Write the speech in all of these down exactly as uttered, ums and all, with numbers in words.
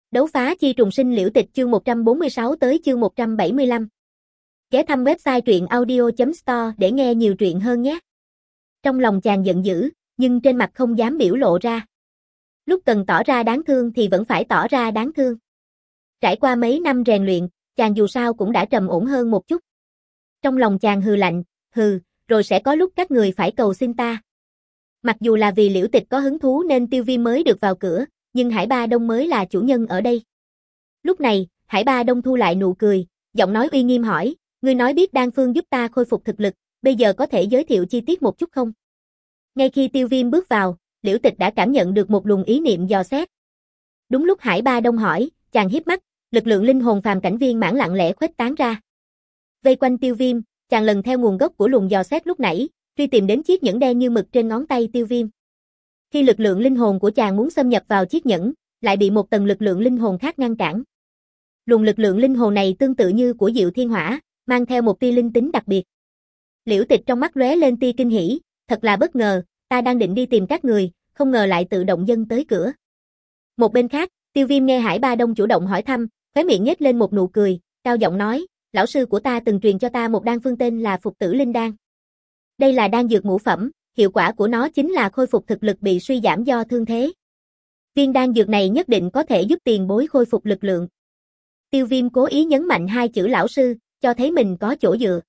Đấu phá chi trùng sinh liễu tịch chương một trăm bốn mươi sáu tới chương một trăm bảy mươi lăm. Ghé thăm website truyện audio chấm store để nghe nhiều truyện hơn nhé. Trong lòng chàng giận dữ, nhưng trên mặt không dám biểu lộ ra. Lúc cần tỏ ra đáng thương thì vẫn phải tỏ ra đáng thương. Trải qua mấy năm rèn luyện, chàng dù sao cũng đã trầm ổn hơn một chút. Trong lòng chàng hừ lạnh, hừ, rồi sẽ có lúc các người phải cầu xin ta. Mặc dù là vì liễu tịch có hứng thú nên Tiêu Viêm mới được vào cửa, nhưng Hải Ba Đông mới là chủ nhân ở đây. Lúc này, Hải Ba Đông thu lại nụ cười, giọng nói uy nghiêm hỏi, ngươi nói biết đan phương giúp ta khôi phục thực lực, bây giờ có thể giới thiệu chi tiết một chút không? Ngay khi Tiêu Viêm bước vào, liễu tịch đã cảm nhận được một luồng ý niệm dò xét. Đúng lúc Hải Ba Đông hỏi, chàng híp mắt, lực lượng linh hồn phàm cảnh viên mãn lặng lẽ khuếch tán ra. Vây quanh Tiêu Viêm, chàng lần theo nguồn gốc của luồng dò xét lúc nãy, truy tìm đến chiếc nhẫn đen như mực trên ngón tay Tiêu Viêm. Khi lực lượng linh hồn của chàng muốn xâm nhập vào chiếc nhẫn, lại bị một tầng lực lượng linh hồn khác ngăn cản. Luồng lực lượng linh hồn này tương tự như của Diệu Thiên Hỏa, mang theo một tia linh tính đặc biệt. Liễu Tịch trong mắt lóe lên tia kinh hỉ, thật là bất ngờ, ta đang định đi tìm các người, không ngờ lại tự động dâng tới cửa. Một bên khác, Tiêu Viêm nghe Hải Ba Đông chủ động hỏi thăm, khóe miệng nhếch lên một nụ cười, cao giọng nói, lão sư của ta từng truyền cho ta một đan phương tên là Phục Tử Linh Đan. Đây là đan dược ngũ phẩm, hiệu quả của nó chính là khôi phục thực lực bị suy giảm do thương thế. Viên đan dược này nhất định có thể giúp tiền bối khôi phục lực lượng. Tiêu Viêm cố ý nhấn mạnh hai chữ lão sư, cho thấy mình có chỗ dựa.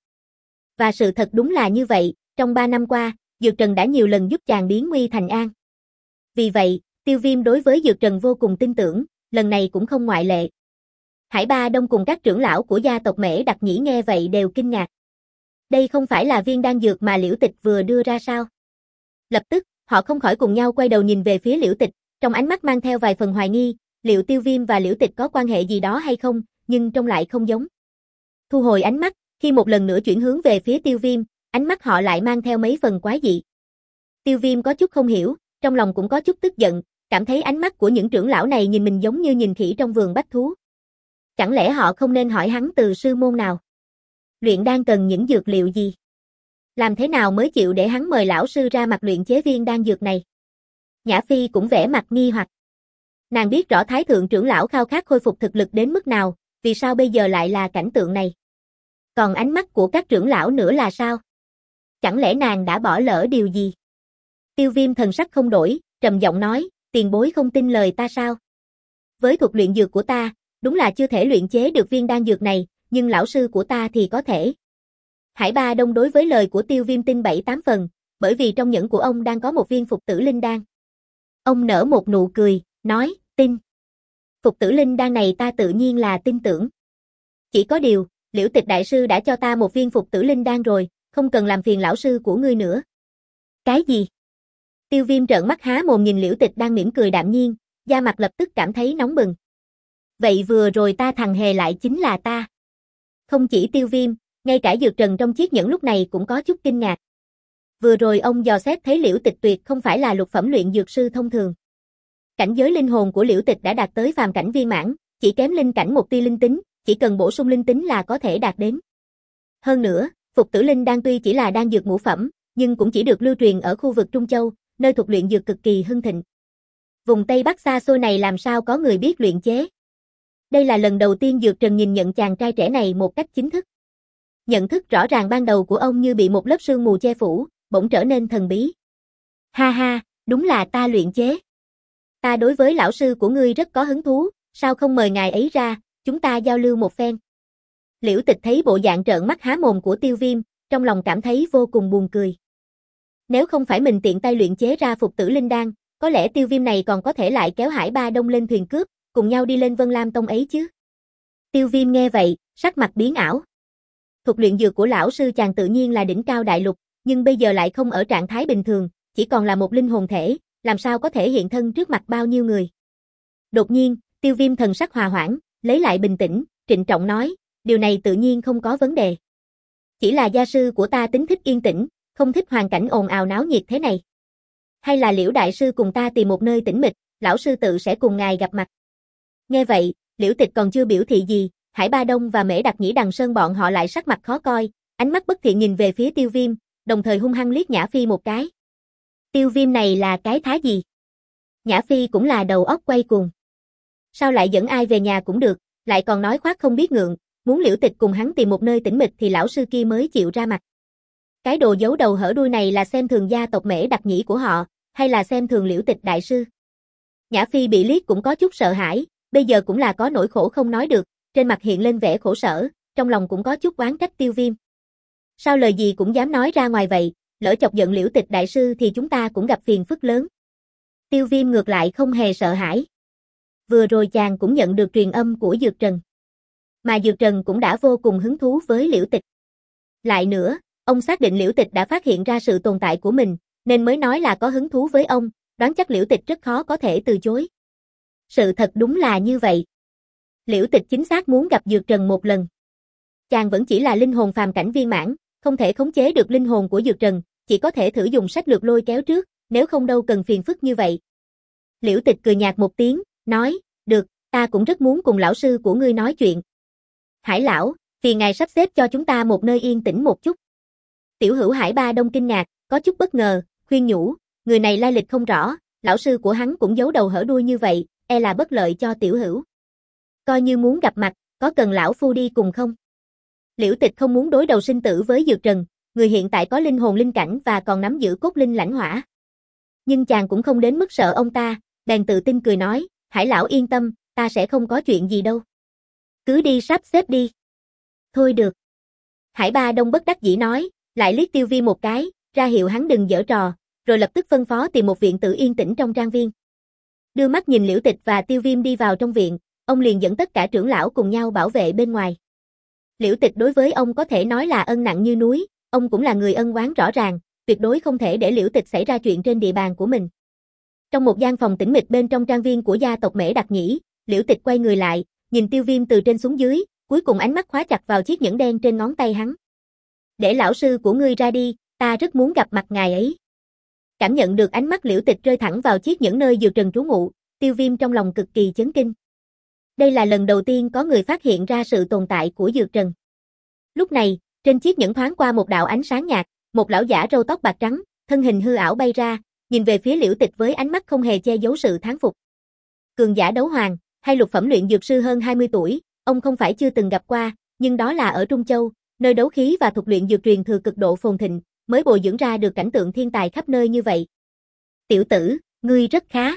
Và sự thật đúng là như vậy, trong ba năm qua, Dược Trần đã nhiều lần giúp chàng biến nguy thành an. Vì vậy, Tiêu Viêm đối với Dược Trần vô cùng tin tưởng, lần này cũng không ngoại lệ. Hải Ba Đông cùng các trưởng lão của gia tộc Mễ Đặc Nhĩ nghe vậy đều kinh ngạc. Đây không phải là viên đan dược mà Liễu Tịch vừa đưa ra sao? Lập tức, họ không khỏi cùng nhau quay đầu nhìn về phía Liễu Tịch, trong ánh mắt mang theo vài phần hoài nghi, liệu Tiêu Viêm và Liễu Tịch có quan hệ gì đó hay không, nhưng trông lại không giống. Thu hồi ánh mắt, khi một lần nữa chuyển hướng về phía Tiêu Viêm, ánh mắt họ lại mang theo mấy phần quái dị. Tiêu Viêm có chút không hiểu, trong lòng cũng có chút tức giận, cảm thấy ánh mắt của những trưởng lão này nhìn mình giống như nhìn khỉ trong vườn bách thú. Chẳng lẽ họ không nên hỏi hắn từ sư môn nào? Luyện đan cần những dược liệu gì? Làm thế nào mới chịu để hắn mời lão sư ra mặt luyện chế viên đan dược này? Nhã Phi cũng vẻ mặt nghi hoặc. Nàng biết rõ Thái thượng trưởng lão khao khát khôi phục thực lực đến mức nào, vì sao bây giờ lại là cảnh tượng này? Còn ánh mắt của các trưởng lão nữa là sao? Chẳng lẽ nàng đã bỏ lỡ điều gì? Tiêu Viêm thần sắc không đổi, trầm giọng nói, tiền bối không tin lời ta sao? Với thuật luyện dược của ta, đúng là chưa thể luyện chế được viên đan dược này, nhưng lão sư của ta thì có thể. Hải Ba Đông đối với lời của Tiêu Viêm tin bảy tám phần, bởi vì trong nhẫn của ông đang có một viên Phục Tử Linh Đan. Ông nở một nụ cười, nói, tin. Phục Tử Linh Đan này ta tự nhiên là tin tưởng. Chỉ có điều, Liễu Tịch đại sư đã cho ta một viên Phục Tử Linh Đan rồi, không cần làm phiền lão sư của ngươi nữa. Cái gì? Tiêu Viêm trợn mắt há mồm nhìn Liễu Tịch đang mỉm cười đạm nhiên, da mặt lập tức cảm thấy nóng bừng. Vậy vừa rồi ta thằng hề lại chính là ta. Không chỉ Tiêu Viêm, ngay cả Dược Trần trong chiếc nhẫn lúc này cũng có chút kinh ngạc. Vừa rồi ông dò xét thấy Liễu Tịch tuyệt không phải là lục phẩm luyện dược sư thông thường. Cảnh giới linh hồn của Liễu Tịch đã đạt tới phàm cảnh viên mãn, chỉ kém linh cảnh một tia linh tính, chỉ cần bổ sung linh tính là có thể đạt đến. Hơn nữa, Phục Tử Linh Đan tuy chỉ là đan dược ngũ phẩm, nhưng cũng chỉ được lưu truyền ở khu vực Trung Châu, nơi thuật luyện dược cực kỳ hưng thịnh. Vùng Tây Bắc xa xôi này làm sao có người biết luyện chế? Đây là lần đầu tiên Dược Trần nhìn nhận chàng trai trẻ này một cách chính thức. Nhận thức rõ ràng ban đầu của ông như bị một lớp sương mù che phủ, bỗng trở nên thần bí. Ha ha, đúng là ta luyện chế. Ta đối với lão sư của ngươi rất có hứng thú, sao không mời ngài ấy ra, chúng ta giao lưu một phen. Liễu Tịch thấy bộ dạng trợn mắt há mồm của Tiêu Viêm, trong lòng cảm thấy vô cùng buồn cười. Nếu không phải mình tiện tay luyện chế ra Phục Tử Linh Đan, có lẽ Tiêu Viêm này còn có thể lại kéo Hải Ba Đông lên thuyền cướp, cùng nhau đi lên Vân Lam Tông ấy chứ. Tiêu Viêm nghe vậy, sắc mặt biến ảo. Thuật luyện dược của lão sư chàng tự nhiên là đỉnh cao đại lục, nhưng bây giờ lại không ở trạng thái bình thường, chỉ còn là một linh hồn thể, làm sao có thể hiện thân trước mặt bao nhiêu người. Đột nhiên, Tiêu Viêm thần sắc hòa hoãn, lấy lại bình tĩnh, trịnh trọng nói, điều này tự nhiên không có vấn đề. Chỉ là gia sư của ta tính thích yên tĩnh, không thích hoàn cảnh ồn ào náo nhiệt thế này. Hay là Liễu đại sư cùng ta tìm một nơi tĩnh mịch, lão sư tự sẽ cùng ngài gặp mặt. Nghe vậy, Liễu Tịch còn chưa biểu thị gì, Hải Ba Đông và Mễ Đặc Nhĩ Đằng Sơn bọn họ lại sắc mặt khó coi, ánh mắt bất thiện nhìn về phía Tiêu Viêm, đồng thời hung hăng liếc Nhã Phi một cái. Tiêu Viêm này là cái thá gì? Nhã Phi cũng là đầu óc quay cuồng. Sao lại dẫn ai về nhà cũng được, lại còn nói khoác không biết ngượng, muốn Liễu Tịch cùng hắn tìm một nơi tĩnh mịch thì lão sư kia mới chịu ra mặt. Cái đồ giấu đầu hở đuôi này là xem thường gia tộc Mễ Đặc Nhĩ của họ, hay là xem thường Liễu Tịch đại sư? Nhã Phi bị liếc cũng có chút sợ hãi, bây giờ cũng là có nỗi khổ không nói được, trên mặt hiện lên vẻ khổ sở, trong lòng cũng có chút oán trách Tiêu Viêm. Sao lời gì cũng dám nói ra ngoài vậy, lỡ chọc giận Liễu Tịch đại sư thì chúng ta cũng gặp phiền phức lớn. Tiêu Viêm ngược lại không hề sợ hãi. Vừa rồi chàng cũng nhận được truyền âm của Dược Trần. Mà Dược Trần cũng đã vô cùng hứng thú với Liễu Tịch. Lại nữa, ông xác định Liễu Tịch đã phát hiện ra sự tồn tại của mình, nên mới nói là có hứng thú với ông, đoán chắc Liễu Tịch rất khó có thể từ chối. Sự thật đúng là như vậy. Liễu Tịch chính xác muốn gặp Dược Trần một lần. Chàng vẫn chỉ là linh hồn phàm cảnh viên mãn, không thể khống chế được linh hồn của Dược Trần, chỉ có thể thử dùng sách lược lôi kéo trước, nếu không đâu cần phiền phức như vậy. Liễu Tịch cười nhạt một tiếng, nói, được, ta cũng rất muốn cùng lão sư của ngươi nói chuyện. Hải lão, phiền ngài sắp xếp cho chúng ta một nơi yên tĩnh một chút. Tiểu hữu Hải Ba Đông kinh ngạc, có chút bất ngờ, khuyên nhủ, người này lai lịch không rõ, lão sư của hắn cũng giấu đầu hở đuôi như vậy, e là bất lợi cho tiểu hữu. Coi như muốn gặp mặt, có cần lão phu đi cùng không? Liễu Tịch không muốn đối đầu sinh tử với Dược Trần, người hiện tại có linh hồn linh cảnh và còn nắm giữ cốt linh lãnh hỏa. Nhưng chàng cũng không đến mức sợ ông ta, bèn tự tin cười nói, Hải lão yên tâm, ta sẽ không có chuyện gì đâu. Cứ đi sắp xếp đi. Thôi được. Hải Ba Đông bất đắc dĩ nói, lại liếc Tiêu Viêm một cái, ra hiệu hắn đừng giở trò, rồi lập tức phân phó tìm một viện tử yên tĩnh trong trang viên. Đưa mắt nhìn Liễu Tịch và Tiêu Viêm đi vào trong viện, ông liền dẫn tất cả trưởng lão cùng nhau bảo vệ bên ngoài. Liễu Tịch đối với ông có thể nói là ân nặng như núi, ông cũng là người ân oán rõ ràng, tuyệt đối không thể để Liễu Tịch xảy ra chuyện trên địa bàn của mình. Trong một gian phòng tĩnh mịch bên trong trang viên của gia tộc Mễ Đặc Nhĩ, Liễu Tịch quay người lại, nhìn Tiêu Viêm từ trên xuống dưới, cuối cùng ánh mắt khóa chặt vào chiếc nhẫn đen trên ngón tay hắn. Để lão sư của ngươi ra đi, ta rất muốn gặp mặt ngài ấy. Cảm nhận được ánh mắt Liễu Tịch rơi thẳng vào chiếc nhẫn nơi Dược Trần trú ngụ, Tiêu Viêm trong lòng cực kỳ chấn kinh. Đây là lần đầu tiên có người phát hiện ra sự tồn tại của Dược Trần. Lúc này, trên chiếc nhẫn thoáng qua một đạo ánh sáng nhạt, một lão giả râu tóc bạc trắng, thân hình hư ảo bay ra, nhìn về phía Liễu Tịch với ánh mắt không hề che giấu sự thán phục. Cường giả đấu hoàng, hay lục phẩm luyện dược sư hơn hai mươi tuổi, ông không phải chưa từng gặp qua, nhưng đó là ở Trung Châu, nơi đấu khí và thuật luyện dược truyền thừa cực độ phồn thịnh, mới bồi dưỡng ra được cảnh tượng thiên tài khắp nơi như vậy. Tiểu tử, ngươi rất khá.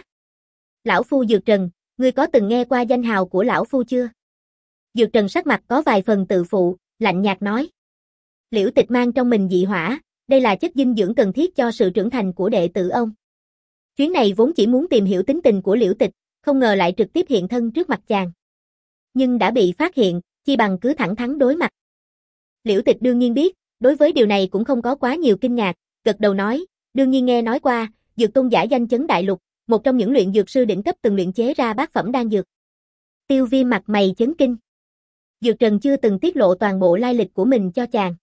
Lão phu Dược Trần, ngươi có từng nghe qua danh hào của lão phu chưa? Dược Trần sắc mặt có vài phần tự phụ, lạnh nhạt nói. Liễu Tịch mang trong mình dị hỏa, đây là chất dinh dưỡng cần thiết cho sự trưởng thành của đệ tử ông. Chuyến này vốn chỉ muốn tìm hiểu tính tình của Liễu Tịch, không ngờ lại trực tiếp hiện thân trước mặt chàng. Nhưng đã bị phát hiện, chi bằng cứ thẳng thắn đối mặt. Liễu Tịch đương nhiên biết, đối với điều này cũng không có quá nhiều kinh ngạc, gật đầu nói, đương nhiên nghe nói qua, Dược Tôn giả danh chấn đại lục, một trong những luyện dược sư đỉnh cấp từng luyện chế ra bát phẩm đan dược. Tiêu Viêm mặt mày chấn kinh. Dược Trần chưa từng tiết lộ toàn bộ lai lịch của mình cho chàng.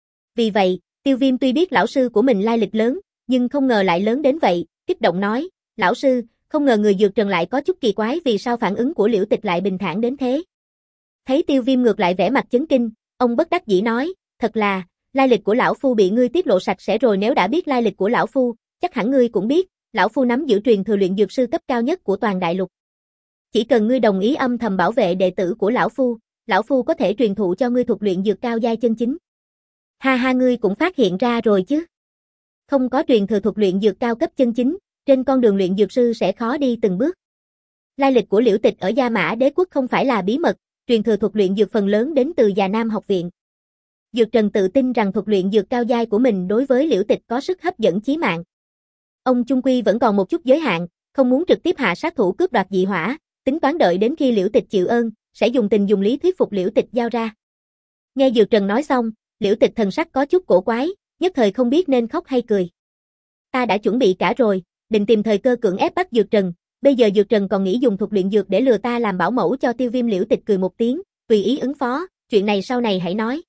Vì vậy, Tiêu Viêm tuy biết lão sư của mình lai lịch lớn, nhưng không ngờ lại lớn đến vậy, kích động nói, lão sư, không ngờ người Dược Trần lại có chút kỳ quái vì sao phản ứng của Liễu Tịch lại bình thản đến thế. Thấy Tiêu Viêm ngược lại vẻ mặt chấn kinh, ông bất đắc dĩ nói, thật là, lai lịch của lão phu bị ngươi tiết lộ sạch sẽ rồi, nếu đã biết lai lịch của lão phu, chắc hẳn ngươi cũng biết, lão phu nắm giữ truyền thừa luyện dược sư cấp cao nhất của toàn đại lục. Chỉ cần ngươi đồng ý âm thầm bảo vệ đệ tử của lão phu, lão phu có thể truyền thụ cho ngươi thuật luyện dược cao giai chân chính. Ha ha, ngươi cũng phát hiện ra rồi chứ. Không có truyền thừa thuật luyện dược cao cấp chân chính, trên con đường luyện dược sư sẽ khó đi từng bước. Lai lịch của Liễu Tịch ở Gia Mã Đế quốc không phải là bí mật, truyền thừa thuật luyện dược phần lớn đến từ Già Nam học viện. Dược Trần tự tin rằng thuật luyện dược cao giai của mình đối với Liễu Tịch có sức hấp dẫn chí mạng. Ông chung quy vẫn còn một chút giới hạn, không muốn trực tiếp hạ sát thủ cướp đoạt dị hỏa, tính toán đợi đến khi Liễu Tịch chịu ơn, sẽ dùng tình dùng lý thuyết phục Liễu Tịch giao ra. Nghe Dược Trần nói xong, Liễu Tịch thần sắc có chút cổ quái, nhất thời không biết nên khóc hay cười. Ta đã chuẩn bị cả rồi, định tìm thời cơ cưỡng ép bắt Dược Trần, bây giờ Dược Trần còn nghĩ dùng thuật luyện dược để lừa ta làm bảo mẫu cho Tiêu Viêm. Liễu Tịch cười một tiếng, tùy ý ứng phó, chuyện này sau này hãy nói.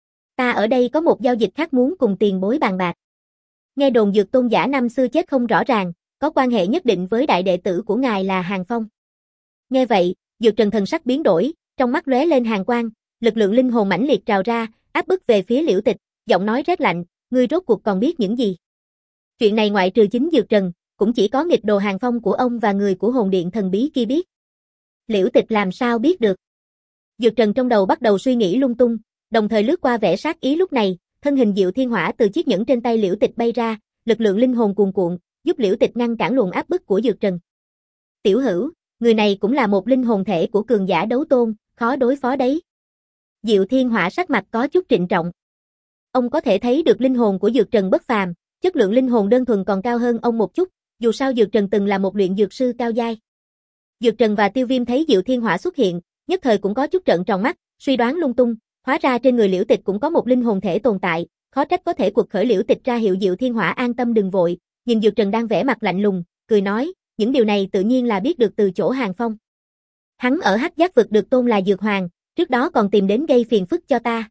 Ta ở đây có một giao dịch khác muốn cùng tiền bối bàn bạc. Nghe đồn Dược Tôn giả năm xưa chết không rõ ràng, có quan hệ nhất định với đại đệ tử của ngài là Hàng Phong. Nghe vậy, Dược Trần thần sắc biến đổi, trong mắt lóe lên hàn quang, lực lượng linh hồn mãnh liệt trào ra, áp bức về phía Liễu Tịch, giọng nói rét lạnh, ngươi rốt cuộc còn biết những gì? Chuyện này ngoại trừ chính Dược Trần, cũng chỉ có nghịch đồ Hàng Phong của ông và người của hồn điện thần bí kia biết. Liễu Tịch làm sao biết được? Dược Trần trong đầu bắt đầu suy nghĩ lung tung, đồng thời lướt qua vẻ sát ý lúc này, thân hình Diệu Thiên Hỏa từ chiếc nhẫn trên tay Liễu Tịch bay ra, lực lượng linh hồn cuồn cuộn, giúp Liễu Tịch ngăn cản luồng áp bức của Dược Trần. Tiểu Hữu, người này cũng là một linh hồn thể của cường giả đấu tôn, khó đối phó đấy. Diệu Thiên Hỏa sắc mặt có chút trịnh trọng. Ông có thể thấy được linh hồn của Dược Trần bất phàm, chất lượng linh hồn đơn thuần còn cao hơn ông một chút, dù sao Dược Trần từng là một luyện dược sư cao giai. Dược Trần và Tiêu Viêm thấy Diệu Thiên Hỏa xuất hiện, nhất thời cũng có chút trợn tròn mắt, suy đoán lung tung, hóa ra trên người Liễu Tịch cũng có một linh hồn thể tồn tại, khó trách có thể quật khởi Liễu Tịch ra hiệu Diệu Thiên Hỏa an tâm đừng vội, nhìn Dược Trần đang vẻ mặt lạnh lùng, cười nói, những điều này tự nhiên là biết được từ chỗ Hàng Phong. Hắn ở Hắc Giác vực được tôn là Dược Hoàng, trước đó còn tìm đến gây phiền phức cho ta.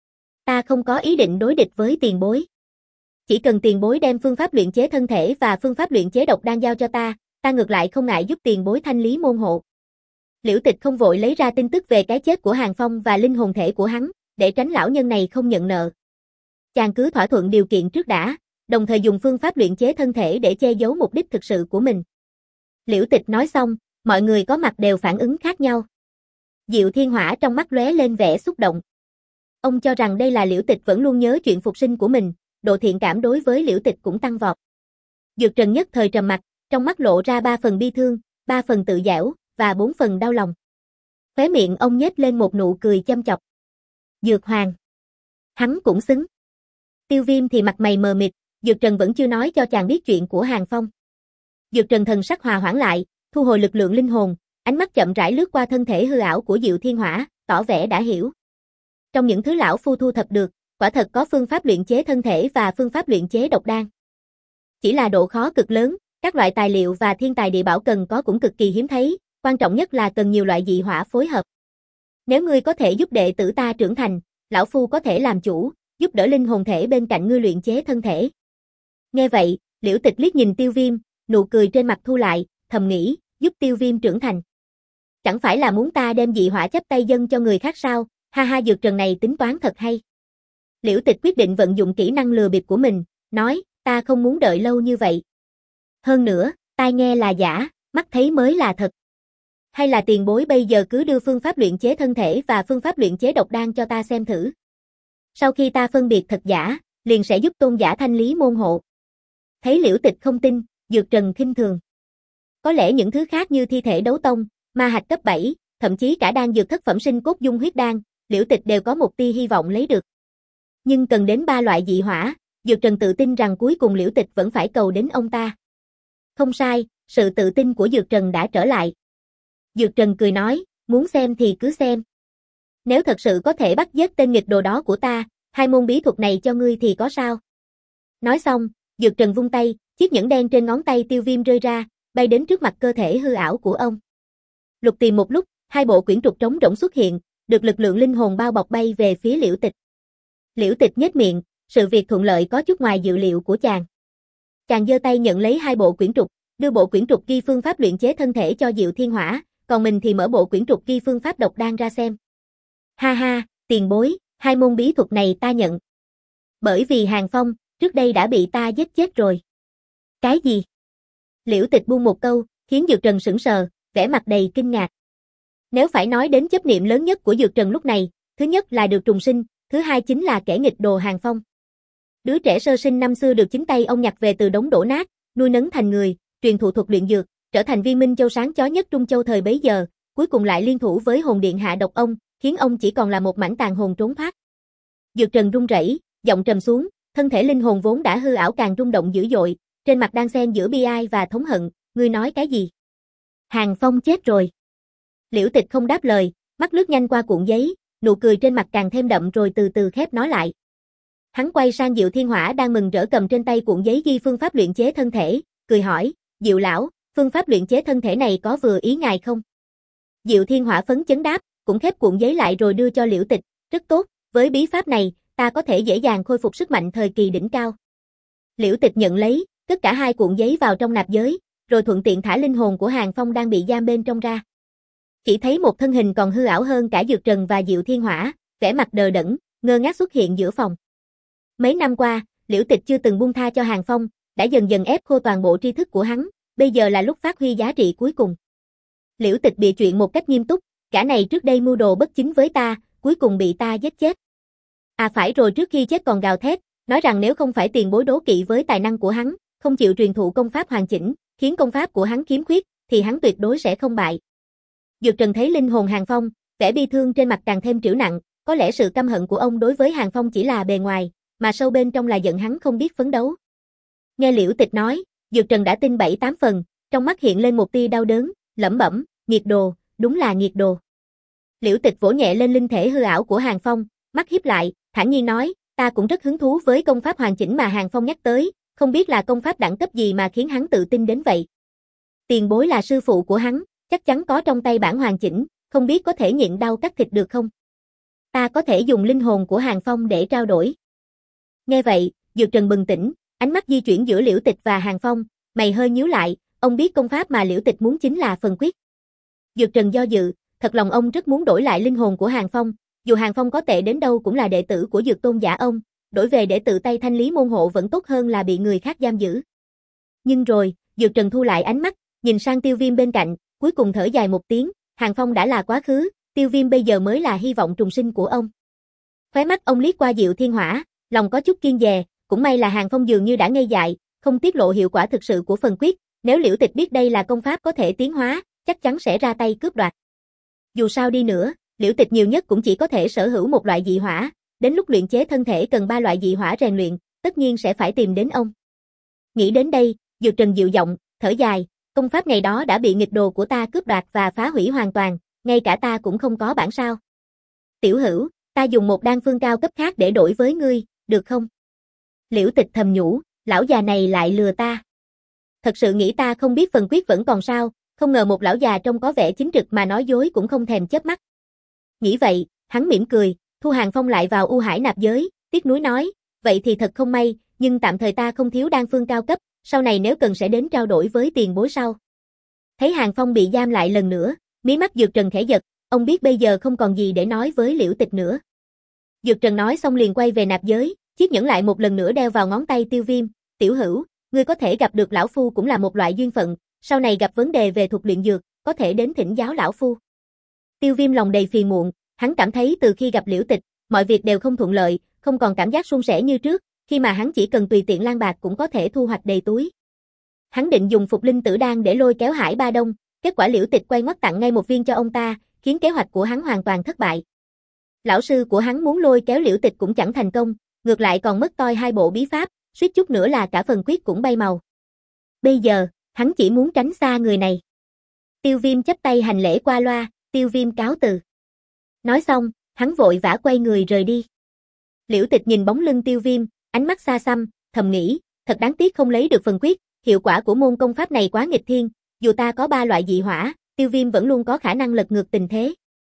Ta không có ý định đối địch với tiền bối. Chỉ cần tiền bối đem phương pháp luyện chế thân thể và phương pháp luyện chế độc đan giao cho ta, ta ngược lại không ngại giúp tiền bối thanh lý môn hộ. Liễu Tịch không vội lấy ra tin tức về cái chết của Hàng Phong và linh hồn thể của hắn, để tránh lão nhân này không nhận nợ. Chàng cứ thỏa thuận điều kiện trước đã, đồng thời dùng phương pháp luyện chế thân thể để che giấu mục đích thực sự của mình. Liễu Tịch nói xong, mọi người có mặt đều phản ứng khác nhau. Diệu Thiên Hỏa trong mắt lóe lên vẻ xúc động. Ông cho rằng đây là Liễu Tịch vẫn luôn nhớ chuyện phục sinh của mình, độ thiện cảm đối với Liễu Tịch cũng tăng vọt. Dược Trần nhất thời trầm mặt, trong mắt lộ ra ba phần bi thương, ba phần tự giễu, và bốn phần đau lòng. Khóe miệng ông nhếch lên một nụ cười châm chọc. Dược Hoàng. Hắn cũng xứng. Tiêu Viêm thì mặt mày mờ mịt, Dược Trần vẫn chưa nói cho chàng biết chuyện của Hàng Phong. Dược Trần thần sắc hòa hoãn lại, thu hồi lực lượng linh hồn, ánh mắt chậm rãi lướt qua thân thể hư ảo của Diệu Thiên Hỏa, tỏ vẻ đã hiểu. Trong những thứ lão phu thu thập được, quả thật có phương pháp luyện chế thân thể và phương pháp luyện chế độc đan. Chỉ là độ khó cực lớn, các loại tài liệu và thiên tài địa bảo cần có cũng cực kỳ hiếm thấy, quan trọng nhất là cần nhiều loại dị hỏa phối hợp. Nếu ngươi có thể giúp đệ tử ta trưởng thành, lão phu có thể làm chủ, giúp đỡ linh hồn thể bên cạnh ngươi luyện chế thân thể. Nghe vậy, Liễu Tịch liếc nhìn Tiêu Viêm, nụ cười trên mặt thu lại, thầm nghĩ, giúp Tiêu Viêm trưởng thành. Chẳng phải là muốn ta đem dị hỏa chấp tay dâng cho người khác sao, ha ha. Dược Trần này tính toán thật hay. Liễu Tịch quyết định vận dụng kỹ năng lừa bịp của mình, nói, ta không muốn đợi lâu như vậy. Hơn nữa, tai nghe là giả, mắt thấy mới là thật. Hay là tiền bối bây giờ cứ đưa phương pháp luyện chế thân thể và phương pháp luyện chế độc đan cho ta xem thử. Sau khi ta phân biệt thật giả, liền sẽ giúp tôn giả thanh lý môn hộ. Thấy Liễu Tịch không tin, Dược Trần khinh thường. Có lẽ những thứ khác như thi thể đấu tông, ma hạch cấp bảy, thậm chí cả đan dược thất phẩm sinh cốt dung huyết đan, Liễu Tịch đều có một tia hy vọng lấy được. Nhưng cần đến ba loại dị hỏa, Dược Trần tự tin rằng cuối cùng Liễu Tịch vẫn phải cầu đến ông ta. Không sai, sự tự tin của Dược Trần đã trở lại. Dược Trần cười nói, muốn xem thì cứ xem. Nếu thật sự có thể bắt giết tên nghịch đồ đó của ta, hai môn bí thuật này cho ngươi thì có sao? Nói xong, Dược Trần vung tay, chiếc nhẫn đen trên ngón tay Tiêu Viêm rơi ra, bay đến trước mặt cơ thể hư ảo của ông. Lục tìm một lúc, hai bộ quyển trục trống rỗng xuất hiện, được lực lượng linh hồn bao bọc bay về phía Liễu Tịch. Liễu Tịch nhếch miệng, sự việc thuận lợi có chút ngoài dự liệu của chàng. Chàng giơ tay nhận lấy hai bộ quyển trục, đưa bộ quyển trục ghi phương pháp luyện chế thân thể cho Diệu Thiên Hỏa, còn mình thì mở bộ quyển trục ghi phương pháp độc đan ra xem. Ha ha, tiền bối, hai môn bí thuật này ta nhận. Bởi vì Hàng Phong, trước đây đã bị ta giết chết rồi. Cái gì? Liễu Tịch buông một câu, khiến Dược Trần sững sờ, vẻ mặt đầy kinh ngạc. Nếu phải nói đến chấp niệm lớn nhất của Dược Trần lúc này, thứ nhất là được trùng sinh, thứ hai chính là kẻ nghịch đồ Hàng Phong. Đứa trẻ sơ sinh năm xưa được chính tay ông nhặt về từ đống đổ nát, nuôi nấng thành người, truyền thụ thuật luyện dược, trở thành viên minh châu sáng chói nhất Trung Châu thời bấy giờ, cuối cùng lại liên thủ với hồn điện hạ độc ông, khiến ông chỉ còn là một mảnh tàn hồn trốn thoát. Dược Trần run rẩy, giọng trầm xuống, thân thể linh hồn vốn đã hư ảo càng rung động dữ dội, trên mặt đang xen giữa bi ai và thống hận, ngươi nói cái gì? Hàng Phong chết rồi. Liễu Tịch không đáp lời, mắt lướt nhanh qua cuộn giấy, nụ cười trên mặt càng thêm đậm rồi từ từ khép nó lại. Hắn quay sang Diệu Thiên Hỏa đang mừng rỡ cầm trên tay cuộn giấy ghi phương pháp luyện chế thân thể, cười hỏi, Diệu lão, phương pháp luyện chế thân thể này có vừa ý ngài không? Diệu Thiên Hỏa phấn chấn đáp, cũng khép cuộn giấy lại rồi đưa cho Liễu Tịch, rất tốt, với bí pháp này, ta có thể dễ dàng khôi phục sức mạnh thời kỳ đỉnh cao. Liễu Tịch nhận lấy, tất cả hai cuộn giấy vào trong nạp giới, rồi thuận tiện thả linh hồn của Hàng Phong đang bị giam bên trong ra. Chỉ thấy một thân hình còn hư ảo hơn cả Dược Trần và Diệu Thiên Hỏa, vẻ mặt đờ đẫn, ngơ ngác xuất hiện giữa phòng. Mấy năm qua, Liễu Tịch chưa từng buông tha cho Hàng Phong, đã dần dần ép khô toàn bộ tri thức của hắn, bây giờ là lúc phát huy giá trị cuối cùng. Liễu Tịch bịa chuyện một cách nghiêm túc, gã này trước đây mưu đồ bất chính với ta, cuối cùng bị ta giết chết. À phải rồi, trước khi chết còn gào thét, nói rằng nếu không phải tiền bối đố kỵ với tài năng của hắn, không chịu truyền thụ công pháp hoàn chỉnh, khiến công pháp của hắn khiếm khuyết, thì hắn tuyệt đối sẽ không bại. Dược Trần thấy linh hồn Hàng Phong, vẻ bi thương trên mặt càng thêm trĩu nặng, có lẽ sự căm hận của ông đối với Hàng Phong chỉ là bề ngoài, mà sâu bên trong là giận hắn không biết phấn đấu. Nghe Liễu Tịch nói, Dược Trần đã tin bảy tám phần, trong mắt hiện lên một tia đau đớn, lẩm bẩm, nghiệt đồ, đúng là nghiệt đồ. Liễu Tịch vỗ nhẹ lên linh thể hư ảo của Hàng Phong, mắt híp lại, thản nhiên nói, ta cũng rất hứng thú với công pháp hoàn chỉnh mà Hàng Phong nhắc tới, không biết là công pháp đẳng cấp gì mà khiến hắn tự tin đến vậy. Tiền bối là sư phụ của hắn, chắc chắn có trong tay bản hoàn chỉnh, không biết có thể nhịn đau cắt thịt được không? Ta có thể dùng linh hồn của Hàng Phong để trao đổi. Nghe vậy, Dược Trần bừng tỉnh, ánh mắt di chuyển giữa Liễu Tịch và Hàng Phong, mày hơi nhíu lại, ông biết công pháp mà Liễu Tịch muốn chính là phần quyết. Dược Trần do dự, thật lòng ông rất muốn đổi lại linh hồn của Hàng Phong, dù Hàng Phong có tệ đến đâu cũng là đệ tử của Dược Tôn giả ông, đổi về để tự tay thanh lý môn hộ vẫn tốt hơn là bị người khác giam giữ. Nhưng rồi, Dược Trần thu lại ánh mắt, nhìn sang Tiêu Viêm bên cạnh, cuối cùng thở dài một tiếng, Hàng Phong đã là quá khứ, Tiêu Viêm bây giờ mới là hy vọng trùng sinh của ông. Khóe mắt ông liếc qua Diệu Thiên Hỏa, lòng có chút kiêng dè, cũng may là Hàng Phong dường như đã ngây dại, không tiết lộ hiệu quả thực sự của phần quyết, nếu Liễu Tịch biết đây là công pháp có thể tiến hóa, chắc chắn sẽ ra tay cướp đoạt. Dù sao đi nữa, Liễu Tịch nhiều nhất cũng chỉ có thể sở hữu một loại dị hỏa, đến lúc luyện chế thân thể cần ba loại dị hỏa rèn luyện, tất nhiên sẽ phải tìm đến ông. Nghĩ đến đây, Dược Trần dịu giọng, thở dài, công pháp ngày đó đã bị nghịch đồ của ta cướp đoạt và phá hủy hoàn toàn, ngay cả ta cũng không có bản sao. Tiểu Hữu, ta dùng một đan phương cao cấp khác để đổi với ngươi, được không? Liễu Tịch thầm nhủ, lão già này lại lừa ta. Thật sự nghĩ ta không biết phần quyết vẫn còn sao, không ngờ một lão già trông có vẻ chính trực mà nói dối cũng không thèm chớp mắt. Nghĩ vậy, hắn mỉm cười, thu Hàng Phong lại vào U Hải nạp giới, tiếc nuối nói, vậy thì thật không may, nhưng tạm thời ta không thiếu đan phương cao cấp, sau này nếu cần sẽ đến trao đổi với tiền bối sau. Thấy Hàng Phong bị giam lại lần nữa, mí mắt Dược Trần khẽ giật, ông biết bây giờ không còn gì để nói với Liễu Tịch nữa. Dược Trần nói xong liền quay về nạp giới, chiếc nhẫn lại một lần nữa đeo vào ngón tay Tiêu Viêm, Tiểu Hữu, ngươi có thể gặp được lão phu cũng là một loại duyên phận, sau này gặp vấn đề về thuật luyện dược, có thể đến thỉnh giáo lão phu. Tiêu Viêm lòng đầy phiền muộn, hắn cảm thấy từ khi gặp Liễu Tịch, mọi việc đều không thuận lợi, không còn cảm giác suôn sẻ như trước, khi mà hắn chỉ cần tùy tiện lang bạc cũng có thể thu hoạch đầy túi. Hắn định dùng Phục Linh Tử Đan để lôi kéo Hải Ba Đông, kết quả Liễu Tịch quay ngoắt tặng ngay một viên cho ông ta, khiến kế hoạch của hắn hoàn toàn thất bại. Lão sư của hắn muốn lôi kéo Liễu Tịch cũng chẳng thành công, ngược lại còn mất toi hai bộ bí pháp, suýt chút nữa là cả phần quyết cũng bay màu. Bây giờ, hắn chỉ muốn tránh xa người này. Tiêu Viêm chắp tay hành lễ qua loa, Tiêu Viêm cáo từ. Nói xong, hắn vội vã quay người rời đi. Liễu Tịch nhìn bóng lưng Tiêu Viêm, ánh mắt xa xăm, thầm nghĩ, thật đáng tiếc không lấy được phần quyết, hiệu quả của môn công pháp này quá nghịch thiên, dù ta có ba loại dị hỏa, Tiêu Viêm vẫn luôn có khả năng lật ngược tình thế.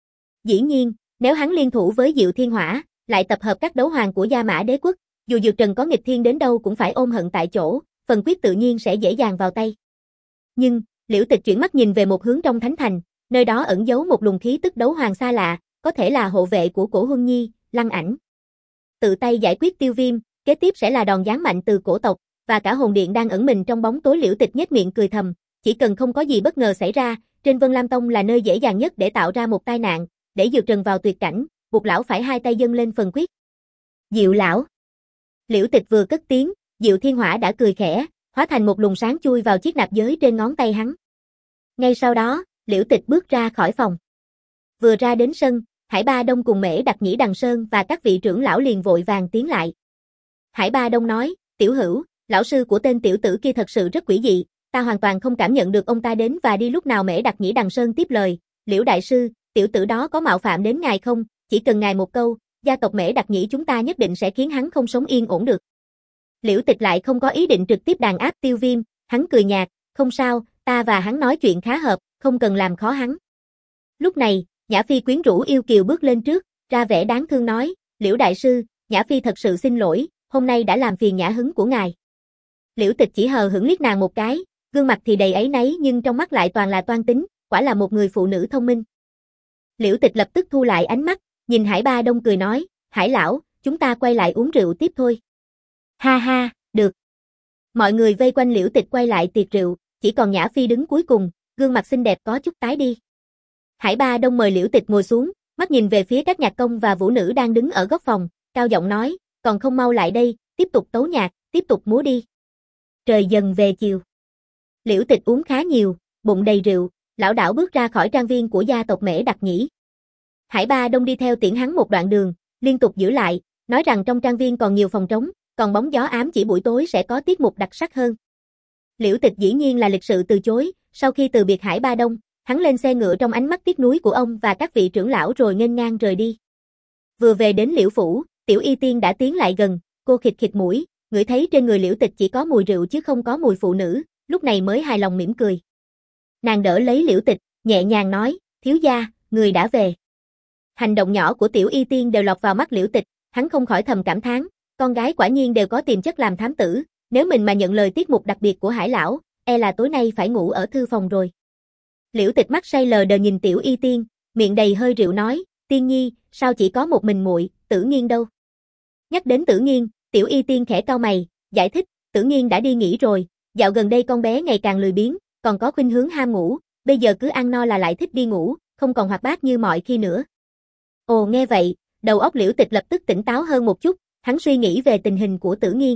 Dĩ nhiên, nếu hắn liên thủ với Diệu Thiên Hỏa, lại tập hợp các đấu hoàng của Gia Mã Đế quốc, dù Dược Trần có nghịch thiên đến đâu cũng phải ôm hận tại chỗ, phần quyết tự nhiên sẽ dễ dàng vào tay. Nhưng, Liễu Tịch chuyển mắt nhìn về một hướng trong thánh thành, nơi đó ẩn giấu một luồng khí tức đấu hoàng xa lạ, có thể là hộ vệ của Cổ Huân Nhi, Lăng Ảnh. Tự tay giải quyết Tiêu Viêm, kế tiếp sẽ là đòn giáng mạnh từ cổ tộc, và cả hồn điện đang ẩn mình trong bóng tối. Liễu Tịch nhếch miệng cười thầm, chỉ cần không có gì bất ngờ xảy ra, trên Vân Lam Tông là nơi dễ dàng nhất để tạo ra một tai nạn, để Dược Trần vào tuyệt cảnh, buộc lão phải hai tay dâng lên phần quyết. Diệu lão. Liễu Tịch vừa cất tiếng, Diệu Thiên Hỏa đã cười khẽ, hóa thành một luồng sáng chui vào chiếc nạp giới trên ngón tay hắn. Ngay sau đó, Liễu Tịch bước ra khỏi phòng. Vừa ra đến sân, Hải Ba Đông cùng Mễ Đặc Nhĩ Đằng Sơn và các vị trưởng lão liền vội vàng tiến lại. Hải Ba Đông nói, Tiểu Hữu, lão sư của tên tiểu tử kia thật sự rất quỷ dị, ta hoàn toàn không cảm nhận được ông ta đến và đi lúc nào. Mễ Đặc Nhĩ Đằng Sơn tiếp lời, Liễu đại sư, tiểu tử đó có mạo phạm đến ngài không, chỉ cần ngài một câu, gia tộc Mễ Đặc Nhĩ chúng ta nhất định sẽ khiến hắn không sống yên ổn được. Liễu Tịch lại không có ý định trực tiếp đàn áp Tiêu Viêm, hắn cười nhạt, không sao, ta và hắn nói chuyện khá hợp, không cần làm khó hắn. Lúc này, Nhã Phi quyến rũ yêu kiều bước lên trước, ra vẻ đáng thương nói, Liễu đại sư, Nhã Phi thật sự xin lỗi, hôm nay đã làm phiền nhã hứng của ngài. Liễu Tịch chỉ hờ hững liếc nàng một cái, gương mặt thì đầy áy náy nhưng trong mắt lại toàn là toan tính, quả là một người phụ nữ thông minh. Liễu Tịch lập tức thu lại ánh mắt, nhìn Hải Ba Đông cười nói, Hải lão, chúng ta quay lại uống rượu tiếp thôi. Ha ha, được. Mọi người vây quanh Liễu Tịch quay lại tiệc rượu, chỉ còn Nhã Phi đứng cuối cùng, gương mặt xinh đẹp có chút tái đi. Hải Ba Đông mời Liễu Tịch ngồi xuống, mắt nhìn về phía các nhạc công và vũ nữ đang đứng ở góc phòng, cao giọng nói, còn không mau lại đây, tiếp tục tấu nhạc, tiếp tục múa đi. Trời dần về chiều. Liễu Tịch uống khá nhiều, bụng đầy rượu, lảo đảo bước ra khỏi trang viên của gia tộc Mễ Đặc Nhĩ. Hải Ba Đông đi theo tiễn hắn một đoạn đường, liên tục giữ lại, nói rằng trong trang viên còn nhiều phòng trống, còn bóng gió ám chỉ buổi tối sẽ có tiết mục đặc sắc hơn. Liễu Tịch dĩ nhiên là lịch sự từ chối, sau khi từ biệt Hải Ba Đông, hắn lên xe ngựa trong ánh mắt tiếc nuối của ông và các vị trưởng lão rồi nghênh ngang rời đi. Vừa về đến Liễu phủ, Tiểu Y Tiên đã tiến lại gần, cô khịt khịt mũi, ngửi thấy trên người Liễu Tịch chỉ có mùi rượu chứ không có mùi phụ nữ, lúc này mới hài lòng mỉm cười. Nàng đỡ lấy Liễu Tịch, nhẹ nhàng nói, thiếu gia, người đã về. Hành động nhỏ của Tiểu Y Tiên đều lọt vào mắt Liễu Tịch, hắn không khỏi thầm cảm thán, con gái quả nhiên đều có tiềm chất làm thám tử, nếu mình mà nhận lời tiết mục đặc biệt của Hải lão, e là tối nay phải ngủ ở thư phòng rồi. Liễu Tịch mắt say lờ đờ nhìn Tiểu Y Tiên, miệng đầy hơi rượu nói, Tiên nhi, sao chỉ có một mình muội, Tử Nghiên đâu? Nhắc đến Tử Nghiên, Tiểu Y Tiên khẽ cau mày, giải thích, Tử Nghiên đã đi nghỉ rồi, dạo gần đây con bé ngày càng lười biếng, còn có khuynh hướng ham ngủ, bây giờ cứ ăn no là lại thích đi ngủ, không còn hoạt bát như mọi khi nữa. Ồ nghe vậy, đầu óc Liễu Tịch lập tức tỉnh táo hơn một chút, hắn suy nghĩ về tình hình của Tử Nghiên.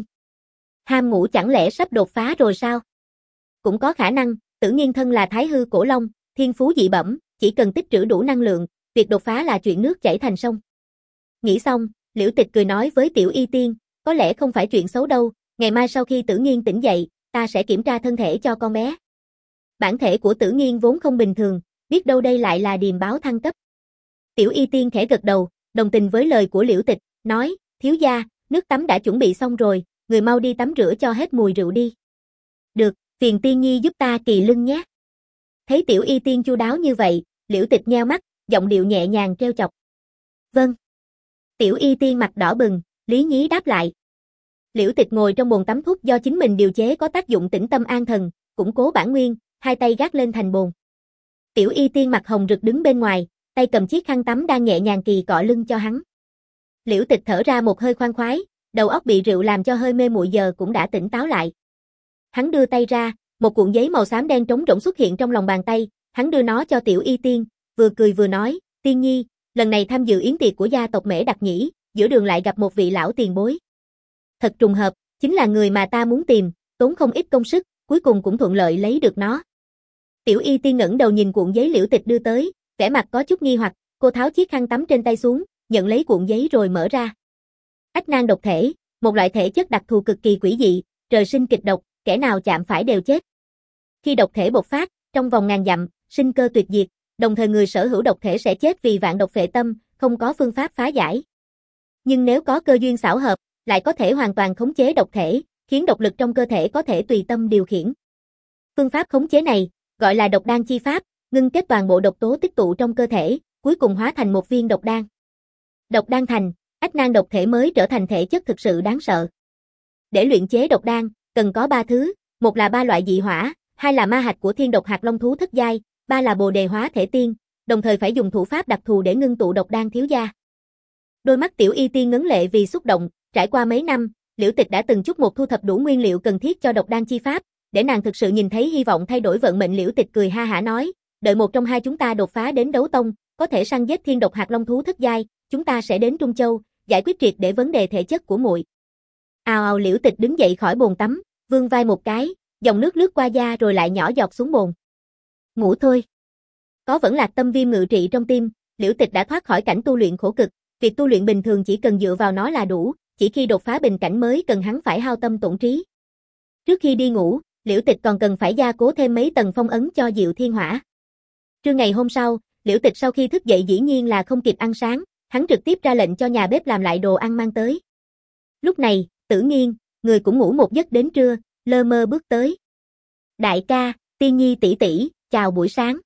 Ham ngủ chẳng lẽ sắp đột phá rồi sao? Cũng có khả năng, Tử Nghiên thân là Thái hư cổ long, thiên phú dị bẩm, chỉ cần tích trữ đủ năng lượng, việc đột phá là chuyện nước chảy thành sông. Nghĩ xong, Liễu Tịch cười nói với Tiểu Y Tiên, có lẽ không phải chuyện xấu đâu, ngày mai sau khi Tử Nghiên tỉnh dậy, ta sẽ kiểm tra thân thể cho con bé. Bản thể của Tử Nghiên vốn không bình thường, biết đâu đây lại là điềm báo thăng cấp. Tiểu Y Tiên khẽ gật đầu, đồng tình với lời của Liễu Tịch, nói, thiếu gia, nước tắm đã chuẩn bị xong rồi, người mau đi tắm rửa cho hết mùi rượu đi. Được, phiền Tiên nhi giúp ta kỳ lưng nhé. Thấy Tiểu Y Tiên chu đáo như vậy, Liễu Tịch nheo mắt, giọng điệu nhẹ nhàng trêu chọc. Vâng. Tiểu Y Tiên mặt đỏ bừng, lý nhí đáp lại. Liễu Tịch ngồi trong bồn tắm thuốc do chính mình điều chế có tác dụng tĩnh tâm an thần, củng cố bản nguyên, hai tay gác lên thành bồn. Tiểu Y Tiên mặt hồng rực đứng bên ngoài, tay cầm chiếc khăn tắm đang nhẹ nhàng kỳ cọ lưng cho hắn. Liễu Tịch thở ra một hơi khoan khoái, đầu óc bị rượu làm cho hơi mê muội giờ cũng đã tỉnh táo lại. Hắn đưa tay ra, một cuộn giấy màu xám đen trống rỗng xuất hiện trong lòng bàn tay, hắn đưa nó cho Tiểu Y Tiên, vừa cười vừa nói, Tiên nhi, lần này tham dự yến tiệc của gia tộc Mễ Đặc Nhĩ, giữa đường lại gặp một vị lão tiền bối. Thật trùng hợp, chính là người mà ta muốn tìm, tốn không ít công sức, cuối cùng cũng thuận lợi lấy được nó. Tiểu Y Tiên ngẩng đầu nhìn cuộn giấy Liễu Tịch đưa tới, vẻ mặt có chút nghi hoặc, cô tháo chiếc khăn tắm trên tay xuống, nhận lấy cuộn giấy rồi mở ra. Ách nan độc thể, một loại thể chất đặc thù cực kỳ quỷ dị, trời sinh kịch độc, kẻ nào chạm phải đều chết. Khi độc thể bộc phát, trong vòng ngàn dặm, sinh cơ tuyệt diệt, đồng thời người sở hữu độc thể sẽ chết vì vạn độc phệ tâm, không có phương pháp phá giải. Nhưng nếu có cơ duyên xảo hợp, lại có thể hoàn toàn khống chế độc thể, khiến độc lực trong cơ thể có thể tùy tâm điều khiển. Phương pháp khống chế này, gọi là độc đan chi pháp, ngưng kết toàn bộ độc tố tích tụ trong cơ thể, cuối cùng hóa thành một viên độc đan. Độc đan thành, ách nan độc thể mới trở thành thể chất thực sự đáng sợ. Để luyện chế độc đan, cần có ba thứ, một là ba loại dị hỏa, hai là ma hạch của thiên độc hạt long thú thất giai, ba là bồ đề hóa thể tiên, đồng thời phải dùng thủ pháp đặc thù để ngưng tụ độc đan thiếu gia. Đôi mắt Tiểu Y Tiên ngấn lệ vì xúc động, trải qua mấy năm, Liễu Tịch đã từng chút một thu thập đủ nguyên liệu cần thiết cho độc đan chi pháp, để nàng thực sự nhìn thấy hy vọng thay đổi vận mệnh. Liễu Tịch cười ha hả nói, đợi một trong hai chúng ta đột phá đến đấu tông, có thể săn giết thiên độc hạt long thú thất giai, chúng ta sẽ đến Trung Châu, giải quyết triệt để vấn đề thể chất của muội. Ào ào, Liễu Tịch đứng dậy khỏi bồn tắm, vươn vai một cái, dòng nước lướt qua da rồi lại nhỏ giọt xuống bồn. Ngủ thôi. Có vẫn lạc tâm viêm ngự trị trong tim, Liễu Tịch đã thoát khỏi cảnh tu luyện khổ cực, việc tu luyện bình thường chỉ cần dựa vào nó là đủ, chỉ khi đột phá bình cảnh mới cần hắn phải hao tâm tổn trí. Trước khi đi ngủ, Liễu Tịch còn cần phải gia cố thêm mấy tầng phong ấn cho Diệu Thiên Hỏa. Trưa ngày hôm sau, Liễu Tịch sau khi thức dậy dĩ nhiên là không kịp ăn sáng, hắn trực tiếp ra lệnh cho nhà bếp làm lại đồ ăn mang tới. Lúc này, Tử Nghiên, người cũng ngủ một giấc đến trưa, lơ mơ bước tới. Đại ca, Tiên nhi tỷ tỷ, chào buổi sáng.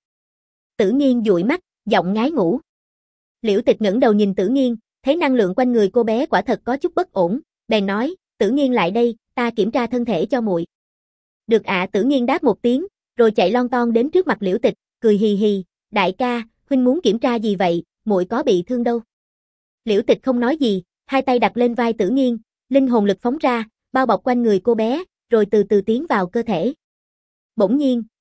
Tử Nghiên dụi mắt, giọng ngái ngủ. Liễu Tịch ngẩng đầu nhìn Tử Nghiên, thấy năng lượng quanh người cô bé quả thật có chút bất ổn, bèn nói, Tử Nghiên lại đây, ta kiểm tra thân thể cho muội. Được ạ. Tử Nghiên đáp một tiếng, rồi chạy lon ton đến trước mặt Liễu Tịch, cười hì hì, đại ca, huynh muốn kiểm tra gì vậy, muội có bị thương đâu. Liễu Tịch không nói gì, hai tay đặt lên vai Tử Nghiên, linh hồn lực phóng ra, bao bọc quanh người cô bé, rồi từ từ tiến vào cơ thể. Bỗng nhiên,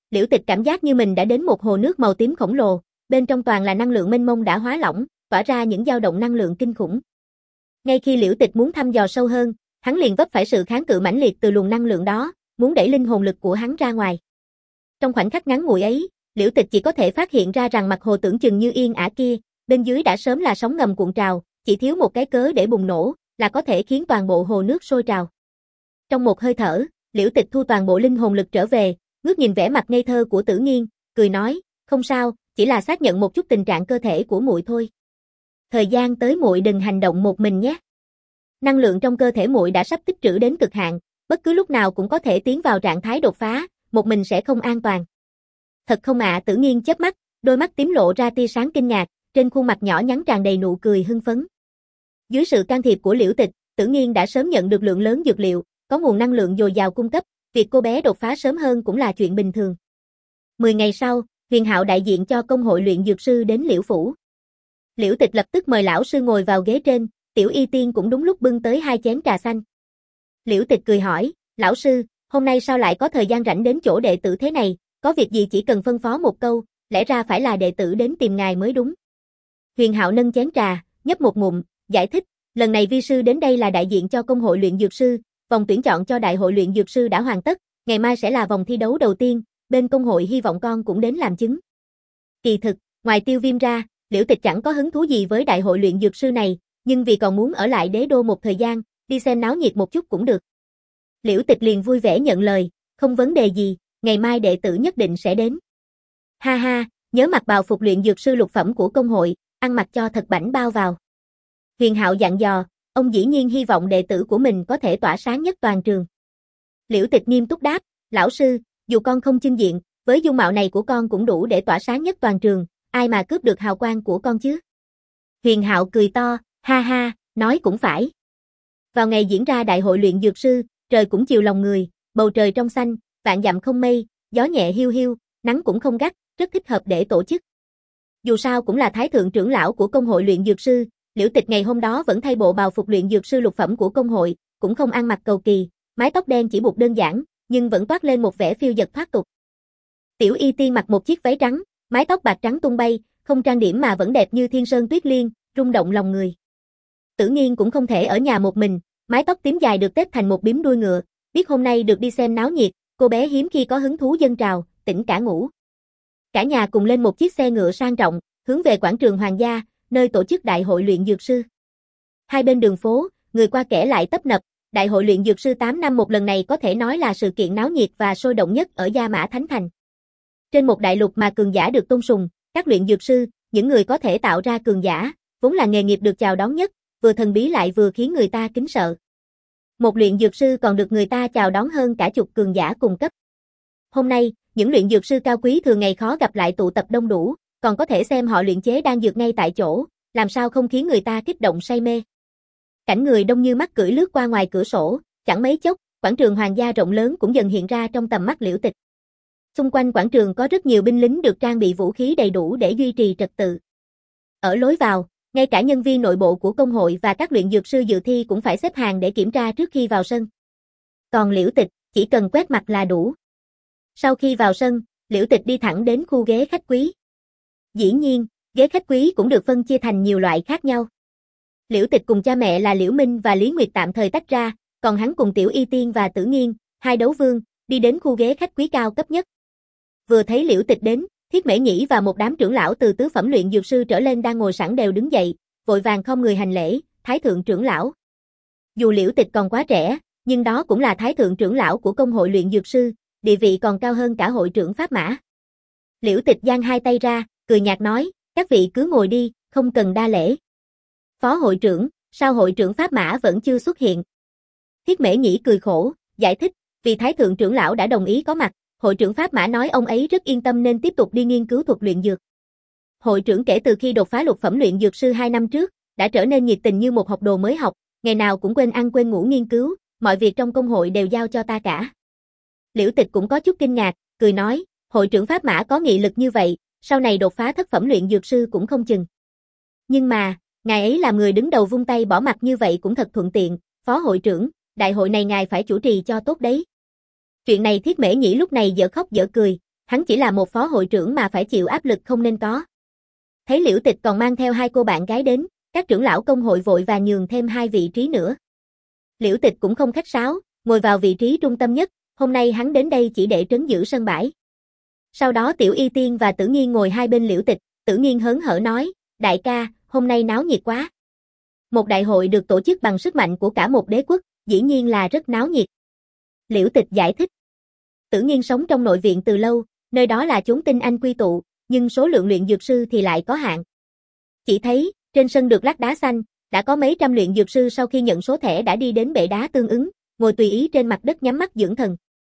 Liễu Tịch cảm giác như mình đã đến một hồ nước màu tím khổng lồ, bên trong toàn là năng lượng mênh mông đã hóa lỏng, tỏa ra những dao động năng lượng kinh khủng. Ngay khi Liễu Tịch muốn thăm dò sâu hơn, hắn liền vấp phải sự kháng cự mãnh liệt từ luồng năng lượng đó, muốn đẩy linh hồn lực của hắn ra ngoài. Trong khoảnh khắc ngắn ngủi ấy, Liễu Tịch chỉ có thể phát hiện ra rằng mặt hồ tưởng chừng như yên ả kia, bên dưới đã sớm là sóng ngầm cuộn trào, chỉ thiếu một cái cớ để bùng nổ, là có thể khiến toàn bộ hồ nước sôi trào. Trong một hơi thở, Liễu Tịch thu toàn bộ linh hồn lực trở về, ngước nhìn vẻ mặt ngây thơ của Tử Nghiên, cười nói, không sao, chỉ là xác nhận một chút tình trạng cơ thể của muội thôi. Thời gian tới muội đừng hành động một mình nhé. Năng lượng trong cơ thể muội đã sắp tích trữ đến cực hạn, bất cứ lúc nào cũng có thể tiến vào trạng thái đột phá, một mình sẽ không an toàn. Thật không ạ? Tử Nghiên chớp mắt, đôi mắt tím lộ ra tia sáng kinh ngạc, trên khuôn mặt nhỏ nhắn tràn đầy nụ cười hưng phấn. Dưới sự can thiệp của Liễu Tịch, Tử Nghiên đã sớm nhận được lượng lớn dược liệu, có nguồn năng lượng dồi dào cung cấp, việc cô bé đột phá sớm hơn cũng là chuyện bình thường. Mười ngày sau, Huyền Hạo đại diện cho công hội luyện dược sư đến Liễu phủ. Liễu Tịch lập tức mời lão sư ngồi vào ghế trên, Tiểu Y Tiên cũng đúng lúc bưng tới hai chén trà xanh. Liễu Tịch cười hỏi, lão sư, hôm nay sao lại có thời gian rảnh đến chỗ đệ tử thế này, có việc gì chỉ cần phân phó một câu, lẽ ra phải là đệ tử đến tìm ngài mới đúng. Huyền Hạo nâng chén trà, nhấp một ngụm, giải thích, lần này vi sư đến đây là đại diện cho công hội luyện dược sư, vòng tuyển chọn cho đại hội luyện dược sư đã hoàn tất, ngày mai sẽ là vòng thi đấu đầu tiên, bên công hội hy vọng con cũng đến làm chứng. Kỳ thực, ngoài Tiêu Viêm ra, Liễu Tịch chẳng có hứng thú gì với đại hội luyện dược sư này, nhưng vì còn muốn ở lại đế đô một thời gian, đi xem náo nhiệt một chút cũng được. Liễu Tịch liền vui vẻ nhận lời, không vấn đề gì, ngày mai đệ tử nhất định sẽ đến. Ha ha, nhớ mặc bào phục luyện dược sư lục phẩm của công hội, ăn mặc cho thật bảnh bao vào. Huyền Hạo dặn dò, ông dĩ nhiên hy vọng đệ tử của mình có thể tỏa sáng nhất toàn trường. Liễu Tịch nghiêm túc đáp, lão sư, dù con không chưng diện, với dung mạo này của con cũng đủ để tỏa sáng nhất toàn trường, ai mà cướp được hào quang của con chứ? Huyền Hạo cười to, ha ha, nói cũng phải. Vào ngày diễn ra đại hội luyện dược sư, trời cũng chiều lòng người, bầu trời trong xanh, vạn dặm không mây, gió nhẹ hiu hiu, nắng cũng không gắt, rất thích hợp để tổ chức. Dù sao cũng là thái thượng trưởng lão của công hội luyện dược sư, Liễu Tịch ngày hôm đó vẫn thay bộ bào phục luyện dược sư lục phẩm của công hội, cũng không ăn mặc cầu kỳ, mái tóc đen chỉ buộc đơn giản, nhưng vẫn toát lên một vẻ phiêu dật thoát tục. Tiểu Y Tiên mặc một chiếc váy trắng, mái tóc bạc trắng tung bay, không trang điểm mà vẫn đẹp như thiên sơn tuyết liên, rung động lòng người. Tử Nghiên cũng không thể ở nhà một mình, mái tóc tím dài được tết thành một bím đuôi ngựa, biết hôm nay được đi xem náo nhiệt, cô bé hiếm khi có hứng thú dâng trào, tỉnh cả ngủ. Cả nhà cùng lên một chiếc xe ngựa sang trọng, hướng về quảng trường Hoàng gia, nơi tổ chức đại hội luyện dược sư. Hai bên đường phố, người qua kẻ lại tấp nập, đại hội luyện dược sư tám năm một lần này có thể nói là sự kiện náo nhiệt và sôi động nhất ở Gia Mã Thánh Thành. Trên một đại lục mà cường giả được tôn sùng, các luyện dược sư, những người có thể tạo ra cường giả, vốn là nghề nghiệp được chào đón nhất, vừa thần bí lại vừa khiến người ta kính sợ. Một luyện dược sư còn được người ta chào đón hơn cả chục cường giả cùng cấp. Hôm nay, những luyện dược sư cao quý thường ngày khó gặp lại tụ tập đông đủ, còn có thể xem họ luyện chế đan dược ngay tại chỗ, làm sao không khiến người ta kích động say mê. Cảnh người đông như mắt cưỡi lướt qua ngoài cửa sổ, chẳng mấy chốc, quảng trường Hoàng gia rộng lớn cũng dần hiện ra trong tầm mắt Liễu Tịch. Xung quanh quảng trường có rất nhiều binh lính được trang bị vũ khí đầy đủ để duy trì trật tự. Ở lối vào, ngay cả nhân viên nội bộ của công hội và các luyện dược sư dự thi cũng phải xếp hàng để kiểm tra trước khi vào sân. Còn Liễu Tịch, chỉ cần quét mặt là đủ. Sau khi vào sân, Liễu Tịch đi thẳng đến khu ghế khách quý. Dĩ nhiên, ghế khách quý cũng được phân chia thành nhiều loại khác nhau. Liễu Tịch cùng cha mẹ là Liễu Minh và Lý Nguyệt tạm thời tách ra, còn hắn cùng Tiểu Y Tiên và Tử Nghiên, hai đấu vương, đi đến khu ghế khách quý cao cấp nhất. Vừa thấy Liễu Tịch đến, Thiết Mễ Nhĩ và một đám trưởng lão từ tứ phẩm luyện dược sư trở lên đang ngồi sẵn đều đứng dậy, vội vàng khom người hành lễ, Thái thượng trưởng lão. Dù Liễu Tịch còn quá trẻ, nhưng đó cũng là Thái thượng trưởng lão của công hội luyện dược sư, địa vị còn cao hơn cả hội trưởng Pháp Mã. Liễu Tịch giang hai tay ra, cười nhạt nói, các vị cứ ngồi đi, không cần đa lễ. Phó hội trưởng, sao hội trưởng Pháp Mã vẫn chưa xuất hiện? Thiết Mễ Nhĩ cười khổ, giải thích, vì Thái thượng trưởng lão đã đồng ý có mặt, hội trưởng Pháp Mã nói ông ấy rất yên tâm nên tiếp tục đi nghiên cứu thuật luyện dược. Hội trưởng kể từ khi đột phá lục phẩm luyện dược sư hai năm trước, đã trở nên nhiệt tình như một học đồ mới học, ngày nào cũng quên ăn quên ngủ nghiên cứu, mọi việc trong công hội đều giao cho ta cả. Liễu Tịch cũng có chút kinh ngạc, cười nói, hội trưởng Pháp Mã có nghị lực như vậy, sau này đột phá thất phẩm luyện dược sư cũng không chừng. Nhưng mà, ngài ấy làm người đứng đầu vung tay bỏ mặt như vậy cũng thật thuận tiện, phó hội trưởng, đại hội này ngài phải chủ trì cho tốt đấy. Chuyện này Thiết Mễ Nhĩ lúc này dở khóc dở cười, Hắn chỉ là một phó hội trưởng mà phải chịu áp lực không nên có. Thấy Liễu Tịch còn mang theo hai cô bạn gái đến, các trưởng lão công hội vội và nhường thêm hai vị trí nữa. Liễu Tịch cũng không khách sáo, ngồi vào vị trí trung tâm nhất, hôm nay hắn đến đây chỉ để trấn giữ sân bãi. Sau đó Tiểu Y Tiên và Tử Nghiên ngồi hai bên Liễu Tịch, Tử Nghiên hớn hở nói, đại ca, hôm nay náo nhiệt quá. Một đại hội được tổ chức bằng sức mạnh của cả một đế quốc, dĩ nhiên là rất náo nhiệt. Liễu Tịch giải thích. Tử Nghiên sống trong nội viện từ lâu, nơi đó là chốn tinh anh quy tụ, nhưng số lượng luyện dược sư thì lại có hạn. Chỉ thấy, trên sân được lát đá xanh, đã có mấy trăm luyện dược sư sau khi nhận số thẻ đã đi đến bệ đá tương ứng, ngồi tùy ý trên mặt đất nhắm mắt dưỡng thần.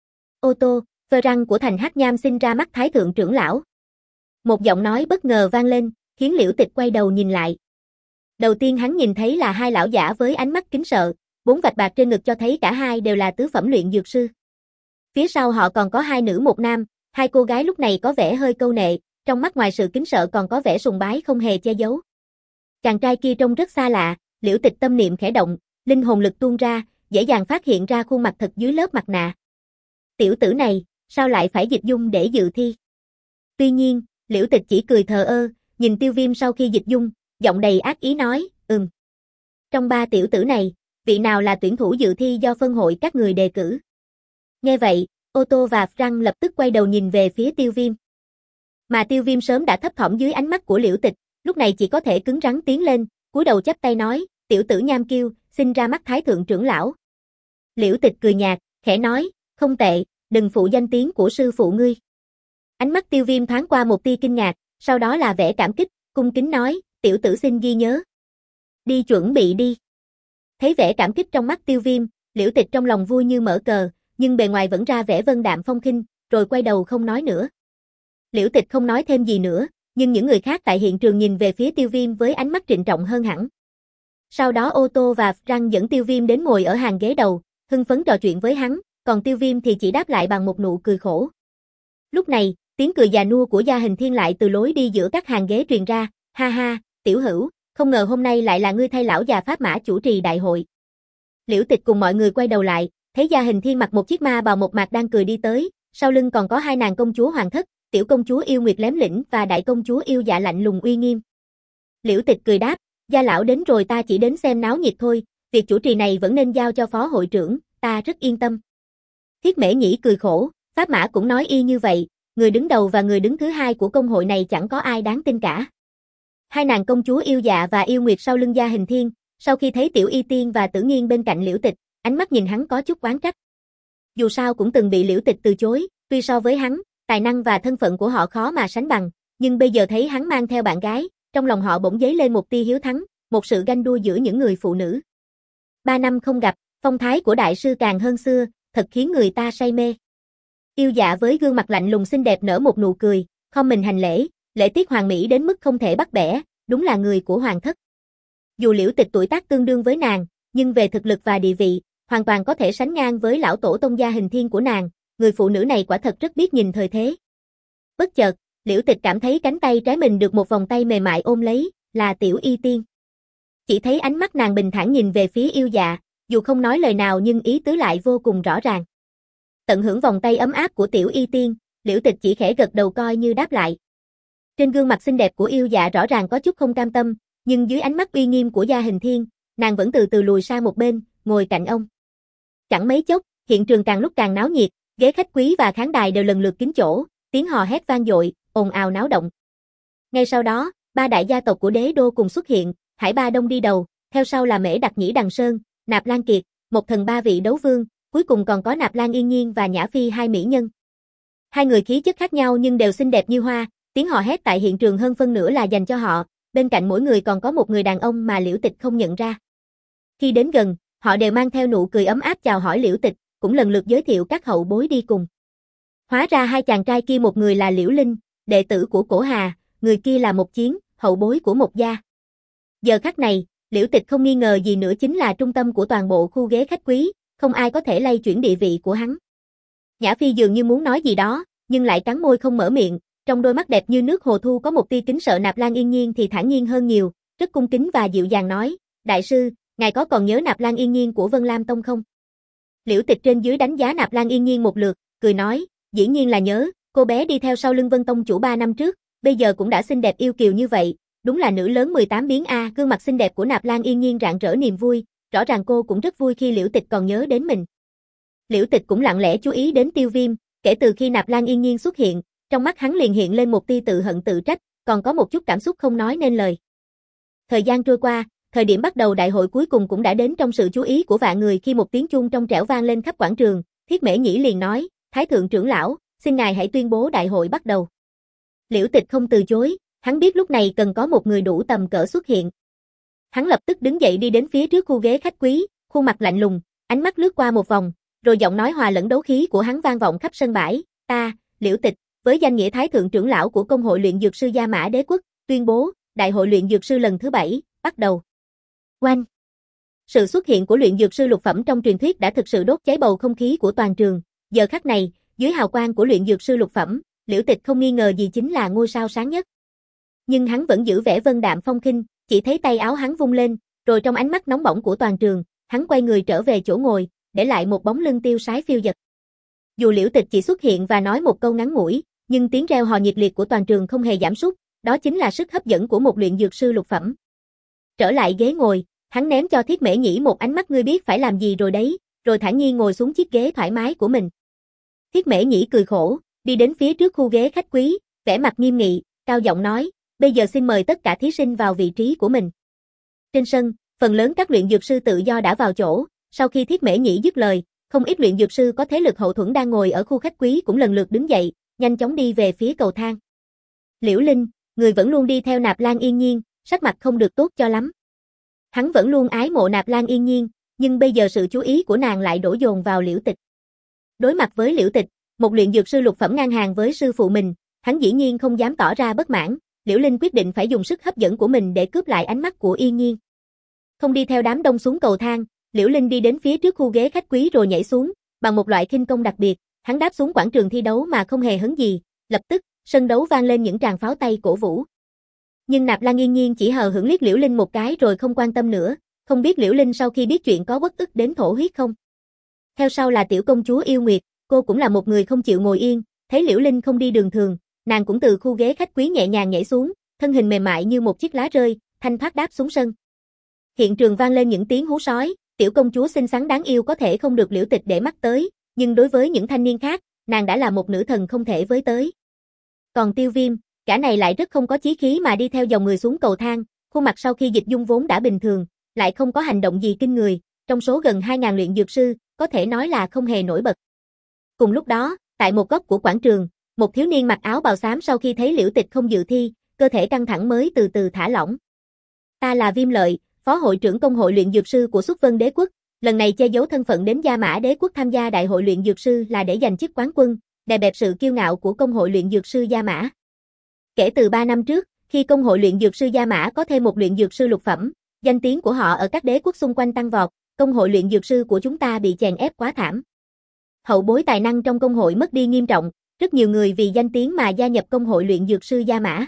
Ô tô, phơ răng của thành Hắc Nham xin ra mắt Thái thượng trưởng lão. Một giọng nói bất ngờ vang lên, khiến Liễu Tịch quay đầu nhìn lại. Đầu tiên hắn nhìn thấy là hai lão giả với ánh mắt kính sợ, bốn vạch bạc trên ngực cho thấy cả hai đều là tứ phẩm luyện dược sư. Phía sau họ còn có hai nữ một nam, hai cô gái lúc này có vẻ hơi câu nệ, trong mắt ngoài sự kính sợ còn có vẻ sùng bái không hề che giấu. Chàng trai kia trông rất xa lạ, Liễu Tịch tâm niệm khẽ động, linh hồn lực tuôn ra, dễ dàng phát hiện ra khuôn mặt thật dưới lớp mặt nạ. Tiểu tử này, sao lại phải dịch dung để dự thi? Tuy nhiên, Liễu Tịch chỉ cười thờ ơ, nhìn Tiêu Viêm sau khi dịch dung, giọng đầy ác ý nói, ừm. Trong ba tiểu tử này, vị nào là tuyển thủ dự thi do phân hội các người đề cử? Nghe vậy, Ô Tô và Frank lập tức quay đầu nhìn về phía Tiêu Viêm. Mà Tiêu Viêm sớm đã thấp thỏm dưới ánh mắt của Liễu Tịch, lúc này chỉ có thể cứng rắn tiến lên, cúi đầu chắp tay nói, tiểu tử Nham Kiêu, xin ra mắt Thái thượng trưởng lão. Liễu Tịch cười nhạt, khẽ nói, không tệ, đừng phụ danh tiếng của sư phụ ngươi. Ánh mắt Tiêu Viêm thoáng qua một tia kinh ngạc, sau đó là vẻ cảm kích, cung kính nói, tiểu tử xin ghi nhớ. Đi chuẩn bị đi. Thấy vẻ cảm kích trong mắt Tiêu Viêm, Liễu Tịch trong lòng vui như mở cờ, nhưng bề ngoài vẫn ra vẻ vân đạm phong khinh, rồi quay đầu không nói nữa. Liễu Tịch không nói thêm gì nữa, nhưng những người khác tại hiện trường nhìn về phía Tiêu Viêm với ánh mắt trịnh trọng hơn hẳn. Sau đó Ô Tô và Frank dẫn Tiêu Viêm đến ngồi ở hàng ghế đầu, hưng phấn trò chuyện với hắn, còn Tiêu Viêm thì chỉ đáp lại bằng một nụ cười khổ. Lúc này, tiếng cười già nua của Gia Hình Thiên lại từ lối đi giữa các hàng ghế truyền ra, ha ha, tiểu hữu, không ngờ hôm nay lại là ngươi thay lão già Pháp Mã chủ trì đại hội. Liễu Tịch cùng mọi người quay đầu lại, thấy Gia Hình Thiên mặc một chiếc ma bào một mạc đang cười đi tới, sau lưng còn có hai nàng công chúa hoàng thất, tiểu công chúa Yêu Nguyệt lém lĩnh và đại công chúa Yêu Dạ lạnh lùng uy nghiêm. Liễu Tịch cười đáp, Gia lão đến rồi, ta chỉ đến xem náo nhiệt thôi, việc chủ trì này vẫn nên giao cho phó hội trưởng, ta rất yên tâm. Thiết Mễ Nhĩ cười khổ, Pháp Mã cũng nói y như vậy, người đứng đầu và người đứng thứ hai của công hội này chẳng có ai đáng tin cả. Hai nàng công chúa Yêu Dạ và Yêu Nguyệt sau lưng Gia Hình Thiên, sau khi thấy Tiểu Y Tiên và Tử Nghiên bên cạnh Liễu Tịch, ánh mắt nhìn hắn có chút oán trách. Dù sao cũng từng bị Liễu Tịch từ chối, tuy so với hắn, tài năng và thân phận của họ khó mà sánh bằng, nhưng bây giờ thấy hắn mang theo bạn gái, trong lòng họ bỗng dấy lên một tia hiếu thắng, một sự ganh đua giữa những người phụ nữ. Ba năm không gặp, phong thái của đại sư càng hơn xưa, thật khiến người ta say mê. Yêu Dạ với gương mặt lạnh lùng xinh đẹp nở một nụ cười, không mình hành lễ, lễ tiết hoàng mỹ đến mức không thể bắt bẻ, đúng là người của hoàng thất. Dù Liễu Tịch tuổi tác tương đương với nàng, nhưng về thực lực và địa vị, hoàn toàn có thể sánh ngang với lão tổ tông Gia Hình Thiên của nàng, người phụ nữ này quả thật rất biết nhìn thời thế. Bất chợt, Liễu Tịch cảm thấy cánh tay trái mình được một vòng tay mềm mại ôm lấy, là Tiểu Y Tiên. Chỉ thấy ánh mắt nàng bình thản nhìn về phía Yêu Dạ, dù không nói lời nào nhưng ý tứ lại vô cùng rõ ràng. Tận hưởng vòng tay ấm áp của Tiểu Y Tiên, Liễu Tịch chỉ khẽ gật đầu coi như đáp lại. Trên gương mặt xinh đẹp của Yêu Dạ rõ ràng có chút không cam tâm, nhưng dưới ánh mắt uy nghiêm của Gia Hình Thiên, nàng vẫn từ từ lùi sang một bên, ngồi cạnh ông. Chẳng mấy chốc, hiện trường càng lúc càng náo nhiệt, ghế khách quý và khán đài đều lần lượt kín chỗ, tiếng hò hét vang dội, ồn ào náo động. Ngay sau đó, ba đại gia tộc của đế đô cùng xuất hiện, Hải Ba Đông đi đầu, theo sau là Mễ Đặc Nhĩ Đằng Sơn, Nạp Lan Kiệt, một thần ba vị đấu vương, cuối cùng còn có Nạp Lan Yên Nhiên và Nhã Phi hai mỹ nhân. Hai người khí chất khác nhau nhưng đều xinh đẹp như hoa, tiếng hò hét tại hiện trường hơn phân nửa là dành cho họ, bên cạnh mỗi người còn có một người đàn ông mà Liễu Tịch không nhận ra. Khi đến gần, họ đều mang theo nụ cười ấm áp chào hỏi Liễu Tịch, cũng lần lượt giới thiệu các hậu bối đi cùng. Hóa ra hai chàng trai kia một người là Liễu Linh, đệ tử của Cổ Hà, người kia là Một Chiến, hậu bối của Một Gia. Giờ khắc này, Liễu Tịch không nghi ngờ gì nữa chính là trung tâm của toàn bộ khu ghế khách quý, không ai có thể lay chuyển địa vị của hắn. Nhã Phi dường như muốn nói gì đó, nhưng lại cắn môi không mở miệng, trong đôi mắt đẹp như nước hồ thu có một tia kính sợ. Nạp Lan Yên Nhiên thì thản nhiên hơn nhiều, rất cung kính và dịu dàng nói, đại sư, ngài có còn nhớ Nạp Lan Yên Nhiên của Vân Lam Tông không? Liễu Tịch trên dưới đánh giá Nạp Lan Yên Nhiên một lượt, cười nói, dĩ nhiên là nhớ, Cô bé đi theo sau lưng Vân Tông chủ ba năm trước, bây giờ cũng đã xinh đẹp yêu kiều như vậy, đúng là nữ lớn mười tám biến a. Gương mặt xinh đẹp của Nạp Lan Yên Nhiên rạng rỡ niềm vui, rõ ràng cô cũng rất vui khi Liễu Tịch còn nhớ đến mình. Liễu Tịch cũng lặng lẽ chú ý đến Tiêu Viêm, kể từ khi Nạp Lan Yên Nhiên xuất hiện, trong mắt hắn liền hiện lên một tia tự hận tự trách, còn có một chút cảm xúc không nói nên lời. Thời gian trôi qua, thời điểm bắt đầu đại hội cuối cùng cũng đã đến trong sự chú ý của vạn người khi một tiếng chuông trong trẻo vang lên khắp quảng trường, Thiết Mễ Nhĩ liền nói, Thái thượng trưởng lão, xin ngài hãy tuyên bố đại hội bắt đầu. Liễu Tịch không từ chối, hắn biết lúc này cần có một người đủ tầm cỡ xuất hiện. Hắn lập tức đứng dậy đi đến phía trước khu ghế khách quý, khuôn mặt lạnh lùng, ánh mắt lướt qua một vòng, rồi giọng nói hòa lẫn đấu khí của hắn vang vọng khắp sân bãi, ta, Liễu Tịch, với danh nghĩa Thái thượng trưởng lão của Công hội luyện dược sư Gia Mã Đế quốc, tuyên bố, đại hội luyện dược sư lần thứ bảy, bắt đầu. Oanh! Sự xuất hiện của luyện dược sư lục phẩm trong truyền thuyết đã thực sự đốt cháy bầu không khí của toàn trường, giờ khắc này, dưới hào quang của luyện dược sư lục phẩm, Liễu Tịch không nghi ngờ gì chính là ngôi sao sáng nhất. Nhưng hắn vẫn giữ vẻ vân đạm phong khinh, chỉ thấy tay áo hắn vung lên, rồi trong ánh mắt nóng bỏng của toàn trường, hắn quay người trở về chỗ ngồi, để lại một bóng lưng tiêu sái phiêu dật. Dù Liễu Tịch chỉ xuất hiện và nói một câu ngắn ngủi, nhưng tiếng reo hò nhiệt liệt của toàn trường không hề giảm sút, đó chính là sức hấp dẫn của một luyện dược sư lục phẩm. Trở lại ghế ngồi, hắn ném cho Thiết Mễ Nhĩ một ánh mắt ngươi biết phải làm gì rồi đấy, rồi thản nhiên ngồi xuống chiếc ghế thoải mái của mình. Thiết Mễ Nhĩ cười khổ, đi đến phía trước khu ghế khách quý, vẻ mặt nghiêm nghị, cao giọng nói, bây giờ xin mời tất cả thí sinh vào vị trí của mình. Trên sân, phần lớn các luyện dược sư tự do đã vào chỗ, sau khi Thiết Mễ Nhĩ dứt lời, không ít luyện dược sư có thế lực hậu thuẫn đang ngồi ở khu khách quý cũng lần lượt đứng dậy, nhanh chóng đi về phía cầu thang. Liễu Linh, người vẫn luôn đi theo Nạp Lan Yên Nhiên, sắc mặt không được tốt cho lắm. Hắn vẫn luôn ái mộ Nạp Lan Yên Nhiên, nhưng bây giờ sự chú ý của nàng lại đổ dồn vào Liễu Tịch. Đối mặt với Liễu Tịch, một luyện dược sư lục phẩm ngang hàng với sư phụ mình, hắn dĩ nhiên không dám tỏ ra bất mãn, Liễu Linh quyết định phải dùng sức hấp dẫn của mình để cướp lại ánh mắt của Yên Nhiên. Không đi theo đám đông xuống cầu thang, Liễu Linh đi đến phía trước khu ghế khách quý rồi nhảy xuống, bằng một loại khinh công đặc biệt, hắn đáp xuống quảng trường thi đấu mà không hề hấn gì, lập tức, sân đấu vang lên những tràng pháo tay cổ vũ. Nhưng Nạp Lan Yên Nhiên chỉ hờ hững liếc Liễu Linh một cái rồi không quan tâm nữa, không biết Liễu Linh sau khi biết chuyện có uất ức đến thổ huyết không. Theo sau là tiểu công chúa Yêu Nguyệt, cô cũng là một người không chịu ngồi yên, thấy Liễu Linh không đi đường thường, nàng cũng từ khu ghế khách quý nhẹ nhàng nhảy xuống, thân hình mềm mại như một chiếc lá rơi, thanh thoát đáp xuống sân. Hiện trường vang lên những tiếng hú sói, tiểu công chúa xinh xắn đáng yêu có thể không được Liễu Tịch để mắt tới, nhưng đối với những thanh niên khác, nàng đã là một nữ thần không thể với tới. Còn Tiêu Viêm, cả này lại rất không có chí khí mà đi theo dòng người xuống cầu thang, khuôn mặt sau khi dịch dung vốn đã bình thường, lại không có hành động gì kinh người, trong số gần hai nghìn luyện dược sư, có thể nói là không hề nổi bật. Cùng lúc đó, tại một góc của quảng trường, một thiếu niên mặc áo bào xám sau khi thấy Liễu Tịch không dự thi, cơ thể căng thẳng mới từ từ thả lỏng. Ta là Viêm Lợi, phó hội trưởng công hội luyện dược sư của Xuất Vân Đế quốc, lần này che giấu thân phận đến Gia Mã Đế quốc tham gia đại hội luyện dược sư là để giành chức quán quân, đè bẹp sự kiêu ngạo của công hội luyện dược sư Gia Mã. Kể từ ba năm trước, khi công hội luyện dược sư Gia Mã có thêm một luyện dược sư lục phẩm, danh tiếng của họ ở các đế quốc xung quanh tăng vọt, công hội luyện dược sư của chúng ta bị chèn ép quá thảm. Hậu bối tài năng trong công hội mất đi nghiêm trọng, rất nhiều người vì danh tiếng mà gia nhập công hội luyện dược sư Gia Mã.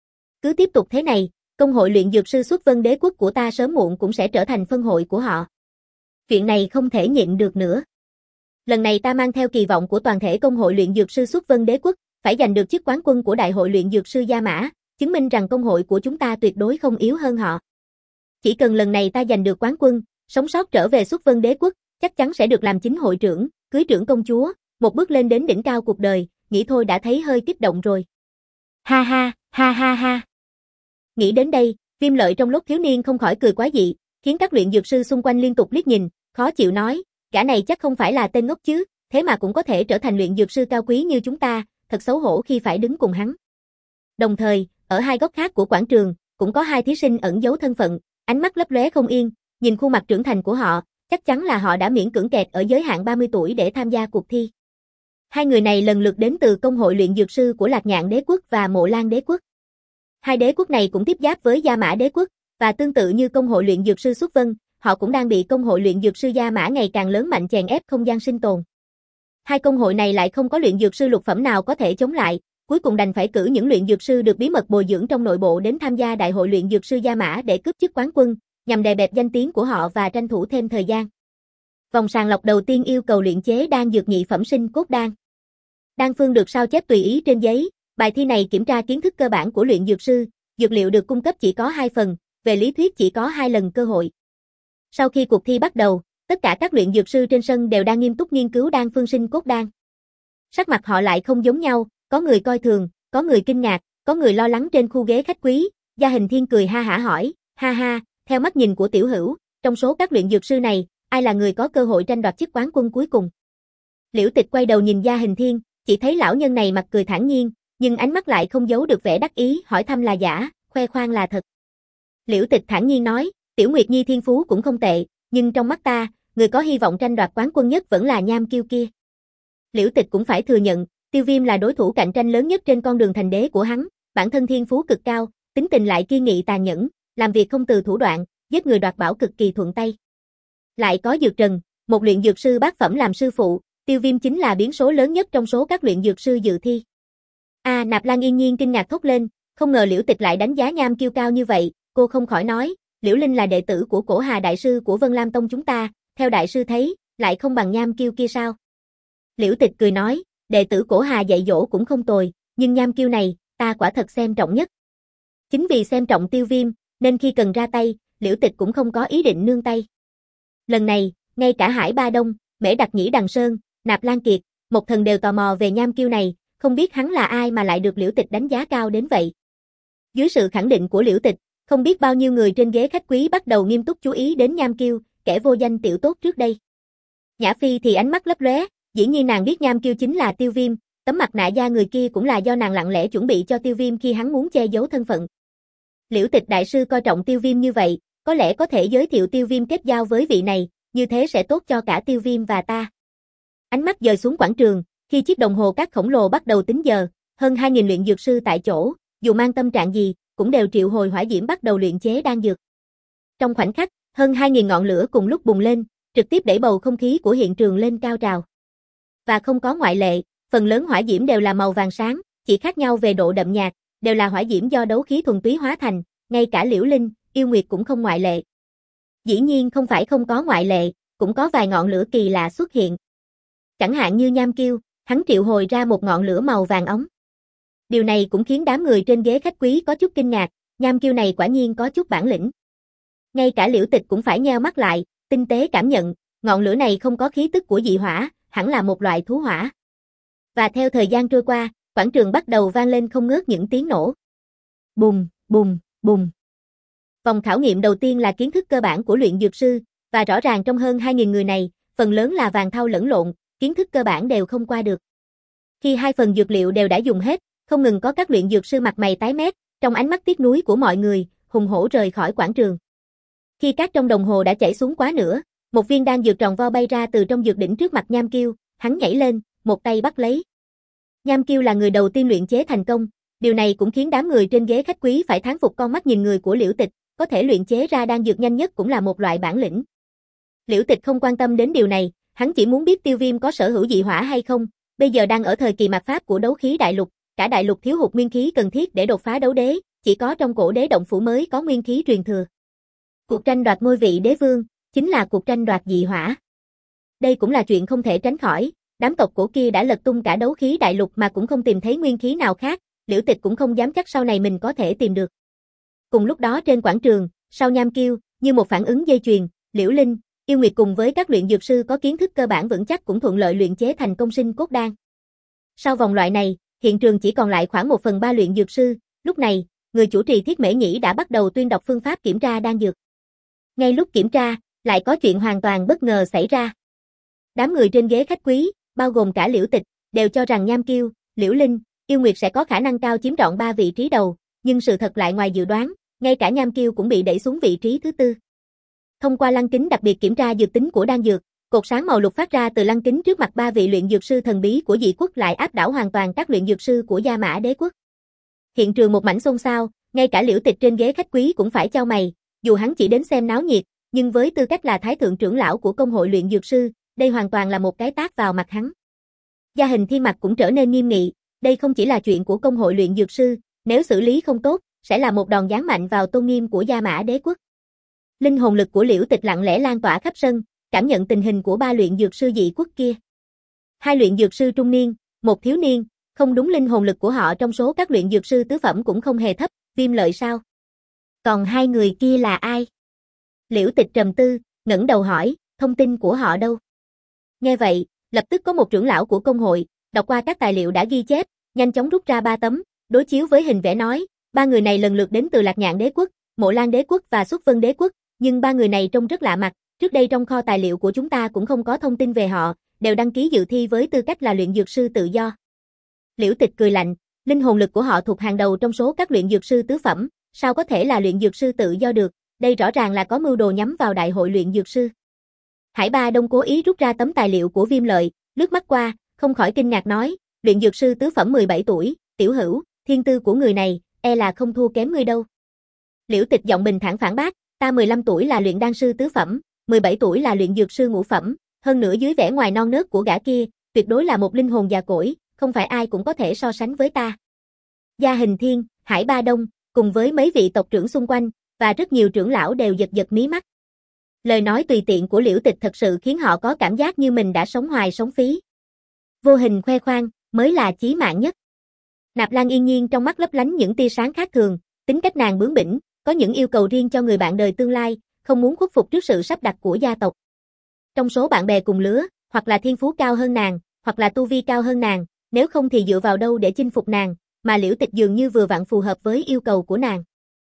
Cứ tiếp tục thế này, công hội luyện dược sư Xuất Vân Đế quốc của ta sớm muộn cũng sẽ trở thành phân hội của họ. Chuyện này không thể nhịn được nữa. Lần này ta mang theo kỳ vọng của toàn thể công hội luyện dược sư Xuất Vân Đế quốc, phải giành được chức quán quân của đại hội luyện dược sư Gia Mã, chứng minh rằng công hội của chúng ta tuyệt đối không yếu hơn họ. Chỉ cần lần này ta giành được quán quân, sống sót trở về Xuất Vân Đế quốc, chắc chắn sẽ được làm chính hội trưởng, cưới trưởng công chúa, một bước lên đến đỉnh cao cuộc đời, nghĩ thôi đã thấy hơi kích động rồi. Ha ha, ha ha ha. Nghĩ đến đây, Viêm Lợi trong lúc thiếu niên không khỏi cười quá dị, khiến các luyện dược sư xung quanh liên tục liếc nhìn, khó chịu nói, gã này chắc không phải là tên ngốc chứ, thế mà cũng có thể trở thành luyện dược sư cao quý như chúng ta, thật xấu hổ khi phải đứng cùng hắn. Đồng thời, ở hai góc khác của quảng trường, cũng có hai thí sinh ẩn giấu thân phận, ánh mắt lấp lóe không yên, nhìn khuôn mặt trưởng thành của họ, chắc chắn là họ đã miễn cưỡng kẹt ở giới hạn ba mươi tuổi để tham gia cuộc thi. Hai người này lần lượt đến từ công hội luyện dược sư của Lạc Nhạn Đế quốc và Mộ Lan Đế quốc. Hai đế quốc này cũng tiếp giáp với Gia Mã Đế quốc, và tương tự như công hội luyện dược sư Xuất Vân, họ cũng đang bị công hội luyện dược sư Gia Mã ngày càng lớn mạnh chèn ép không gian sinh tồn. Hai công hội này lại không có luyện dược sư lục phẩm nào có thể chống lại, cuối cùng đành phải cử những luyện dược sư được bí mật bồi dưỡng trong nội bộ đến tham gia đại hội luyện dược sư Gia Mã để cướp chức quán quân, nhằm đè bẹp danh tiếng của họ và tranh thủ thêm thời gian. Vòng sàng lọc đầu tiên yêu cầu luyện chế đan dược nhị phẩm sinh cốt đan. Đan phương được sao chép tùy ý trên giấy, bài thi này kiểm tra kiến thức cơ bản của luyện dược sư, dược liệu được cung cấp chỉ có hai phần, về lý thuyết chỉ có hai lần cơ hội. Sau khi cuộc thi bắt đầu, tất cả các luyện dược sư trên sân đều đang nghiêm túc nghiên cứu đan phương sinh cốt đan. Sắc mặt họ lại không giống nhau, có người coi thường, có người kinh ngạc, có người lo lắng. Trên khu ghế khách quý, Gia Hình Thiên cười ha hả hỏi, ha ha, theo mắt nhìn của tiểu hữu, trong số các luyện dược sư này, ai là người có cơ hội tranh đoạt chức quán quân cuối cùng? Liễu Tịch quay đầu nhìn Gia Hình Thiên, chỉ thấy lão nhân này mặt cười thản nhiên, nhưng ánh mắt lại không giấu được vẻ đắc ý, hỏi thăm là giả, khoe khoang là thật. Liễu Tịch thản nhiên nói, Tiểu Nguyệt Nhi thiên phú cũng không tệ, nhưng trong mắt ta, người có hy vọng tranh đoạt quán quân nhất vẫn là Nham Kiêu kia. Liễu Tịch cũng phải thừa nhận, Tiêu Viêm là đối thủ cạnh tranh lớn nhất trên con đường thành đế của hắn, bản thân thiên phú cực cao, tính tình lại kiên nghị tàn nhẫn, làm việc không từ thủ đoạn, giết người đoạt bảo cực kỳ thuận tay. Lại có Dược Trần, một luyện dược sư bát phẩm làm sư phụ, Tiêu Viêm chính là biến số lớn nhất trong số các luyện dược sư dự thi. A à, Nạp Lan yên nhiên kinh ngạc thốt lên, không ngờ Liễu Tịch lại đánh giá Nham Kiêu cao như vậy, cô không khỏi nói, Liễu Linh là đệ tử của Cổ Hà đại sư của Vân Lam Tông chúng ta, theo đại sư thấy, lại không bằng Nham Kiêu kia sao? Liễu Tịch cười nói, đệ tử Cổ Hà dạy dỗ cũng không tồi, nhưng Nham Kiêu này, ta quả thật xem trọng nhất. Chính vì xem trọng Tiêu Viêm, nên khi cần ra tay, Liễu Tịch cũng không có ý định nương tay. Lần này, ngay cả Hải Ba Đông, Mễ Đặc Nhĩ Đằng Sơn, Nạp Lan Kiệt, Một Thần đều tò mò về Nham Kiêu này, không biết hắn là ai mà lại được Liễu Tịch đánh giá cao đến vậy. Dưới sự khẳng định của Liễu Tịch, không biết bao nhiêu người trên ghế khách quý bắt đầu nghiêm túc chú ý đến Nham Kiêu, kẻ vô danh tiểu tốt trước đây. Nhã Phi thì ánh mắt lấp lóe, dĩ nhiên nàng biết Nham Kiêu chính là Tiêu Viêm, tấm mặt nạ da người kia cũng là do nàng lặng lẽ chuẩn bị cho Tiêu Viêm khi hắn muốn che giấu thân phận. Liễu Tịch đại sư coi trọng Tiêu Viêm như vậy, có lẽ có thể giới thiệu Tiêu Viêm kết giao với vị này, như thế sẽ tốt cho cả Tiêu Viêm và ta. Ánh mắt dời xuống quảng trường, khi chiếc đồng hồ cát khổng lồ bắt đầu tính giờ, hơn hai nghìn luyện dược sư tại chỗ, dù mang tâm trạng gì, cũng đều triệu hồi hỏa diễm bắt đầu luyện chế đan dược. Trong khoảnh khắc, hơn hai nghìn ngọn lửa cùng lúc bùng lên, trực tiếp đẩy bầu không khí của hiện trường lên cao trào. Và không có ngoại lệ, phần lớn hỏa diễm đều là màu vàng sáng, chỉ khác nhau về độ đậm nhạt, đều là hỏa diễm do đấu khí thuần túy hóa thành, ngay cả Liễu Linh, Yêu Nguyệt cũng không ngoại lệ. Dĩ nhiên không phải không có ngoại lệ, cũng có vài ngọn lửa kỳ lạ xuất hiện. Chẳng hạn như Nham Kiêu, hắn triệu hồi ra một ngọn lửa màu vàng óng. Điều này cũng khiến đám người trên ghế khách quý có chút kinh ngạc, Nham Kiêu này quả nhiên có chút bản lĩnh. Ngay cả Liễu Tịch cũng phải nheo mắt lại, tinh tế cảm nhận, ngọn lửa này không có khí tức của dị hỏa, hẳn là một loại thú hỏa. Và theo thời gian trôi qua, quảng trường bắt đầu vang lên không ngớt những tiếng nổ. Bùng, bùng, bùng. Vòng khảo nghiệm đầu tiên là kiến thức cơ bản của luyện dược sư, và rõ ràng trong hơn hai nghìn người này, phần lớn là vàng thau lẫn lộn, kiến thức cơ bản đều không qua được. Khi hai phần dược liệu đều đã dùng hết, không ngừng có các luyện dược sư mặt mày tái mét, trong ánh mắt tiếc nuối của mọi người, hùng hổ rời khỏi quảng trường. Khi cát trong đồng hồ đã chảy xuống quá nửa, một viên đan dược tròn vo bay ra từ trong dược đỉnh trước mặt Nham Kiêu, hắn nhảy lên, một tay bắt lấy. Nham Kiêu là người đầu tiên luyện chế thành công, điều này cũng khiến đám người trên ghế khách quý phải thán phục con mắt nhìn người của Liễu Tịch, có thể luyện chế ra đan dược nhanh nhất cũng là một loại bản lĩnh. Liễu Tịch không quan tâm đến điều này, hắn chỉ muốn biết Tiêu Viêm có sở hữu dị hỏa hay không, bây giờ đang ở thời kỳ mạt pháp của đấu khí đại lục, cả đại lục thiếu hụt nguyên khí cần thiết để đột phá đấu đế, chỉ có trong cổ đế động phủ mới có nguyên khí truyền thừa. Cuộc tranh đoạt ngôi vị đế vương, chính là cuộc tranh đoạt dị hỏa. Đây cũng là chuyện không thể tránh khỏi, đám tộc cổ kia đã lật tung cả đấu khí đại lục mà cũng không tìm thấy nguyên khí nào khác, Liễu Tịch cũng không dám chắc sau này mình có thể tìm được. Cùng lúc đó trên quảng trường, sau Nham Kiêu, như một phản ứng dây chuyền, Liễu Linh, Yêu Nguyệt cùng với các luyện dược sư có kiến thức cơ bản vững chắc cũng thuận lợi luyện chế thành công sinh cốt đan. Sau vòng loại này, hiện trường chỉ còn lại khoảng một phần ba luyện dược sư, lúc này, người chủ trì Thiết Mễ Nhĩ đã bắt đầu tuyên đọc phương pháp kiểm tra đan dược. Ngay lúc kiểm tra, lại có chuyện hoàn toàn bất ngờ xảy ra. Đám người trên ghế khách quý, bao gồm cả Liễu Tịch, đều cho rằng Nham Kiêu, Liễu Linh, Yêu Nguyệt sẽ có khả năng cao chiếm trọn ba vị trí đầu, nhưng sự thật lại ngoài dự đoán, ngay cả Nham Kiêu cũng bị đẩy xuống vị trí thứ tư. Thông qua lăng kính đặc biệt kiểm tra dược tính của đan dược, cột sáng màu lục phát ra từ lăng kính trước mặt ba vị luyện dược sư thần bí của dị quốc lại áp đảo hoàn toàn các luyện dược sư của Gia Mã Đế quốc. Hiện trường một mảnh xôn xao, ngay cả Liễu Tịch trên ghế khách quý cũng phải chau mày, dù hắn chỉ đến xem náo nhiệt, nhưng với tư cách là thái thượng trưởng lão của công hội luyện dược sư, đây hoàn toàn là một cái tát vào mặt hắn. Gia Hình Thiên mặt cũng trở nên nghiêm nghị, đây không chỉ là chuyện của công hội luyện dược sư, nếu xử lý không tốt, sẽ là một đòn giáng mạnh vào tôn nghiêm của Gia Mã Đế quốc. Linh hồn lực của Liễu Tịch lặng lẽ lan tỏa khắp sân, cảm nhận tình hình của ba luyện dược sư dị quốc kia. Hai luyện dược sư trung niên, một thiếu niên, không đúng, linh hồn lực của họ trong số các luyện dược sư tứ phẩm cũng không hề thấp, Viêm Lợi sao? Còn hai người kia là ai? Liễu Tịch trầm tư, ngẩng đầu hỏi, thông tin của họ đâu? Nghe vậy, lập tức có một trưởng lão của công hội, đọc qua các tài liệu đã ghi chép, nhanh chóng rút ra ba tấm, đối chiếu với hình vẽ nói, ba người này lần lượt đến từ Lạc Nhạn Đế quốc, Mộ Lan Đế quốc và Xuất Vân Đế quốc, nhưng ba người này trông rất lạ mặt, trước đây trong kho tài liệu của chúng ta cũng không có thông tin về họ, đều đăng ký dự thi với tư cách là luyện dược sư tự do. Liễu Tịch cười lạnh, linh hồn lực của họ thuộc hàng đầu trong số các luyện dược sư tứ phẩm, sao có thể là luyện dược sư tự do được, đây rõ ràng là có mưu đồ nhắm vào đại hội luyện dược sư. Hải Ba Đông cố ý rút ra tấm tài liệu của Viêm Lợi, lướt mắt qua, không khỏi kinh ngạc nói, luyện dược sư tứ phẩm mười bảy tuổi, tiểu hữu, thiên tư của người này, e là không thua kém ngươi đâu. Liễu Tịch giọng bình thản phản bác, ta mười lăm tuổi là luyện đan sư tứ phẩm, mười bảy tuổi là luyện dược sư ngũ phẩm, hơn nữa dưới vẻ ngoài non nớt của gã kia, tuyệt đối là một linh hồn già cỗi, không phải ai cũng có thể so sánh với ta. Gia Hình Thiên, Hải Ba Đông, cùng với mấy vị tộc trưởng xung quanh, và rất nhiều trưởng lão đều giật giật mí mắt. Lời nói tùy tiện của Liễu Tịch thật sự khiến họ có cảm giác như mình đã sống hoài sống phí. Vô hình khoe khoang, mới là chí mạng nhất. Nạp Lan Yên Nhiên trong mắt lấp lánh những tia sáng khác thường, tính cách nàng bướng bỉnh, có những yêu cầu riêng cho người bạn đời tương lai, không muốn khuất phục trước sự sắp đặt của gia tộc. Trong số bạn bè cùng lứa, hoặc là thiên phú cao hơn nàng, hoặc là tu vi cao hơn nàng, nếu không thì dựa vào đâu để chinh phục nàng, mà Liễu Tịch dường như vừa vặn phù hợp với yêu cầu của nàng.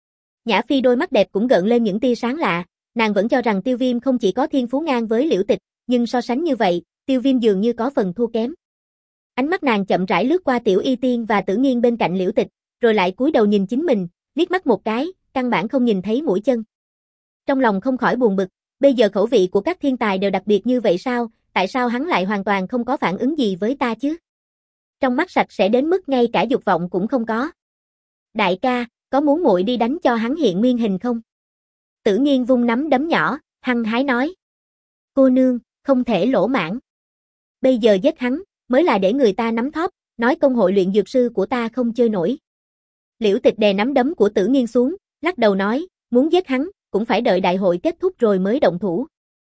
Nhã Phi đôi mắt đẹp cũng gợn lên những tia sáng lạ, nàng vẫn cho rằng Tiêu Viêm không chỉ có thiên phú ngang với Liễu Tịch, nhưng so sánh như vậy, Tiêu Viêm dường như có phần thua kém. Ánh mắt nàng chậm rãi lướt qua Tiểu Y Tiên và Tử Nghiên bên cạnh Liễu Tịch, rồi lại cúi đầu nhìn chính mình, liếc mắt một cái, căn bản không nhìn thấy mũi chân. Trong lòng không khỏi buồn bực, bây giờ khẩu vị của các thiên tài đều đặc biệt như vậy sao, tại sao hắn lại hoàn toàn không có phản ứng gì với ta chứ? Trong mắt sạch sẽ đến mức ngay cả dục vọng cũng không có. Đại ca, có muốn muội đi đánh cho hắn hiện nguyên hình không? Tử Nghiên vung nắm đấm nhỏ, hăng hái nói. Cô nương, không thể lỗ mãng. Bây giờ giết hắn, mới là để người ta nắm thóp, nói công hội luyện dược sư của ta không chơi nổi. Liễu Tịch đè nắm đấm của Tử Nghiên xuống, lắc đầu nói, muốn giết hắn, cũng phải đợi đại hội kết thúc rồi mới động thủ.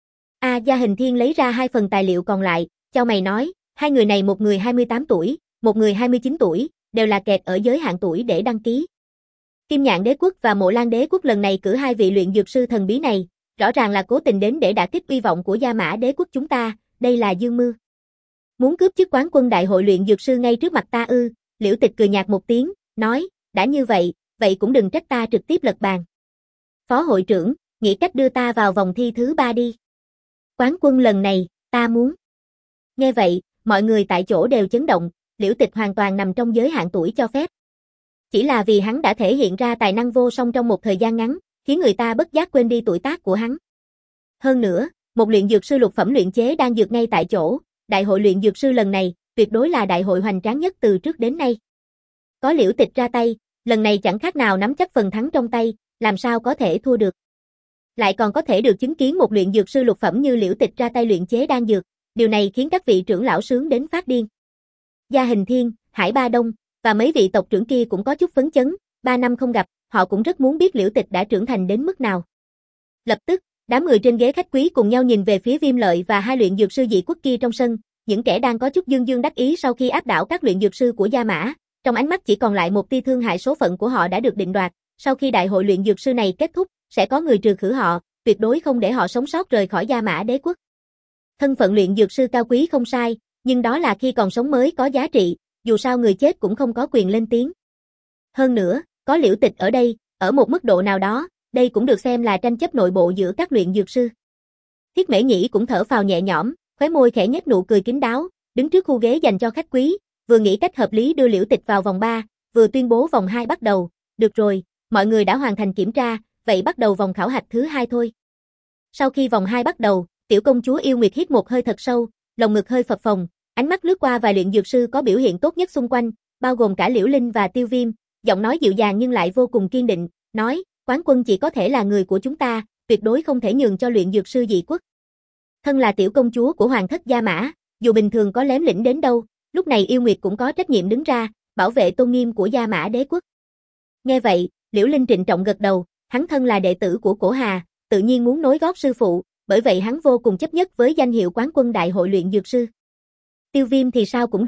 A Gia Hình Thiên lấy ra hai phần tài liệu còn lại, chau mày nói, hai người này một người hai mươi tám tuổi, một người hai mươi chín tuổi, đều là kẹt ở giới hạn tuổi để đăng ký. Kim Nhạn Đế quốc và Mộ Lan Đế quốc lần này cử hai vị luyện dược sư thần bí này, rõ ràng là cố tình đến để đả kích uy vọng của Gia Mã Đế quốc chúng ta, đây là dương mưu. Muốn cướp chức quán quân đại hội luyện dược sư ngay trước mặt ta ư? Liễu Tịch cười nhạt một tiếng, nói, đã như vậy, vậy cũng đừng trách ta trực tiếp lật bàn. Phó hội trưởng, nghĩ cách đưa ta vào vòng thi thứ ba đi. Quán quân lần này, ta muốn. Nghe vậy, mọi người tại chỗ đều chấn động, Liễu Tịch hoàn toàn nằm trong giới hạn tuổi cho phép. Chỉ là vì hắn đã thể hiện ra tài năng vô song trong một thời gian ngắn, khiến người ta bất giác quên đi tuổi tác của hắn. Hơn nữa, một luyện dược sư lục phẩm luyện chế đang dược ngay tại chỗ, đại hội luyện dược sư lần này, tuyệt đối là đại hội hoành tráng nhất từ trước đến nay. Có Liễu Tịch ra tay, lần này chẳng khác nào nắm chắc phần thắng trong tay, làm sao có thể thua được. Lại còn có thể được chứng kiến một luyện dược sư lục phẩm như Liễu Tịch ra tay luyện chế đan dược, điều này khiến các vị trưởng lão sướng đến phát điên. Gia Hình Thiên, Hải Ba Đông và mấy vị tộc trưởng kia cũng có chút phấn chấn, ba năm không gặp, họ cũng rất muốn biết Liễu Tịch đã trưởng thành đến mức nào. Lập tức, đám người trên ghế khách quý cùng nhau nhìn về phía Viêm Lợi và hai luyện dược sư dị quốc kia trong sân, những kẻ đang có chút dương dương đắc ý sau khi áp đảo các luyện dược sư của Gia Mã, trong ánh mắt chỉ còn lại một tia thương hại số phận của họ đã được định đoạt, sau khi đại hội luyện dược sư này kết thúc, sẽ có người trừ khử họ, tuyệt đối không để họ sống sót rời khỏi Gia Mã Đế quốc. Thân phận luyện dược sư cao quý không sai, nhưng đó là khi còn sống mới có giá trị, dù sao người chết cũng không có quyền lên tiếng. Hơn nữa, có Liễu Tịch ở đây, ở một mức độ nào đó, đây cũng được xem là tranh chấp nội bộ giữa các luyện dược sư. Thiết Mễ Nhĩ cũng thở phào nhẹ nhõm, khóe môi khẽ nhếch nụ cười kín đáo, đứng trước khu ghế dành cho khách quý, vừa nghĩ cách hợp lý đưa Liễu Tịch vào vòng ba, vừa tuyên bố vòng hai bắt đầu. Được rồi, mọi người đã hoàn thành kiểm tra, vậy bắt đầu vòng khảo hạch thứ hai thôi. Sau khi vòng hai bắt đầu, tiểu công chúa Yêu Nguyệt hít một hơi thật sâu, lồng ngực hơi phập phồng, ánh mắt lướt qua vài luyện dược sư có biểu hiện tốt nhất xung quanh, bao gồm cả Liễu Linh và Tiêu Viêm, giọng nói dịu dàng nhưng lại vô cùng kiên định, nói, quán quân chỉ có thể là người của chúng ta, tuyệt đối không thể nhường cho luyện dược sư dị quốc. Thân là tiểu công chúa của hoàng thất Gia Mã, dù bình thường có lém lĩnh đến đâu, lúc này Yêu Nguyệt cũng có trách nhiệm đứng ra, bảo vệ tôn nghiêm của Gia Mã Đế quốc. Nghe vậy, Liễu Linh trịnh trọng gật đầu, hắn thân là đệ tử của Cổ Hà, tự nhiên muốn nối gót sư phụ, bởi vậy hắn vô cùng chấp nhất với danh hiệu quán quân đại hội luyện dược sư. Tiêu Viêm thì sao cũng được,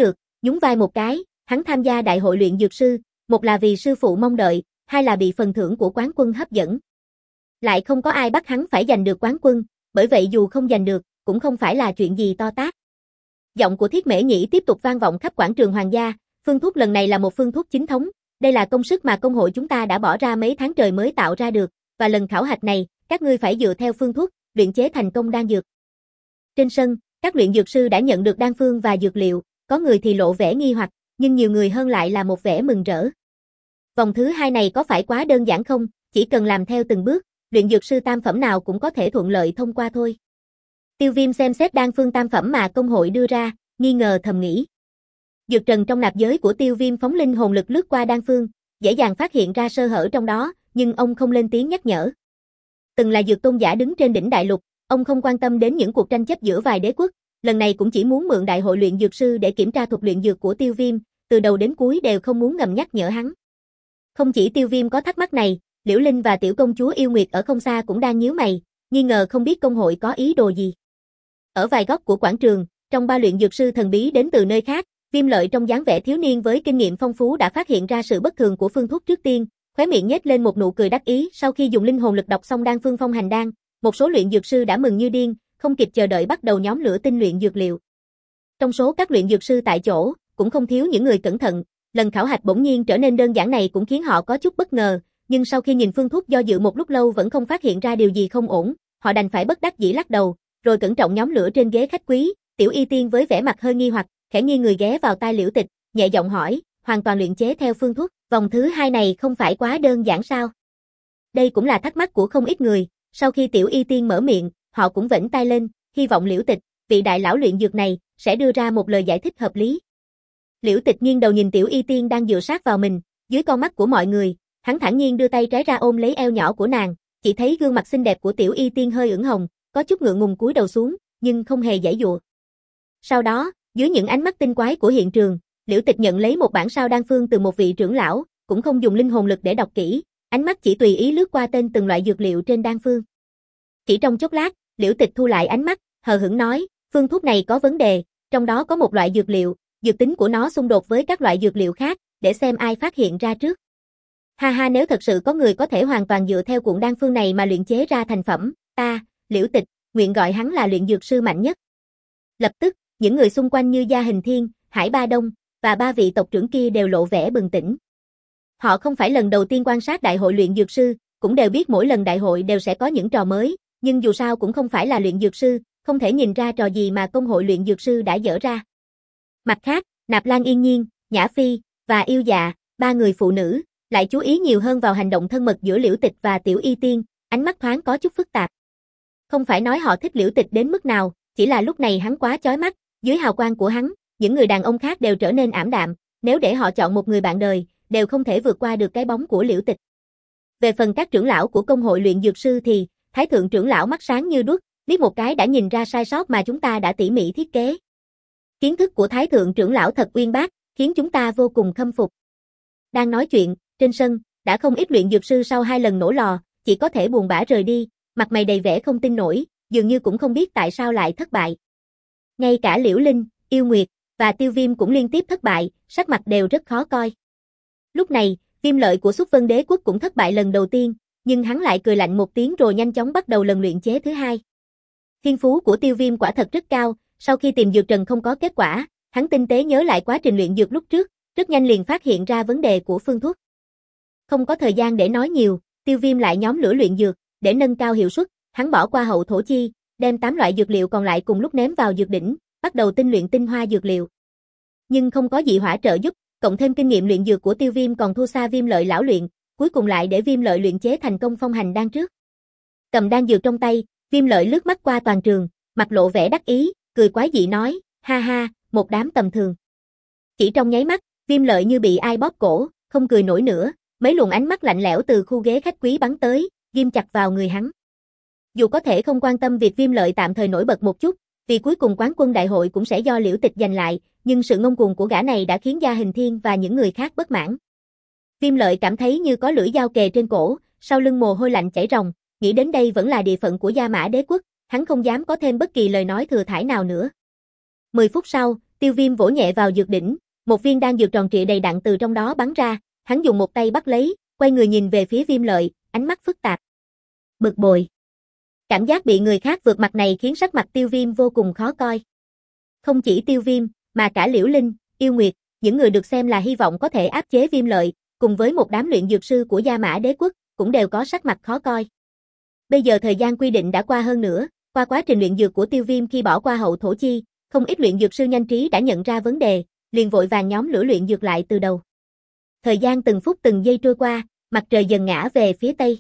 Nhún vai một cái, hắn tham gia đại hội luyện dược sư, một là vì sư phụ mong đợi, hai là bị phần thưởng của quán quân hấp dẫn. Lại không có ai bắt hắn phải giành được quán quân, bởi vậy dù không giành được, cũng không phải là chuyện gì to tát. Giọng của Thiết Mễ Nhĩ tiếp tục vang vọng khắp quảng trường hoàng gia, phương thuốc lần này là một phương thuốc chính thống, đây là công sức mà công hội chúng ta đã bỏ ra mấy tháng trời mới tạo ra được, và lần khảo hạch này, các ngươi phải dựa theo phương thuốc, luyện chế thành công đan dược. Trên sân, các luyện dược sư đã nhận được đan phương và dược liệu, có người thì lộ vẻ nghi hoặc, nhưng nhiều người hơn lại là một vẻ mừng rỡ. Vòng thứ hai này có phải quá đơn giản không, chỉ cần làm theo từng bước, luyện dược sư tam phẩm nào cũng có thể thuận lợi thông qua thôi. Tiêu Viêm xem xét đan phương tam phẩm mà công hội đưa ra, nghi ngờ thầm nghĩ. Dược trần trong nạp giới của Tiêu Viêm phóng linh hồn lực lướt qua đan phương, dễ dàng phát hiện ra sơ hở trong đó, nhưng ông không lên tiếng nhắc nhở. Từng là dược tôn giả đứng trên đỉnh đại lục, ông không quan tâm đến những cuộc tranh chấp giữa vài đế quốc, lần này cũng chỉ muốn mượn đại hội luyện dược sư để kiểm tra thuật luyện dược của Tiêu Viêm, từ đầu đến cuối đều không muốn ngầm nhắc nhở hắn. Không chỉ Tiêu Viêm có thắc mắc này, Liễu Linh và tiểu công chúa Yêu Nguyệt ở không xa cũng đang nhíu mày, nghi ngờ không biết công hội có ý đồ gì. Ở vài góc của quảng trường, trong ba luyện dược sư thần bí đến từ nơi khác, Viêm Lợi trong dáng vẻ thiếu niên với kinh nghiệm phong phú đã phát hiện ra sự bất thường của phương thuốc trước tiên, khóe miệng nhếch lên một nụ cười đắc ý sau khi dùng linh hồn lực đọc xong đan phương phong hành đan, một số luyện dược sư đã mừng như điên, không kịp chờ đợi bắt đầu nhóm lửa tinh luyện dược liệu. Trong số các luyện dược sư tại chỗ, cũng không thiếu những người cẩn thận, lần khảo hạch bỗng nhiên trở nên đơn giản này cũng khiến họ có chút bất ngờ, nhưng sau khi nhìn phương thuốc do dự một lúc lâu vẫn không phát hiện ra điều gì không ổn, họ đành phải bất đắc dĩ lắc đầu, rồi cẩn trọng nhóm lửa trên ghế khách quý. Tiểu Y Tiên với vẻ mặt hơi nghi hoặc, khẽ nghiêng người ghé vào tai Liễu Tịch, nhẹ giọng hỏi, hoàn toàn luyện chế theo phương thuốc, vòng thứ hai này không phải quá đơn giản sao? Đây cũng là thắc mắc của không ít người, sau khi Tiểu Y Tiên mở miệng, họ cũng vểnh tai lên, hy vọng Liễu Tịch, vị đại lão luyện dược này, sẽ đưa ra một lời giải thích hợp lý. Liễu Tịch nghiêng đầu nhìn Tiểu Y Tiên đang dựa sát vào mình, dưới con mắt của mọi người, hắn thản nhiên đưa tay trái ra ôm lấy eo nhỏ của nàng, chỉ thấy gương mặt xinh đẹp của Tiểu Y Tiên hơi ửng hồng, có chút ngượng ngùng cúi đầu xuống, nhưng không hề giãy giụa. Sau đó, dưới những ánh mắt tinh quái của hiện trường, Liễu Tịch nhận lấy một bản sao đan phương từ một vị trưởng lão, cũng không dùng linh hồn lực để đọc kỹ, ánh mắt chỉ tùy ý lướt qua tên từng loại dược liệu trên đan phương. Chỉ trong chốc lát, Liễu Tịch thu lại ánh mắt, hờ hững nói, phương thuốc này có vấn đề, trong đó có một loại dược liệu, dược tính của nó xung đột với các loại dược liệu khác, để xem ai phát hiện ra trước. Ha ha, nếu thật sự có người có thể hoàn toàn dựa theo cuộn đan phương này mà luyện chế ra thành phẩm, ta, Liễu Tịch, nguyện gọi hắn là luyện dược sư mạnh nhất. Lập tức, những người xung quanh như Gia Hình Thiên, Hải Ba Đông và ba vị tộc trưởng kia đều lộ vẻ bừng tỉnh. Họ không phải lần đầu tiên quan sát đại hội luyện dược sư, cũng đều biết mỗi lần đại hội đều sẽ có những trò mới, nhưng dù sao cũng không phải là luyện dược sư, không thể nhìn ra trò gì mà công hội luyện dược sư đã dở ra. Mặt khác, Nạp Lan Yên Nhiên, Nhã Phi và Yêu Dạ, ba người phụ nữ, lại chú ý nhiều hơn vào hành động thân mật giữa Liễu Tịch và Tiểu Y Tiên, ánh mắt thoáng có chút phức tạp. Không phải nói họ thích Liễu Tịch đến mức nào, chỉ là lúc này hắn quá chói mắt, dưới hào quang của hắn, những người đàn ông khác đều trở nên ảm đạm, nếu để họ chọn một người bạn đời, đều không thể vượt qua được cái bóng của Liễu Tịch. Về phần các trưởng lão của công hội luyện dược sư thì, Thái thượng trưởng lão mắt sáng như đuốc, liếc một cái đã nhìn ra sai sót mà chúng ta đã tỉ mỉ thiết kế. Kiến thức của Thái thượng trưởng lão thật uyên bác, khiến chúng ta vô cùng khâm phục. Đang nói chuyện, trên sân, đã không ít luyện dược sư sau hai lần nổ lò, chỉ có thể buồn bã rời đi, mặt mày đầy vẻ không tin nổi, dường như cũng không biết tại sao lại thất bại. Ngay cả Liễu Linh, Yêu Nguyệt và Tiêu Viêm cũng liên tiếp thất bại, sắc mặt đều rất khó coi. Lúc này, Viêm Lợi của Xuất Vân Đế quốc cũng thất bại lần đầu tiên, nhưng hắn lại cười lạnh một tiếng rồi nhanh chóng bắt đầu lần luyện chế thứ hai. Thiên phú của Tiêu Viêm quả thật rất cao, sau khi tìm dược trần không có kết quả, hắn tinh tế nhớ lại quá trình luyện dược lúc trước, rất nhanh liền phát hiện ra vấn đề của phương thuốc. Không có thời gian để nói nhiều, Tiêu Viêm lại nhóm lửa luyện dược, để nâng cao hiệu suất, hắn bỏ qua hậu thổ chi, đem tám loại dược liệu còn lại cùng lúc ném vào dược đỉnh, bắt đầu tinh luyện tinh hoa dược liệu. Nhưng không có dị hỏa trợ giúp, cộng thêm kinh nghiệm luyện dược của Tiêu Viêm còn thua xa Viêm Lợi lão luyện, cuối cùng lại để Viêm Lợi luyện chế thành công phong hành đan trước. Cầm đan dược trong tay, Viêm Lợi lướt mắt qua toàn trường, mặt lộ vẻ đắc ý, cười quái dị nói, ha ha, một đám tầm thường. Chỉ trong nháy mắt, Viêm Lợi như bị ai bóp cổ, không cười nổi nữa, mấy luồng ánh mắt lạnh lẽo từ khu ghế khách quý bắn tới, ghim chặt vào người hắn. Dù có thể không quan tâm việc Viêm Lợi tạm thời nổi bật một chút, vì cuối cùng quán quân đại hội cũng sẽ do Liễu Tịch giành lại, nhưng sự ngông cuồng của gã này đã khiến Gia Hình Thiên và những người khác bất mãn. Viêm Lợi cảm thấy như có lưỡi dao kề trên cổ, sau lưng mồ hôi lạnh chảy ròng, nghĩ đến đây vẫn là địa phận của Gia Mã Đế quốc, hắn không dám có thêm bất kỳ lời nói thừa thãi nào nữa. Mười phút sau, Tiêu Viêm vỗ nhẹ vào dược đỉnh, Một viên đan dược tròn trịa đầy đặn từ trong đó bắn ra, hắn dùng một tay bắt lấy, quay người nhìn về phía Viêm Lợi, ánh mắt phức tạp. Bực bội. Cảm giác bị người khác vượt mặt này khiến sắc mặt Tiêu Viêm vô cùng khó coi. Không chỉ Tiêu Viêm, mà cả Liễu Linh, Yêu Nguyệt, những người được xem là hy vọng có thể áp chế Viêm Lợi, cùng với một đám luyện dược sư của Gia Mã Đế quốc, cũng đều có sắc mặt khó coi. Bây giờ thời gian quy định đã qua hơn nữa, qua quá trình luyện dược của Tiêu Viêm khi bỏ qua hậu thổ chi, không ít luyện dược sư nhanh trí đã nhận ra vấn đề, liền vội vàng nhóm lửa luyện dược lại từ đầu. Thời gian từng phút từng giây trôi qua, mặt trời dần ngã về phía tây.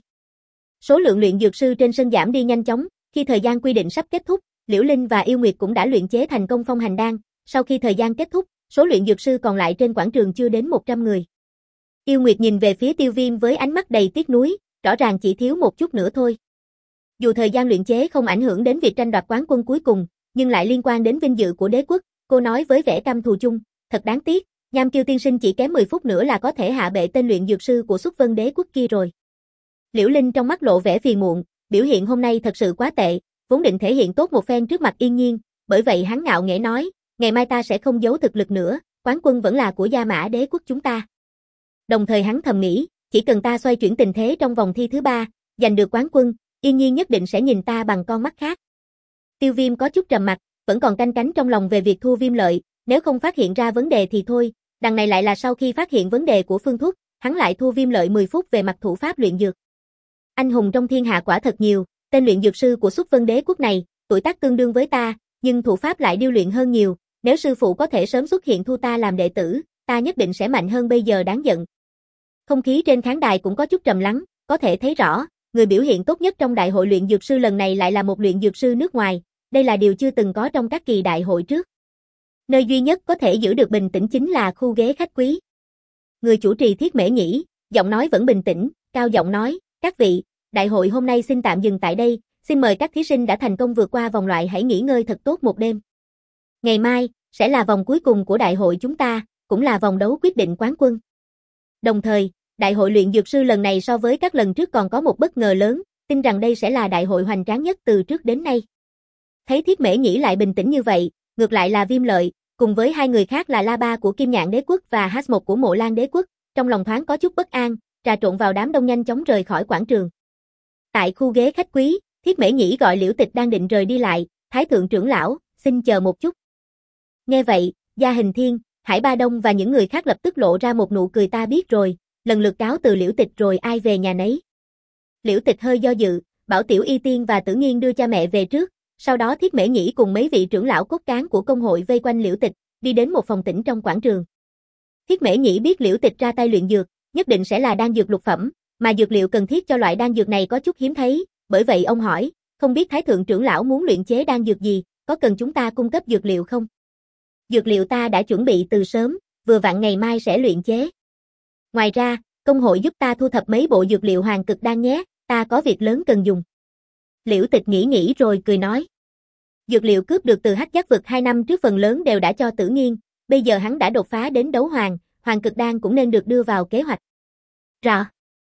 Số lượng luyện dược sư trên sân giảm đi nhanh chóng, khi thời gian quy định sắp kết thúc, Liễu Linh và Yêu Nguyệt cũng đã luyện chế thành công phong hành đan, sau khi thời gian kết thúc, số luyện dược sư còn lại trên quảng trường chưa đến một trăm người. Yêu Nguyệt nhìn về phía Tiêu Viêm với ánh mắt đầy tiếc nuối, rõ ràng chỉ thiếu một chút nữa thôi. Dù thời gian luyện chế không ảnh hưởng đến việc tranh đoạt quán quân cuối cùng, nhưng lại liên quan đến vinh dự của đế quốc, cô nói với vẻ căm thù chung, thật đáng tiếc, Nham Kiêu tiên sinh chỉ kém mười phút nữa là có thể hạ bệ tên luyện dược sư của Xuất Vân Đế quốc kia rồi. Liễu Linh trong mắt lộ vẻ phiền muộn, biểu hiện hôm nay thật sự quá tệ, vốn định thể hiện tốt một phen trước mặt Yên Nhiên, bởi vậy hắn ngạo nghễ nói, ngày mai ta sẽ không giấu thực lực nữa, quán quân vẫn là của Gia Mã Đế quốc chúng ta. Đồng thời hắn thầm nghĩ, chỉ cần ta xoay chuyển tình thế trong vòng thi thứ ba, giành được quán quân, Yên Nhiên nhất định sẽ nhìn ta bằng con mắt khác. Tiêu Viêm có chút trầm mặt, vẫn còn canh cánh trong lòng về việc thua Viêm Lợi, nếu không phát hiện ra vấn đề thì thôi, đằng này lại là sau khi phát hiện vấn đề của Phương Thuốc, hắn lại thua Viêm Lợi mười phút về mặt thủ pháp luyện dược. Anh hùng trong thiên hạ quả thật nhiều, tên luyện dược sư của Xuất Vân Đế quốc này, tuổi tác tương đương với ta, nhưng thủ pháp lại điêu luyện hơn nhiều, nếu sư phụ có thể sớm xuất hiện thu ta làm đệ tử, ta nhất định sẽ mạnh hơn bây giờ đáng giận. Không khí trên khán đài cũng có chút trầm lắng, có thể thấy rõ, người biểu hiện tốt nhất trong đại hội luyện dược sư lần này lại là một luyện dược sư nước ngoài, đây là điều chưa từng có trong các kỳ đại hội trước. Nơi duy nhất có thể giữ được bình tĩnh chính là khu ghế khách quý. Người chủ trì Thiết Mễ Nhĩ, giọng nói vẫn bình tĩnh, cao giọng nói, các vị, đại hội hôm nay xin tạm dừng tại đây, xin mời các thí sinh đã thành công vượt qua vòng loại hãy nghỉ ngơi thật tốt một đêm. Ngày mai, sẽ là vòng cuối cùng của đại hội chúng ta, cũng là vòng đấu quyết định quán quân. Đồng thời, đại hội luyện dược sư lần này so với các lần trước còn có một bất ngờ lớn, tin rằng đây sẽ là đại hội hoành tráng nhất từ trước đến nay. Thấy Thiết Mễ Nhĩ lại bình tĩnh như vậy, ngược lại là Viêm Lợi, cùng với hai người khác là La Ba của Kim Nhạn Đế quốc và H một của Mộ Lan Đế quốc, trong lòng thoáng có chút bất an, trà trộn vào đám đông nhanh chóng rời khỏi quảng trường. Tại khu ghế khách quý, Thiết Mễ Nhĩ gọi Liễu Tịch đang định rời đi lại, Thái thượng trưởng lão, xin chờ một chút. Nghe vậy, Gia Hình Thiên, Hải Ba Đông và những người khác lập tức lộ ra một nụ cười ta biết rồi, lần lượt cáo từ Liễu Tịch rồi ai về nhà nấy. Liễu Tịch hơi do dự, bảo Tiểu Y Tiên và Tử Nghiên đưa cha mẹ về trước, sau đó Thiết Mễ Nhĩ cùng mấy vị trưởng lão cốt cán của công hội vây quanh Liễu Tịch, đi đến một phòng tĩnh trong quảng trường. Thiết Mễ Nhĩ biết Liễu Tịch ra tay luyện dược, nhất định sẽ là đan dược lục phẩm, mà dược liệu cần thiết cho loại đan dược này có chút hiếm thấy, bởi vậy ông hỏi, không biết Thái thượng trưởng lão muốn luyện chế đan dược gì, có cần chúng ta cung cấp dược liệu không? Dược liệu ta đã chuẩn bị từ sớm, vừa vặn ngày mai sẽ luyện chế. Ngoài ra, công hội giúp ta thu thập mấy bộ dược liệu hoàng cực đan nhé, ta có việc lớn cần dùng. Liễu Tịch nghĩ nghĩ rồi cười nói. Dược liệu cướp được từ Hắc Giác vực hai năm trước phần lớn đều đã cho Tử Nghiên, bây giờ hắn đã đột phá đến đấu hoàng, hoàng cực đan cũng nên được đưa vào kế hoạch. Rõ.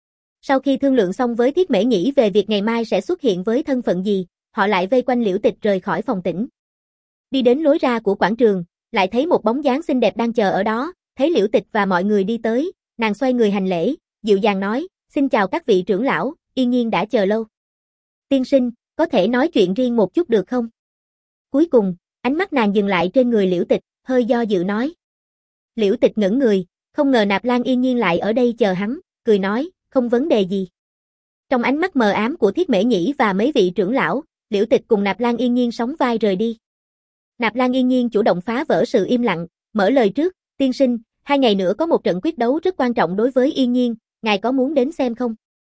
Sau khi thương lượng xong với Thiết Mễ Nhĩ về việc ngày mai sẽ xuất hiện với thân phận gì, họ lại vây quanh Liễu Tịch rời khỏi phòng tĩnh. Đi đến lối ra của quảng trường, lại thấy một bóng dáng xinh đẹp đang chờ ở đó, thấy Liễu Tịch và mọi người đi tới, nàng xoay người hành lễ, dịu dàng nói, xin chào các vị trưởng lão, Yên Nhiên đã chờ lâu. Tiên sinh, có thể nói chuyện riêng một chút được không? Cuối cùng, ánh mắt nàng dừng lại trên người Liễu Tịch, hơi do dự nói. Liễu Tịch ngẩn người, không ngờ Nạp Lan Yên Nhiên lại ở đây chờ hắn, cười nói, không vấn đề gì. Trong ánh mắt mờ ám của Thiết Mễ Nhĩ và mấy vị trưởng lão, Liễu Tịch cùng Nạp Lan Yên Nhiên sóng vai rời đi. Nạp Lan Yên Nhiên chủ động phá vỡ sự im lặng, mở lời trước, tiên sinh, hai ngày nữa có một trận quyết đấu rất quan trọng đối với Yên Nhiên, ngài có muốn đến xem không?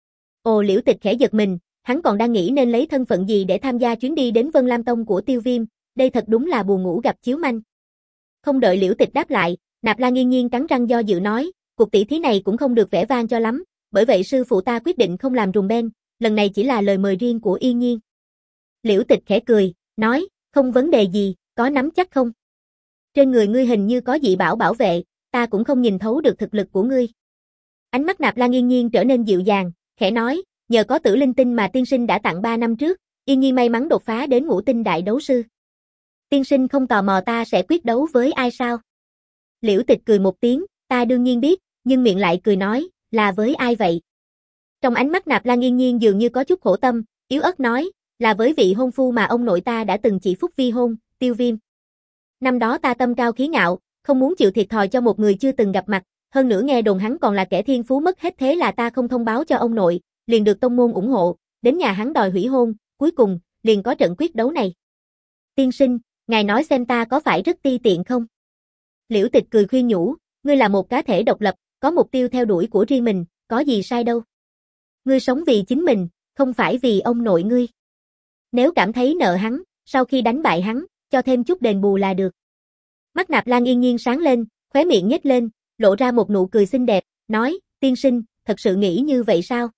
Ồ, Liễu Tịch khẽ giật mình, hắn còn đang nghĩ nên lấy thân phận gì để tham gia chuyến đi đến Vân Lam Tông của Tiêu Viêm, đây thật đúng là buồn ngủ gặp chiếu manh. Không đợi Liễu Tịch đáp lại, Nạp Lan Yên Nhiên cắn răng do dự nói, cuộc tỷ thí này cũng không được vẻ vang cho lắm, bởi vậy sư phụ ta quyết định không làm rùm beng, lần này chỉ là lời mời riêng của Yên Nhiên. Liễu Tịch khẽ cười, nói, không vấn đề gì, có nắm chắc không? Trên người ngươi hình như có dị bảo bảo vệ, ta cũng không nhìn thấu được thực lực của ngươi. Ánh mắt Nạp Lan Yên Nhiên trở nên dịu dàng, khẽ nói, nhờ có tử linh tinh mà tiên sinh đã tặng ba năm trước, Yên Nhiên may mắn đột phá đến ngũ tinh đại đấu sư. Tiên sinh không tò mò ta sẽ quyết đấu với ai sao? Liễu Tịch cười một tiếng, ta đương nhiên biết, nhưng miệng lại cười nói, là với ai vậy? Trong ánh mắt Nạp Lan Yên Nhiên dường như có chút khổ tâm, yếu ớt nói, là với vị hôn phu mà ông nội ta đã từng chỉ phúc vi hôn, Tiêu Viêm. Năm đó ta tâm cao khí ngạo, không muốn chịu thiệt thòi cho một người chưa từng gặp mặt, hơn nữa nghe đồn hắn còn là kẻ thiên phú mất hết, thế là ta không thông báo cho ông nội, liền được tông môn ủng hộ, đến nhà hắn đòi hủy hôn, cuối cùng, liền có trận quyết đấu này. Tiên sinh, ngài nói xem ta có phải rất ti tiện không? Liễu Tịch cười khuyên nhủ, ngươi là một cá thể độc lập, có mục tiêu theo đuổi của riêng mình, có gì sai đâu. Ngươi sống vì chính mình, không phải vì ông nội ngươi. Nếu cảm thấy nợ hắn, sau khi đánh bại hắn, cho thêm chút đền bù là được. Mắt Nạp Lan Yên Nhiên sáng lên, khóe miệng nhếch lên, lộ ra một nụ cười xinh đẹp, nói, tiên sinh, thật sự nghĩ như vậy sao?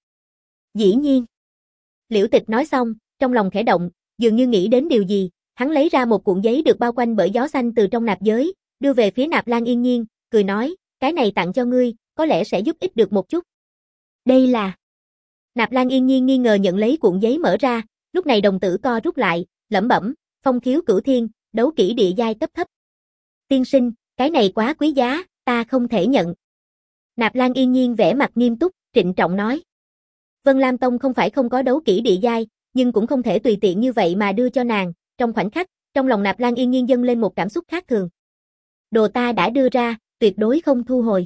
Dĩ nhiên. Liễu Tịch nói xong, trong lòng khẽ động, dường như nghĩ đến điều gì, hắn lấy ra một cuộn giấy được bao quanh bởi gió xanh từ trong nạp giới, đưa về phía Nạp Lan Yên Nhiên, cười nói, cái này tặng cho ngươi, có lẽ sẽ giúp ích được một chút. Đây là... Nạp Lan Yên Nhiên nghi ngờ nhận lấy cuộn giấy mở ra, lúc này đồng tử co rút lại, lẩm bẩm, phong khiếu cửu thiên, đấu kỹ địa giai cấp thấp. Tiên sinh, cái này quá quý giá, ta không thể nhận. Nạp Lan Yên Nhiên vẻ mặt nghiêm túc, trịnh trọng nói. Vân Lam Tông không phải không có đấu kỹ địa giai, nhưng cũng không thể tùy tiện như vậy mà đưa cho nàng, trong khoảnh khắc, trong lòng Nạp Lan Yên Nhiên dâng lên một cảm xúc khác thường. Đồ ta đã đưa ra, tuyệt đối không thu hồi.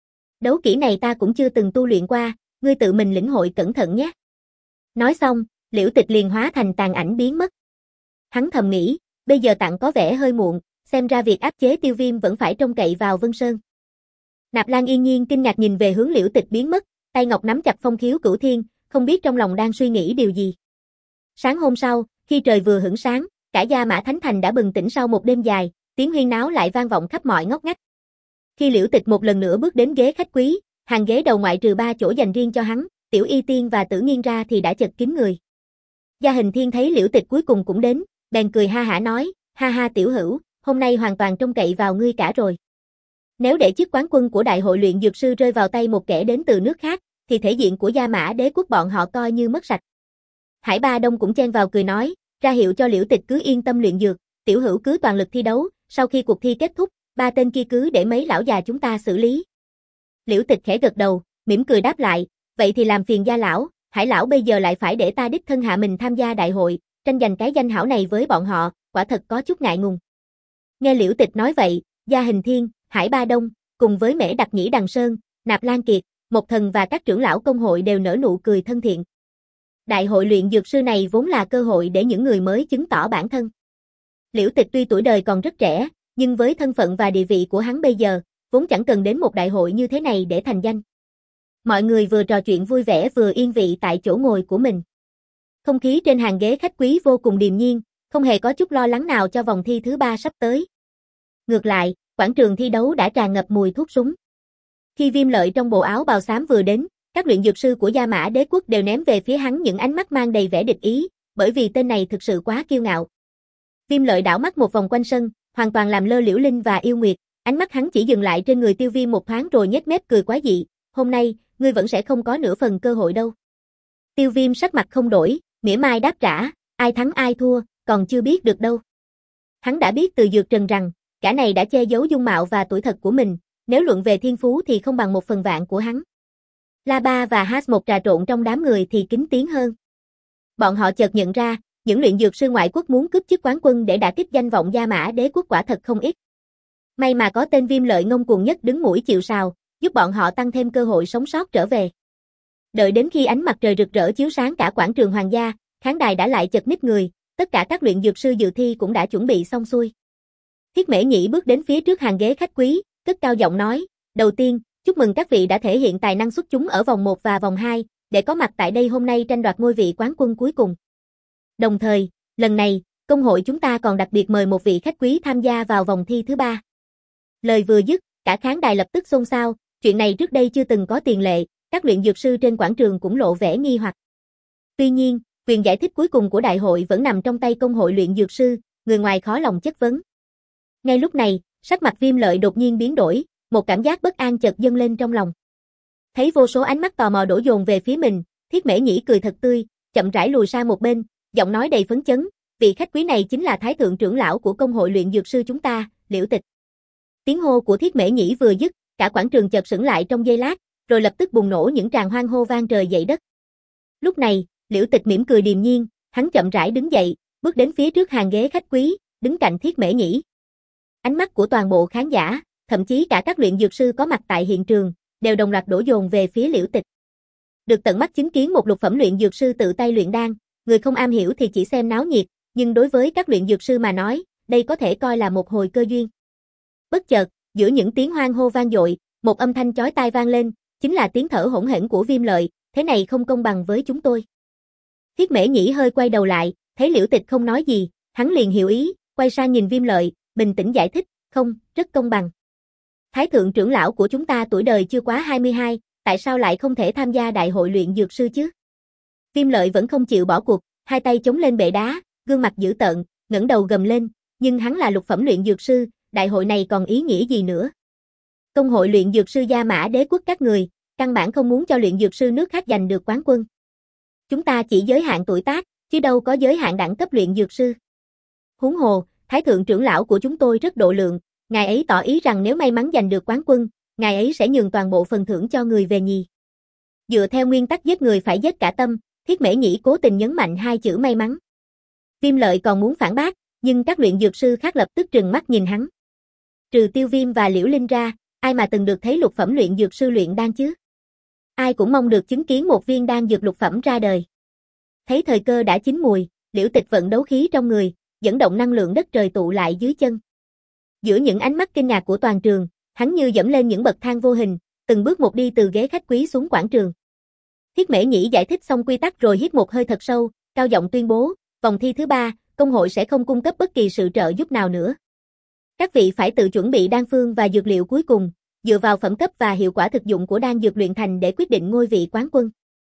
Đấu kỹ này ta cũng chưa từng tu luyện qua, ngươi tự mình lĩnh hội cẩn thận nhé. Nói xong, Liễu Tịch liền hóa thành tàn ảnh biến mất. Hắn thầm nghĩ, bây giờ tặng có vẻ hơi muộn, xem ra việc áp chế Tiêu Viêm vẫn phải trông cậy vào Vân Sơn. Nạp Lan Yên Nhiên kinh ngạc nhìn về hướng Liễu Tịch biến mất, tay ngọc nắm chặt phong khiếu cửu thiên, không biết trong lòng đang suy nghĩ điều gì. Sáng hôm sau, khi trời vừa hửng sáng, cả Gia Mã Thánh Thành đã bừng tỉnh sau một đêm dài, tiếng huyên náo lại vang vọng khắp mọi ngóc ngách. Khi Liễu Tịch một lần nữa bước đến ghế khách quý, hàng ghế đầu ngoại trừ ba chỗ dành riêng cho hắn, Tiểu Y Tiên và Tử Nghiên ra thì đã chật kín người. Gia Hình Thiên thấy Liễu Tịch cuối cùng cũng đến, bèn cười ha hả nói, ha ha Tiểu Hữu, hôm nay hoàn toàn trông cậy vào ngươi cả rồi. Nếu để chức quán quân của đại hội luyện dược sư rơi vào tay một kẻ đến từ nước khác, thì thể diện của Gia Mã Đế quốc bọn họ coi như mất sạch. Hải Ba Đông cũng chen vào cười nói, ra hiệu cho Liễu Tịch cứ yên tâm luyện dược, Tiểu Hữu cứ toàn lực thi đấu, sau khi cuộc thi kết thúc, ba tên kia cứ để mấy lão già chúng ta xử lý. Liễu Tịch khẽ gật đầu, mỉm cười đáp lại, vậy thì làm phiền Gia lão, Hải lão bây giờ lại phải để ta đích thân hạ mình tham gia đại hội, tranh giành cái danh hảo này với bọn họ, quả thật có chút ngại ngùng. Nghe Liễu Tịch nói vậy, Gia Hình Thiên, Hải Ba Đông, cùng với Mễ Đặc Nhĩ Đằng Sơn, Nạp Lan Kiệt, Mộc Thần và các trưởng lão công hội đều nở nụ cười thân thiện. Đại hội luyện dược sư này vốn là cơ hội để những người mới chứng tỏ bản thân. Liễu Tịch tuy tuổi đời còn rất trẻ, nhưng với thân phận và địa vị của hắn bây giờ, vốn chẳng cần đến một đại hội như thế này để thành danh. Mọi người vừa trò chuyện vui vẻ vừa yên vị tại chỗ ngồi của mình. Không khí trên hàng ghế khách quý vô cùng điềm nhiên, không hề có chút lo lắng nào cho vòng thi thứ ba sắp tới. Ngược lại, quảng trường thi đấu đã tràn ngập mùi thuốc súng. Khi Viêm Lợi trong bộ áo bào xám vừa đến, các luyện dược sư của Gia Mã Đế quốc đều ném về phía hắn những ánh mắt mang đầy vẻ địch ý, bởi vì tên này thực sự quá kiêu ngạo. Viêm Lợi đảo mắt một vòng quanh sân, hoàn toàn làm lơ Liễu Linh và Yêu Nguyệt, ánh mắt hắn chỉ dừng lại trên người Tiêu Viêm một thoáng rồi nhếch mép cười quái dị, hôm nay, ngươi vẫn sẽ không có nửa phần cơ hội đâu. Tiêu Viêm sắc mặt không đổi, mỉa mai đáp trả, ai thắng ai thua, còn chưa biết được đâu. Hắn đã biết từ Dược Trần rằng, cả này đã che giấu dung mạo và tuổi thật của mình, nếu luận về thiên phú thì không bằng một phần vạn của hắn. La Ba và Haas một trà trộn trong đám người thì kính tiếng hơn. Bọn họ chợt nhận ra, những luyện dược sư ngoại quốc muốn cướp chức quán quân để đả kích danh vọng Gia Mã Đế quốc quả thật không ít. May mà có tên Viêm Lợi ngông cuồng nhất đứng mũi chịu sào, giúp bọn họ tăng thêm cơ hội sống sót trở về. Đợi đến khi ánh mặt trời rực rỡ chiếu sáng cả quảng trường hoàng gia, khán đài đã lại chật ních người, tất cả các luyện dược sư dự thi cũng đã chuẩn bị xong xuôi. Thiết Mễ Nhĩ bước đến phía trước hàng ghế khách quý, cất cao giọng nói, đầu tiên, chúc mừng các vị đã thể hiện tài năng xuất chúng ở vòng một và vòng hai, để có mặt tại đây hôm nay tranh đoạt ngôi vị quán quân cuối cùng. Đồng thời, lần này, công hội chúng ta còn đặc biệt mời một vị khách quý tham gia vào vòng thi thứ ba. Lời vừa dứt, cả khán đài lập tức xôn xao, chuyện này trước đây chưa từng có tiền lệ, các luyện dược sư trên quảng trường cũng lộ vẻ nghi hoặc. Tuy nhiên, quyền giải thích cuối cùng của đại hội vẫn nằm trong tay công hội luyện dược sư, người ngoài khó lòng chất vấn. Ngay lúc này, sắc mặt Viêm Lợi đột nhiên biến đổi, một cảm giác bất an chợt dâng lên trong lòng. Thấy vô số ánh mắt tò mò đổ dồn về phía mình, Thiết Mễ Nhĩ cười thật tươi, chậm rãi lùi sang một bên, giọng nói đầy phấn chấn, vị khách quý này chính là Thái thượng trưởng lão của công hội luyện dược sư chúng ta, Liễu Tịch. Tiếng hô của Thiết Mễ Nhĩ vừa dứt, cả quảng trường chợt sững lại trong giây lát, rồi lập tức bùng nổ những tràng hoan hô vang trời dậy đất. Lúc này, Liễu Tịch mỉm cười điềm nhiên, hắn chậm rãi đứng dậy, bước đến phía trước hàng ghế khách quý, đứng cạnh Thiết Mễ Nhĩ. Ánh mắt của toàn bộ khán giả, thậm chí cả các luyện dược sư có mặt tại hiện trường, đều đồng loạt đổ dồn về phía Liễu Tịch. Được tận mắt chứng kiến một lục phẩm luyện dược sư tự tay luyện đan, người không am hiểu thì chỉ xem náo nhiệt, nhưng đối với các luyện dược sư mà nói, đây có thể coi là một hồi cơ duyên. Bất chợt, giữa những tiếng hoan hô vang dội, một âm thanh chói tai vang lên, chính là tiếng thở hổn hển của Viêm Lợi, thế này không công bằng với chúng tôi. Thiết Mễ Nhĩ hơi quay đầu lại, thấy Liễu Tịch không nói gì, hắn liền hiểu ý, quay sang nhìn Viêm Lợi, bình tĩnh giải thích, không, rất công bằng. Thái thượng trưởng lão của chúng ta tuổi đời chưa quá hai mươi hai, tại sao lại không thể tham gia đại hội luyện dược sư chứ? Viêm Lợi vẫn không chịu bỏ cuộc, hai tay chống lên bệ đá, gương mặt dữ tợn, ngẩng đầu gầm lên, nhưng hắn là lục phẩm luyện dược sư, đại hội này còn ý nghĩa gì nữa? Công hội luyện dược sư Gia Mã Đế quốc các người, căn bản không muốn cho luyện dược sư nước khác giành được quán quân. Chúng ta chỉ giới hạn tuổi tác, chứ đâu có giới hạn đẳng cấp luyện dược sư. Huống hồ, Thái thượng trưởng lão của chúng tôi rất độ lượng, ngài ấy tỏ ý rằng nếu may mắn giành được quán quân, ngài ấy sẽ nhường toàn bộ phần thưởng cho người về nhì. Dựa theo nguyên tắc giết người phải giết cả tâm, Thiết Mễ Nhĩ cố tình nhấn mạnh hai chữ may mắn. Viêm Lợi còn muốn phản bác, nhưng các luyện dược sư khác lập tức trừng mắt nhìn hắn. Trừ Tiêu Viêm và Liễu Linh ra, ai mà từng được thấy lục phẩm luyện dược sư luyện đan chứ? Ai cũng mong được chứng kiến một viên đan dược lục phẩm ra đời. Thấy thời cơ đã chín mùi, Liễu Tịch vận đấu khí trong người, dẫn động năng lượng đất trời tụ lại dưới chân. Giữa những ánh mắt kinh ngạc của toàn trường, hắn như dẫm lên những bậc thang vô hình, từng bước một đi từ ghế khách quý xuống quảng trường. Thiết Mễ Nhĩ giải thích xong quy tắc rồi hít một hơi thật sâu, cao giọng tuyên bố, vòng thi thứ ba, công hội sẽ không cung cấp bất kỳ sự trợ giúp nào nữa. Các vị phải tự chuẩn bị đan phương và dược liệu cuối cùng, dựa vào phẩm cấp và hiệu quả thực dụng của đan dược luyện thành để quyết định ngôi vị quán quân.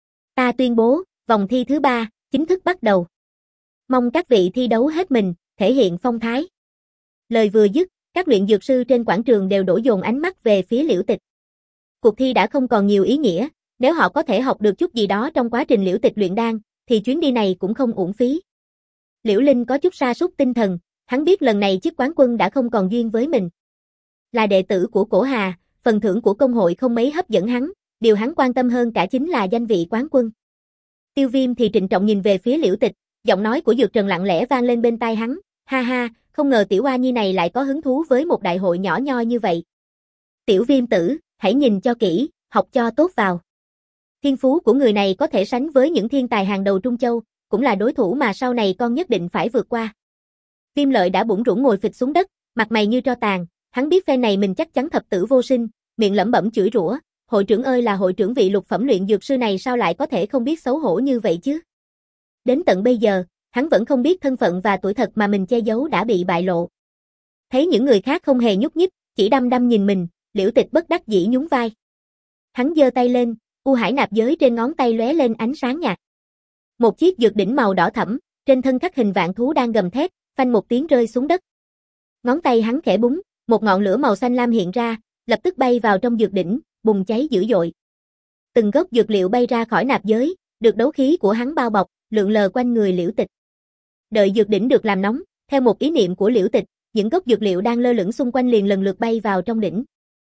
Ta tuyên bố, vòng thi thứ ba, chính thức bắt đầu. Mong các vị thi đấu hết mình, thể hiện phong thái. Lời vừa dứt, các luyện dược sư trên quảng trường đều đổ dồn ánh mắt về phía Liễu Tịch. Cuộc thi đã không còn nhiều ý nghĩa, nếu họ có thể học được chút gì đó trong quá trình Liễu Tịch luyện đan, thì chuyến đi này cũng không uổng phí. Liễu Linh có chút sa sút tinh thần, hắn biết lần này chức quán quân đã không còn duyên với mình. Là đệ tử của Cổ Hà, phần thưởng của công hội không mấy hấp dẫn hắn, điều hắn quan tâm hơn cả chính là danh vị quán quân. Tiêu Viêm thì trịnh trọng nhìn về phía Liễu Tịch, giọng nói của Dược Trần lặng lẽ vang lên bên tai hắn, ha ha, không ngờ tiểu oa nhi này lại có hứng thú với một đại hội nhỏ nhoi như vậy. Tiểu Viêm tử, hãy nhìn cho kỹ, học cho tốt vào. Thiên phú của người này có thể sánh với những thiên tài hàng đầu Trung Châu, cũng là đối thủ mà sau này con nhất định phải vượt qua. Viêm Lợi đã bủn rủn ngồi phịch xuống đất, mặt mày như tro tàn, hắn biết phe này mình chắc chắn thập tử vô sinh, miệng lẩm bẩm chửi rủa, hội trưởng ơi là hội trưởng vị lục phẩm luyện dược sư này sao lại có thể không biết xấu hổ như vậy chứ? Đến tận bây giờ, hắn vẫn không biết thân phận và tuổi thật mà mình che giấu đã bị bại lộ. Thấy những người khác không hề nhúc nhích, chỉ đăm đăm nhìn mình, Liễu Tịch bất đắc dĩ nhún vai. Hắn giơ tay lên, u hải nạp giới trên ngón tay lóe lên ánh sáng nhạt. Một chiếc dược đỉnh màu đỏ thẫm, trên thân khắc hình vạn thú đang gầm thét, phanh một tiếng rơi xuống đất. Ngón tay hắn khẽ búng, một ngọn lửa màu xanh lam hiện ra, lập tức bay vào trong dược đỉnh, bùng cháy dữ dội. Từng gốc dược liệu bay ra khỏi nạp giới, được đấu khí của hắn bao bọc, lượn lờ quanh người Liễu Tịch. Đợi dược đỉnh được làm nóng, theo một ý niệm của Liễu Tịch, những gốc dược liệu đang lơ lửng xung quanh liền lần lượt bay vào trong đỉnh.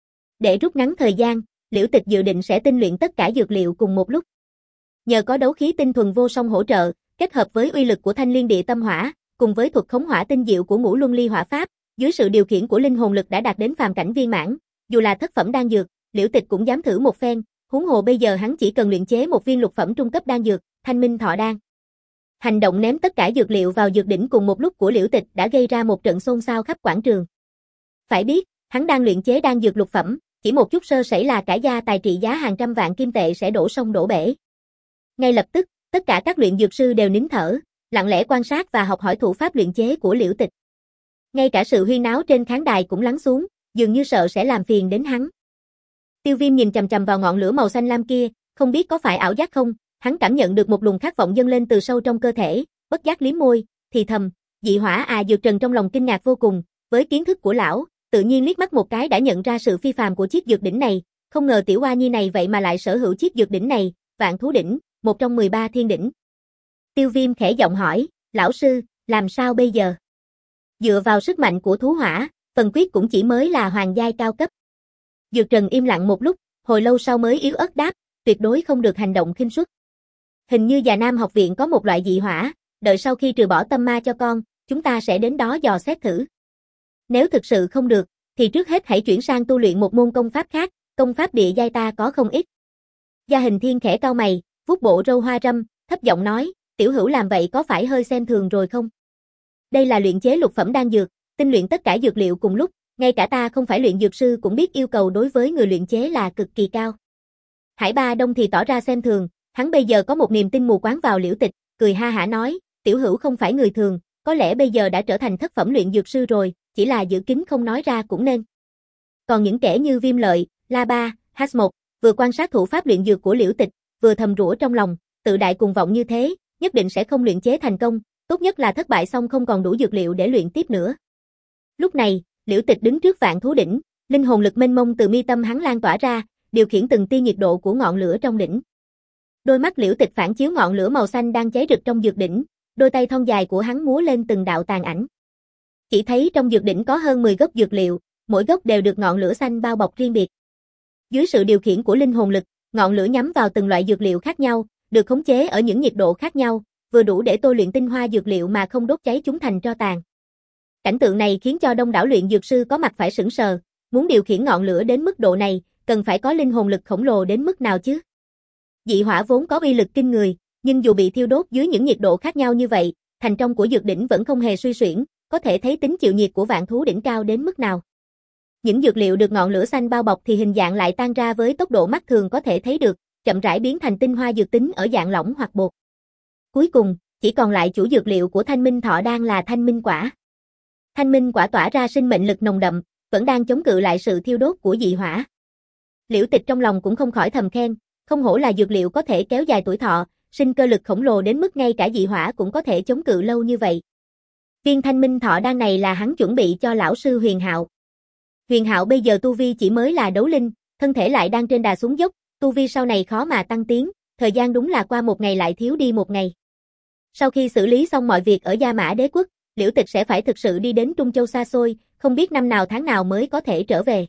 Để rút ngắn thời gian, Liễu Tịch dự định sẽ tinh luyện tất cả dược liệu cùng một lúc. Nhờ có đấu khí tinh thuần vô song hỗ trợ, kết hợp với uy lực của Thanh Liên Địa Tâm Hỏa, cùng với thuật khống hỏa tinh diệu của Ngũ Luân Ly Hỏa Pháp, dưới sự điều khiển của linh hồn lực đã đạt đến phàm cảnh viên mãn, dù là thất phẩm đan dược, Liễu Tịch cũng dám thử một phen, huống hồ bây giờ hắn chỉ cần luyện chế một viên lục phẩm trung cấp đan dược, Thanh Minh Thọ Đan. Hành động ném tất cả dược liệu vào dược đỉnh cùng một lúc của Liễu Tịch đã gây ra một trận xôn xao khắp quảng trường. Phải biết, hắn đang luyện chế đan dược lục phẩm, chỉ một chút sơ sẩy là cả gia tài trị giá hàng trăm vạn kim tệ sẽ đổ sông đổ bể. Ngay lập tức, tất cả các luyện dược sư đều nín thở, lặng lẽ quan sát và học hỏi thủ pháp luyện chế của Liễu Tịch. Ngay cả sự huyên náo trên khán đài cũng lắng xuống, dường như sợ sẽ làm phiền đến hắn. Tiêu Viêm nhìn chằm chằm vào ngọn lửa màu xanh lam kia, không biết có phải ảo giác không, hắn cảm nhận được một luồng khát vọng dâng lên từ sâu trong cơ thể, bất giác liếm môi, thì thầm, dị hỏa à. Dược Trần trong lòng kinh ngạc vô cùng, với kiến thức của lão, tự nhiên liếc mắt một cái đã nhận ra sự phi phàm của chiếc dược đỉnh này, không ngờ tiểu oa nhi này vậy mà lại sở hữu chiếc dược đỉnh này, Vạn Thú Đỉnh, một trong mười ba thiên đỉnh. Tiêu Viêm khẽ giọng hỏi, lão sư, làm sao bây giờ? Dựa vào sức mạnh của thú hỏa, phần quyết cũng chỉ mới là hoàng giai cao cấp. Dược Trần im lặng một lúc, hồi lâu sau mới yếu ớt đáp, tuyệt đối không được hành động khinh suất. Hình như Già Nam học viện có một loại dị hỏa, đợi sau khi trừ bỏ tâm ma cho con, chúng ta sẽ đến đó dò xét thử. Nếu thực sự không được, thì trước hết hãy chuyển sang tu luyện một môn công pháp khác, công pháp địa giai ta có không ít. Gia Hình Thiên khẽ cau mày, vuốt bộ râu hoa râm, thấp giọng nói, tiểu hữu làm vậy có phải hơi xem thường rồi không? Đây là luyện chế lục phẩm đan dược, tinh luyện tất cả dược liệu cùng lúc, ngay cả ta không phải luyện dược sư cũng biết yêu cầu đối với người luyện chế là cực kỳ cao. Hải Ba Đông thì tỏ ra xem thường, hắn bây giờ có một niềm tin mù quáng vào Liễu Tịch, cười ha hả nói, tiểu hữu không phải người thường, có lẽ bây giờ đã trở thành thất phẩm luyện dược sư rồi, chỉ là giữ kín không nói ra cũng nên. Còn những kẻ như Viêm Lợi, La Ba, Hass một, vừa quan sát thủ pháp luyện dược của Liễu Tịch, vừa thầm rủa trong lòng, tự đại cuồng vọng như thế, nhất định sẽ không luyện chế thành công, tốt nhất là thất bại xong không còn đủ dược liệu để luyện tiếp nữa. Lúc này, Liễu Tịch đứng trước Vạn Thú đỉnh, linh hồn lực mênh mông từ mi tâm hắn lan tỏa ra, điều khiển từng tia nhiệt độ của ngọn lửa trong đỉnh. Đôi mắt Liễu Tịch phản chiếu ngọn lửa màu xanh đang cháy rực trong dược đỉnh, đôi tay thon dài của hắn múa lên từng đạo tàn ảnh. Chỉ thấy trong dược đỉnh có hơn mười gốc dược liệu, mỗi gốc đều được ngọn lửa xanh bao bọc riêng biệt. Dưới sự điều khiển của linh hồn lực, ngọn lửa nhắm vào từng loại dược liệu khác nhau, được khống chế ở những nhiệt độ khác nhau, vừa đủ để tôi luyện tinh hoa dược liệu mà không đốt cháy chúng thành tro tàn. Cảnh tượng này khiến cho đông đảo luyện dược sư có mặt phải sững sờ, muốn điều khiển ngọn lửa đến mức độ này, cần phải có linh hồn lực khổng lồ đến mức nào chứ? Dị hỏa vốn có uy lực kinh người, nhưng dù bị thiêu đốt dưới những nhiệt độ khác nhau như vậy, thành trong của dược đỉnh vẫn không hề suy xuyển, có thể thấy tính chịu nhiệt của Vạn Thú đỉnh cao đến mức nào. Những dược liệu được ngọn lửa xanh bao bọc thì hình dạng lại tan ra với tốc độ mắt thường có thể thấy được, chậm rãi biến thành tinh hoa dược tính ở dạng lỏng hoặc bột. Cuối cùng, chỉ còn lại chủ dược liệu của Thanh Minh Thọ Đan là Thanh Minh Quả. Thanh Minh Quả tỏa ra sinh mệnh lực nồng đậm, vẫn đang chống cự lại sự thiêu đốt của dị hỏa. Liễu Tịch trong lòng cũng không khỏi thầm khen, không hổ là dược liệu có thể kéo dài tuổi thọ, sinh cơ lực khổng lồ đến mức ngay cả dị hỏa cũng có thể chống cự lâu như vậy. Viên Thanh Minh Thọ Đan này là hắn chuẩn bị cho lão sư Huyền Hạo. Huyền Hạo bây giờ tu vi chỉ mới là đấu linh, thân thể lại đang trên đà xuống dốc, tu vi sau này khó mà tăng tiến, thời gian đúng là qua một ngày lại thiếu đi một ngày. Sau khi xử lý xong mọi việc ở Gia Mã Đế quốc, Liễu Tịch sẽ phải thực sự đi đến Trung Châu xa xôi, không biết năm nào tháng nào mới có thể trở về.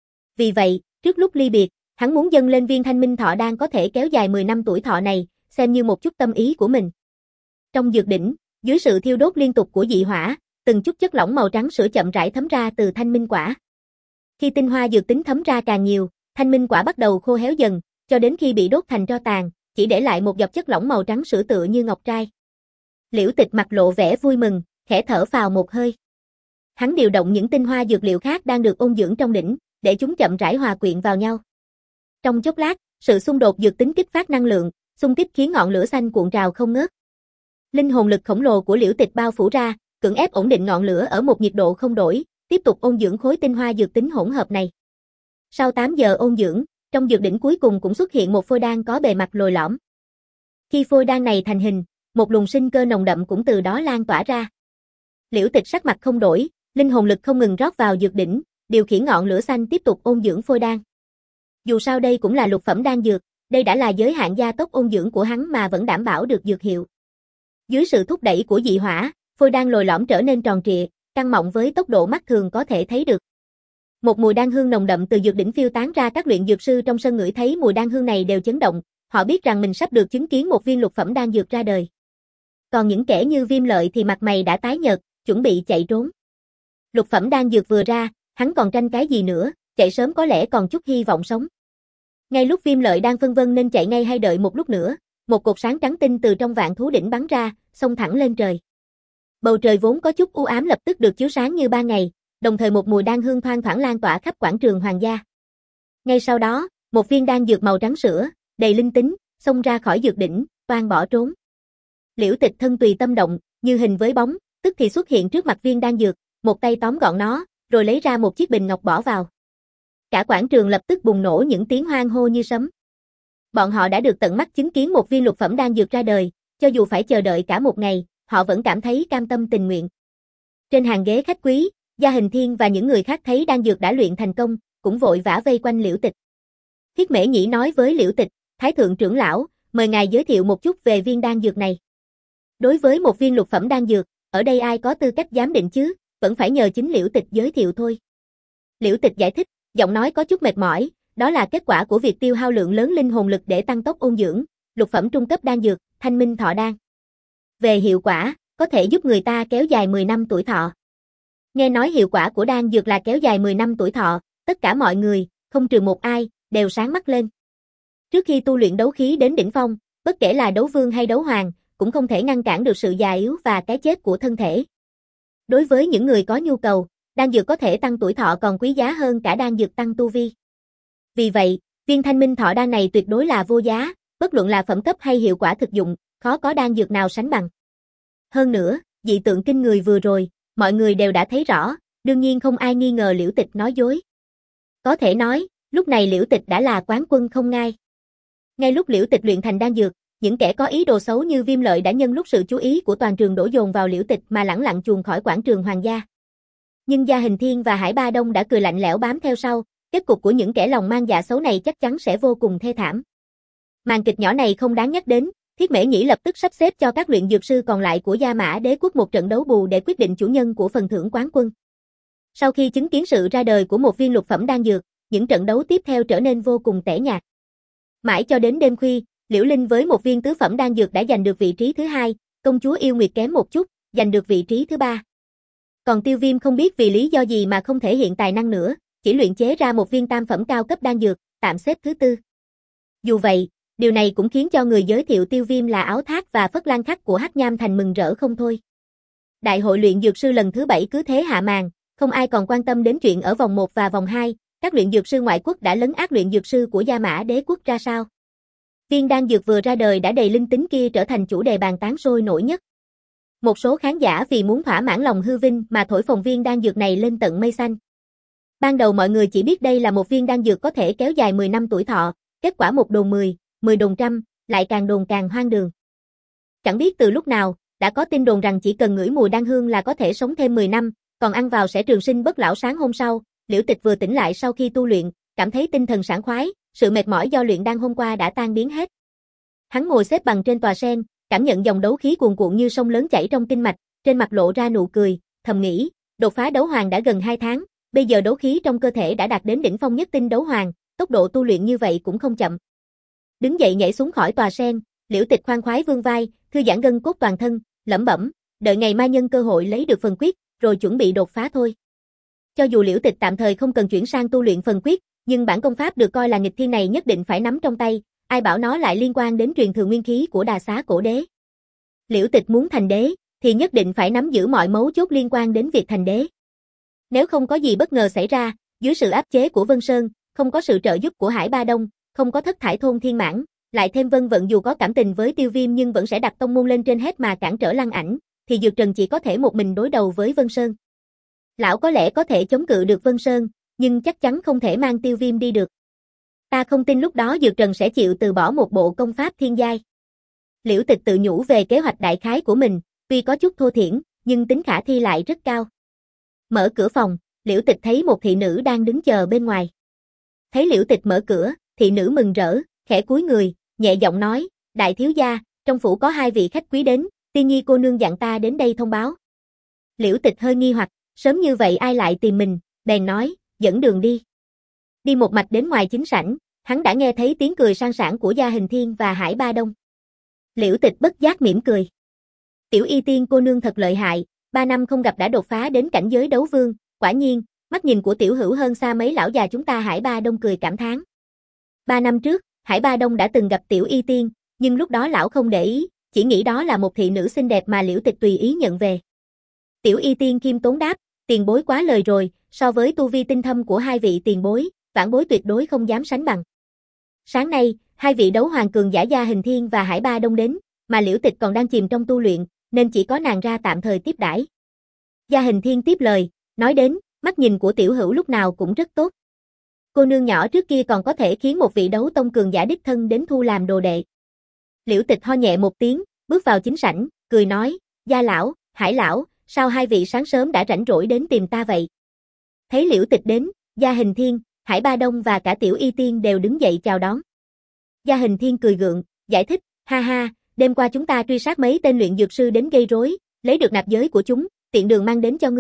Vì vậy, trước lúc ly biệt, hắn muốn dâng lên viên Thanh Minh Thọ Đan có thể kéo dài mười năm tuổi thọ này, xem như một chút tâm ý của mình. Trong dược đỉnh, dưới sự thiêu đốt liên tục của dị hỏa, từng chút chất lỏng màu trắng sữa chậm rãi thấm ra từ Thanh Minh Quả. Khi tinh hoa dược tính thấm ra càng nhiều, Thanh Minh Quả bắt đầu khô héo dần, cho đến khi bị đốt thành tro tàn, chỉ để lại một giọt chất lỏng màu trắng sữa tựa như ngọc trai. Liễu Tịch mặt lộ vẻ vui mừng, khẽ thở phào một hơi. Hắn điều động những tinh hoa dược liệu khác đang được ôn dưỡng trong đỉnh, để chúng chậm rãi hòa quyện vào nhau. Trong chốc lát, sự xung đột dược tính kích phát năng lượng, xung kích khiến ngọn lửa xanh cuộn trào không ngớt. Linh hồn lực khổng lồ của Liễu Tịch bao phủ ra, cưỡng ép ổn định ngọn lửa ở một nhiệt độ không đổi, tiếp tục ôn dưỡng khối tinh hoa dược tính hỗn hợp này. Sau tám giờ ôn dưỡng, trong dược đỉnh cuối cùng cũng xuất hiện một phôi đan có bề mặt lồi lõm. Khi phôi đan này thành hình, một luồng sinh cơ nồng đậm cũng từ đó lan tỏa ra. Liễu Tịch sắc mặt không đổi, linh hồn lực không ngừng rót vào dược đỉnh, điều khiển ngọn lửa xanh tiếp tục ôn dưỡng phôi đan. Dù sao đây cũng là lục phẩm đan dược, đây đã là giới hạn gia tốc ôn dưỡng của hắn mà vẫn đảm bảo được dược hiệu. Dưới sự thúc đẩy của dị hỏa, phôi đan lồi lõm trở nên tròn trịa, căng mọng với tốc độ mắt thường có thể thấy được. Một mùi đan hương nồng đậm từ dược đỉnh phiêu tán ra, các luyện dược sư trong sân ngửi thấy mùi đan hương này đều chấn động, họ biết rằng mình sắp được chứng kiến một viên lục phẩm đan dược ra đời. Còn những kẻ như Viêm Lợi thì mặt mày đã tái nhợt, chuẩn bị chạy trốn. Lục phẩm đan dược vừa ra, hắn còn tranh cái gì nữa, chạy sớm có lẽ còn chút hy vọng sống. Ngay lúc Viêm Lợi đang phân vân nên chạy ngay hay đợi một lúc nữa, một cột sáng trắng tinh từ trong Vạn Thú đỉnh bắn ra, xông thẳng lên trời. Bầu trời vốn có chút u ám lập tức được chiếu sáng như ban ngày, đồng thời một mùi đan hương thoang thoảng lan tỏa khắp quảng trường hoàng gia. Ngay sau đó, một viên đan dược màu trắng sữa, đầy linh tính, xông ra khỏi dược đỉnh, toan bỏ trốn. Liễu Tịch thân tùy tâm động, như hình với bóng, tức thì xuất hiện trước mặt viên đan dược, một tay tóm gọn nó, rồi lấy ra một chiếc bình ngọc bỏ vào. Cả quảng trường lập tức bùng nổ những tiếng hoan hô như sấm. Bọn họ đã được tận mắt chứng kiến một viên lục phẩm đan dược ra đời, cho dù phải chờ đợi cả một ngày, họ vẫn cảm thấy cam tâm tình nguyện. Trên hàng ghế khách quý, Gia Hình Thiên và những người khác thấy đan dược đã luyện thành công, cũng vội vã vây quanh Liễu Tịch. Thiết Mễ Nhĩ nói với Liễu Tịch, Thái thượng trưởng lão, mời ngài giới thiệu một chút về viên đan dược này. Đối với một viên lục phẩm đan dược, ở đây ai có tư cách giám định chứ, vẫn phải nhờ chính Liễu Tịch giới thiệu thôi. Liễu Tịch giải thích, giọng nói có chút mệt mỏi, đó là kết quả của việc tiêu hao lượng lớn linh hồn lực để tăng tốc ôn dưỡng, lục phẩm trung cấp đan dược, Thanh Minh Thọ Đan. Về hiệu quả, có thể giúp người ta kéo dài mười năm tuổi thọ. Nghe nói hiệu quả của đan dược là kéo dài mười năm tuổi thọ, tất cả mọi người, không trừ một ai, đều sáng mắt lên. Trước khi tu luyện đấu khí đến đỉnh phong, bất kể là đấu vương hay đấu hoàng, cũng không thể ngăn cản được sự già yếu và cái chết của thân thể. Đối với những người có nhu cầu, đan dược có thể tăng tuổi thọ còn quý giá hơn cả đan dược tăng tu vi. Vì vậy, viên Thanh Minh Thọ Đan này tuyệt đối là vô giá, bất luận là phẩm cấp hay hiệu quả thực dụng, khó có đan dược nào sánh bằng. Hơn nữa, dị tượng kinh người vừa rồi, mọi người đều đã thấy rõ, đương nhiên không ai nghi ngờ Liễu Tịch nói dối. Có thể nói, lúc này Liễu Tịch đã là quán quân không ngai. Ngay lúc Liễu Tịch luyện thành đan dược, những kẻ có ý đồ xấu như Viêm Lợi đã nhân lúc sự chú ý của toàn trường đổ dồn vào Liễu Tịch mà lẳng lặng chuồn khỏi quảng trường hoàng gia. Nhưng Gia Hình Thiên và Hải Ba Đông đã cười lạnh lẽo bám theo sau, kết cục của những kẻ lòng mang dạ xấu này chắc chắn sẽ vô cùng thê thảm. Màn kịch nhỏ này không đáng nhắc đến, Thiết Mễ Nhĩ lập tức sắp xếp cho các luyện dược sư còn lại của Gia Mã Đế quốc một trận đấu bù để quyết định chủ nhân của phần thưởng quán quân. Sau khi chứng kiến sự ra đời của một viên lục phẩm đan dược, những trận đấu tiếp theo trở nên vô cùng tẻ nhạt. Mãi cho đến đêm khuya, Liễu Linh với một viên tứ phẩm đan dược đã giành được vị trí thứ hai, công chúa Yêu Nguyệt kém một chút, giành được vị trí thứ ba. Còn Tiêu Viêm không biết vì lý do gì mà không thể hiện tài năng nữa, chỉ luyện chế ra một viên tam phẩm cao cấp đan dược, tạm xếp thứ tư. Dù vậy, điều này cũng khiến cho người giới thiệu Tiêu Viêm là Áo Thác và Phất Lan Khắc của Hắc Nham Thành mừng rỡ không thôi. Đại hội luyện dược sư lần thứ bảy cứ thế hạ màn, không ai còn quan tâm đến chuyện ở vòng một và vòng hai, các luyện dược sư ngoại quốc đã lấn át luyện dược sư của Gia Mã Đế quốc ra sao. Viên đan dược vừa ra đời đã đầy linh tính kia trở thành chủ đề bàn tán sôi nổi nhất. Một số khán giả vì muốn thỏa mãn lòng hư vinh mà thổi phồng viên đan dược này lên tận mây xanh. Ban đầu mọi người chỉ biết đây là một viên đan dược có thể kéo dài mười năm tuổi thọ, kết quả một đồn mười, mười đồn trăm, lại càng đồn càng hoang đường. Chẳng biết từ lúc nào, đã có tin đồn rằng chỉ cần ngửi mùi đan hương là có thể sống thêm mười năm, còn ăn vào sẽ trường sinh bất lão. Sáng hôm sau, Liễu Tịch vừa tỉnh lại sau khi tu luyện, cảm thấy tinh thần sảng khoái, sự mệt mỏi do luyện đan hôm qua đã tan biến hết. Hắn ngồi xếp bằng trên tòa sen, cảm nhận dòng đấu khí cuồn cuộn như sông lớn chảy trong kinh mạch, trên mặt lộ ra nụ cười, thầm nghĩ, đột phá đấu hoàng đã gần hai tháng, bây giờ đấu khí trong cơ thể đã đạt đến đỉnh phong nhất tinh đấu hoàng, tốc độ tu luyện như vậy cũng không chậm. Đứng dậy nhảy xuống khỏi tòa sen, Liễu Tịch khoan khoái vươn vai, thư giãn gân cốt toàn thân, lẩm bẩm, đợi ngày mai nhân cơ hội lấy được phần quyết, rồi chuẩn bị đột phá thôi. Cho dù Liễu Tịch tạm thời không cần chuyển sang tu luyện phần quyết, nhưng bản công pháp được coi là nghịch thiên này nhất định phải nắm trong tay, ai bảo nó lại liên quan đến truyền thừa nguyên khí của Đà Xá Cổ Đế. Liễu Tịch muốn thành đế, thì nhất định phải nắm giữ mọi mấu chốt liên quan đến việc thành đế. Nếu không có gì bất ngờ xảy ra, dưới sự áp chế của Vân Sơn, không có sự trợ giúp của Hải Ba Đông, không có thất thải thôn thiên mãn, lại thêm Vân Vận dù có cảm tình với Tiêu Viêm nhưng vẫn sẽ đặt tông môn lên trên hết mà cản trở Lăng Ảnh, thì Dược Trần chỉ có thể một mình đối đầu với Vân Sơn. Lão có lẽ có thể chống cự được Vân Sơn, nhưng chắc chắn không thể mang Tiêu Viêm đi được. Ta không tin lúc đó Dược Trần sẽ chịu từ bỏ một bộ công pháp thiên giai. Liễu Tịch tự nhủ về kế hoạch đại khái của mình, tuy có chút thô thiển, nhưng tính khả thi lại rất cao. Mở cửa phòng, Liễu Tịch thấy một thị nữ đang đứng chờ bên ngoài. Thấy Liễu Tịch mở cửa, thị nữ mừng rỡ, khẽ cúi người, nhẹ giọng nói, đại thiếu gia, trong phủ có hai vị khách quý đến, Tiên Nhi cô nương dặn ta đến đây thông báo. Liễu Tịch hơi nghi hoặc, sớm như vậy ai lại tìm mình, bèn nói, dẫn đường đi. Đi một mạch đến ngoài chính sảnh, hắn đã nghe thấy tiếng cười sang sảng của Gia Hình Thiên và Hải Ba Đông. Liễu Tịch bất giác mỉm cười. Tiểu Y Tiên cô nương thật lợi hại, ba năm không gặp đã đột phá đến cảnh giới đấu vương, quả nhiên, mắt nhìn của tiểu hữu hơn xa mấy lão già chúng ta. Hải Ba Đông cười cảm thán. Ba năm trước, Hải Ba Đông đã từng gặp Tiểu Y Tiên, nhưng lúc đó lão không để ý, chỉ nghĩ đó là một thị nữ xinh đẹp mà Liễu Tịch tùy ý nhận về. Tiểu Y Tiên khiêm tốn đáp, tiền bối quá lời rồi, so với tu vi tinh thâm của hai vị tiền bối, vãn bối tuyệt đối không dám sánh bằng. Sáng nay, hai vị đấu hoàng cường giả Gia Hình Thiên và Hải Ba Đông đến, mà Liễu Tịch còn đang chìm trong tu luyện, nên chỉ có nàng ra tạm thời tiếp đãi. Gia Hình Thiên tiếp lời, nói đến, mắt nhìn của tiểu hữu lúc nào cũng rất tốt. Cô nương nhỏ trước kia còn có thể khiến một vị đấu tông cường giả đích thân đến thu làm đồ đệ. Liễu Tịch ho nhẹ một tiếng, bước vào chính sảnh, cười nói, Gia lão, Hải lão, sao hai vị sáng sớm đã rảnh rỗi đến tìm ta vậy? Thấy Liễu Tịch đến, Gia Hình Thiên, Hải Ba Đông và cả Tiểu Y Tiên đều đứng dậy chào đón. Gia Hình Thiên cười gượng, giải thích, ha ha, đêm qua chúng ta truy sát mấy tên luyện dược sư đến gây rối, lấy được nạp giới của chúng, tiện đường mang đến cho ngươi,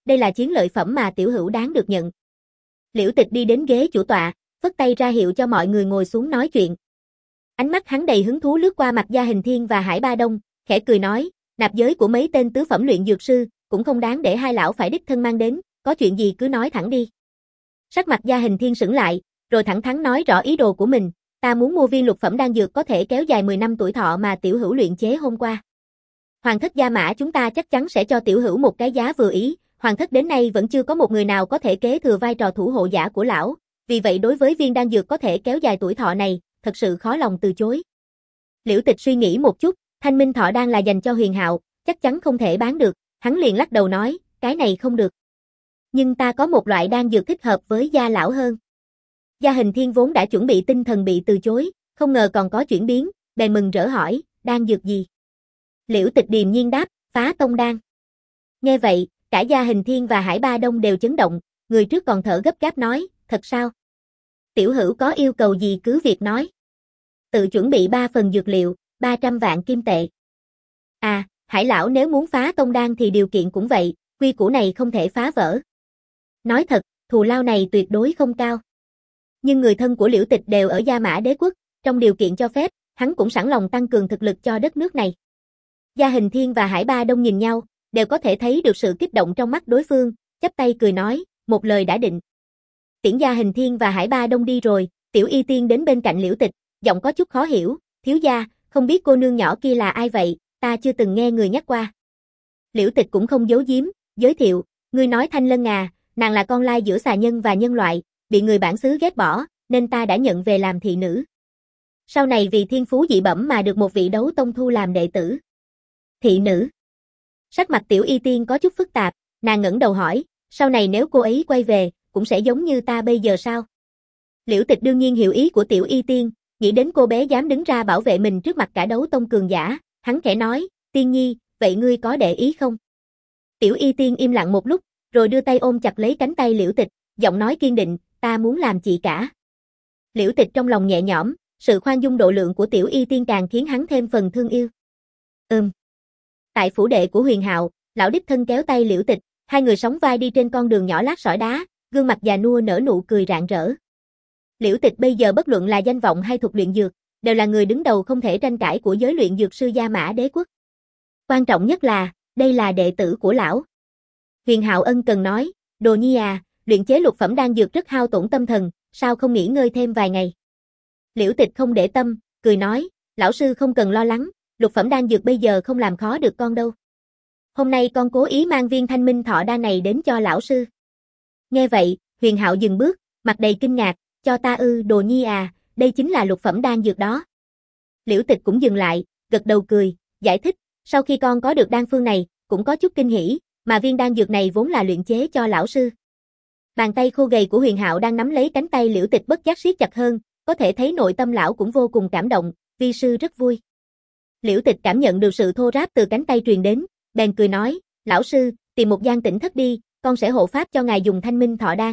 đây là chiến lợi phẩm mà tiểu hữu đáng được nhận. Liễu Tịch đi đến ghế chủ tọa, phất tay ra hiệu cho mọi người ngồi xuống nói chuyện. Ánh mắt hắn đầy hứng thú lướt qua mặt Gia Hình Thiên và Hải Ba Đông, khẽ cười nói, nạp giới của mấy tên tứ phẩm luyện dược sư, cũng không đáng để hai lão phải đích thân mang đến, có chuyện gì cứ nói thẳng đi. Sắc mặt Gia Hình Thiên sững lại, rồi thẳng thắn nói rõ ý đồ của mình, ta muốn mua viên lục phẩm đan dược có thể kéo dài mười năm tuổi thọ mà tiểu hữu luyện chế hôm qua. Hoàng thất Gia Mã chúng ta chắc chắn sẽ cho tiểu hữu một cái giá vừa ý, hoàng thất đến nay vẫn chưa có một người nào có thể kế thừa vai trò thủ hộ giả của lão, vì vậy đối với viên đan dược có thể kéo dài tuổi thọ này, thật sự khó lòng từ chối. Liễu Tịch suy nghĩ một chút, Thanh Minh Thọ Đan là dành cho Huyền Hạo, chắc chắn không thể bán được, hắn liền lắc đầu nói, cái này không được. Nhưng ta có một loại đan dược thích hợp với Gia lão hơn. Gia Hình Thiên vốn đã chuẩn bị tinh thần bị từ chối, không ngờ còn có chuyển biến, bèn mừng rỡ hỏi, đan dược gì? Liễu Tịch điềm nhiên đáp, Phá Tông Đan. Nghe vậy, cả Gia Hình Thiên và Hải Ba Đông đều chấn động, người trước còn thở gấp gáp nói, thật sao? Tiểu hữu có yêu cầu gì cứ việc nói. Tự chuẩn bị ba phần dược liệu, ba trăm vạn kim tệ. À, Hải lão nếu muốn phá tông đan thì điều kiện cũng vậy, quy củ này không thể phá vỡ. Nói thật, thù lao này tuyệt đối không cao. Nhưng người thân của Liễu Tịch đều ở Gia Mã Đế quốc, trong điều kiện cho phép, hắn cũng sẵn lòng tăng cường thực lực cho đất nước này. Gia Hình Thiên và Hải Ba Đông nhìn nhau, đều có thể thấy được sự kích động trong mắt đối phương, chắp tay cười nói, một lời đã định. Tiễn Gia Hình Thiên và Hải Ba Đông đi rồi, Tiểu Y Tiên đến bên cạnh Liễu Tịch, giọng có chút khó hiểu, thiếu gia, không biết cô nương nhỏ kia là ai vậy, ta chưa từng nghe người nhắc qua. Liễu Tịch cũng không giấu giếm, giới thiệu, ngươi nói Thanh Lân à, nàng là con lai giữa xà nhân và nhân loại, bị người bản xứ ghét bỏ, nên ta đã nhận về làm thị nữ. Sau này vì thiên phú dị bẩm mà được một vị đấu tông thu làm đệ tử. Thị nữ. Sắc mặt Tiểu Y Tiên có chút phức tạp, nàng ngẩng đầu hỏi, sau này nếu cô ấy quay về, cũng sẽ giống như ta bây giờ sao? Liễu Tịch đương nhiên hiểu ý của Tiểu Y Tiên, nghĩ đến cô bé dám đứng ra bảo vệ mình trước mặt cả đấu tông cường giả, hắn khẽ nói, Tiên Nhi, vậy ngươi có để ý không? Tiểu Y Tiên im lặng một lúc, rồi đưa tay ôm chặt lấy cánh tay Liễu Tịch, giọng nói kiên định, ta muốn làm chị cả. Liễu Tịch trong lòng nhẹ nhõm, sự khoan dung độ lượng của Tiểu Y Tiên càng khiến hắn thêm phần thương yêu. Ừm. Tại phủ đệ của Huyền Hạo, lão đích thân kéo tay Liễu Tịch, hai người sóng vai đi trên con đường nhỏ lát sỏi đá, gương mặt già nua nở nụ cười rạng rỡ. Liễu Tịch bây giờ bất luận là danh vọng hay thuật luyện dược, đều là người đứng đầu không thể tranh cãi của giới luyện dược sư Gia Mã Đế quốc. Quan trọng nhất là, đây là đệ tử của lão. Huyền Hạo ân cần nói, Đồ Nhi à, luyện chế lục phẩm đan dược rất hao tổn tâm thần, sao không nghỉ ngơi thêm vài ngày? Liễu Tịch không để tâm, cười nói, lão sư không cần lo lắng, lục phẩm đan dược bây giờ không làm khó được con đâu. Hôm nay con cố ý mang viên Thanh Minh Thọ Đan này đến cho lão sư. Nghe vậy, Huyền Hạo dừng bước, mặt đầy kinh ngạc, cho ta ư, Đồ Nhi à, đây chính là lục phẩm đan dược đó. Liễu Tịch cũng dừng lại, gật đầu cười, giải thích, sau khi con có được đan phương này, cũng có chút kinh hỉ, mà viên đan dược này vốn là luyện chế cho lão sư. Bàn tay khô gầy của Huyền Hạo đang nắm lấy cánh tay Liễu Tịch bất giác siết chặt hơn, có thể thấy nội tâm lão cũng vô cùng cảm động, vi sư rất vui. Liễu Tịch cảm nhận được sự thô ráp từ cánh tay truyền đến, bèn cười nói, lão sư, tìm một gian tĩnh thất đi, con sẽ hộ pháp cho ngài dùng Thanh Minh Thọ Đan.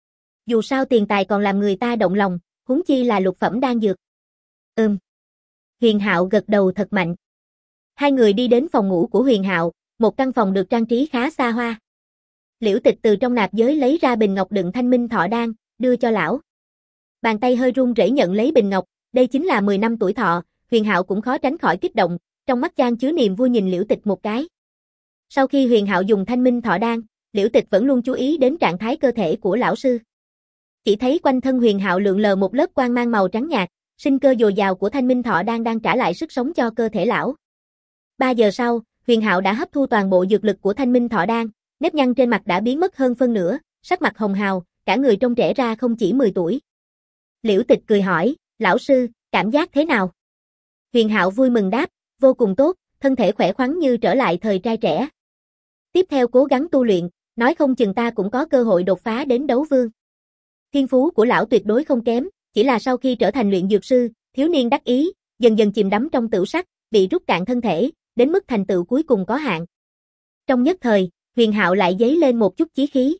Dù sao tiền tài còn làm người ta động lòng, huống chi là lục phẩm đan dược. Ừm. Huyền Hạo gật đầu thật mạnh. Hai người đi đến phòng ngủ của Huyền Hạo, một căn phòng được trang trí khá xa hoa. Liễu Tịch từ trong nạp giới lấy ra bình ngọc đựng Thanh Minh Thọ Đan, đưa cho lão. Bàn tay hơi run rẩy nhận lấy bình ngọc, đây chính là mười năm tuổi thọ, Huyền Hạo cũng khó tránh khỏi kích động, trong mắt chan chứa niềm vui nhìn Liễu Tịch một cái. Sau khi Huyền Hạo dùng Thanh Minh Thọ Đan, Liễu Tịch vẫn luôn chú ý đến trạng thái cơ thể của lão sư. Chỉ thấy quanh thân Huyền Hạo lượn lờ một lớp quang mang màu trắng nhạt, sinh cơ dồi dào của Thanh Minh Thọ Đan đang trả lại sức sống cho cơ thể lão. Ba giờ sau, Huyền Hạo đã hấp thu toàn bộ dược lực của Thanh Minh Thọ Đan, nếp nhăn trên mặt đã biến mất hơn phân nửa, sắc mặt hồng hào, cả người trông trẻ ra không chỉ mười tuổi. Liễu Tịch cười hỏi, lão sư, cảm giác thế nào? Huyền Hạo vui mừng đáp, vô cùng tốt, thân thể khỏe khoắn như trở lại thời trai trẻ. Tiếp theo cố gắng tu luyện, nói không chừng ta cũng có cơ hội đột phá đến đấu vương. Thiên phú của lão tuyệt đối không kém, chỉ là sau khi trở thành luyện dược sư, thiếu niên đắc ý, dần dần chìm đắm trong tửu sắc, bị rút cạn thân thể, đến mức thành tựu cuối cùng có hạn. Trong nhất thời, Huyền Hạo lại dấy lên một chút chí khí.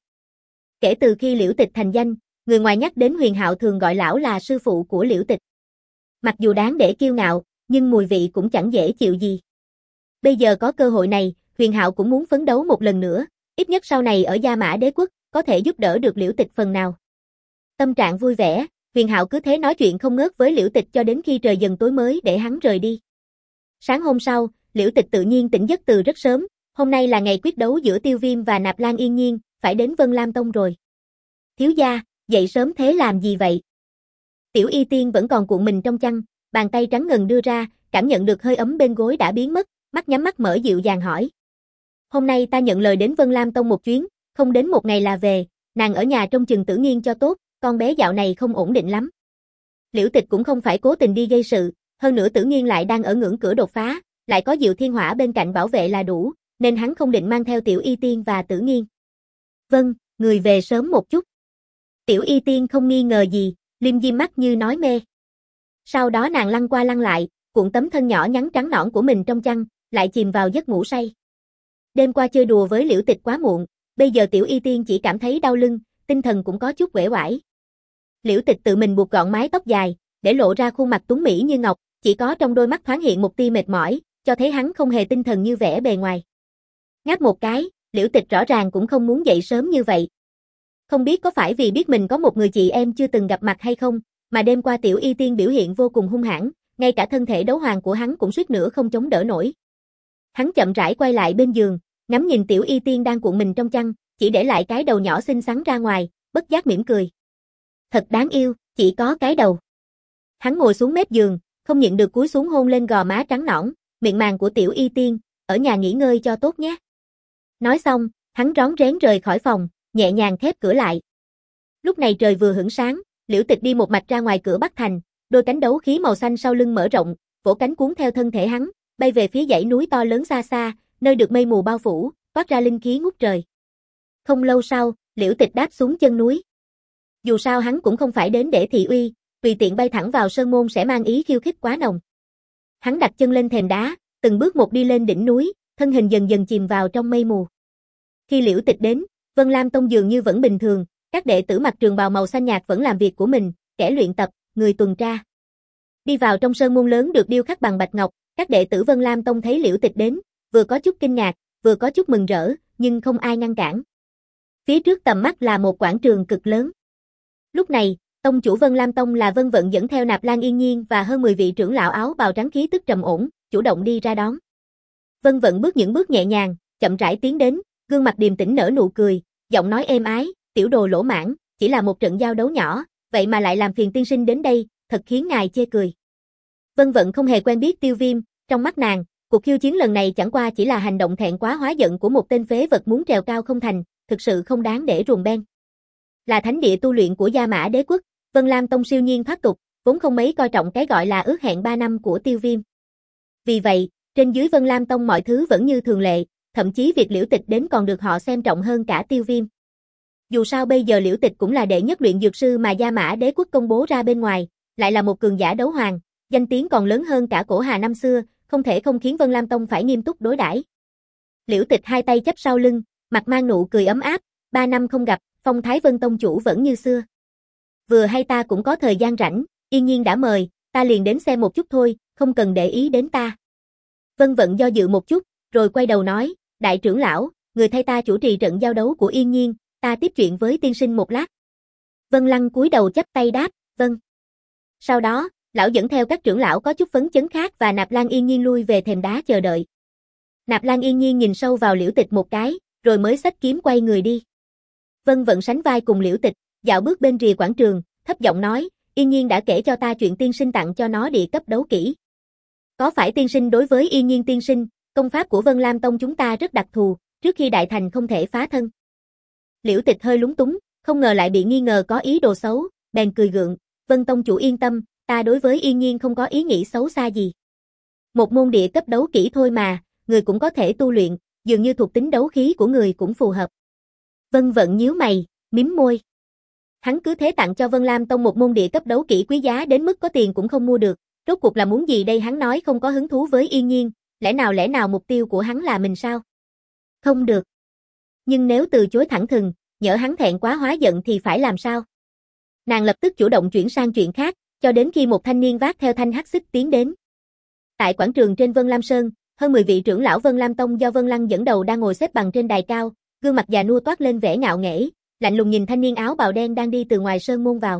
Kể từ khi Liễu Tịch thành danh, người ngoài nhắc đến Huyền Hạo thường gọi lão là sư phụ của Liễu Tịch. Mặc dù đáng để kiêu ngạo, nhưng mùi vị cũng chẳng dễ chịu gì. Bây giờ có cơ hội này, Huyền Hạo cũng muốn phấn đấu một lần nữa, Ít nhất sau này ở Gia Mã Đế quốc, có thể giúp đỡ được Liễu Tịch phần nào. Tâm trạng vui vẻ, Huyền Hạo cứ thế nói chuyện không ngớt với Liễu Tịch cho đến khi trời dần tối mới để hắn rời đi. Sáng hôm sau, Liễu Tịch tự nhiên tỉnh giấc từ rất sớm, hôm nay là ngày quyết đấu giữa Tiêu Viêm và Nạp Lan Yên Nhiên, phải đến Vân Lam Tông rồi. Thiếu gia, dậy sớm thế làm gì vậy? Tiểu Y Tiên vẫn còn cuộn mình trong chăn, bàn tay trắng ngần đưa ra, cảm nhận được hơi ấm bên gối đã biến mất, mắt nhắm mắt mở dịu dàng hỏi. Hôm nay ta nhận lời đến Vân Lam Tông một chuyến, không đến một ngày là về, nàng ở nhà trông chừng Tử Nghiên cho tốt, con bé dạo này không ổn định lắm. Liễu Tịch cũng không phải cố tình đi gây sự, hơn nữa Tử Nghiên lại đang ở ngưỡng cửa đột phá, lại có Diệu Thiên Hỏa bên cạnh bảo vệ là đủ, nên hắn không định mang theo Tiểu Y Tiên và Tử Nghiên. Vâng, người về sớm một chút. Tiểu Y Tiên không nghi ngờ gì, liêm diêm mắt như nói mê. Sau đó nàng lăn qua lăn lại, cuộn tấm thân nhỏ nhắn trắng nõn của mình trong chăn, lại chìm vào giấc ngủ say. Đêm qua chơi đùa với Liễu Tịch quá muộn, bây giờ Tiểu Y Tiên chỉ cảm thấy đau lưng, tinh thần cũng có chút uể oải. Liễu Tịch tự mình buộc gọn mái tóc dài, để lộ ra khuôn mặt tuấn mỹ như ngọc, chỉ có trong đôi mắt thoáng hiện một tia mệt mỏi, cho thấy hắn không hề tinh thần như vẻ bề ngoài. Ngáp một cái, Liễu Tịch rõ ràng cũng không muốn dậy sớm như vậy. Không biết có phải vì biết mình có một người chị em chưa từng gặp mặt hay không, mà đêm qua Tiểu Y Tiên biểu hiện vô cùng hung hãn, ngay cả thân thể đấu hoàng của hắn cũng suýt nữa không chống đỡ nổi. Hắn chậm rãi quay lại bên giường, ngắm nhìn Tiểu Y Tiên đang cuộn mình trong chăn, chỉ để lại cái đầu nhỏ xinh xắn ra ngoài, bất giác mỉm cười. Thật đáng yêu, chỉ có cái đầu. Hắn ngồi xuống mép giường, không nhịn được cúi xuống hôn lên gò má trắng nõn, miệng màng của Tiểu Y Tiên, ở nhà nghỉ ngơi cho tốt nhé. Nói xong, hắn rón rén rời khỏi phòng, nhẹ nhàng khép cửa lại. Lúc này trời vừa hửng sáng, Liễu Tịch đi một mạch ra ngoài cửa Bắc Thành, đôi cánh đấu khí màu xanh sau lưng mở rộng, vỗ cánh cuốn theo thân thể hắn, bay về phía dãy núi to lớn xa xa, nơi được mây mù bao phủ, toát ra linh khí ngút trời. Không lâu sau, Liễu Tịch đáp xuống chân núi. Dù sao hắn cũng không phải đến để thị uy, tùy tiện bay thẳng vào sơn môn sẽ mang ý khiêu khích quá nồng. Hắn đặt chân lên thềm đá, từng bước một đi lên đỉnh núi, thân hình dần dần chìm vào trong mây mù. Khi Liễu Tịch đến, Vân Lam Tông dường như vẫn bình thường, các đệ tử mặc trường bào màu xanh nhạt vẫn làm việc của mình, kẻ luyện tập, người tuần tra. Đi vào trong sơn môn lớn được điêu khắc bằng bạch ngọc, các đệ tử Vân Lam Tông thấy Liễu Tịch đến, vừa có chút kinh ngạc, vừa có chút mừng rỡ, nhưng không ai ngăn cản. Phía trước tầm mắt là một quảng trường cực lớn. Lúc này, tông chủ Vân Lam Tông là Vân Vận dẫn theo Nạp Lan Yên Nhiên và hơn mười vị trưởng lão áo bào trắng khí tức trầm ổn, chủ động đi ra đón. Vân Vận bước những bước nhẹ nhàng, chậm rãi tiến đến, gương mặt điềm tĩnh nở nụ cười, giọng nói êm ái, tiểu đồ lỗ mãng, chỉ là một trận giao đấu nhỏ, vậy mà lại làm phiền tiên sinh đến đây, thật khiến ngài chê cười. Vân Vận không hề quen biết Tiêu Viêm, trong mắt nàng, cuộc khiêu chiến lần này chẳng qua chỉ là hành động thẹn quá hóa giận của một tên phế vật muốn trèo cao không thành, thực sự không đáng để ruồng ben. Là thánh địa tu luyện của Gia Mã Đế quốc, Vân Lam Tông siêu nhiên thoát tục, vốn không mấy coi trọng cái gọi là ước hẹn ba năm của Tiêu Viêm. Vì vậy, trên dưới Vân Lam Tông mọi thứ vẫn như thường lệ, thậm chí việc Liễu Tịch đến còn được họ xem trọng hơn cả Tiêu Viêm. Dù sao bây giờ Liễu Tịch cũng là đệ nhất luyện dược sư mà Gia Mã Đế quốc công bố ra bên ngoài, lại là một cường giả đấu hoàng, danh tiếng còn lớn hơn cả Cổ Hà năm xưa, không thể không khiến Vân Lam Tông phải nghiêm túc đối đãi. Liễu Tịch hai tay chắp sau lưng, mặt mang nụ cười ấm áp, ba năm không gặp, phong thái Vân Tông chủ vẫn như xưa. Vừa hay ta cũng có thời gian rảnh, Yên Nhiên đã mời, ta liền đến xem một chút thôi, không cần để ý đến ta. Vân Vận do dự một chút, rồi quay đầu nói, đại trưởng lão, người thay ta chủ trì trận giao đấu của Yên Nhiên, ta tiếp chuyện với tiên sinh một lát. Vân Lăng cúi đầu chắp tay đáp, vâng. Sau đó, lão dẫn theo các trưởng lão có chút phấn chấn khác và Nạp Lan Yên Nhiên lui về thềm đá chờ đợi. Nạp Lan Yên Nhiên nhìn sâu vào Liễu Tịch một cái, rồi mới xách kiếm quay người đi. Vân Vận sánh vai cùng Liễu Tịch, dạo bước bên rìa quảng trường, thấp giọng nói, Yên Nhiên đã kể cho ta chuyện tiên sinh tặng cho nó địa cấp đấu kỹ. Có phải tiên sinh đối với Yên Nhiên tiên sinh, công pháp của Vân Lam Tông chúng ta rất đặc thù, trước khi đại thành không thể phá thân. Liễu Tịch hơi lúng túng, không ngờ lại bị nghi ngờ có ý đồ xấu, bèn cười gượng, Vân Tông chủ yên tâm, ta đối với Yên Nhiên không có ý nghĩ xấu xa gì. Một môn địa cấp đấu kỹ thôi mà, người cũng có thể tu luyện, dường như thuộc tính đấu khí của người cũng phù hợp. Vân Vận nhíu mày, mím môi. Hắn cứ thế tặng cho Vân Lam Tông một môn địa cấp đấu kỹ quý giá đến mức có tiền cũng không mua được, rốt cuộc là muốn gì đây? Hắn nói không có hứng thú với Yên Nhiên, lẽ nào lẽ nào mục tiêu của hắn là mình sao? Không được. Nhưng nếu từ chối thẳng thừng, nhỡ hắn thẹn quá hóa giận thì phải làm sao? Nàng lập tức chủ động chuyển sang chuyện khác, cho đến khi một thanh niên vác theo thanh hắc xích tiến đến. Tại quảng trường trên Vân Lam Sơn, hơn mười vị trưởng lão Vân Lam Tông do Vân Lăng dẫn đầu đang ngồi xếp bằng trên đài cao, gương mặt già nua toát lên vẻ ngạo nghễ, lạnh lùng nhìn thanh niên áo bào đen đang đi từ ngoài sơn môn vào.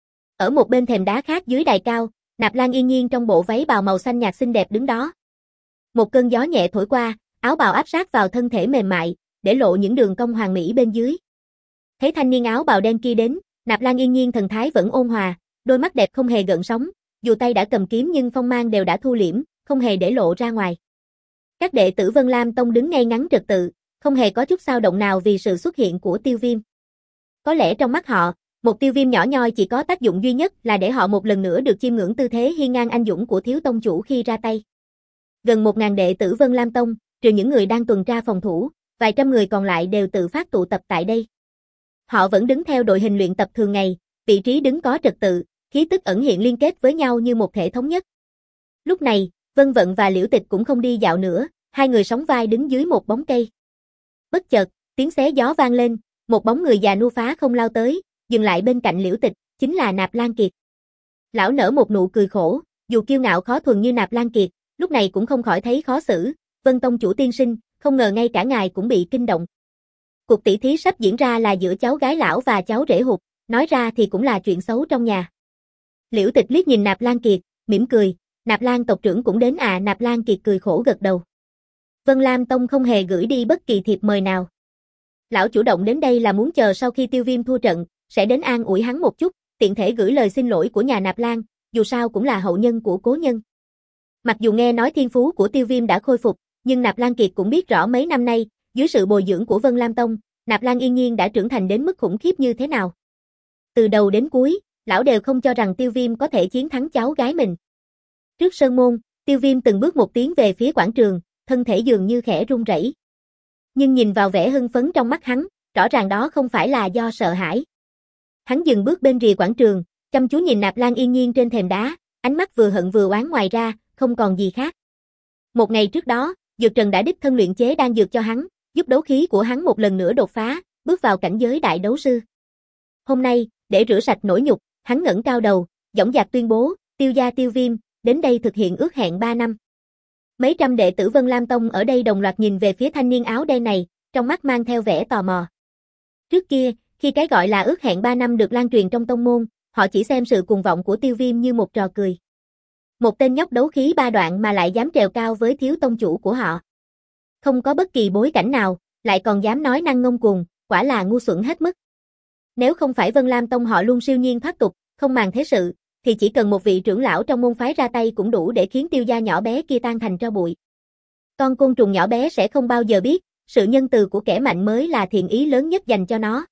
Ở một bên thềm đá khác dưới đài cao, Nạp Lan Yên Nhiên trong bộ váy bào màu xanh nhạt xinh đẹp đứng đó. Một cơn gió nhẹ thổi qua, áo bào áp sát vào thân thể mềm mại, để lộ những đường cong hoàn mỹ bên dưới. Thấy thanh niên áo bào đen kia đến, Nạp Lan Yên Nhiên thần thái vẫn ôn hòa, đôi mắt đẹp không hề gợn sóng, dù tay đã cầm kiếm nhưng phong mang đều đã thu liễm, không hề để lộ ra ngoài. Các đệ tử Vân Lam Tông đứng ngay ngắn trật tự, không hề có chút xao động nào vì sự xuất hiện của Tiêu Viêm. Có lẽ trong mắt họ, một Tiêu Viêm nhỏ nhoi chỉ có tác dụng duy nhất là để họ một lần nữa được chiêm ngưỡng tư thế hiên ngang anh dũng của thiếu tông chủ khi ra tay. Gần một ngàn đệ tử Vân Lam Tông, trừ những người đang tuần tra phòng thủ, vài trăm người còn lại đều tự phát tụ tập tại đây. Họ vẫn đứng theo đội hình luyện tập thường ngày, vị trí đứng có trật tự, khí tức ẩn hiện liên kết với nhau như một thể thống nhất. Lúc này, Vân Vận và Liễu Tịch cũng không đi dạo nữa, hai người sóng vai đứng dưới một bóng cây. Bất chợt, tiếng xé gió vang lên, một bóng người già nua phá không lao tới, dừng lại bên cạnh Liễu Tịch, chính là Nạp Lan Kiệt. Lão nở một nụ cười khổ, dù kiêu ngạo khó thuần như Nạp Lan Kiệt, lúc này cũng không khỏi thấy khó xử. Vân Tông chủ tiên sinh, không ngờ ngay cả ngài cũng bị kinh động. Cuộc tỷ thí sắp diễn ra là giữa cháu gái lão và cháu rể hụt, nói ra thì cũng là chuyện xấu trong nhà. Liễu Tịch liếc nhìn Nạp Lan Kiệt, mỉm cười, Nạp Lan tộc trưởng cũng đến à? Nạp Lan Kiệt cười khổ gật đầu. Vân Lam Tông không hề gửi đi bất kỳ thiệp mời nào. Lão chủ động đến đây là muốn chờ sau khi Tiêu Viêm thua trận, sẽ đến an ủi hắn một chút, tiện thể gửi lời xin lỗi của nhà Nạp Lan, dù sao cũng là hậu nhân của cố nhân. Mặc dù nghe nói thiên phú của Tiêu Viêm đã khôi phục, nhưng Nạp Lan Kiệt cũng biết rõ mấy năm nay, dưới sự bồi dưỡng của Vân Lam Tông, Nạp Lan Yên Nhiên đã trưởng thành đến mức khủng khiếp như thế nào. Từ đầu đến cuối, lão đều không cho rằng Tiêu Viêm có thể chiến thắng cháu gái mình. Trước sơn môn, Tiêu Viêm từng bước một tiến về phía quảng trường, thân thể dường như khẽ run rẩy. Nhưng nhìn vào vẻ hưng phấn trong mắt hắn, rõ ràng đó không phải là do sợ hãi. Hắn dừng bước bên rìa quảng trường, chăm chú nhìn Nạp Lan Yên Nhiên trên thềm đá, ánh mắt vừa hận vừa oán, ngoài ra, không còn gì khác. Một ngày trước đó, Dược Trần đã đích thân luyện chế đan dược cho hắn, giúp đấu khí của hắn một lần nữa đột phá, bước vào cảnh giới đại đấu sư. Hôm nay, để rửa sạch nỗi nhục, hắn ngẩng cao đầu, dõng dạc tuyên bố, Tiêu gia Tiêu Viêm, đến đây thực hiện ước hẹn ba năm. Mấy trăm đệ tử Vân Lam Tông ở đây đồng loạt nhìn về phía thanh niên áo đen này, trong mắt mang theo vẻ tò mò. Trước kia, khi cái gọi là ước hẹn ba năm được lan truyền trong tông môn, họ chỉ xem sự cuồng vọng của Tiêu Viêm như một trò cười. Một tên nhóc đấu khí ba đoạn mà lại dám trèo cao với thiếu tông chủ của họ. Không có bất kỳ bối cảnh nào, lại còn dám nói năng ngông cuồng, quả là ngu xuẩn hết mức. Nếu không phải Vân Lam Tông họ luôn siêu nhiên thoát tục, không màng thế sự, thì chỉ cần một vị trưởng lão trong môn phái ra tay cũng đủ để khiến Tiêu gia nhỏ bé kia tan thành tro bụi. Con côn trùng nhỏ bé sẽ không bao giờ biết, sự nhân từ của kẻ mạnh mới là thiện ý lớn nhất dành cho nó.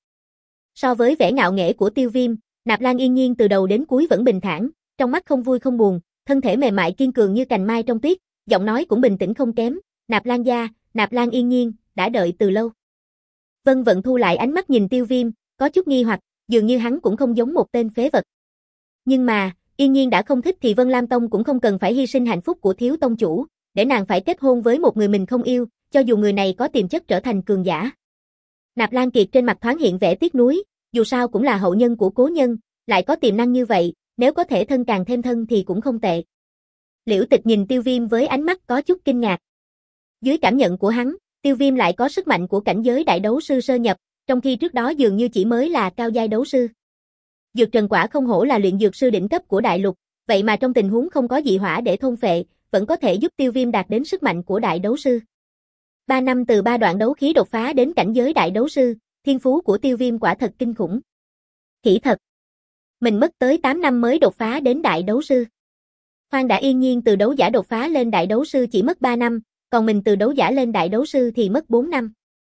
So với vẻ ngạo nghễ của Tiêu Viêm, Nạp Lan Yên Nhiên từ đầu đến cuối vẫn bình thản, trong mắt không vui không buồn, thân thể mềm mại kiên cường như cành mai trong tuyết, giọng nói cũng bình tĩnh không kém, Nạp Lan gia, Nạp Lan Yên Nhiên, đã đợi từ lâu. Vân Vận thu lại ánh mắt nhìn Tiêu Viêm, có chút nghi hoặc, dường như hắn cũng không giống một tên phế vật. Nhưng mà, Yên Nhiên đã không thích thì Vân Lam Tông cũng không cần phải hy sinh hạnh phúc của thiếu tông chủ, để nàng phải kết hôn với một người mình không yêu, cho dù người này có tiềm chất trở thành cường giả. Nạp Lan Kiệt trên mặt thoáng hiện vẻ tiếc nuối, dù sao cũng là hậu nhân của cố nhân, lại có tiềm năng như vậy, nếu có thể thân càng thêm thân thì cũng không tệ. Liễu Tịch nhìn Tiêu Viêm với ánh mắt có chút kinh ngạc. Dưới cảm nhận của hắn, Tiêu Viêm lại có sức mạnh của cảnh giới đại đấu sư sơ nhập, trong khi trước đó dường như chỉ mới là cao giai đấu sư. Dược Trần quả không hổ là luyện dược sư đỉnh cấp của đại lục, vậy mà trong tình huống không có dị hỏa để thôn phệ, vẫn có thể giúp Tiêu Viêm đạt đến sức mạnh của đại đấu sư. Ba năm từ ba đoạn đấu khí đột phá đến cảnh giới đại đấu sư, thiên phú của Tiêu Viêm quả thật kinh khủng. Khỉ thật. Mình mất tới tám năm mới đột phá đến đại đấu sư. Khoan đã, Yên Nhiên từ đấu giả đột phá lên đại đấu sư chỉ mất ba năm, còn mình từ đấu giả lên đại đấu sư thì mất bốn năm.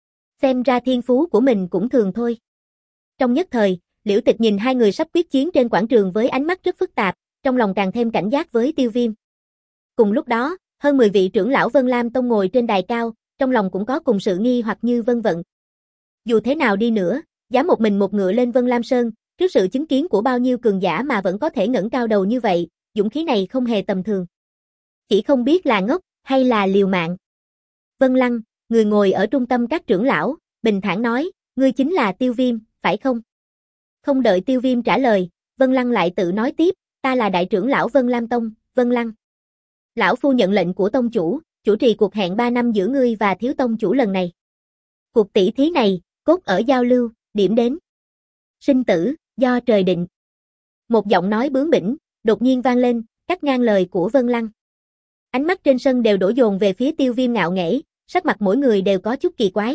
Xem ra thiên phú của mình cũng thường thôi. Trong nhất thời, Liễu Tịch nhìn hai người sắp quyết chiến trên quảng trường với ánh mắt rất phức tạp, trong lòng càng thêm cảnh giác với Tiêu Viêm. Cùng lúc đó, hơn mười vị trưởng lão Vân Lam Tông ngồi trên đài cao, trong lòng cũng có cùng sự nghi hoặc như Vân Vận. Dù thế nào đi nữa, dám một mình một ngựa lên Vân Lam Sơn, trước sự chứng kiến của bao nhiêu cường giả mà vẫn có thể ngẩng cao đầu như vậy, dũng khí này không hề tầm thường. Chỉ không biết là ngốc, hay là liều mạng. Vân Lăng, người ngồi ở trung tâm các trưởng lão, bình thản nói, ngươi chính là Tiêu Viêm, phải không? Không đợi Tiêu Viêm trả lời, Vân Lăng lại tự nói tiếp, ta là đại trưởng lão Vân Lam Tông, Vân Lăng. Lão phu nhận lệnh của tông chủ, chủ trì cuộc hẹn ba năm giữa ngươi và thiếu tông chủ lần này. Cuộc tỷ thí này, cốt ở giao lưu, điểm đến. Sinh tử, do trời định. Một giọng nói bướng bỉnh, đột nhiên vang lên, cắt ngang lời của Vân Lăng. Ánh mắt trên sân đều đổ dồn về phía Tiêu Viêm ngạo nghễ, sắc mặt mỗi người đều có chút kỳ quái.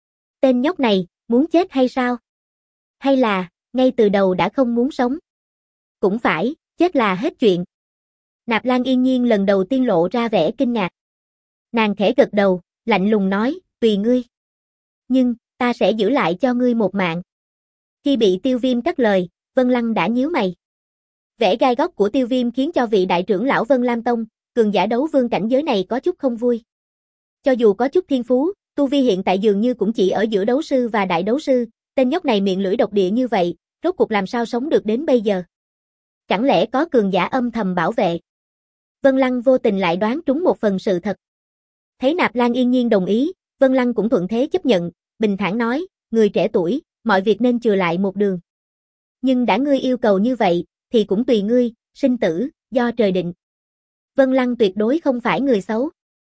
Tên nhóc này, muốn chết hay sao? Hay là, ngay từ đầu đã không muốn sống? Cũng phải, chết là hết chuyện. Nạp Lan Yên Nhiên lần đầu tiên lộ ra vẻ kinh ngạc. Nàng khẽ gật đầu, lạnh lùng nói, tùy ngươi. Nhưng, ta sẽ giữ lại cho ngươi một mạng. Khi bị Tiêu Viêm cắt lời, Vân Lăng đã nhíu mày. Vẻ gai góc của Tiêu Viêm khiến cho vị đại trưởng lão Vân Lam Tông, cường giả đấu vương cảnh giới này có chút không vui. Cho dù có chút thiên phú, tu vi hiện tại dường như cũng chỉ ở giữa đấu sư và đại đấu sư, tên nhóc này miệng lưỡi độc địa như vậy, rốt cuộc làm sao sống được đến bây giờ? Chẳng lẽ có cường giả âm thầm bảo vệ? Vân Lăng vô tình lại đoán trúng một phần sự thật. Thấy Nạp Lan Yên Nhiên đồng ý, Vân Lăng cũng thuận thế chấp nhận, bình thản nói, người trẻ tuổi, mọi việc nên chừa lại một đường. Nhưng đã ngươi yêu cầu như vậy, thì cũng tùy ngươi, sinh tử, do trời định. Vân Lăng tuyệt đối không phải người xấu.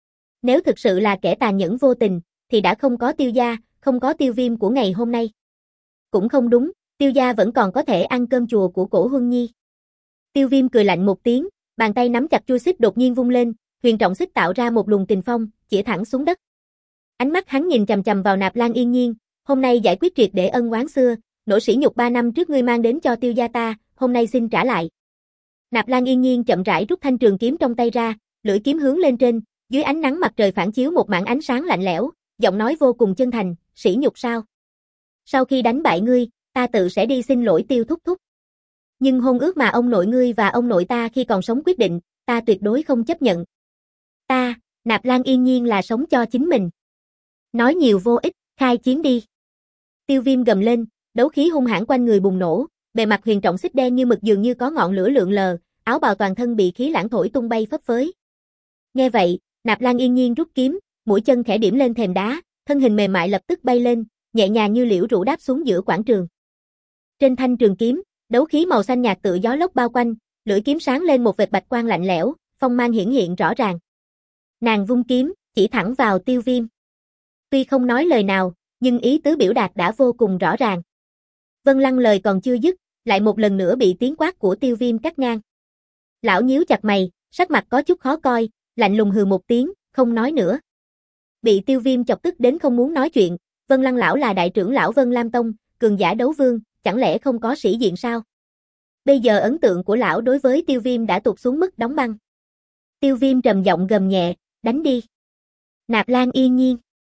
Nếu thực sự là kẻ tàn nhẫn vô tình, thì đã không có Tiêu gia, không có Tiêu Viêm của ngày hôm nay. Cũng không đúng, Tiêu gia vẫn còn có thể ăn cơm chùa của Cổ Huân Nhi. Tiêu Viêm cười lạnh một tiếng, bàn tay nắm chặt chuôi xích đột nhiên vung lên, huyền trọng xích tạo ra một luồng kình phong, chĩa thẳng xuống đất. Ánh mắt hắn nhìn chằm chằm vào Nạp Lan Yên Nhiên, hôm nay giải quyết triệt để ân oán xưa, nỗi sỉ nhục ba năm trước ngươi mang đến cho Tiêu gia ta, hôm nay xin trả lại. Nạp Lan Yên Nhiên chậm rãi rút thanh trường kiếm trong tay ra, lưỡi kiếm hướng lên trên, dưới ánh nắng mặt trời phản chiếu một mảng ánh sáng lạnh lẽo, giọng nói vô cùng chân thành, sỉ nhục sao? Sau khi đánh bại ngươi, ta tự sẽ đi xin lỗi Tiêu thúc thúc. Nhưng hôn ước mà ông nội ngươi và ông nội ta khi còn sống quyết định, ta tuyệt đối không chấp nhận. Ta, Nạp Lan Yên Nhiên là sống cho chính mình. Nói nhiều vô ích, khai chiến đi. Tiêu Viêm gầm lên, đấu khí hung hãn quanh người bùng nổ, bề mặt huyền trọng xích đen như mực dường như có ngọn lửa lượn lờ, áo bào toàn thân bị khí lãng thổi tung bay phấp phới. Nghe vậy, Nạp Lan Yên Nhiên rút kiếm, mũi chân khẽ điểm lên thềm đá, thân hình mềm mại lập tức bay lên, nhẹ nhàng như liễu rũ đáp xuống giữa quảng trường. Trên thanh trường kiếm, đấu khí màu xanh nhạt tự gió lốc bao quanh, lưỡi kiếm sáng lên một vệt bạch quang lạnh lẽo, phong mang hiển hiện rõ ràng. Nàng vung kiếm, chỉ thẳng vào Tiêu Viêm. Tuy không nói lời nào, nhưng ý tứ biểu đạt đã vô cùng rõ ràng. Vân Lăng lời còn chưa dứt, lại một lần nữa bị tiếng quát của Tiêu Viêm cắt ngang. Lão nhíu chặt mày, sắc mặt có chút khó coi, lạnh lùng hừ một tiếng, không nói nữa. Bị Tiêu Viêm chọc tức đến không muốn nói chuyện, Vân Lăng lão là đại trưởng lão Vân Lam Tông, cường giả đấu vương, chẳng lẽ không có sĩ diện sao? Bây giờ ấn tượng của lão đối với Tiêu Viêm đã tụt xuống mức đóng băng. Tiêu Viêm trầm giọng gầm nhẹ, đánh đi. Nạp Lan Yên Nhiên.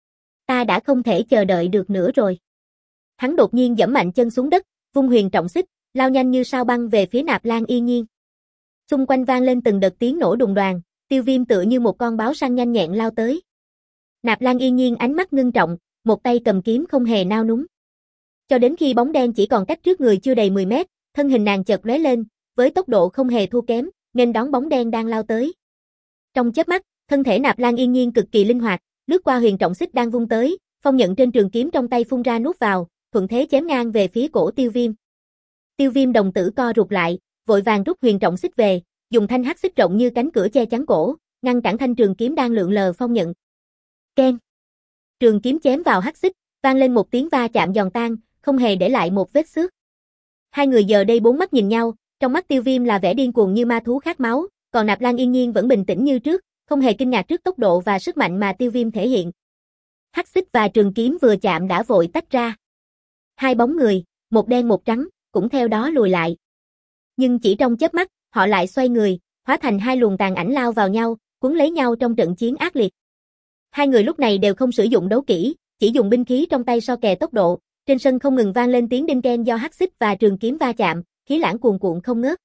Ta đã không thể chờ đợi được nữa rồi. Hắn đột nhiên giẫm mạnh chân xuống đất, vung huyền trọng xích, lao nhanh như sao băng về phía Nạp Lan Yên Nhiên. Xung quanh vang lên từng đợt tiếng nổ đùng đoàng, Tiêu Viêm tựa như một con báo săn nhanh nhẹn lao tới. Nạp Lan Yên Nhiên ánh mắt ngưng trọng, một tay cầm kiếm không hề nao núng. Cho đến khi bóng đen chỉ còn cách trước người chưa đầy mười mét, thân hình nàng chợt lóe lên, với tốc độ không hề thua kém, nghênh đón bóng đen đang lao tới. Trong chớp mắt, thân thể Nạp Lan Yên Nhiên cực kỳ linh hoạt, lướt qua huyền trọng xích đang vung tới, phong nhận trên trường kiếm trong tay phun ra nuốt vào, thuận thế chém ngang về phía cổ Tiêu Viêm. Tiêu Viêm đồng tử co rụt lại, vội vàng rút huyền trọng xích về, dùng thanh hắc xích rộng như cánh cửa che chắn cổ, ngăn cản thanh trường kiếm đang lượn lờ phong nhận. Keng. Trường kiếm chém vào hắc xích, vang lên một tiếng va chạm giòn tan, không hề để lại một vết xước. Hai người giờ đây bốn mắt nhìn nhau, trong mắt Tiêu Viêm là vẻ điên cuồng như ma thú khát máu, còn Nạp Lan Yên Nhiên vẫn bình tĩnh như trước, không hề kinh ngạc trước tốc độ và sức mạnh mà Tiêu Viêm thể hiện. Hắc xích và trường kiếm vừa chạm đã vội tách ra. Hai bóng người, một đen một trắng, cũng theo đó lùi lại. Nhưng chỉ trong chớp mắt, họ lại xoay người, hóa thành hai luồng tàn ảnh lao vào nhau, cuốn lấy nhau trong trận chiến ác liệt. Hai người lúc này đều không sử dụng đấu kỹ, chỉ dùng binh khí trong tay so kè tốc độ, trên sân không ngừng vang lên tiếng đinh keng do hắc xích và trường kiếm va chạm, khí lãng cuồn cuộn không ngớt.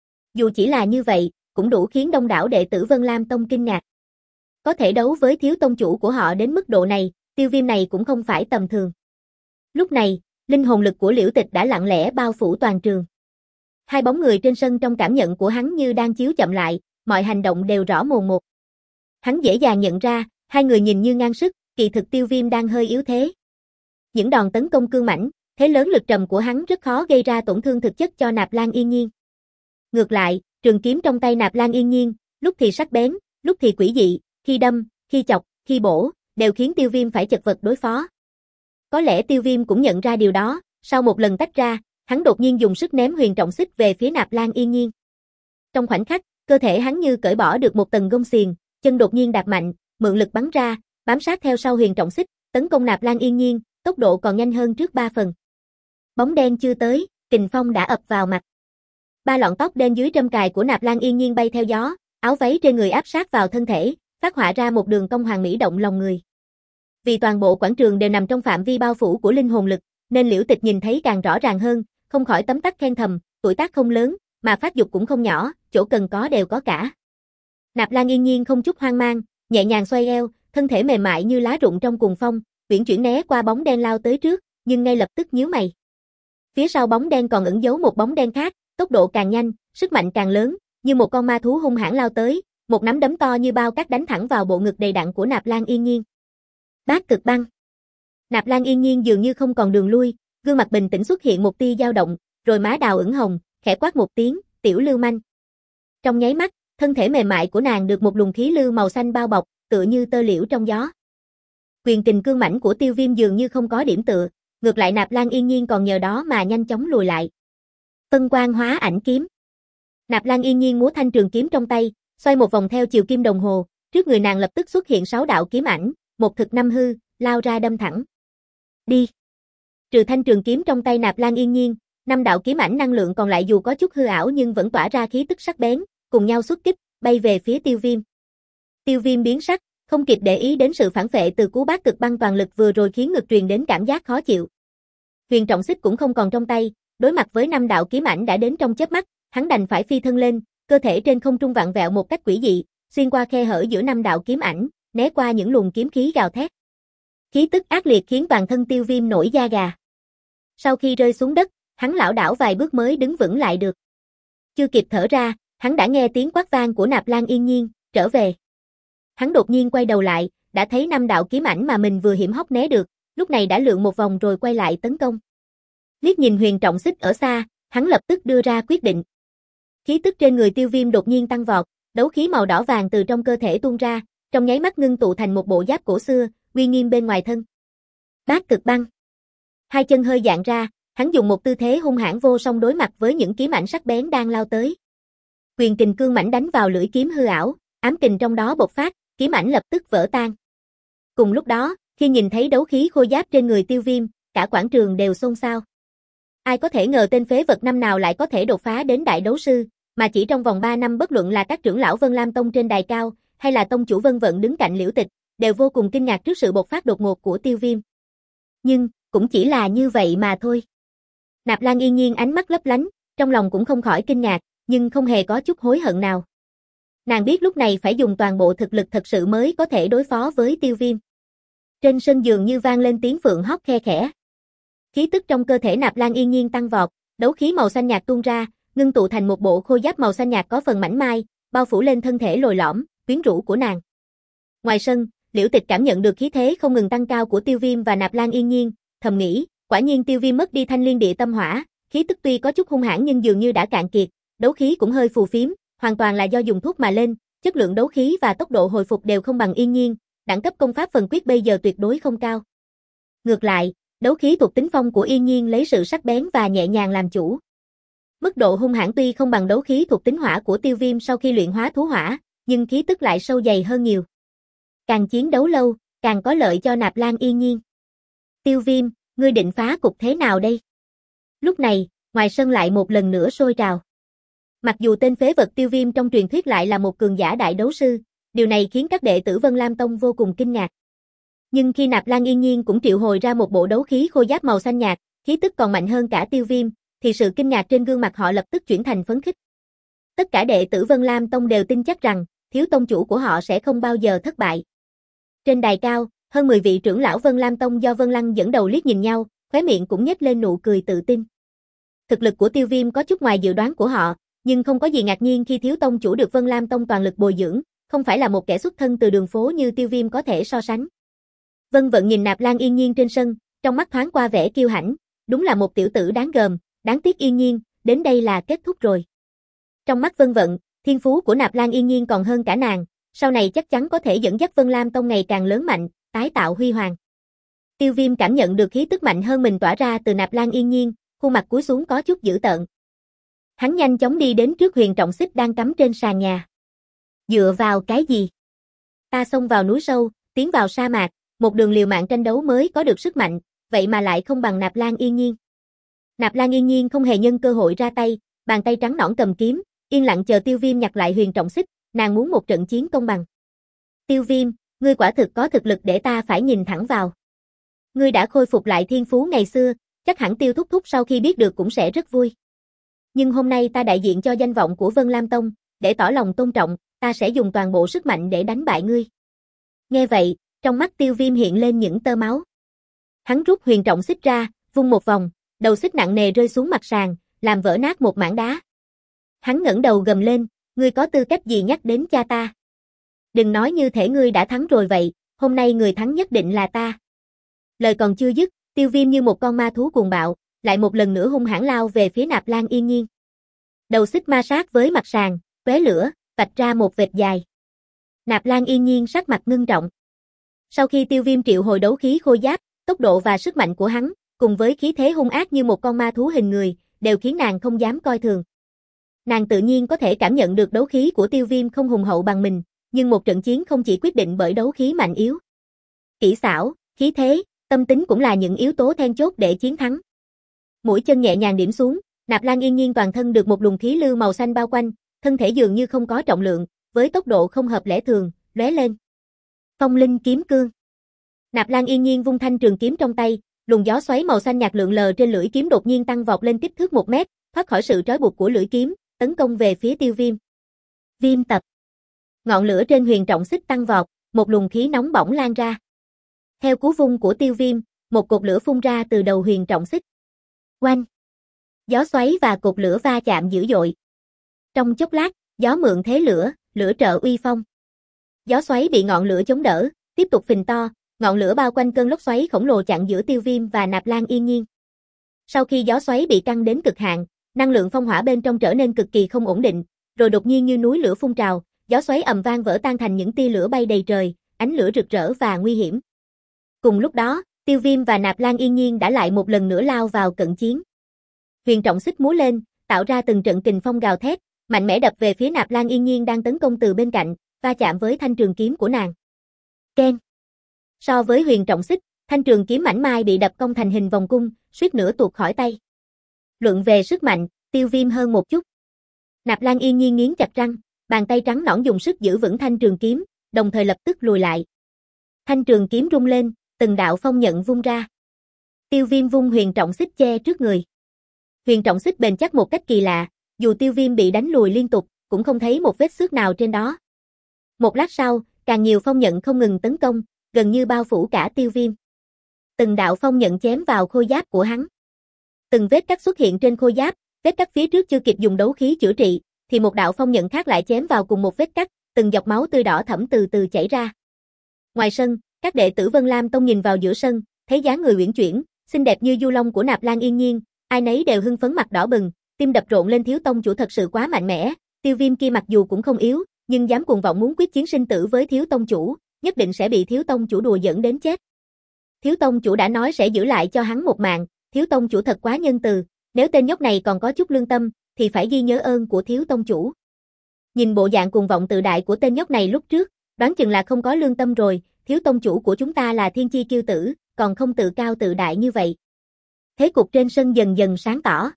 Dù chỉ là như vậy, cũng đủ khiến đông đảo đệ tử Vân Lam Tông kinh ngạc. Có thể đấu với thiếu tông chủ của họ đến mức độ này, Tiêu Viêm này cũng không phải tầm thường. Lúc này, linh hồn lực của Liễu Tịch đã lặng lẽ bao phủ toàn trường. Hai bóng người trên sân trong cảm nhận của hắn như đang chiếu chậm lại, mọi hành động đều rõ mồn một. Hắn dễ dàng nhận ra, hai người nhìn như ngang sức, kỳ thực Tiêu Viêm đang hơi yếu thế. Những đòn tấn công cương mãnh, thế lớn lực trầm của hắn rất khó gây ra tổn thương thực chất cho Nạp Lan Yên Nhiên. Ngược lại, trường kiếm trong tay Nạp Lan Yên Nhiên, lúc thì sắc bén, lúc thì quỷ dị, khi đâm, khi chọc, khi bổ, đều khiến Tiêu Viêm phải chật vật đối phó. Có lẽ Tiêu Viêm cũng nhận ra điều đó, sau một lần tách ra, hắn đột nhiên dùng sức ném huyền trọng xích về phía Nạp Lan Yên Nhiên. Trong khoảnh khắc, cơ thể hắn như cởi bỏ được một tầng gông xiềng, chân đột nhiên đạp mạnh, mượn lực bắn ra, bám sát theo sau huyền trọng xích, tấn công Nạp Lan Yên Nhiên, tốc độ còn nhanh hơn trước ba phần. Bóng đen chưa tới, kình phong đã ập vào mặt. Ba lọn tóc đen dưới trâm cài của Nạp Lan Yên Nhiên bay theo gió, áo váy trên người áp sát vào thân thể, phát họa ra một đường cong hoàn mỹ động lòng người. Vì toàn bộ quảng trường đều nằm trong phạm vi bao phủ của linh hồn lực, nên Liễu Tịch nhìn thấy càng rõ ràng hơn, không khỏi tấm tắc khen thầm, tuổi tác không lớn, mà phát dục cũng không nhỏ, chỗ cần có đều có cả. Nạp Lan Yên Nhiên không chút hoang mang, nhẹ nhàng xoay eo, thân thể mềm mại như lá rụng trong cuồng phong, uyển chuyển né qua bóng đen lao tới trước, nhưng ngay lập tức nhíu mày. Phía sau bóng đen còn ẩn giấu một bóng đen khác, tốc độ càng nhanh, sức mạnh càng lớn, như một con ma thú hung hãn lao tới, một nắm đấm to như bao cát đánh thẳng vào bộ ngực đầy đặn của Nạp Lan Yên Nhiên. Bát cực băng. Nạp Lan Yên Nhiên dường như không còn đường lui, gương mặt bình tĩnh xuất hiện một tia dao động, rồi má đào ửng hồng, khẽ quát một tiếng, "Tiểu lưu manh." Trong nháy mắt, thân thể mềm mại của nàng được một luồng khí lưu màu xanh bao bọc, tựa như tơ liễu trong gió. Quyền kình cương mãnh của Tiêu Viêm dường như không có điểm tựa, ngược lại Nạp Lan Yên Nhiên còn nhờ đó mà nhanh chóng lùi lại. Phân quang hóa ảnh kiếm. Nạp Lan Yên Nhiên múa thanh trường kiếm trong tay, xoay một vòng theo chiều kim đồng hồ, trước người nàng lập tức xuất hiện sáu đạo kiếm ảnh, một thực năm hư, lao ra đâm thẳng. Đi. Trừ thanh trường kiếm trong tay Nạp Lan Yên Nhiên, năm đạo kiếm ảnh năng lượng còn lại dù có chút hư ảo nhưng vẫn tỏa ra khí tức sắc bén, cùng nhau xuất kích, bay về phía Tiêu Viêm. Tiêu Viêm biến sắc, không kịp để ý đến sự phản phệ từ cú bát cực băng toàn lực vừa rồi khiến ngực truyền đến cảm giác khó chịu. Huyền trọng xích cũng không còn trong tay, đối mặt với năm đạo kiếm ảnh đã đến trong chớp mắt, hắn đành phải phi thân lên, cơ thể trên không trung vặn vẹo một cách quỷ dị, xuyên qua khe hở giữa năm đạo kiếm ảnh, né qua những luồng kiếm khí gào thét. Khí tức ác liệt khiến toàn thân Tiêu Viêm nổi da gà. Sau khi rơi xuống đất, hắn lảo đảo vài bước mới đứng vững lại được. Chưa kịp thở ra, hắn đã nghe tiếng quát vang của Nạp Lan Yên Nhiên, "Trở về." Hắn đột nhiên quay đầu lại, đã thấy năm đạo kiếm ảnh mà mình vừa hiểm hóc né được, lúc này đã lượn một vòng rồi quay lại tấn công. Liếc nhìn huyền trọng xích ở xa, hắn lập tức đưa ra quyết định. Khí tức trên người Tiêu Viêm đột nhiên tăng vọt, đấu khí màu đỏ vàng từ trong cơ thể tuôn ra, trong nháy mắt ngưng tụ thành một bộ giáp cổ xưa, uy nghiêm bên ngoài thân. Bát cực băng. Hai chân hơi dạn ra, hắn dùng một tư thế hung hãn vô song đối mặt với những kiếm ảnh sắc bén đang lao tới. Quyền kình cương mãnh đánh vào lưỡi kiếm hư ảo, ám kình trong đó bộc phát, kiếm ảnh lập tức vỡ tan. Cùng lúc đó, khi nhìn thấy đấu khí khôi giáp trên người Tiêu Viêm, cả quảng trường đều xôn xao. Ai có thể ngờ tên phế vật năm nào lại có thể đột phá đến đại đấu sư, mà chỉ trong vòng ba năm bất luận là các trưởng lão Vân Lam Tông trên đài cao, hay là tông chủ Vân Vận đứng cạnh Liễu Tịch, đều vô cùng kinh ngạc trước sự bộc phát đột ngột của Tiêu Viêm. Nhưng, cũng chỉ là như vậy mà thôi. Nạp Lan Yên Nhiên ánh mắt lấp lánh, trong lòng cũng không khỏi kinh ngạc, nhưng không hề có chút hối hận nào. Nàng biết lúc này phải dùng toàn bộ thực lực thật sự mới có thể đối phó với Tiêu Viêm. Trên sân dường như vang lên tiếng phượng hót khe khẽ. Khí tức trong cơ thể Nạp Lan Yên Nhiên tăng vọt, đấu khí màu xanh nhạt tuôn ra, ngưng tụ thành một bộ khôi giáp màu xanh nhạt có phần mảnh mai, bao phủ lên thân thể lồi lõm, quyến rũ của nàng. Ngoài sân, Liễu Tịch cảm nhận được khí thế không ngừng tăng cao của Tiêu Viêm và Nạp Lan Yên Nhiên, thầm nghĩ, quả nhiên Tiêu Viêm mất đi thanh liên địa tâm hỏa, khí tức tuy có chút hung hãn nhưng dường như đã cạn kiệt, đấu khí cũng hơi phù phiếm, hoàn toàn là do dùng thuốc mà lên, chất lượng đấu khí và tốc độ hồi phục đều không bằng Yên Nhiên, đẳng cấp công pháp phần quyết bây giờ tuyệt đối không cao. Ngược lại, đấu khí thuộc tính phong của Yên Nhiên lấy sự sắc bén và nhẹ nhàng làm chủ. Mức độ hung hãn tuy không bằng đấu khí thuộc tính hỏa của Tiêu Viêm sau khi luyện hóa thú hỏa, nhưng khí tức lại sâu dày hơn nhiều. Càng chiến đấu lâu, càng có lợi cho Nạp Lan Yên Nhiên. Tiêu Viêm, ngươi định phá cục thế nào đây? Lúc này, ngoài sân lại một lần nữa sôi trào. Mặc dù tên phế vật Tiêu Viêm trong truyền thuyết lại là một cường giả đại đấu sư, điều này khiến các đệ tử Vân Lam Tông vô cùng kinh ngạc. Nhưng khi Nạp Lan Yên Nhiên cũng triệu hồi ra một bộ đấu khí khôi giáp màu xanh nhạt, khí tức còn mạnh hơn cả Tiêu Viêm, thì sự kinh ngạc trên gương mặt họ lập tức chuyển thành phấn khích. Tất cả đệ tử Vân Lam Tông đều tin chắc rằng, thiếu tông chủ của họ sẽ không bao giờ thất bại. Trên đài cao, hơn mười vị trưởng lão Vân Lam Tông do Vân Lăng dẫn đầu liếc nhìn nhau, khóe miệng cũng nhếch lên nụ cười tự tin. Thực lực của Tiêu Viêm có chút ngoài dự đoán của họ, nhưng không có gì ngạc nhiên khi thiếu tông chủ được Vân Lam Tông toàn lực bồi dưỡng, không phải là một kẻ xuất thân từ đường phố như Tiêu Viêm có thể so sánh. Vân Vận nhìn Nạp Lan Yên Nhiên trên sân, trong mắt thoáng qua vẻ kiêu hãnh, đúng là một tiểu tử đáng gờm, đáng tiếc Yên Nhiên, đến đây là kết thúc rồi. Trong mắt Vân Vận, thiên phú của Nạp Lan Yên Nhiên còn hơn cả nàng, sau này chắc chắn có thể dẫn dắt Vân Lam Tông ngày càng lớn mạnh, tái tạo huy hoàng. Tiêu Viêm cảm nhận được khí tức mạnh hơn mình tỏa ra từ Nạp Lan Yên Nhiên, khuôn mặt cúi xuống có chút dữ tợn. Hắn nhanh chóng đi đến trước Huyền Trọng Xích đang cắm trên sàn nhà. Dựa vào cái gì? Ta xông vào núi sâu, tiến vào sa mạc, một đường liều mạng tranh đấu mới có được sức mạnh, vậy mà lại không bằng Nạp Lan Yên Nhiên. Nạp Lan Yên Nhiên không hề nhân cơ hội ra tay, bàn tay trắng nõn cầm kiếm, yên lặng chờ Tiêu Viêm nhặt lại Huyền Trọng Xích, nàng muốn một trận chiến công bằng. Tiêu Viêm, ngươi quả thực có thực lực để ta phải nhìn thẳng vào. Ngươi đã khôi phục lại thiên phú ngày xưa, chắc hẳn Tiêu thúc thúc sau khi biết được cũng sẽ rất vui. Nhưng hôm nay ta đại diện cho danh vọng của Vân Lam Tông, để tỏ lòng tôn trọng, ta sẽ dùng toàn bộ sức mạnh để đánh bại ngươi. Nghe vậy, trong mắt Tiêu Viêm hiện lên những tơ máu. Hắn rút Huyền Trọng Xích ra, vung một vòng, đầu xích nặng nề rơi xuống mặt sàn, làm vỡ nát một mảng đá. Hắn ngẩng đầu gầm lên, ngươi có tư cách gì nhắc đến cha ta? Đừng nói như thể ngươi đã thắng rồi vậy, hôm nay người thắng nhất định là ta. Lời còn chưa dứt, Tiêu Viêm như một con ma thú cuồng bạo, lại một lần nữa hung hãn lao về phía Nạp Lan Yên Nhiên. Đầu xích ma sát với mặt sàn, tóe lửa, vạch ra một vệt dài. Nạp Lan Yên Nhiên sắc mặt ngưng trọng. Sau khi Tiêu Viêm triệu hồi đấu khí khôi giáp, tốc độ và sức mạnh của hắn, cùng với khí thế hung ác như một con ma thú hình người, đều khiến nàng không dám coi thường. Nàng tự nhiên có thể cảm nhận được đấu khí của Tiêu Viêm không hùng hậu bằng mình, nhưng một trận chiến không chỉ quyết định bởi đấu khí mạnh yếu. Kỹ xảo, khí thế, tâm tính cũng là những yếu tố then chốt để chiến thắng. Mũi chân nhẹ nhàng điểm xuống, Nạp Lan Yên Nhiên toàn thân được một luồng khí lưu màu xanh bao quanh, thân thể dường như không có trọng lượng, với tốc độ không hợp lẽ thường, lóe lên. Phong linh kiếm cương. Nạp Lan Yên Nhiên vung thanh trường kiếm trong tay, luồng gió xoáy màu xanh nhạt lượn lờ trên lưỡi kiếm đột nhiên tăng vọt lên kích thước một mét, thoát khỏi sự trói buộc của lưỡi kiếm, tấn công về phía Tiêu Viêm. Viêm tập. Ngọn lửa trên Huyền Trọng Xích tăng vọt, một luồng khí nóng bỏng lan ra. Theo cú vung của Tiêu Viêm, một cột lửa phun ra từ đầu Huyền Trọng Xích. Oanh! Gió xoáy và cột lửa va chạm dữ dội. Trong chốc lát, gió mượn thế lửa, lửa trợ uy phong. Gió xoáy bị ngọn lửa chống đỡ, tiếp tục phình to, ngọn lửa bao quanh cơn lốc xoáy khổng lồ chặn giữa Tiêu Viêm và Nạp Lan Yên Nhiên. Sau khi gió xoáy bị căng đến cực hạn, năng lượng phong hỏa bên trong trở nên cực kỳ không ổn định, rồi đột nhiên như núi lửa phun trào, gió xoáy ầm vang vỡ tan thành những tia lửa bay đầy trời, ánh lửa rực rỡ và nguy hiểm. Cùng lúc đó, Tiêu Viêm và Nạp Lan Yên Nhiên đã lại một lần nữa lao vào cận chiến. Huyền Trọng Xích múa lên, tạo ra từng trận kình phong gào thét, mạnh mẽ đập về phía Nạp Lan Yên Nhiên đang tấn công từ bên cạnh, va chạm với thanh trường kiếm của nàng. Keng. So với Huyền Trọng Xích, thanh trường kiếm mảnh mai bị đập cong thành hình vòng cung, suýt nữa tuột khỏi tay. Luận về sức mạnh, Tiêu Viêm hơn một chút. Nạp Lan Yên Nhiên nghiến chặt răng, bàn tay trắng nõn dùng sức giữ vững thanh trường kiếm, đồng thời lập tức lùi lại. Thanh trường kiếm rung lên, từng đạo phong nhận vung ra. Tiêu Viêm vung Huyền Trọng Xích che trước người. Huyền Trọng Xích bền chắc một cách kỳ lạ, dù Tiêu Viêm bị đánh lùi liên tục, cũng không thấy một vết xước nào trên đó. Một lát sau, càng nhiều phong nhận không ngừng tấn công, gần như bao phủ cả Tiêu Viêm. Từng đạo phong nhận chém vào khôi giáp của hắn. Từng vết cắt xuất hiện trên khôi giáp, vết cắt phía trước chưa kịp dùng đấu khí chữa trị, thì một đạo phong nhận khác lại chém vào cùng một vết cắt, từng giọt máu tươi đỏ thẫm từ từ chảy ra. Ngoài sân, các đệ tử Vân Lam Tông nhìn vào giữa sân, thấy dáng người uyển chuyển, xinh đẹp như du long của Nạp Lan Yên Nhiên, ai nấy đều hưng phấn mặt đỏ bừng, tim đập rộn lên. Thiếu tông chủ thật sự quá mạnh mẽ, Tiêu Viêm kia mặc dù cũng không yếu, nhưng dám cuồng vọng muốn quyết chiến sinh tử với thiếu tông chủ, nhất định sẽ bị thiếu tông chủ đùa giỡn đến chết. Thiếu tông chủ đã nói sẽ giữ lại cho hắn một mạng, thiếu tông chủ thật quá nhân từ, nếu tên nhóc này còn có chút lương tâm, thì phải ghi nhớ ơn của thiếu tông chủ. Nhìn bộ dạng cuồng vọng tự đại của tên nhóc này lúc trước, đoán chừng là không có lương tâm rồi, thiếu tông chủ của chúng ta là thiên chi kiêu tử, còn không tự cao tự đại như vậy. Thế cục trên sân dần dần sáng tỏ.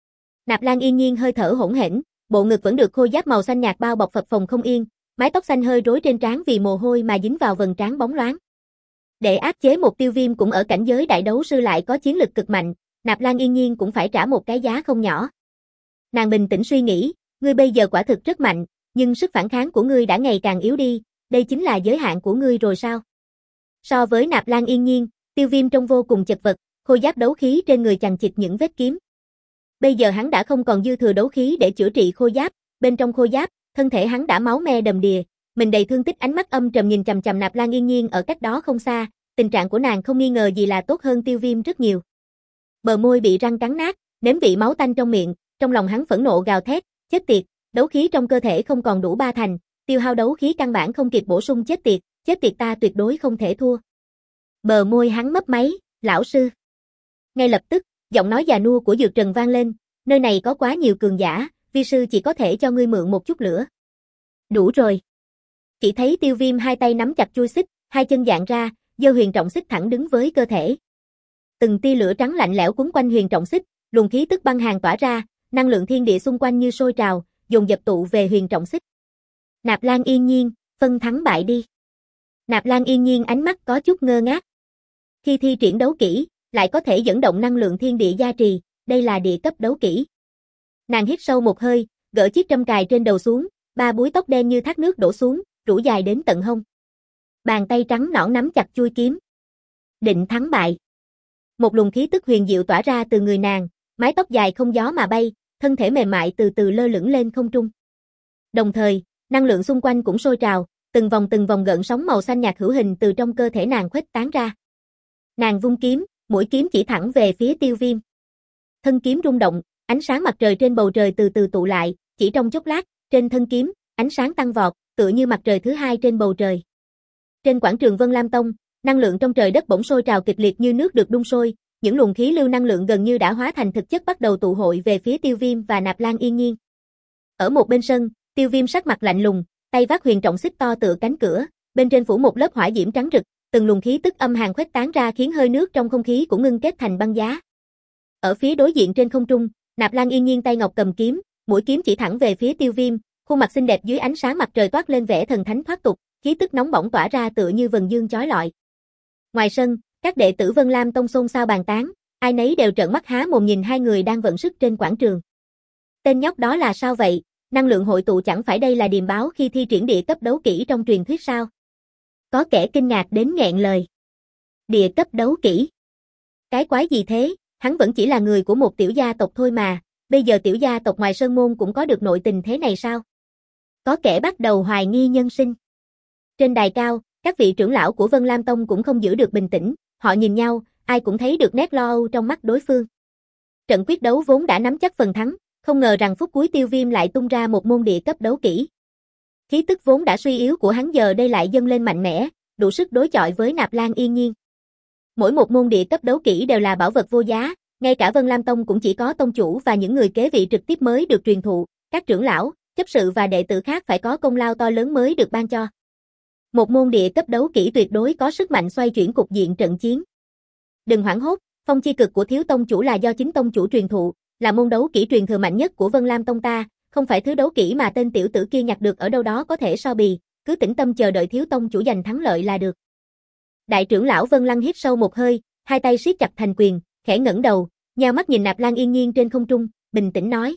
Nạp Lan Yên Nhiên hơi thở hỗn hển, bộ ngực vẫn được khôi giáp màu xanh nhạt bao bọc phập phồng không yên, mái tóc xanh hơi rối trên trán vì mồ hôi mà dính vào vầng trán bóng loáng. Để áp chế một Tiêu Viêm cũng ở cảnh giới đại đấu sư lại có chiến lực cực mạnh, Nạp Lan Yên Nhiên cũng phải trả một cái giá không nhỏ. Nàng bình tĩnh suy nghĩ, ngươi bây giờ quả thực rất mạnh, nhưng sức phản kháng của ngươi đã ngày càng yếu đi, đây chính là giới hạn của ngươi rồi sao? So với Nạp Lan Yên Nhiên, Tiêu Viêm trông vô cùng chật vật, khôi giáp đấu khí trên người chằng chịt những vết kiếm. Bây giờ hắn đã không còn dư thừa đấu khí để chữa trị khôi giáp, bên trong khôi giáp, thân thể hắn đã máu me đầm đìa, mình đầy thương tích, ánh mắt âm trầm nhìn chằm chằm Nạp Lan Yên Nhiên ở cách đó không xa, tình trạng của nàng không nghi ngờ gì là tốt hơn Tiêu Viêm rất nhiều. Bờ môi bị răng cắn nát, nếm vị máu tanh trong miệng, trong lòng hắn phẫn nộ gào thét, chết tiệt, đấu khí trong cơ thể không còn đủ ba thành, tiêu hao đấu khí căn bản không kịp bổ sung, chết tiệt, chết tiệt ta tuyệt đối không thể thua. Bờ môi hắn mấp máy, lão sư. Ngay lập tức, giọng nói già nua của Dược Trần vang lên, nơi này có quá nhiều cường giả, vi sư chỉ có thể cho ngươi mượn một chút lửa. Đủ rồi. Chỉ thấy Tiêu Viêm hai tay nắm chặt chuôi xích, hai chân dạn ra, giơ huyền trọng xích thẳng đứng với cơ thể. Từng tia lửa trắng lạnh lẽo quấn quanh huyền trọng xích, luồng khí tức băng hàn tỏa ra, năng lượng thiên địa xung quanh như sôi trào, dồn dập tụ về huyền trọng xích. Nạp Lan Yên Nhiên, phân thắng bại đi. Nạp Lan Yên Nhiên ánh mắt có chút ngơ ngác. Khi thi triển đấu kỹ, lại có thể dẫn động năng lượng thiên địa gia trì, đây là địa cấp đấu kỹ. Nàng hít sâu một hơi, gỡ chiếc trâm cài trên đầu xuống, ba búi tóc đen như thác nước đổ xuống, rủ dài đến tận hông. Bàn tay trắng nõn nắm chặt chuôi kiếm. Định thắng bại. Một luồng khí tức huyền diệu tỏa ra từ người nàng, mái tóc dài không gió mà bay, thân thể mềm mại từ từ lơ lửng lên không trung. Đồng thời, năng lượng xung quanh cũng sôi trào, từng vòng từng vòng gợn sóng màu xanh nhạt hữu hình từ trong cơ thể nàng khuếch tán ra. Nàng vung kiếm, mũi kiếm chỉ thẳng về phía Tiêu Viêm. Thân kiếm rung động, ánh sáng mặt trời trên bầu trời từ từ tụ lại, chỉ trong chốc lát, trên thân kiếm, ánh sáng tăng vọt, tựa như mặt trời thứ hai trên bầu trời. Trên quảng trường Vân Lam Tông, năng lượng trong trời đất bỗng sôi trào kịch liệt như nước được đun sôi, những luồng khí lưu năng lượng gần như đã hóa thành thực chất bắt đầu tụ hội về phía Tiêu Viêm và Nạp Lan Yên Nhiên. Ở một bên sân, Tiêu Viêm sắc mặt lạnh lùng, tay vác huyền trọng xích to tựa cánh cửa, bên trên phủ một lớp hỏa diễm trắng rực, từng luồng khí tức âm hàn khuếch tán ra khiến hơi nước trong không khí cũng ngưng kết thành băng giá. Ở phía đối diện trên không trung, Nạp Lan Yên Nhiên tay ngọc cầm kiếm, mũi kiếm chỉ thẳng về phía Tiêu Viêm, khuôn mặt xinh đẹp dưới ánh sáng mặt trời toát lên vẻ thần thánh thoát tục, khí tức nóng bỏng tỏa ra tựa như vầng dương chói lọi. Ngoài sân, các đệ tử Vân Lam Tông xôn xao bàn tán, ai nấy đều trợn mắt há mồm nhìn hai người đang vận sức trên quảng trường. Tên nhóc đó là sao vậy? Năng lượng hội tụ chẳng phải đây là điềm báo khi thi triển địa cấp đấu kỹ trong truyền thuyết sao? Có kẻ kinh ngạc đến nghẹn lời. Địa cấp đấu kỹ? Cái quái gì thế, hắn vẫn chỉ là người của một tiểu gia tộc thôi mà, bây giờ tiểu gia tộc ngoài sơn môn cũng có được nội tình thế này sao? Có kẻ bắt đầu hoài nghi nhân sinh. Trên đài cao, các vị trưởng lão của Vân Lam Tông cũng không giữ được bình tĩnh, họ nhìn nhau, ai cũng thấy được nét lo âu trong mắt đối phương. Trận quyết đấu vốn đã nắm chắc phần thắng, không ngờ rằng phút cuối Tiêu Viêm lại tung ra một môn địa cấp đấu kỹ. Khí tức vốn đã suy yếu của hắn giờ đây lại dâng lên mạnh mẽ, đủ sức đối chọi với Nạp Lan Yên Nhiên. Mỗi một môn địa cấp đấu kỹ đều là bảo vật vô giá, ngay cả Vân Lam Tông cũng chỉ có tông chủ và những người kế vị trực tiếp mới được truyền thụ, các trưởng lão, chấp sự và đệ tử khác phải có công lao to lớn mới được ban cho. Một môn địa cấp đấu kỹ tuyệt đối có sức mạnh xoay chuyển cục diện trận chiến. Đừng hoảng hốt, phong chi cực của thiếu tông chủ là do chính tông chủ truyền thụ, là môn đấu kỹ truyền thừa mạnh nhất của Vân Lam Tông ta, không phải thứ đấu kỹ mà tên tiểu tử kia nhặt được ở đâu đó có thể so bì, cứ tĩnh tâm chờ đợi thiếu tông chủ giành thắng lợi là được. Đại trưởng lão Vân Lăng hít sâu một hơi, hai tay siết chặt thành quyền, khẽ ngẩng đầu, nheo mắt nhìn Nạp Lan Yên Nhiên trên không trung, bình tĩnh nói.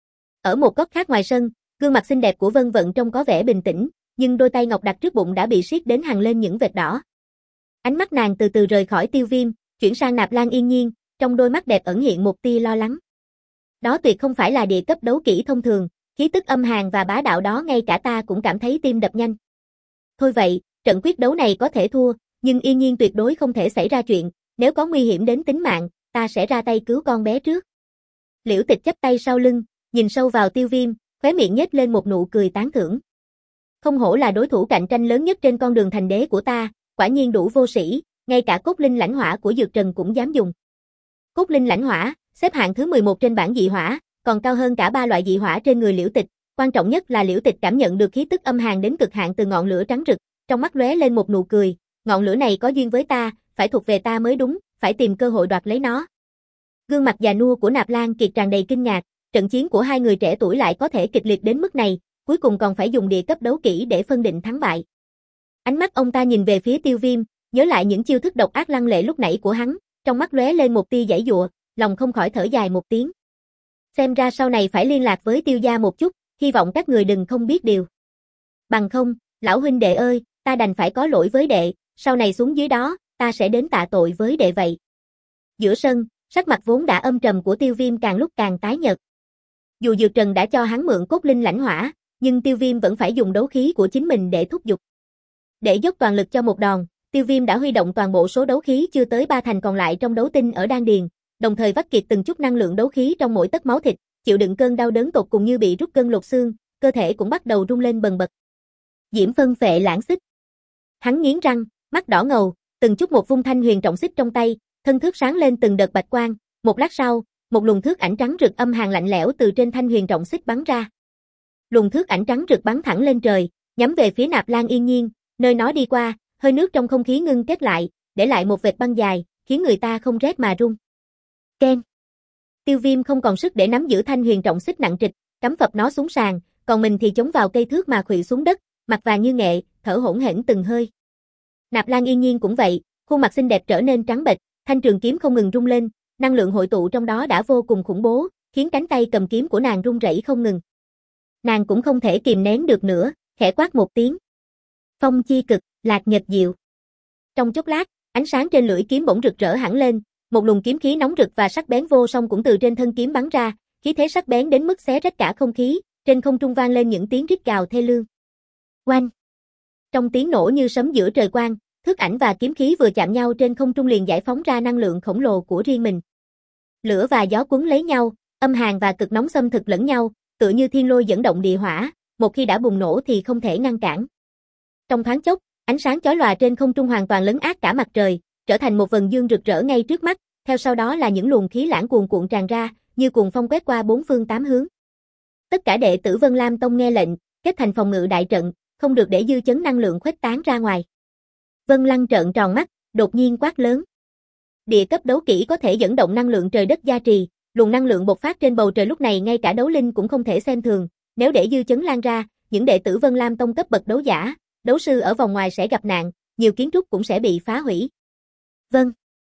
Ở một góc khác ngoài sân, gương mặt xinh đẹp của Vân Vận trông có vẻ bình tĩnh, nhưng đôi tay ngọc đặt trước bụng đã bị siết đến hằn lên những vệt đỏ. Ánh mắt nàng từ từ rời khỏi Tiêu Viêm, chuyển sang Nạp Lan Yên Nhiên, trong đôi mắt đẹp ẩn hiện một tia lo lắng. Đó tuyệt không phải là địa cấp đấu kỹ thông thường, khí tức âm hàn và bá đạo đó ngay cả ta cũng cảm thấy tim đập nhanh. Thôi vậy, trận quyết đấu này có thể thua, nhưng Yên Nhiên tuyệt đối không thể xảy ra chuyện, nếu có nguy hiểm đến tính mạng, ta sẽ ra tay cứu con bé trước. Liễu Tịch chắp tay sau lưng, nhìn sâu vào Tiêu Viêm, khóe miệng nhếch lên một nụ cười tán thưởng. Không hổ là đối thủ cạnh tranh lớn nhất trên con đường thành đế của ta, quả nhiên đủ vô sĩ, ngay cả cốt linh lãnh hỏa của Dược Trần cũng dám dùng. Cốt linh lãnh hỏa, xếp hạng thứ mười một trên bảng dị hỏa, còn cao hơn cả ba loại dị hỏa trên người Liễu Tịch, quan trọng nhất là Liễu Tịch cảm nhận được khí tức âm hàn đến cực hạn từ ngọn lửa trắng rực, trong mắt lóe lên một nụ cười, ngọn lửa này có duyên với ta, phải thuộc về ta mới đúng, phải tìm cơ hội đoạt lấy nó. Gương mặt già nua của Nạp Lan Kiệt tràn đầy kinh ngạc, trận chiến của hai người trẻ tuổi lại có thể kịch liệt đến mức này, cuối cùng còn phải dùng địa cấp đấu kỹ để phân định thắng bại. Ánh mắt ông ta nhìn về phía Tiêu Viêm, nhớ lại những chiêu thức độc ác lăng lệ lúc nãy của hắn, trong mắt lóe lên một tia giãy giụa, lòng không khỏi thở dài một tiếng. Xem ra sau này phải liên lạc với Tiêu gia một chút, hy vọng các người đừng không biết điều. Bằng không, lão huynh đệ ơi, ta đành phải có lỗi với đệ, sau này xuống dưới đó, ta sẽ đến tạ tội với đệ vậy. Giữa sân, sắc mặt vốn đã âm trầm của Tiêu Viêm càng lúc càng tái nhợt. Dù Dược Trần đã cho hắn mượn cốt linh lãnh hỏa, nhưng Tiêu Viêm vẫn phải dùng đấu khí của chính mình để thúc giục. Để dốc toàn lực cho một đòn, Tiêu Viêm đã huy động toàn bộ số đấu khí chưa tới ba thành còn lại trong đấu tinh ở đan điền, đồng thời vắt kiệt từng chút năng lượng đấu khí trong mỗi tấc máu thịt, chịu đựng cơn đau đớn tột cùng như bị rút gân lột xương, cơ thể cũng bắt đầu rung lên bần bật. Diễm phân phệ lãng xích. Hắn nghiến răng, mắt đỏ ngầu, từng chút một vung thanh huyền trọng xích trong tay, thân thước sáng lên từng đợt bạch quang, một lát sau, một luồng thước ảnh trắng rực âm hàn lạnh lẽo từ trên thanh huyền trọng xích bắn ra. Luồng thước ảnh trắng rực bắn thẳng lên trời, nhắm về phía Nạp Lan Yên Nhiên, nơi nó đi qua, hơi nước trong không khí ngưng kết lại, để lại một vệt băng dài, khiến người ta không rét mà run. Keng. Tiêu Viêm không còn sức để nắm giữ thanh huyền trọng xích nặng trịch, cắm phập nó xuống sàn, còn mình thì chống vào cây thước mà khuỵu xuống đất, mặt vàng như nghệ, thở hổn hển từng hơi. Nạp Lan Yên Nhiên cũng vậy, khuôn mặt xinh đẹp trở nên trắng bệch, thanh trường kiếm không ngừng rung lên, năng lượng hội tụ trong đó đã vô cùng khủng bố, khiến cánh tay cầm kiếm của nàng run rẩy không ngừng. Nàng cũng không thể kìm nén được nữa, khẽ quát một tiếng. Phong chi cực, lạc nhật diệu. Trong chốc lát, ánh sáng trên lưỡi kiếm bỗng rực rỡ hẳn lên, một luồng kiếm khí nóng rực và sắc bén vô song cũng từ trên thân kiếm bắn ra, khí thế sắc bén đến mức xé rách cả không khí, trên không trung vang lên những tiếng rít gào thê lương. Oanh! Trong tiếng nổ như sấm giữa trời quang, thước ảnh và kiếm khí vừa chạm nhau trên không trung liền giải phóng ra năng lượng khổng lồ của riêng mình. Lửa và gió quấn lấy nhau, âm hàn và cực nóng xâm thực lẫn nhau, tựa như thiên lôi dẫn động địa hỏa, một khi đã bùng nổ thì không thể ngăn cản. Trong thoáng chốc, ánh sáng chói lòa trên không trung hoàn toàn lấn át cả mặt trời, trở thành một vầng dương rực rỡ ngay trước mắt, theo sau đó là những luồng khí lãng cuồn cuộn tràn ra, như cuồng phong quét qua bốn phương tám hướng. Tất cả đệ tử Vân Lam Tông nghe lệnh, kết thành phòng ngự đại trận, không được để dư chấn năng lượng khuếch tán ra ngoài. Vân Lăng trợn tròn mắt, đột nhiên quát lớn. Địa cấp đấu kỹ có thể dẫn động năng lượng trời đất gia trì, luồng năng lượng bộc phát trên bầu trời lúc này ngay cả đấu linh cũng không thể xem thường, nếu để dư chấn lan ra, những đệ tử Vân Lam Tông cấp bậc đấu giả, đấu sư ở vòng ngoài sẽ gặp nạn, nhiều kiến trúc cũng sẽ bị phá hủy. Vâng.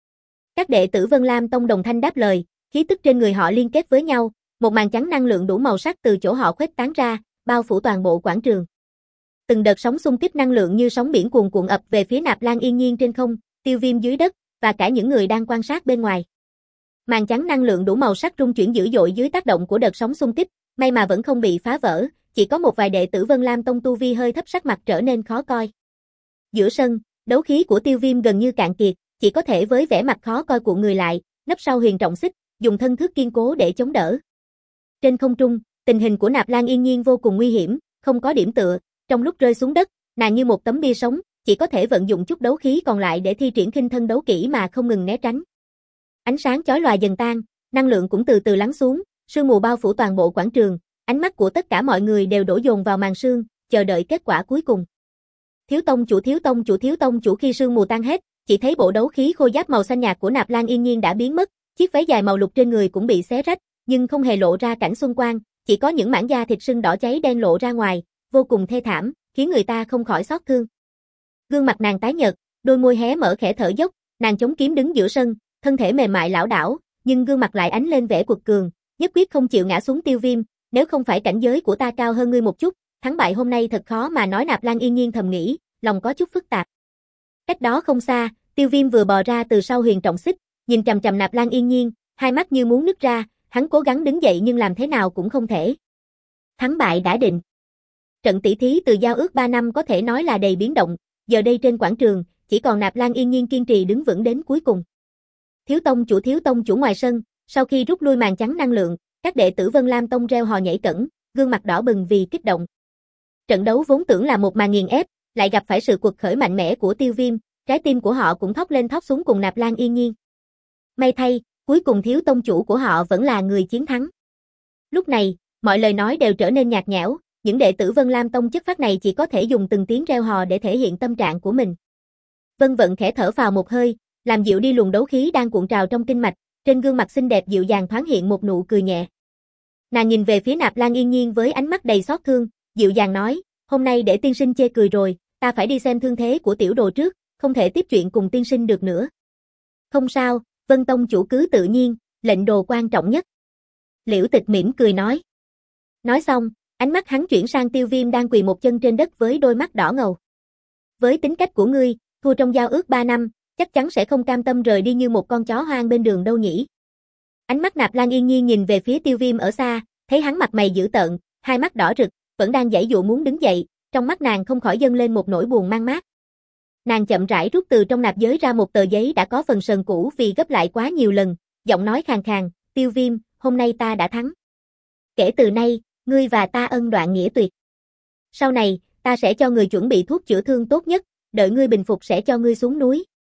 Các đệ tử Vân Lam Tông đồng thanh đáp lời, khí tức trên người họ liên kết với nhau, một màn trắng năng lượng đủ màu sắc từ chỗ họ khuếch tán ra, bao phủ toàn bộ quảng trường. Từng đợt sóng xung kích năng lượng như sóng biển cuồn cuộn ập về phía Nạp Lan Yên Nhiên trên không, Tiêu Viêm dưới đất và cả những người đang quan sát bên ngoài. Màn trắng năng lượng đủ màu sắc rung chuyển dữ dội dưới tác động của đợt sóng xung kích, may mà vẫn không bị phá vỡ, chỉ có một vài đệ tử Vân Lam Tông tu vi hơi thấp sắc mặt trở nên khó coi. Giữa sân, đấu khí của Tiêu Viêm gần như cạn kiệt, chỉ có thể với vẻ mặt khó coi cuộn người lại, nấp sau huyền trọng xích, dùng thân thước kiên cố để chống đỡ. Trên không trung, tình hình của Nạp Lan Yên Nhiên vô cùng nguy hiểm, không có điểm tựa, trong lúc rơi xuống đất, nàng như một tấm bia sống, chỉ có thể vận dụng chút đấu khí còn lại để thi triển khinh thân đấu kỹ mà không ngừng né tránh. Ánh sáng chói lòa dần tan, năng lượng cũng từ từ lắng xuống, sương mù bao phủ toàn bộ quảng trường, ánh mắt của tất cả mọi người đều đổ dồn vào màn sương, chờ đợi kết quả cuối cùng. Thiếu tông chủ thiếu tông chủ thiếu tông chủ khi sương mù tan hết, chỉ thấy bộ đấu khí khôi giáp màu xanh nhạt của Nạp Lan Yên Nhiên đã biến mất, chiếc váy dài màu lục trên người cũng bị xé rách, nhưng không hề lộ ra cảnh xuân quang, chỉ có những mảng da thịt sưng đỏ cháy đen lộ ra ngoài, vô cùng thê thảm, khiến người ta không khỏi xót thương. Gương mặt nàng tái nhợt, đôi môi hé mở khẽ thở dốc, nàng chống kiếm đứng giữa sân, thân thể mềm mại lảo đảo, nhưng gương mặt lại ánh lên vẻ quật cường, nhất quyết không chịu ngã xuống. Tiêu Viêm, nếu không phải cảnh giới của ta cao hơn ngươi một chút, thắng bại hôm nay thật khó mà nói. Nạp Lan Yên Nhiên thầm nghĩ, lòng có chút phức tạp. Cách đó không xa, Tiêu Viêm vừa bò ra từ sau huyền trọng xích, nhìn chằm chằm Nạp Lan Yên Nhiên, hai mắt như muốn nứt ra, hắn cố gắng đứng dậy nhưng làm thế nào cũng không thể. Thắng bại đã định. Trận tỷ thí từ giao ước ba năm có thể nói là đầy biến động, giờ đây trên quảng trường, chỉ còn Nạp Lan Yên Nhiên kiên trì đứng vững đến cuối cùng. Thiếu tông chủ thiếu tông chủ ngoài sân, sau khi rút lui màn trắng năng lượng, các đệ tử Vân Lam Tông reo hò nhảy cẫng, gương mặt đỏ bừng vì kích động. Trận đấu vốn tưởng là một màn nghiền ép, lại gặp phải sự quật khởi mạnh mẽ của Tiêu Viêm, trái tim của họ cũng thóc lên thóc xuống cùng Nạp Lan Yên Nhiên. May thay, cuối cùng thiếu tông chủ của họ vẫn là người chiến thắng. Lúc này, mọi lời nói đều trở nên nhạt nhẽo, những đệ tử Vân Lam Tông chất phác này chỉ có thể dùng từng tiếng reo hò để thể hiện tâm trạng của mình. Vân Vận khẽ thở phào một hơi, làm dịu đi luồng đấu khí đang cuộn trào trong kinh mạch, trên gương mặt xinh đẹp dịu dàng thoáng hiện một nụ cười nhẹ. Nàng nhìn về phía Nạp Lan Yên Nhiên với ánh mắt đầy xót thương, dịu dàng nói, hôm nay để tiên sinh chê cười rồi, ta phải đi xem thương thế của tiểu đồ trước, không thể tiếp chuyện cùng tiên sinh được nữa. Không sao, Vân Tông chủ cứ tự nhiên, lệnh đồ quan trọng nhất. Liễu Tịch mỉm cười nói. Nói xong, ánh mắt hắn chuyển sang Tiêu Viêm đang quỳ một chân trên đất với đôi mắt đỏ ngầu. Với tính cách của ngươi, thua trong giao ước ba năm, chắc chắn sẽ không cam tâm rời đi như một con chó hoang bên đường đâu nhỉ. Ánh mắt Nạp Lan Yên Nhiên nhìn về phía Tiêu Viêm ở xa, thấy hắn mặt mày dữ tợn, hai mắt đỏ rực, vẫn đang giãy giụa muốn đứng dậy, trong mắt nàng không khỏi dâng lên một nỗi buồn man mác. Nàng chậm rãi rút từ trong nạp giới ra một tờ giấy đã có phần sờn cũ vì gấp lại quá nhiều lần, giọng nói khàn khàn, Tiêu Viêm, hôm nay ta đã thắng. Kể từ nay, ngươi và ta ân đoạn nghĩa tuyệt. Sau này, ta sẽ cho người chuẩn bị thuốc chữa thương tốt nhất, đợi ngươi bình phục sẽ cho ngươi xuống núi.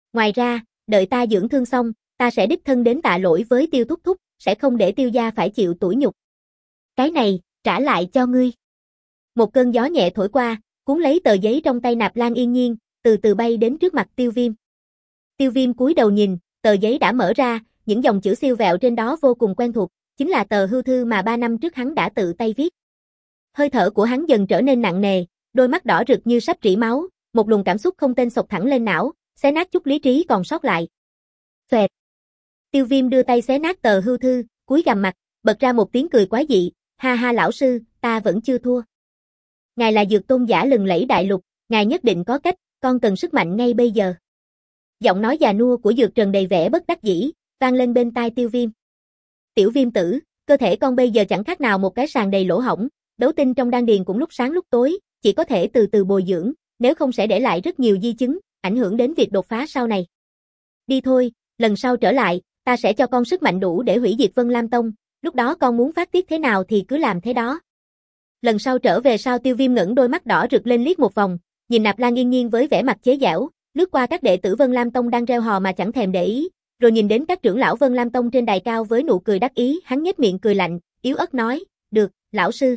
Ngoài ra, đợi ta dưỡng thương xong, ta sẽ đích thân đến tạ lỗi với Tiêu thúc thúc, sẽ không để Tiêu gia phải chịu tủi nhục. Cái này, trả lại cho ngươi. Một cơn gió nhẹ thổi qua, cuốn lấy tờ giấy trong tay Nạp Lan Yên Nhiên, từ từ bay đến trước mặt Tiêu Viêm. Tiêu Viêm cúi đầu nhìn, tờ giấy đã mở ra, những dòng chữ siêu vẹo trên đó vô cùng quen thuộc, chính là tờ hưu thư mà ba năm trước hắn đã tự tay viết. Hơi thở của hắn dần trở nên nặng nề, đôi mắt đỏ rực như sắp rỉ máu, một luồng cảm xúc không tên xộc thẳng lên não, xé nát chút lý trí còn sót lại. Xoẹt. Tiêu Viêm đưa tay xé nát tờ hưu thư, cúi gằm mặt, bật ra một tiếng cười quái dị, ha ha lão sư, ta vẫn chưa thua. Ngài là dược tôn giả lừng lẫy đại lục, ngài nhất định có cách, con cần sức mạnh ngay bây giờ. Giọng nói già nua của Dược Trần đầy vẻ bất đắc dĩ, vang lên bên tai Tiêu Viêm. Tiểu Viêm tử, cơ thể con bây giờ chẳng khác nào một cái sàn đầy lỗ hổng, đấu tinh trong đan điền cũng lúc sáng lúc tối, chỉ có thể từ từ bồi dưỡng, nếu không sẽ để lại rất nhiều di chứng, ảnh hưởng đến việc đột phá sau này. Đi thôi, lần sau trở lại, ta sẽ cho con sức mạnh đủ để hủy diệt Vân Lam Tông, lúc đó con muốn phát tiết thế nào thì cứ làm thế đó. Lần sau trở về sau Tiêu Viêm ngẩng đôi mắt đỏ rực lên liếc một vòng, nhìn Nạp Lan Yên Nhiên với vẻ mặt chế giễu, lướt qua các đệ tử Vân Lam Tông đang reo hò mà chẳng thèm để ý, rồi nhìn đến các trưởng lão Vân Lam Tông trên đài cao với nụ cười đắc ý, hắn nhếch miệng cười lạnh, yếu ớt nói, được, lão sư.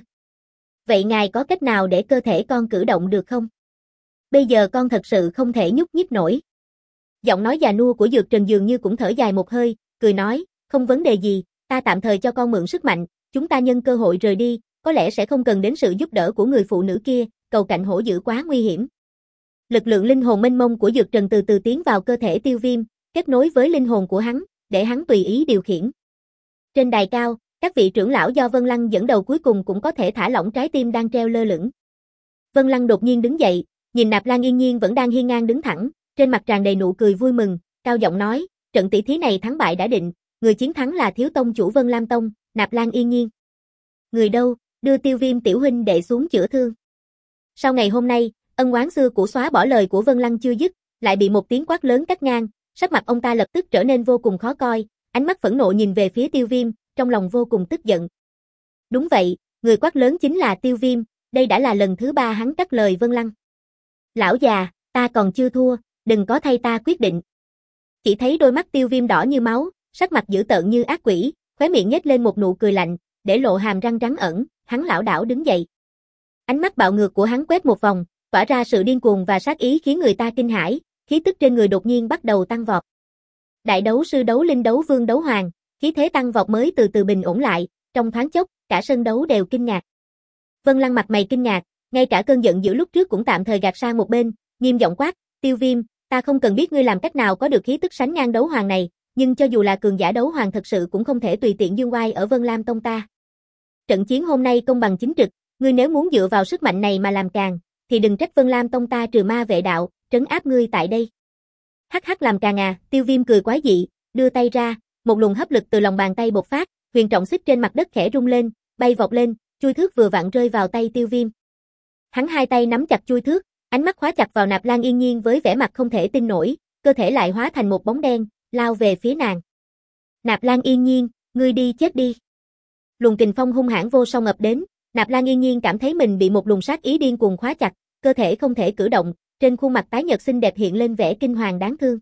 Vậy ngài có cách nào để cơ thể con cử động được không? Bây giờ con thật sự không thể nhúc nhích nổi. Giọng nói già nua của Dược Trần dường như cũng thở dài một hơi, cười nói, không vấn đề gì, ta tạm thời cho con mượn sức mạnh, chúng ta nhân cơ hội rời đi, có lẽ sẽ không cần đến sự giúp đỡ của người phụ nữ kia, cầu cạnh hổ dữ quá nguy hiểm. Lực lượng linh hồn mênh mông của Dược Trần từ từ tiến vào cơ thể Tiêu Viêm, kết nối với linh hồn của hắn, để hắn tùy ý điều khiển. Trên đài cao, các vị trưởng lão do Vân Lăng dẫn đầu cuối cùng cũng có thể thả lỏng trái tim đang treo lơ lửng. Vân Lăng đột nhiên đứng dậy, nhìn Nạp Lan Yên Nhiên vẫn đang hiên ngang đứng thẳng, trên mặt tràn đầy nụ cười vui mừng, cao giọng nói, trận tỷ thí này thắng bại đã định, người chiến thắng là thiếu tông chủ Vân Lam Tông, Nạp Lan Yên Nhiên. Người đâu, đưa Tiêu Viêm tiểu huynh đệ xuống chữa thương. Sau ngày hôm nay, ân oán xưa cũ xóa bỏ lời của Vân Lăng chưa dứt, lại bị một tiếng quát lớn cắt ngang, sắc mặt ông ta lập tức trở nên vô cùng khó coi, ánh mắt phẫn nộ nhìn về phía Tiêu Viêm, trong lòng vô cùng tức giận. Đúng vậy, người quát lớn chính là Tiêu Viêm, đây đã là lần thứ ba hắn cắt lời Vân Lăng. Lão già, ta còn chưa thua, đừng có thay ta quyết định. Chỉ thấy đôi mắt Tiêu Viêm đỏ như máu, sắc mặt dữ tợn như ác quỷ, khóe miệng nhếch lên một nụ cười lạnh, để lộ hàm răng trắng ẩn, hắn lảo đảo đứng dậy. Ánh mắt bạo ngược của hắn quét một vòng, tỏa ra sự điên cuồng và sát ý khiến người ta kinh hãi, khí tức trên người đột nhiên bắt đầu tăng vọt. Đại đấu sư đấu linh đấu vương đấu hoàng, khí thế tăng vọt mới từ từ bình ổn lại, trong thoáng chốc, cả sân đấu đều kinh ngạc. Vân Lăng mặt mày kinh ngạc, ngay cả cơn giận dữ lúc trước cũng tạm thời gạt sang một bên, nghiêm giọng quát, Tiêu Viêm, ta không cần biết ngươi làm cách nào có được khí tức sánh ngang đấu hoàng này, nhưng cho dù là cường giả đấu hoàng thật sự cũng không thể tùy tiện dương oai ở Vân Lam Tông ta. Trận chiến hôm nay công bằng chính trực, ngươi nếu muốn dựa vào sức mạnh này mà làm càng, thì đừng trách Vân Lam Tông ta trừ ma vệ đạo, trấn áp ngươi tại đây. Hắc hắc làm càng à, Tiêu Viêm cười quái dị, đưa tay ra, một luồng hấp lực từ lòng bàn tay bộc phát, huyền trọng xích trên mặt đất khẽ rung lên, bay vọt lên, chuôi thước vừa vặn rơi vào tay Tiêu Viêm. Hắn hai tay nắm chặt chuôi thước, ánh mắt khóa chặt vào Nạp Lan Yên Nhiên với vẻ mặt không thể tin nổi, cơ thể lại hóa thành một bóng đen, lao về phía nàng. Nạp Lan Yên Nhiên, ngươi đi chết đi. Luồng kình phong hung hãn vô song ập đến, Nạp Lan Yên Nhiên cảm thấy mình bị một luồng sát ý điên cuồng khóa chặt, cơ thể không thể cử động, trên khuôn mặt tái nhợt xinh đẹp hiện lên vẻ kinh hoàng đáng thương.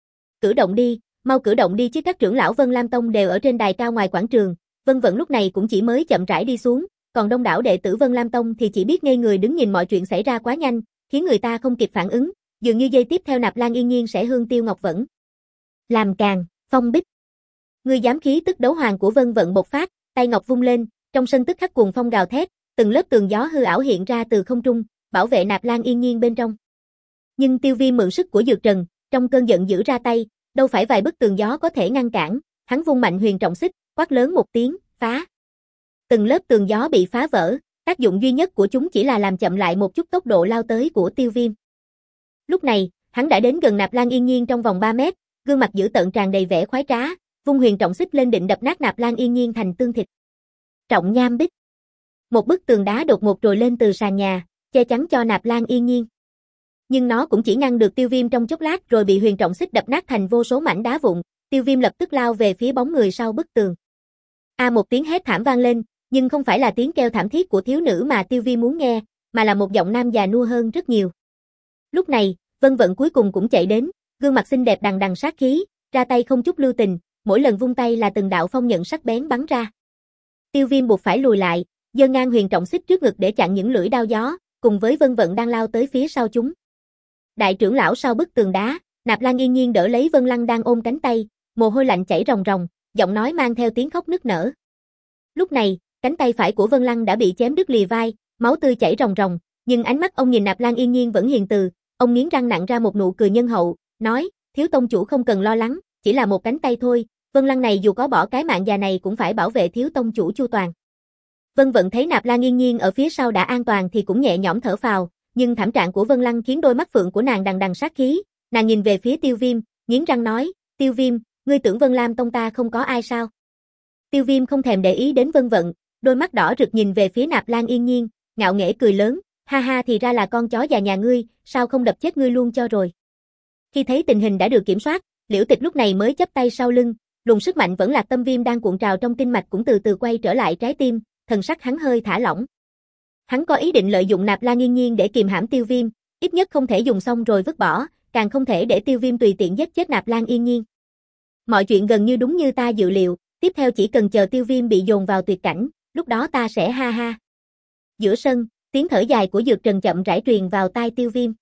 Cử động đi, mau cử động đi chứ, các trưởng lão Vân Lam Tông đều ở trên đài cao ngoài quảng trường, Vân Vận lúc này cũng chỉ mới chậm rãi đi xuống, còn đông đảo đệ tử Vân Lam Tông thì chỉ biết ngây người đứng nhìn mọi chuyện xảy ra quá nhanh, khiến người ta không kịp phản ứng, dường như giây tiếp theo Nạp Lan Yên Nhiên sẽ hương tiêu ngọc vẫn. Làm càng, phong bích. Ngươi dám khí tức đấu hoàng của Vân Vận bộc phát, tay ngọc vung lên, trong sân tức khắc cuồng phong gào thét, từng lớp tường gió hư ảo hiện ra từ không trung, bảo vệ Nạp Lan Yên Nhiên bên trong. Nhưng Tiêu Viêm mượn sức của Dược Trần, trong cơn giận dữ ra tay, đâu phải vài bức tường gió có thể ngăn cản, hắn vung mạnh huyền trọng xích, quát lớn một tiếng, phá. Từng lớp tường gió bị phá vỡ, tác dụng duy nhất của chúng chỉ là làm chậm lại một chút tốc độ lao tới của Tiêu Viêm. Lúc này, hắn đã đến gần Nạp Lan Yên Nhiên trong vòng ba mét, gương mặt dữ tợn tràn đầy vẻ khoái trá, vung huyền trọng xích lên định đập nát Nạp Lan Yên Nhiên thành tương thịt. Trọng nham bích. Một bức tường đá đột ngột trồi lên từ sàn nhà, che chắn cho Nạp Lan Yên Nhiên. Nhưng nó cũng chỉ ngăn được Tiêu Viêm trong chốc lát rồi bị huyền trọng xích đập nát thành vô số mảnh đá vụn, Tiêu Viêm lập tức lao về phía bóng người sau bức tường. A à, một tiếng hét thảm vang lên, nhưng không phải là tiếng kêu thảm thiết của thiếu nữ mà Tiêu Viêm muốn nghe, mà là một giọng nam già nua hơn rất nhiều. Lúc này, Vân Vận cuối cùng cũng chạy đến, Gương mặt xinh đẹp đằng đằng sát khí, ra tay không chút lưu tình, mỗi lần vung tay là từng đạo phong nhận sắc bén bắn ra. Tiêu Viêm buộc phải lùi lại, giơ ngang huyền trọng xích trước ngực để chặn những lưỡi đao gió, cùng với Vân Vận đang lao tới phía sau chúng. Đại trưởng lão sau bức tường đá, Nạp Lan Yên Nhiên đỡ lấy Vân Lăng đang ôm cánh tay, mồ hôi lạnh chảy ròng ròng, giọng nói mang theo tiếng khóc nức nở. Lúc này, cánh tay phải của Vân Lăng đã bị chém đứt lìa vai, máu tươi chảy ròng ròng, nhưng ánh mắt ông nhìn Nạp Lan Yên Nhiên vẫn hiền từ, ông nghiến răng nặn ra một nụ cười nhân hậu, nói, thiếu tông chủ không cần lo lắng, chỉ là một cánh tay thôi, Vân Lăng này dù có bỏ cái mạng già này cũng phải bảo vệ thiếu tông chủ chu toàn. Vân Vận thấy Nạp Lan Yên Nhiên ở phía sau đã an toàn thì cũng nhẹ nhõm thở phào, nhưng thảm trạng của Vân Lăng khiến đôi mắt phượng của nàng đằng đằng sát khí, nàng nhìn về phía Tiêu Viêm, nghiến răng nói, Tiêu Viêm, ngươi tưởng Vân Lam tông ta không có ai sao? Tiêu Viêm không thèm để ý đến Vân Vận, đôi mắt đỏ rực nhìn về phía Nạp Lan Yên Nhiên, ngạo nghễ cười lớn, ha ha thì ra là con chó già nhà ngươi, sao không đập chết ngươi luôn cho rồi. Khi thấy tình hình đã được kiểm soát, Liễu Tịch lúc này mới chắp tay sau lưng, luồng sức mạnh vẫn lạc tâm viêm đang cuộn trào trong tinh mạch cũng từ từ quay trở lại trái tim, thần sắc hắn hơi thả lỏng. Hắn có ý định lợi dụng Nạp Lan Yên Nhiên để kìm hãm Tiêu Viêm, ít nhất không thể dùng xong rồi vứt bỏ, càng không thể để Tiêu Viêm tùy tiện giết chết Nạp Lan Yên Nhiên. Mọi chuyện gần như đúng như ta dự liệu, tiếp theo chỉ cần chờ Tiêu Viêm bị dồn vào tuyệt cảnh, lúc đó ta sẽ ha ha. Giữa sân, tiếng thở dài của Dược Trần chậm rãi truyền vào tai Tiêu Viêm.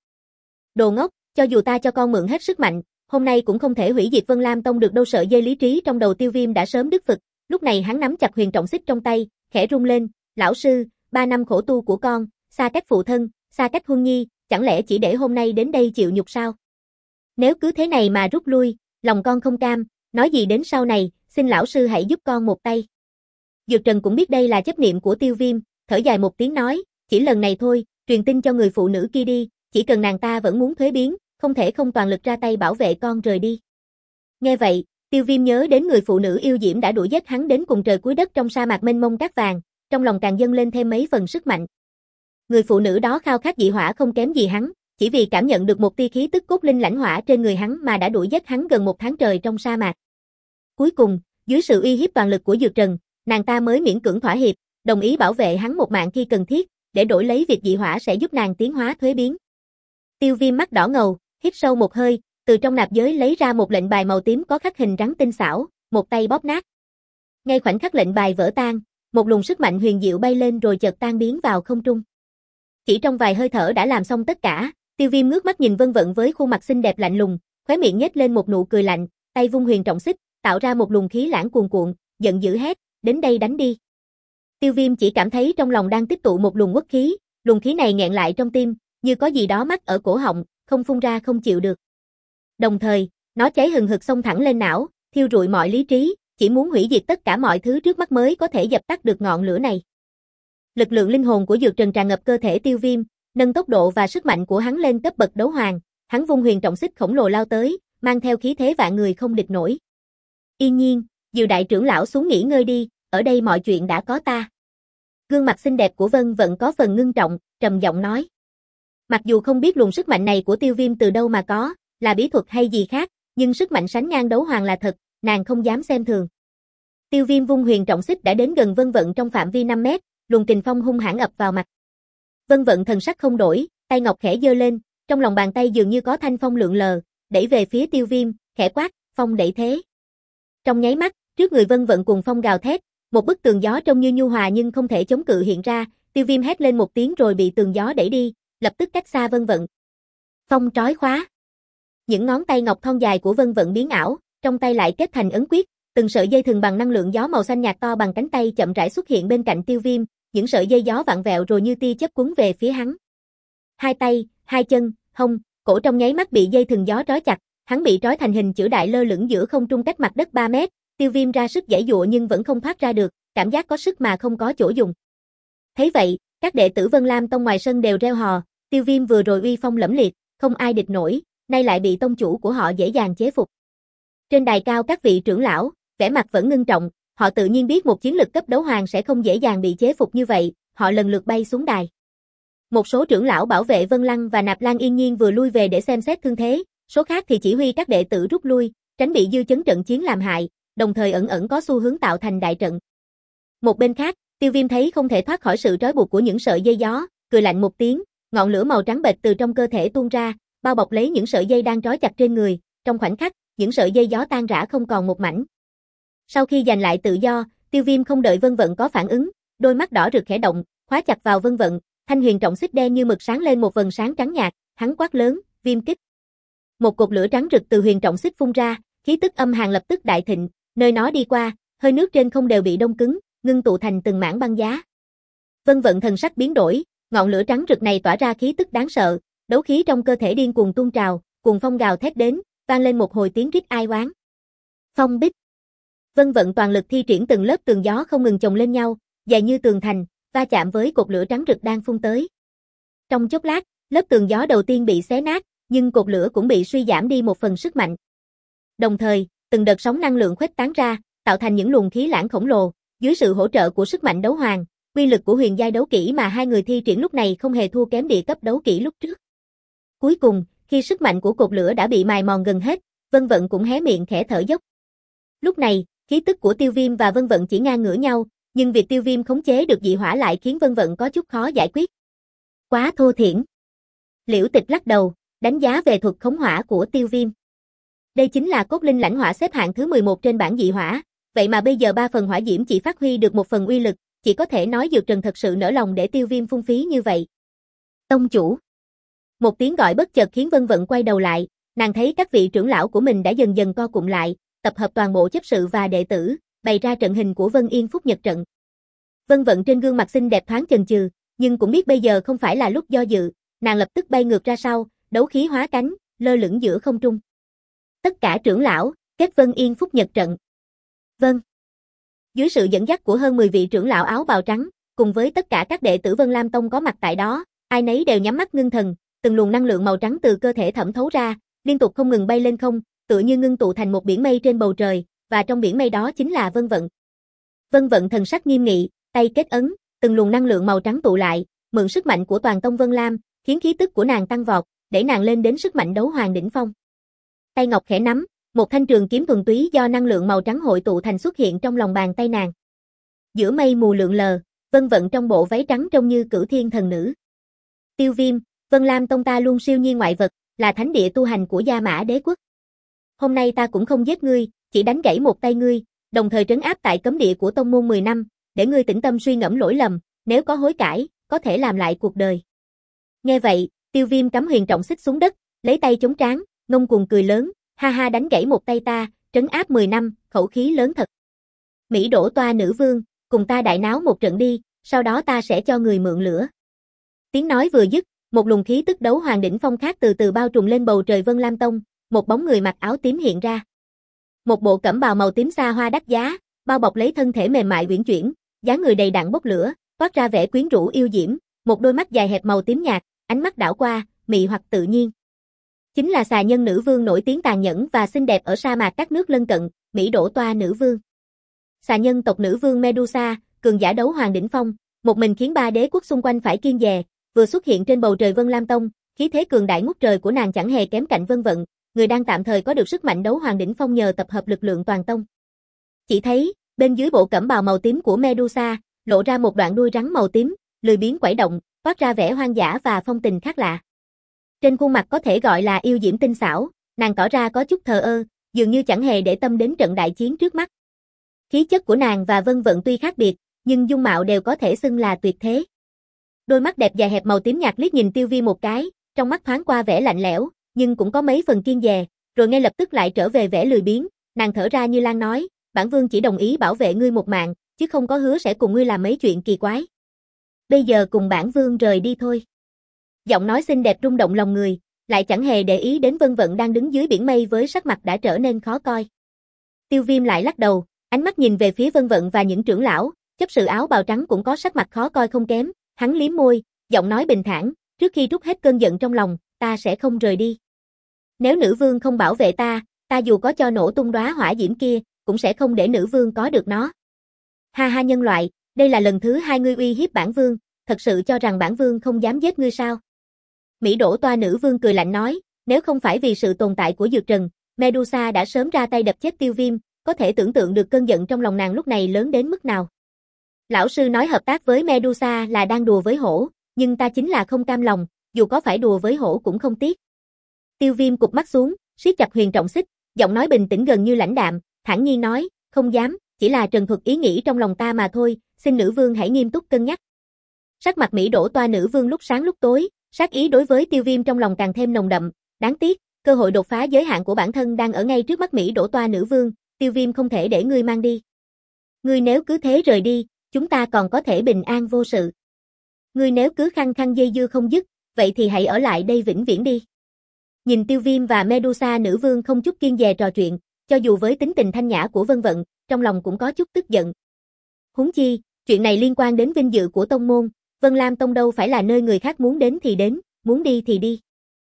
Đồ ngốc, cho dù ta cho con mượn hết sức mạnh, hôm nay cũng không thể hủy diệt Vân Lam tông được đâu. Sợi dây lý trí trong đầu Tiêu Viêm đã sớm đứt phực, lúc này hắn nắm chặt huyền trọng xích trong tay, khẽ rung lên, lão sư, ba năm khổ tu của con, xa cách phụ thân, xa cách huân nhi, chẳng lẽ chỉ để hôm nay đến đây chịu nhục sao? Nếu cứ thế này mà rút lui, lòng con không cam, nói gì đến sau này, xin lão sư hãy giúp con một tay. Dược Trần cũng biết đây là chấp niệm của Tiêu Viêm, thở dài một tiếng nói, chỉ lần này thôi, truyền tin cho người phụ nữ kia đi, chỉ cần nàng ta vẫn muốn thuế biến, không thể không toàn lực ra tay bảo vệ con rời đi. Nghe vậy, Tiêu Viêm nhớ đến người phụ nữ yêu diễm đã đuổi giết hắn đến cùng trời cuối đất trong sa mạc mênh mông cát vàng, trong lòng càng dâng lên thêm mấy phần sức mạnh. Người phụ nữ đó khao khát dị hỏa không kém gì hắn, chỉ vì cảm nhận được một tia khí tức cốt linh lãnh hỏa trên người hắn mà đã đuổi giết hắn gần một tháng trời trong sa mạc. Cuối cùng, dưới sự uy hiếp toàn lực của Dược Trần, nàng ta mới miễn cưỡng thỏa hiệp, đồng ý bảo vệ hắn một mạng khi cần thiết, để đổi lấy việc dị hỏa sẽ giúp nàng tiến hóa thuế biến. Tiêu Viêm mắt đỏ ngầu, hít sâu một hơi, từ trong nạp giới lấy ra một lệnh bài màu tím có khắc hình rắn tinh xảo, một tay bóp nát. Ngay khoảnh khắc lệnh bài vỡ tan, một luồng sức mạnh huyền diệu bay lên rồi chợt tan biến vào không trung. Chỉ trong vài hơi thở đã làm xong tất cả, Tiêu Viêm ngước mắt nhìn Vân Vận với khuôn mặt xinh đẹp lạnh lùng, khóe miệng nhếch lên một nụ cười lạnh, tay vung huyền trọng xích, tạo ra một luồng khí lãng cuồn cuộn, giận dữ hét, đến đây đánh đi. Tiêu Viêm chỉ cảm thấy trong lòng đang tích tụ một luồng uất khí, luồng khí này nghẹn lại trong tim, như có gì đó mắc ở cổ họng, không phun ra không chịu được. Đồng thời, nó cháy hừng hực xông thẳng lên não, thiêu rụi mọi lý trí, chỉ muốn hủy diệt tất cả mọi thứ trước mắt mới có thể dập tắt được ngọn lửa này. Lực lượng linh hồn của Dược Trần tràn ngập cơ thể Tiêu Viêm, nâng tốc độ và sức mạnh của hắn lên cấp bậc đấu hoàng, hắn vung huyền trọng xích khổng lồ lao tới, mang theo khí thế vạn người không địch nổi. Yên Nhiên, dìu đại trưởng lão xuống nghỉ ngơi đi, ở đây mọi chuyện đã có ta. Gương mặt xinh đẹp của Vân Vận có phần ngưng trọng, trầm giọng nói. Mặc dù không biết luồng sức mạnh này của Tiêu Viêm từ đâu mà có, là bí thuật hay gì khác, nhưng sức mạnh sánh ngang đấu hoàng là thật, nàng không dám xem thường. Tiêu Viêm vung huyền trọng xích đã đến gần Vân Vận trong phạm vi năm mét, luồng kình phong hung hãn ập vào mặt. Vân Vận thần sắc không đổi, tay ngọc khẽ giơ lên, trong lòng bàn tay dường như có thanh phong lượn lờ, đẩy về phía Tiêu Viêm, khẽ quát, phong đẩy thế. Trong nháy mắt, trước người Vân Vận cùng phong gào thét, một bức tường gió trông như nhu hòa nhưng không thể chống cự hiện ra, Tiêu Viêm hét lên một tiếng rồi bị tường gió đẩy đi, lập tức cách xa Vân Vận. Phong trói khóa. Những ngón tay ngọc thon dài của Vân Vận biến ảo, trong tay lại kết thành ấn quyết, từng sợi dây thừng bằng năng lượng gió màu xanh nhạt to bằng cánh tay chậm rãi xuất hiện bên cạnh Tiêu Viêm, những sợi dây gió vặn vẹo rồi như tia chớp cuốn về phía hắn. Hai tay, hai chân, hông, cổ trong nháy mắt bị dây thừng gió trói chặt, hắn bị trói thành hình chữ đại lơ lửng giữa không trung cách mặt đất ba mét, Tiêu Viêm ra sức giãy giụa nhưng vẫn không thoát ra được, cảm giác có sức mà không có chỗ dùng. Thấy vậy, các đệ tử Vân Lam tông ngoài sân đều reo hò, Tiêu Viêm vừa rồi uy phong lẫm liệt, không ai địch nổi, nay lại bị tông chủ của họ dễ dàng chế phục. Trên đài cao các vị trưởng lão, vẻ mặt vẫn ngưng trọng, họ tự nhiên biết một chiến lực cấp đấu hoàng sẽ không dễ dàng bị chế phục như vậy, họ lần lượt bay xuống đài. Một số trưởng lão bảo vệ Vân Lăng và Nạp Lan Yên Nhiên vừa lui về để xem xét thương thế, số khác thì chỉ huy các đệ tử rút lui, tránh bị dư chấn trận chiến làm hại, đồng thời ẩn ẩn có xu hướng tạo thành đại trận. Một bên khác, Tiêu Viêm thấy không thể thoát khỏi sự trói buộc của những sợi dây gió, cười lạnh một tiếng, ngọn lửa màu trắng bệch từ trong cơ thể tuôn ra, bao bọc lấy những sợi dây đang trói chặt trên người, trong khoảnh khắc, những sợi dây gió tan rã không còn một mảnh. Sau khi giành lại tự do, Tiêu Viêm không đợi Vân Vận có phản ứng, đôi mắt đỏ rực khẽ động, khóa chặt vào Vân Vận, thanh huyền trọng xích đen như mực sáng lên một vầng sáng trắng nhạt, hắn quát lớn, viêm kích. Một cột lửa trắng rực từ huyền trọng xích phun ra, khí tức âm hàn lập tức đại thịnh, nơi nó đi qua, hơi nước trên không đều bị đông cứng, ngưng tụ thành từng mảng băng giá. Vân Vận thần sắc biến đổi, ngọn lửa trắng rực này tỏa ra khí tức đáng sợ, đấu khí trong cơ thể điên cuồng tuôn trào, cuồng phong gào thét đến, vang lên một hồi tiếng rít ai oán. Phong bích. Vân Vận toàn lực thi triển từng lớp tường gió không ngừng chồng lên nhau, dài như tường thành, va chạm với cột lửa trắng rực đang phun tới. Trong chốc lát, lớp tường gió đầu tiên bị xé nát, nhưng cột lửa cũng bị suy giảm đi một phần sức mạnh. Đồng thời, từng đợt sóng năng lượng khuếch tán ra, tạo thành những luồng khí lãng khổng lồ, dưới sự hỗ trợ của sức mạnh đấu hoàng, uy lực của huyền giai đấu kỹ mà hai người thi triển lúc này không hề thua kém địa cấp đấu kỹ lúc trước. Cuối cùng, khi sức mạnh của cột lửa đã bị mài mòn gần hết, Vân Vận cũng hé miệng khẽ thở dốc. Lúc này, khí tức của Tiêu Viêm và Vân Vận chỉ ngang ngửa nhau, nhưng việc Tiêu Viêm khống chế được dị hỏa lại khiến Vân Vận có chút khó giải quyết. Quá thô thiển. Liễu Tịch lắc đầu, đánh giá về thuật khống hỏa của Tiêu Viêm. Đây chính là cốt linh lãnh hỏa xếp hạng thứ mười một trên bảng dị hỏa, vậy mà bây giờ ba phần hỏa diễm chỉ phát huy được một phần uy lực, chỉ có thể nói Dược Trần thật sự nỡ lòng để Tiêu Viêm phung phí như vậy. Tông chủ. Một tiếng gọi bất chợt khiến Vân Vận quay đầu lại, nàng thấy các vị trưởng lão của mình đã dần dần co cụm lại, tập hợp toàn bộ chấp sự và đệ tử, bày ra trận hình của Vân Yên Phúc Nhật trận. Vân Vận trên gương mặt xinh đẹp thoáng chần chừ, nhưng cũng biết bây giờ không phải là lúc do dự, nàng lập tức bay ngược ra sau, đấu khí hóa cánh, lơ lửng giữa không trung. Tất cả trưởng lão, kết Vân Yên Phúc Nhật trận. Vâng. Dưới sự dẫn dắt của hơn mười vị trưởng lão áo bào trắng, cùng với tất cả các đệ tử Vân Lam Tông có mặt tại đó, ai nấy đều nhắm mắt ngưng thần, từng luồng năng lượng màu trắng từ cơ thể thẩm thấu ra, liên tục không ngừng bay lên không, tựa như ngưng tụ thành một biển mây trên bầu trời, và trong biển mây đó chính là Vân Vận. Vân Vận thần sắc nghiêm nghị, tay kết ấn, từng luồng năng lượng màu trắng tụ lại, mượn sức mạnh của toàn tông Vân Lam, khiến khí tức của nàng tăng vọt, đẩy nàng lên đến sức mạnh đấu hoàng đỉnh phong. Tay ngọc khẽ nắm, một thanh trường kiếm thuần túy do năng lượng màu trắng hội tụ thành xuất hiện trong lòng bàn tay nàng. Giữa mây mù lượn lờ, Vân Vận trong bộ váy trắng trông như cửu thiên thần nữ. Tiêu Viêm, Vân Lam Tông ta luôn siêu nhiên ngoại vật, là thánh địa tu hành của Gia Mã Đế quốc. Hôm nay ta cũng không giết ngươi, chỉ đánh gãy một tay ngươi, đồng thời trấn áp tại cấm địa của tông môn mười năm, để ngươi tĩnh tâm suy ngẫm lỗi lầm, nếu có hối cải, có thể làm lại cuộc đời. Nghe vậy, Tiêu Viêm cắm huyền trọng xích xuống đất, lấy tay chống trán, ngông cuồng cười lớn, ha ha đánh gãy một tay ta, trấn áp mười năm, khẩu khí lớn thật. Mỹ đổ toa nữ vương, cùng ta đại náo một trận đi, sau đó ta sẽ cho người mượn lửa. Tiếng nói vừa dứt, một luồng khí tức đấu hoàng đỉnh phong khác từ từ bao trùm lên bầu trời Vân Lam Tông, một bóng người mặc áo tím hiện ra. Một bộ cẩm bào màu tím xa hoa đắt giá, bao bọc lấy thân thể mềm mại uyển chuyển, dáng người đầy đặn bốc lửa, toát ra vẻ quyến rũ yêu diễm, một đôi mắt dài hẹp màu tím nhạt, ánh mắt đảo qua, mị hoặc tự nhiên. Chính là xà nhân nữ vương nổi tiếng tàn nhẫn và xinh đẹp ở sa mạc các nước lân cận, Mỹ đổ toa nữ vương. Xà nhân tộc nữ vương Medusa, cường giả đấu hoàng đỉnh phong, một mình khiến ba đế quốc xung quanh phải kiêng dè, vừa xuất hiện trên bầu trời Vân Lam Tông, khí thế cường đại ngút trời của nàng chẳng hề kém cạnh Vân Vận, người đang tạm thời có được sức mạnh đấu hoàng đỉnh phong nhờ tập hợp lực lượng toàn tông. Chỉ thấy, bên dưới bộ cẩm bào màu tím của Medusa, lộ ra một đoạn đuôi rắn màu tím, lười biếng quẩy động, toát ra vẻ hoang dã và phong tình khác lạ. Trên khuôn mặt có thể gọi là yêu diễm tinh xảo, nàng tỏ ra có chút thờ ơ, dường như chẳng hề để tâm đến trận đại chiến trước mắt. Khí chất của nàng và Vân Vận tuy khác biệt, nhưng dung mạo đều có thể xưng là tuyệt thế. Đôi mắt đẹp dài hẹp màu tím nhạt liếc nhìn Tiêu Viêm một cái, trong mắt thoáng qua vẻ lạnh lẽo, nhưng cũng có mấy phần kiêng dè, rồi ngay lập tức lại trở về vẻ lười biếng, nàng thở ra như lan nói, bản vương chỉ đồng ý bảo vệ ngươi một mạng, chứ không có hứa sẽ cùng ngươi làm mấy chuyện kỳ quái. Bây giờ cùng bản vương rời đi thôi. Giọng nói xinh đẹp rung động lòng người, lại chẳng hề để ý đến Vân Vận đang đứng dưới biển mây với sắc mặt đã trở nên khó coi. Tiêu Viêm lại lắc đầu, ánh mắt nhìn về phía Vân Vận và những trưởng lão, chấp sự áo bào trắng cũng có sắc mặt khó coi không kém, hắn liếm môi, giọng nói bình thản, trước khi trút hết cơn giận trong lòng, ta sẽ không rời đi. Nếu nữ vương không bảo vệ ta, ta dù có cho nổ tung đóa hỏa diễm kia, cũng sẽ không để nữ vương có được nó. Ha ha nhân loại, đây là lần thứ hai ngươi uy hiếp bản vương, thật sự cho rằng bản vương không dám giết ngươi sao? Mỹ đổ toa nữ vương cười lạnh nói, nếu không phải vì sự tồn tại của Dược Trần, Medusa đã sớm ra tay đập chết Tiêu Viêm, có thể tưởng tượng được cơn giận trong lòng nàng lúc này lớn đến mức nào. Lão sư nói hợp tác với Medusa là đang đùa với hổ, nhưng ta chính là không cam lòng, dù có phải đùa với hổ cũng không tiếc. Tiêu Viêm cụp mắt xuống, siết chặt huyền trọng xích, giọng nói bình tĩnh gần như lãnh đạm, thản nhiên nói, không dám, chỉ là trần thuật ý nghĩ trong lòng ta mà thôi, xin nữ vương hãy nghiêm túc cân nhắc. Sắc mặt Mỹ đổ toa nữ vương lúc sáng lúc tối, sát ý đối với Tiêu Viêm trong lòng càng thêm nồng đậm, đáng tiếc, cơ hội đột phá giới hạn của bản thân đang ở ngay trước mắt Mỹ đổ toa nữ vương, Tiêu Viêm không thể để ngươi mang đi. Ngươi nếu cứ thế rời đi, chúng ta còn có thể bình an vô sự. Ngươi nếu cứ khăng khăng dây dưa không dứt, vậy thì hãy ở lại đây vĩnh viễn đi. Nhìn Tiêu Viêm và Medusa nữ vương không chút kiêng dè trò chuyện, cho dù với tính tình thanh nhã của Vân Vận, trong lòng cũng có chút tức giận. Huống chi, chuyện này liên quan đến vinh dự của tông môn, Vân Lam Tông đâu phải là nơi người khác muốn đến thì đến, muốn đi thì đi.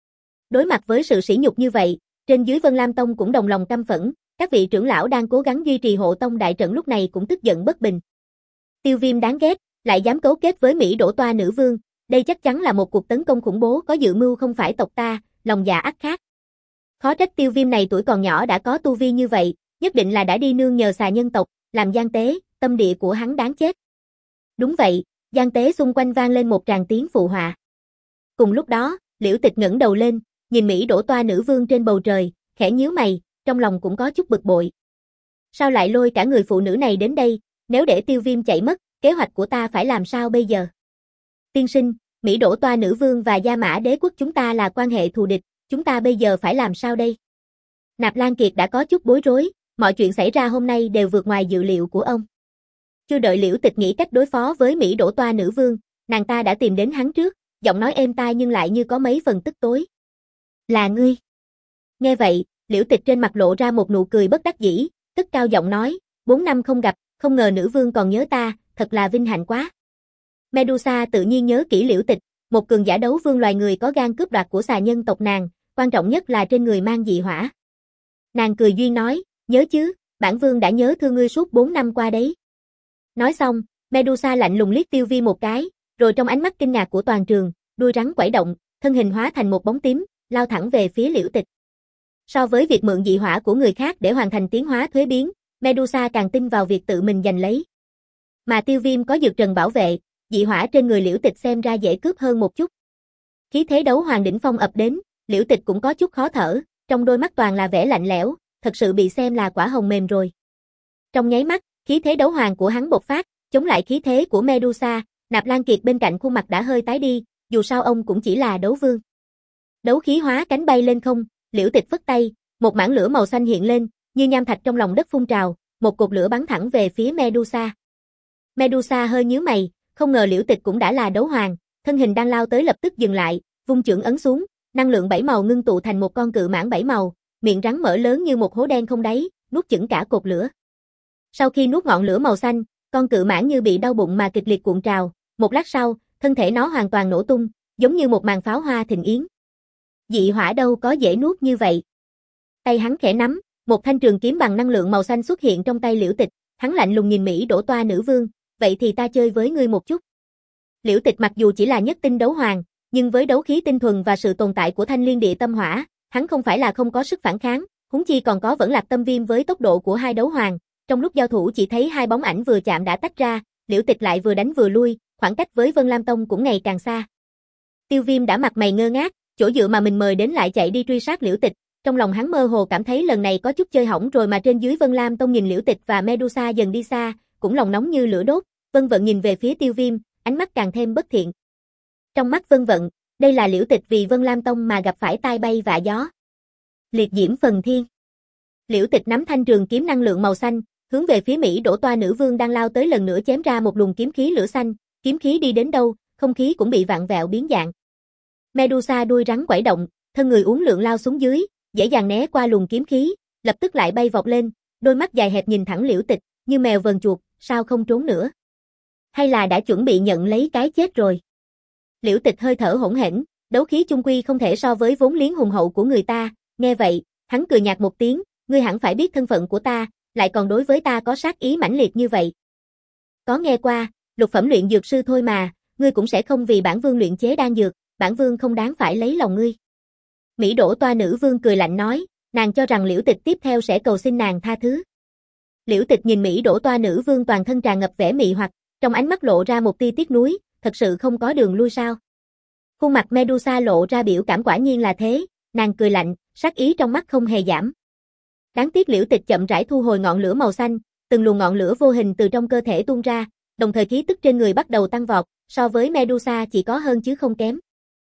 Đối mặt với sự sỉ nhục như vậy, trên dưới Vân Lam Tông cũng đồng lòng căm phẫn, các vị trưởng lão đang cố gắng duy trì hộ tông đại trận lúc này cũng tức giận bất bình. Tiêu Viêm đáng ghét, lại dám cấu kết với Mỹ đổ toa nữ vương, đây chắc chắn là một cuộc tấn công khủng bố có dự mưu không phải tộc ta, lòng dạ ắt khác. Khó trách Tiêu Viêm này tuổi còn nhỏ đã có tu vi như vậy, nhất định là đã đi nương nhờ xà nhân tộc, làm gian tế, tâm địa của hắn đáng chết. Đúng vậy, gian tế xung quanh vang lên một tràng tiếng phụ họa. Cùng lúc đó, Liễu Tịch ngẩng đầu lên, nhìn Mỹ đổ toa nữ vương trên bầu trời, khẽ nhíu mày, trong lòng cũng có chút bực bội. Sao lại lôi cả người phụ nữ này đến đây, nếu để Tiêu Viêm chạy mất, kế hoạch của ta phải làm sao bây giờ? Tiên sinh, Mỹ đổ toa nữ vương và Gia Mã đế quốc chúng ta là quan hệ thù địch, chúng ta bây giờ phải làm sao đây? Nạp Lan Kiệt đã có chút bối rối, mọi chuyện xảy ra hôm nay đều vượt ngoài dự liệu của ông. Chưa đợi Liễu Tịch nghĩ cách đối phó với Mỹ đổ toa nữ vương, nàng ta đã tìm đến hắn trước, giọng nói êm tai nhưng lại như có mấy phần tức tối. Là ngươi. Nghe vậy, Liễu Tịch trên mặt lộ ra một nụ cười bất đắc dĩ, tức cao giọng nói, bốn năm không gặp, không ngờ nữ vương còn nhớ ta, thật là vinh hạnh quá. Medusa tự nhiên nhớ kỹ Liễu Tịch, một cường giả đấu vương loài người có gan cướp đoạt của xà nhân tộc nàng, quan trọng nhất là trên người mang dị hỏa. Nàng cười duyên nói, nhớ chứ, bản vương đã nhớ thương ngươi suốt bốn năm qua đấy. Nói xong, Medusa lạnh lùng liếc Tiêu Viêm một cái, rồi trong ánh mắt kinh ngạc của toàn trường, đuôi rắn quẩy động, thân hình hóa thành một bóng tím, lao thẳng về phía Liễu Tịch. So với việc mượn dị hỏa của người khác để hoàn thành tiến hóa thuế biến, Medusa càng tin vào việc tự mình giành lấy. Mà Tiêu Viêm có dược trần bảo vệ, dị hỏa trên người Liễu Tịch xem ra dễ cướp hơn một chút. Khí thế đấu hoàng đỉnh phong ập đến, Liễu Tịch cũng có chút khó thở, trong đôi mắt toàn là vẻ lạnh lẽo, thật sự bị xem là quả hồng mềm rồi. Trong nháy mắt, khí thế đấu hoàng của hắn bộc phát, chống lại khí thế của Medusa, Nạp Lan Kiệt bên cạnh khuôn mặt đã hơi tái đi, dù sao ông cũng chỉ là đấu vương. Đấu khí hóa cánh bay lên không, Liễu Tịch phất tay, một mảng lửa màu xanh hiện lên, như nham thạch trong lòng đất phun trào, một cột lửa bắn thẳng về phía Medusa. Medusa hơi nhíu mày, không ngờ Liễu Tịch cũng đã là đấu hoàng, thân hình đang lao tới lập tức dừng lại, vung chưởng ấn xuống, năng lượng bảy màu ngưng tụ thành một con cự mãng bảy màu, miệng rắn mở lớn như một hố đen không đáy, nuốt chửng cả cột lửa. Sau khi nuốt ngọn lửa màu xanh, con cự mãng như bị đau bụng mà kịch liệt cuộn trào, một lát sau, thân thể nó hoàn toàn nổ tung, giống như một màn pháo hoa thịnh yến. Dị hỏa đâu có dễ nuốt như vậy. Tay hắn khẽ nắm, một thanh trường kiếm bằng năng lượng màu xanh xuất hiện trong tay Liễu Tịch, hắn lạnh lùng nhìn Mỹ đổ toa nữ vương, vậy thì ta chơi với ngươi một chút. Liễu Tịch mặc dù chỉ là nhất tinh đấu hoàng, nhưng với đấu khí tinh thuần và sự tồn tại của thanh liên địa tâm hỏa, hắn không phải là không có sức phản kháng, huống chi còn có vẫn lạc tâm viêm với tốc độ của hai đấu hoàng, trong lúc giao thủ chỉ thấy hai bóng ảnh vừa chạm đã tách ra, Liễu Tịch lại vừa đánh vừa lui, khoảng cách với Vân Lam Tông cũng ngày càng xa. Tiêu Viêm đã mặt mày ngơ ngác, chỗ dựa mà mình mời đến lại chạy đi truy sát Liễu Tịch, trong lòng hắn mơ hồ cảm thấy lần này có chút chơi hỏng rồi mà trên dưới Vân Lam Tông nhìn Liễu Tịch và Medusa dần đi xa, cũng lòng nóng như lửa đốt, Vân Vận nhìn về phía Tiêu Viêm, ánh mắt càng thêm bất thiện. Trong mắt Vân Vận, đây là Liễu Tịch vì Vân Lam Tông mà gặp phải tai bay vạ gió. Liệt diễm phần thiên. Liễu Tịch nắm thanh trường kiếm năng lượng màu xanh, hướng về phía Mỹ đổ toa nữ vương đang lao tới lần nữa chém ra một luồng kiếm khí lửa xanh, kiếm khí đi đến đâu, không khí cũng bị vạn vẹo biến dạng. Medusa đuôi rắn quẩy động, thân người uốn lượn lao xuống dưới, dễ dàng né qua luồng kiếm khí, lập tức lại bay vọt lên, đôi mắt dài hẹp nhìn thẳng Liễu Tịch, như mèo vờn chuột, sao không trốn nữa? Hay là đã chuẩn bị nhận lấy cái chết rồi? Liễu Tịch hơi thở hỗn hển, đấu khí chung quy không thể so với vốn liếng hùng hậu của người ta, nghe vậy, hắn cười nhạt một tiếng, ngươi hẳn phải biết thân phận của ta, lại còn đối với ta có sát ý mãnh liệt như vậy. Có nghe qua, lục phẩm luyện dược sư thôi mà, ngươi cũng sẽ không vì bản vương luyện chế đan dược, bản vương không đáng phải lấy lòng ngươi. Mỹ đổ toa nữ vương cười lạnh nói, nàng cho rằng Liễu Tịch tiếp theo sẽ cầu xin nàng tha thứ. Liễu Tịch nhìn Mỹ đổ toa nữ vương toàn thân tràn ngập vẻ mị hoặc, trong ánh mắt lộ ra một tia tiếc nuối, thật sự không có đường lui sao? Khuôn mặt Medusa lộ ra biểu cảm quả nhiên là thế, nàng cười lạnh, sát ý trong mắt không hề giảm. Đáng tiếc Liễu Tịch chậm rãi thu hồi ngọn lửa màu xanh, từng luồng ngọn lửa vô hình từ trong cơ thể tuôn ra, đồng thời khí tức trên người bắt đầu tăng vọt, so với Medusa chỉ có hơn chứ không kém.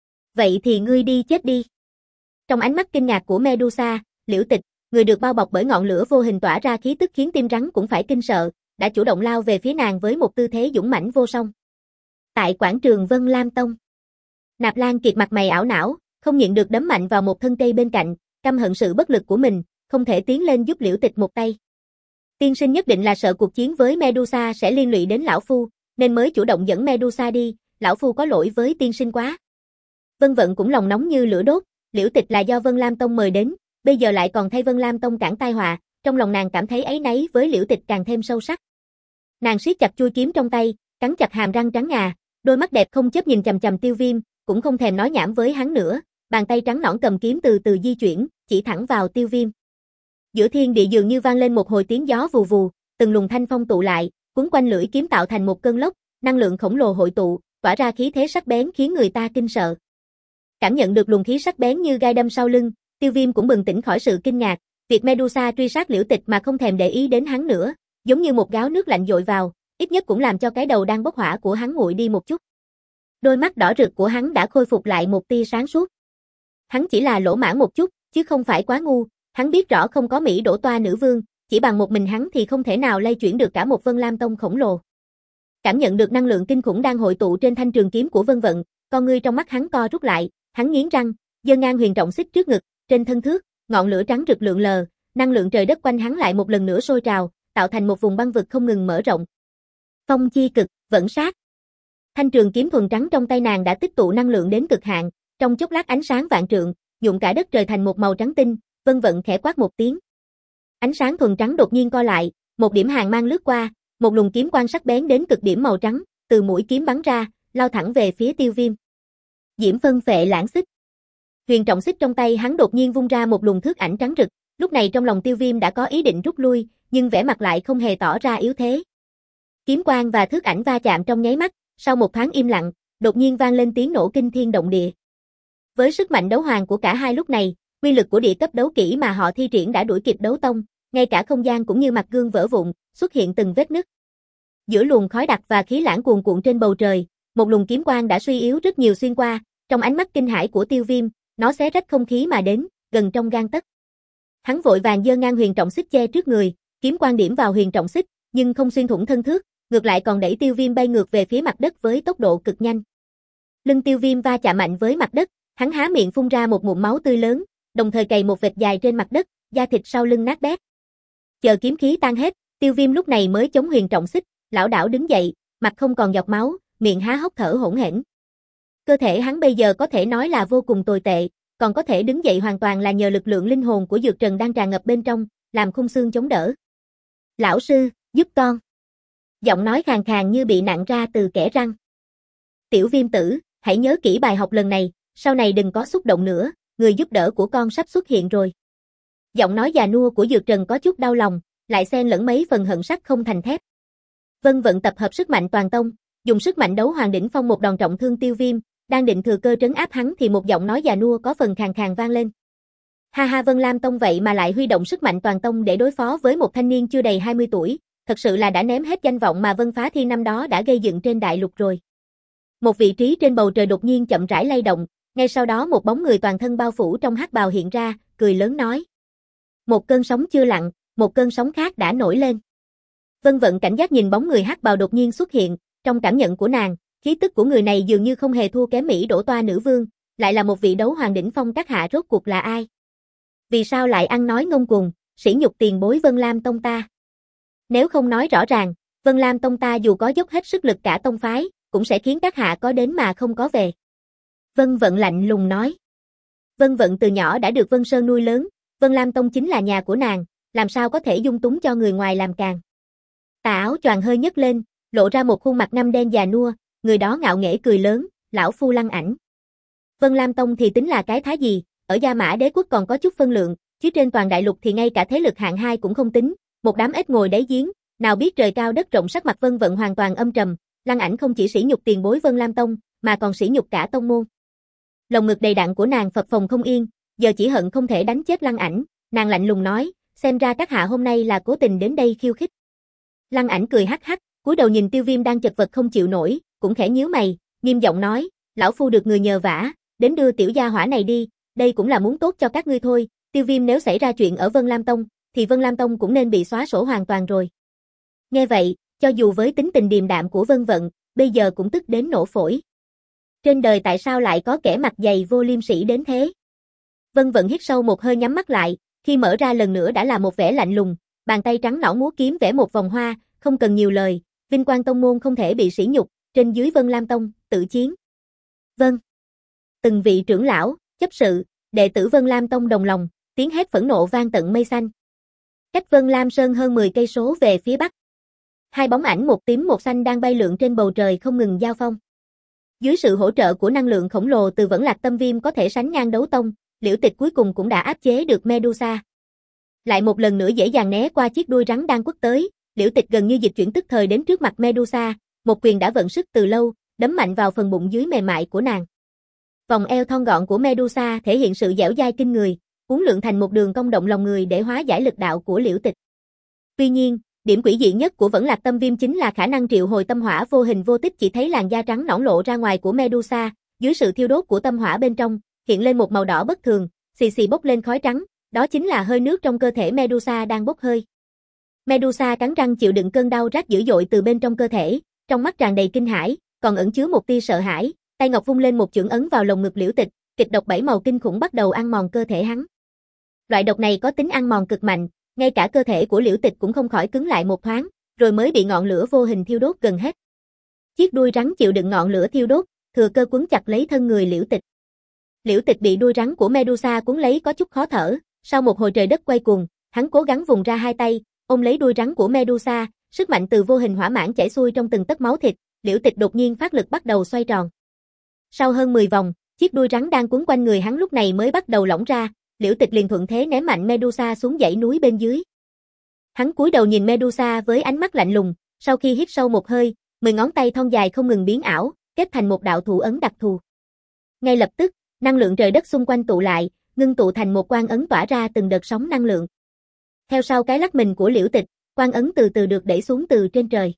Vậy thì ngươi đi chết đi. Trong ánh mắt kinh ngạc của Medusa, Liễu Tịch, người được bao bọc bởi ngọn lửa vô hình tỏa ra khí tức khiến tim rắn cũng phải kinh sợ, đã chủ động lao về phía nàng với một tư thế dũng mãnh vô song. Tại quảng trường Vân Lam Tông, Nạp Lan Kiệt mặt mày ảo não, không nhịn được đấm mạnh vào một thân cây bên cạnh, căm hận sự bất lực của mình, không thể tiến lên giúp Liễu Tịch một tay. Tiên sinh nhất định là sợ cuộc chiến với Medusa sẽ liên lụy đến lão phu, nên mới chủ động dẫn Medusa đi, lão phu có lỗi với tiên sinh quá. Vân Vận cũng lòng nóng như lửa đốt, Liễu Tịch là do Vân Lam Tông mời đến, bây giờ lại còn thay Vân Lam Tông cản tai họa, trong lòng nàng cảm thấy áy náy với Liễu Tịch càng thêm sâu sắc. Nàng siết chặt chuôi kiếm trong tay, cắn chặt hàm răng trắng ngà, đôi mắt đẹp không chớp nhìn chằm chằm Tiêu Viêm, cũng không thèm nói nhảm với hắn nữa, bàn tay trắng nõn cầm kiếm từ từ di chuyển, chỉ thẳng vào Tiêu Viêm. Giữa thiên địa dường như vang lên một hồi tiếng gió vù vù, từng luồng thanh phong tụ lại, quấn quanh lưỡi kiếm tạo thành một cơn lốc, năng lượng khổng lồ hội tụ, tỏa ra khí thế sắc bén khiến người ta kinh sợ. Cảm nhận được luồng khí sắc bén như gai đâm sau lưng, Tiêu Viêm cũng bừng tỉnh khỏi sự kinh ngạc, việc Medusa truy sát Liễu Tịch mà không thèm để ý đến hắn nữa, giống như một gáo nước lạnh dội vào, ít nhất cũng làm cho cái đầu đang bốc hỏa của hắn nguội đi một chút. Đôi mắt đỏ rực của hắn đã khôi phục lại một tia sáng suốt. Hắn chỉ là lỗ mãng một chút, chứ không phải quá ngu, hắn biết rõ không có Mỹ đổ toa nữ vương, chỉ bằng một mình hắn thì không thể nào lay chuyển được cả một Vân Lam Tông khổng lồ. Cảm nhận được năng lượng kinh khủng đang hội tụ trên thanh trường kiếm của Vân Vận, con ngươi trong mắt hắn co rút lại, hắn nghiến răng, giơ ngang huyền trọng xích trước ngực, trên thân thước, ngọn lửa trắng rực lượn lờ, năng lượng trời đất quanh hắn lại một lần nữa sôi trào, tạo thành một vùng băng vực không ngừng mở rộng. Phong chi cực, vẫn sát. Thanh trường kiếm thuần trắng trong tay nàng đã tích tụ năng lượng đến cực hạn, trong chốc lát ánh sáng vạn trượng, nhuộm cả đất trời thành một màu trắng tinh, Vân Vận khẽ quát một tiếng. Ánh sáng thuần trắng đột nhiên co lại, một điểm hàn mang lướt qua, một luồng kiếm quang sắc bén đến cực điểm màu trắng, từ mũi kiếm bắn ra, lao thẳng về phía Tiêu Viêm. Diễm phân phệ lãng xích. Huyền trọng xích trong tay hắn đột nhiên vung ra một luồng thước ảnh trắng rực, lúc này trong lòng Tiêu Viêm đã có ý định rút lui, nhưng vẻ mặt lại không hề tỏ ra yếu thế. Kiếm quang và thước ảnh va chạm trong nháy mắt, sau một thoáng im lặng, đột nhiên vang lên tiếng nổ kinh thiên động địa. Với sức mạnh đấu hoàng của cả hai lúc này, uy lực của địa cấp đấu kỹ mà họ thi triển đã đuổi kịp đấu tông, ngay cả không gian cũng như mặt gương vỡ vụn, xuất hiện từng vết nứt. Giữa luồng khói đặc và khí lãng cuồn cuộn trên bầu trời, một luồng kiếm quang đã suy yếu rất nhiều xuyên qua, trong ánh mắt kinh hãi của Tiêu Viêm, nó xé rách không khí mà đến, gần trong gang tấc. Hắn vội vàng giơ ngang huyền trọng xích che trước người, kiếm quang điểm vào huyền trọng xích, nhưng không xuyên thủng thân thước, ngược lại còn đẩy Tiêu Viêm bay ngược về phía mặt đất với tốc độ cực nhanh. Lưng Tiêu Viêm va chạm mạnh với mặt đất, hắn há miệng phun ra một ngụm máu tươi lớn, đồng thời cày một vệt dài trên mặt đất, da thịt sau lưng nát bét. Chờ kiếm khí tan hết, Tiêu Viêm lúc này mới chống huyền trọng xích, lảo đảo đứng dậy, mặt không còn giọt máu, miệng há hốc thở hổn hển. Cơ thể hắn bây giờ có thể nói là vô cùng tồi tệ, còn có thể đứng dậy hoàn toàn là nhờ lực lượng linh hồn của dược trần đang tràn ngập bên trong, làm khung xương chống đỡ. Lão sư, giúp con. Giọng nói khàn khàn như bị nặn ra từ kẽ răng. Tiểu Viêm tử, hãy nhớ kỹ bài học lần này, sau này đừng có xúc động nữa, người giúp đỡ của con sắp xuất hiện rồi. Giọng nói già nua của Dược Trần có chút đau lòng, lại xen lẫn mấy phần hận sắt không thành thép. Vân Vận tập hợp sức mạnh toàn tông, dùng sức mạnh đấu hoàng đỉnh phong một đòn trọng thương Tiêu Viêm, đang định thừa cơ trấn áp hắn thì một giọng nói già nua có phần khàn khàn vang lên. Ha ha, Vân Lam Tông vậy mà lại huy động sức mạnh toàn tông để đối phó với một thanh niên chưa đầy hai mươi tuổi, thật sự là đã ném hết danh vọng mà Vân Phá Thiên năm đó đã gây dựng trên đại lục rồi. Một vị trí trên bầu trời đột nhiên chậm rãi lay động, ngay sau đó một bóng người toàn thân bao phủ trong hắc bào hiện ra, cười lớn nói. Một cơn sóng chưa lặng, một cơn sóng khác đã nổi lên. Vân Vận cảnh giác nhìn bóng người hắc bào đột nhiên xuất hiện, trong cảm nhận của nàng, khí tức của người này dường như không hề thua kém Mỹ đổ toa nữ vương, lại là một vị đấu hoàng đỉnh phong các hạ, rốt cuộc là ai? Vì sao lại ăn nói ngông cuồng, sỉ nhục tiền bối Vân Lam Tông ta? Nếu không nói rõ ràng, Vân Lam Tông ta dù có dốc hết sức lực cả tông phái, cũng sẽ khiến các hạ có đến mà không có về. Vân Vận lạnh lùng nói. Vân Vận từ nhỏ đã được Vân Sơn nuôi lớn, Vân Lam Tông chính là nhà của nàng, làm sao có thể dung túng cho người ngoài làm càn. Tà áo choàng hơi nhấc lên, lộ ra một khuôn mặt ngăm đen già nua, người đó ngạo nghễ cười lớn, lão phu Lăng Ảnh. Vân Lam Tông thì tính là cái thá gì, ở Gia Mã Đế quốc còn có chút phân lượng, chứ trên toàn đại lục thì ngay cả thế lực hạng hai cũng không tính, một đám ếch ngồi đáy giếng, nào biết trời cao đất rộng. Sắc mặt Vân Vận hoàn toàn âm trầm, Lăng Ảnh không chỉ sỉ nhục tiền bối Vân Lam Tông, mà còn sỉ nhục cả tông môn. Lồng ngực đầy đặn của nàng phập phồng không yên, giờ chỉ hận không thể đánh chết Lăng Ảnh, nàng lạnh lùng nói, xem ra các hạ hôm nay là cố tình đến đây khiêu khích. Lăng Ảnh cười hắc hắc, cúi đầu nhìn Tiêu Viêm đang chật vật không chịu nổi, cũng khẽ nhíu mày, nghiêm giọng nói, lão phu được người nhờ vả, đến đưa tiểu gia hỏa này đi, đây cũng là muốn tốt cho các ngươi thôi, Tiêu Viêm nếu xảy ra chuyện ở Vân Lam Tông, thì Vân Lam Tông cũng nên bị xóa sổ hoàn toàn rồi. Nghe vậy, cho dù với tính tình điềm đạm của Vân Vận, bây giờ cũng tức đến nổ phổi. Trên đời tại sao lại có kẻ mặt dày vô liêm sỉ đến thế? Vân Vận hít sâu một hơi nhắm mắt lại, khi mở ra lần nữa đã là một vẻ lạnh lùng, bàn tay trắng nõn múa kiếm vẽ một vòng hoa, không cần nhiều lời, vinh quang tông môn không thể bị sỉ nhục, trên dưới Vân Lam Tông, tự chiến. Vâng. Từng vị trưởng lão, chấp sự, đệ tử Vân Lam Tông đồng lòng, tiếng hét phẫn nộ vang tận mây xanh. Cách Vân Lam Sơn hơn mười cây số về phía bắc. Hai bóng ảnh một tím một xanh đang bay lượn trên bầu trời không ngừng giao phong. Dưới sự hỗ trợ của năng lượng khổng lồ từ Vẫn Lạc Tâm Viêm có thể sánh ngang đấu tông, Liễu Tịch cuối cùng cũng đã áp chế được Medusa. Lại một lần nữa dễ dàng né qua chiếc đuôi rắn đang quất tới, Liễu Tịch gần như dịch chuyển tức thời đến trước mặt Medusa, một quyền đã vận sức từ lâu, đấm mạnh vào phần bụng dưới mềm mại của nàng. Vòng eo thon gọn của Medusa thể hiện sự dẻo dai kinh người, uốn lượn thành một đường cong động lòng người để hóa giải lực đạo của Liễu Tịch. Tuy nhiên, điểm quỷ dị nhất của Vẫn Lạc Tâm Viêm chính là khả năng triệu hồi tâm hỏa vô hình vô tích, chỉ thấy làn da trắng nõn lộ ra ngoài của Medusa, dưới sự thiêu đốt của tâm hỏa bên trong, hiện lên một màu đỏ bất thường, xì xì bốc lên khói trắng, đó chính là hơi nước trong cơ thể Medusa đang bốc hơi. Medusa cắn răng chịu đựng cơn đau rát dữ dội từ bên trong cơ thể, trong mắt tràn đầy kinh hãi, còn ẩn chứa một tia sợ hãi, tay ngọc vung lên một chưởng ấn vào lồng ngực Liễu Tịch, kịch độc bảy màu kinh khủng bắt đầu ăn mòn cơ thể hắn. Loại độc này có tính ăn mòn cực mạnh, ngay cả cơ thể của Liễu Tịch cũng không khỏi cứng lại một thoáng, rồi mới bị ngọn lửa vô hình thiêu đốt gần hết. Chiếc đuôi rắn chịu đựng ngọn lửa thiêu đốt, thừa cơ quấn chặt lấy thân người Liễu Tịch. Liễu Tịch bị đuôi rắn của Medusa cuốn lấy có chút khó thở, sau một hồi trời đất quay cuồng, hắn cố gắng vùng ra hai tay, ôm lấy đuôi rắn của Medusa, sức mạnh từ vô hình hỏa mãn chảy xuôi trong từng tấc máu thịt, Liễu Tịch đột nhiên phát lực bắt đầu xoay tròn. Sau hơn mười vòng, chiếc đuôi rắn đang quấn quanh người hắn lúc này mới bắt đầu lỏng ra, Liễu Tịch liền thuận thế ném mạnh Medusa xuống dãy núi bên dưới. Hắn cúi đầu nhìn Medusa với ánh mắt lạnh lùng, sau khi hít sâu một hơi, mười ngón tay thon dài không ngừng biến ảo, kết thành một đạo thủ ấn đặc thù. Ngay lập tức, năng lượng trời đất xung quanh tụ lại, ngưng tụ thành một quan ấn tỏa ra từng đợt sóng năng lượng. Theo sau cái lắc mình của Liễu Tịch, quan ấn từ từ được đẩy xuống từ trên trời.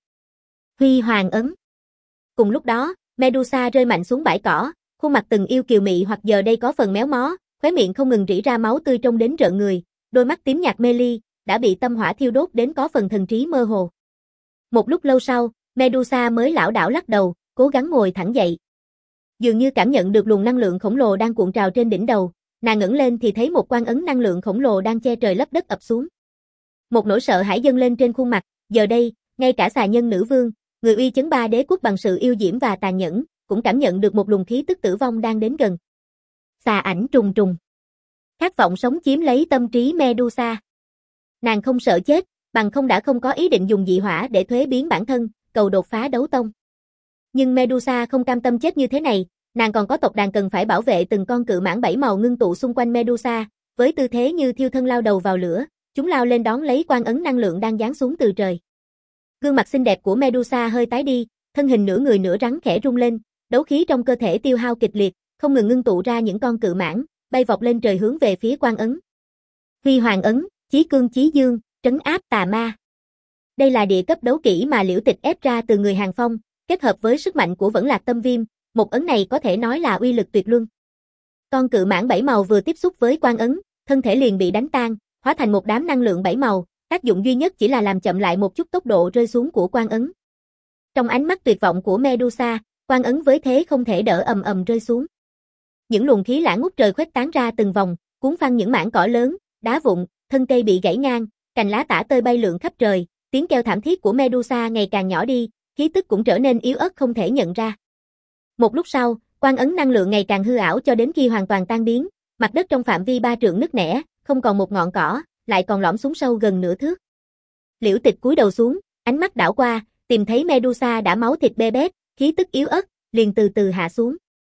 Huy Hoàng ấn. Cùng lúc đó, Medusa rơi mạnh xuống bãi cỏ, khuôn mặt từng yêu kiều mị hoặc giờ đây có phần méo mó, khóe miệng không ngừng rỉ ra máu tươi trông đến rợn người, đôi mắt tím nhạt mê ly, đã bị tâm hỏa thiêu đốt đến có phần thần trí mơ hồ. Một lúc lâu sau, Medusa mới lảo đảo lắc đầu, cố gắng ngồi thẳng dậy. Dường như cảm nhận được luồng năng lượng khổng lồ đang cuộn trào trên đỉnh đầu, nàng ngẩng lên thì thấy một quan ấn năng lượng khổng lồ đang che trời lấp đất ập xuống. Một nỗi sợ hãi dâng lên trên khuôn mặt, giờ đây, ngay cả xà nhân nữ vương, người uy chấn ba đế quốc bằng sự yêu diễm và tàn nhẫn, cũng cảm nhận được một luồng khí tức tử vong đang đến gần. Xà ảnh trùng trùng. Khát vọng sống chiếm lấy tâm trí Medusa. Nàng không sợ chết, bằng không đã không có ý định dùng dị hỏa để thuế biến bản thân, cầu đột phá đấu tông. Nhưng Medusa không cam tâm chết như thế này, nàng còn có tộc đàn cần phải bảo vệ. Từng con cự mãng bảy màu ngưng tụ xung quanh Medusa, với tư thế như thiêu thân lao đầu vào lửa, chúng lao lên đón lấy quan ấn năng lượng đang giáng xuống từ trời. Gương mặt xinh đẹp của Medusa hơi tái đi, thân hình nửa người nửa rắn khẽ rung lên, đấu khí trong cơ thể tiêu hao kịch liệt, không ngừng ngưng tụ ra những con cự mãng, bay vọt lên trời hướng về phía quan ấn. Huy Hoàng ấn, chí cương chí dương, trấn áp tà ma. Đây là địa cấp đấu kỹ mà Liễu Tịch ép ra từ người Hàn Phong, kết hợp với sức mạnh của Vẫn Lạc Tâm Viêm, một ấn này có thể nói là uy lực tuyệt luân. Con cự mãng bảy màu vừa tiếp xúc với quan ấn, thân thể liền bị đánh tan, hóa thành một đám năng lượng bảy màu, tác dụng duy nhất chỉ là làm chậm lại một chút tốc độ rơi xuống của quan ấn. Trong ánh mắt tuyệt vọng của Medusa, quan ấn với thế không thể đỡ ầm ầm rơi xuống. Những luồng khí lãng ngút trời khuếch tán ra từng vòng, cuốn phăng những mảng cỏ lớn, đá vụn, thân cây bị gãy ngang, cành lá tả tơi bay lượn khắp trời, tiếng kêu thảm thiết của Medusa ngày càng nhỏ đi, khí tức cũng trở nên yếu ớt không thể nhận ra. Một lúc sau, quan ấn năng lượng ngày càng hư ảo cho đến khi hoàn toàn tan biến, mặt đất trong phạm vi ba trượng nứt nẻ, không còn một ngọn cỏ, lại còn lõm xuống sâu gần nửa thước. Liễu Tịch cúi đầu xuống, ánh mắt đảo qua, tìm thấy Medusa đã máu thịt bê bết, khí tức yếu ớt, liền từ từ hạ xuống.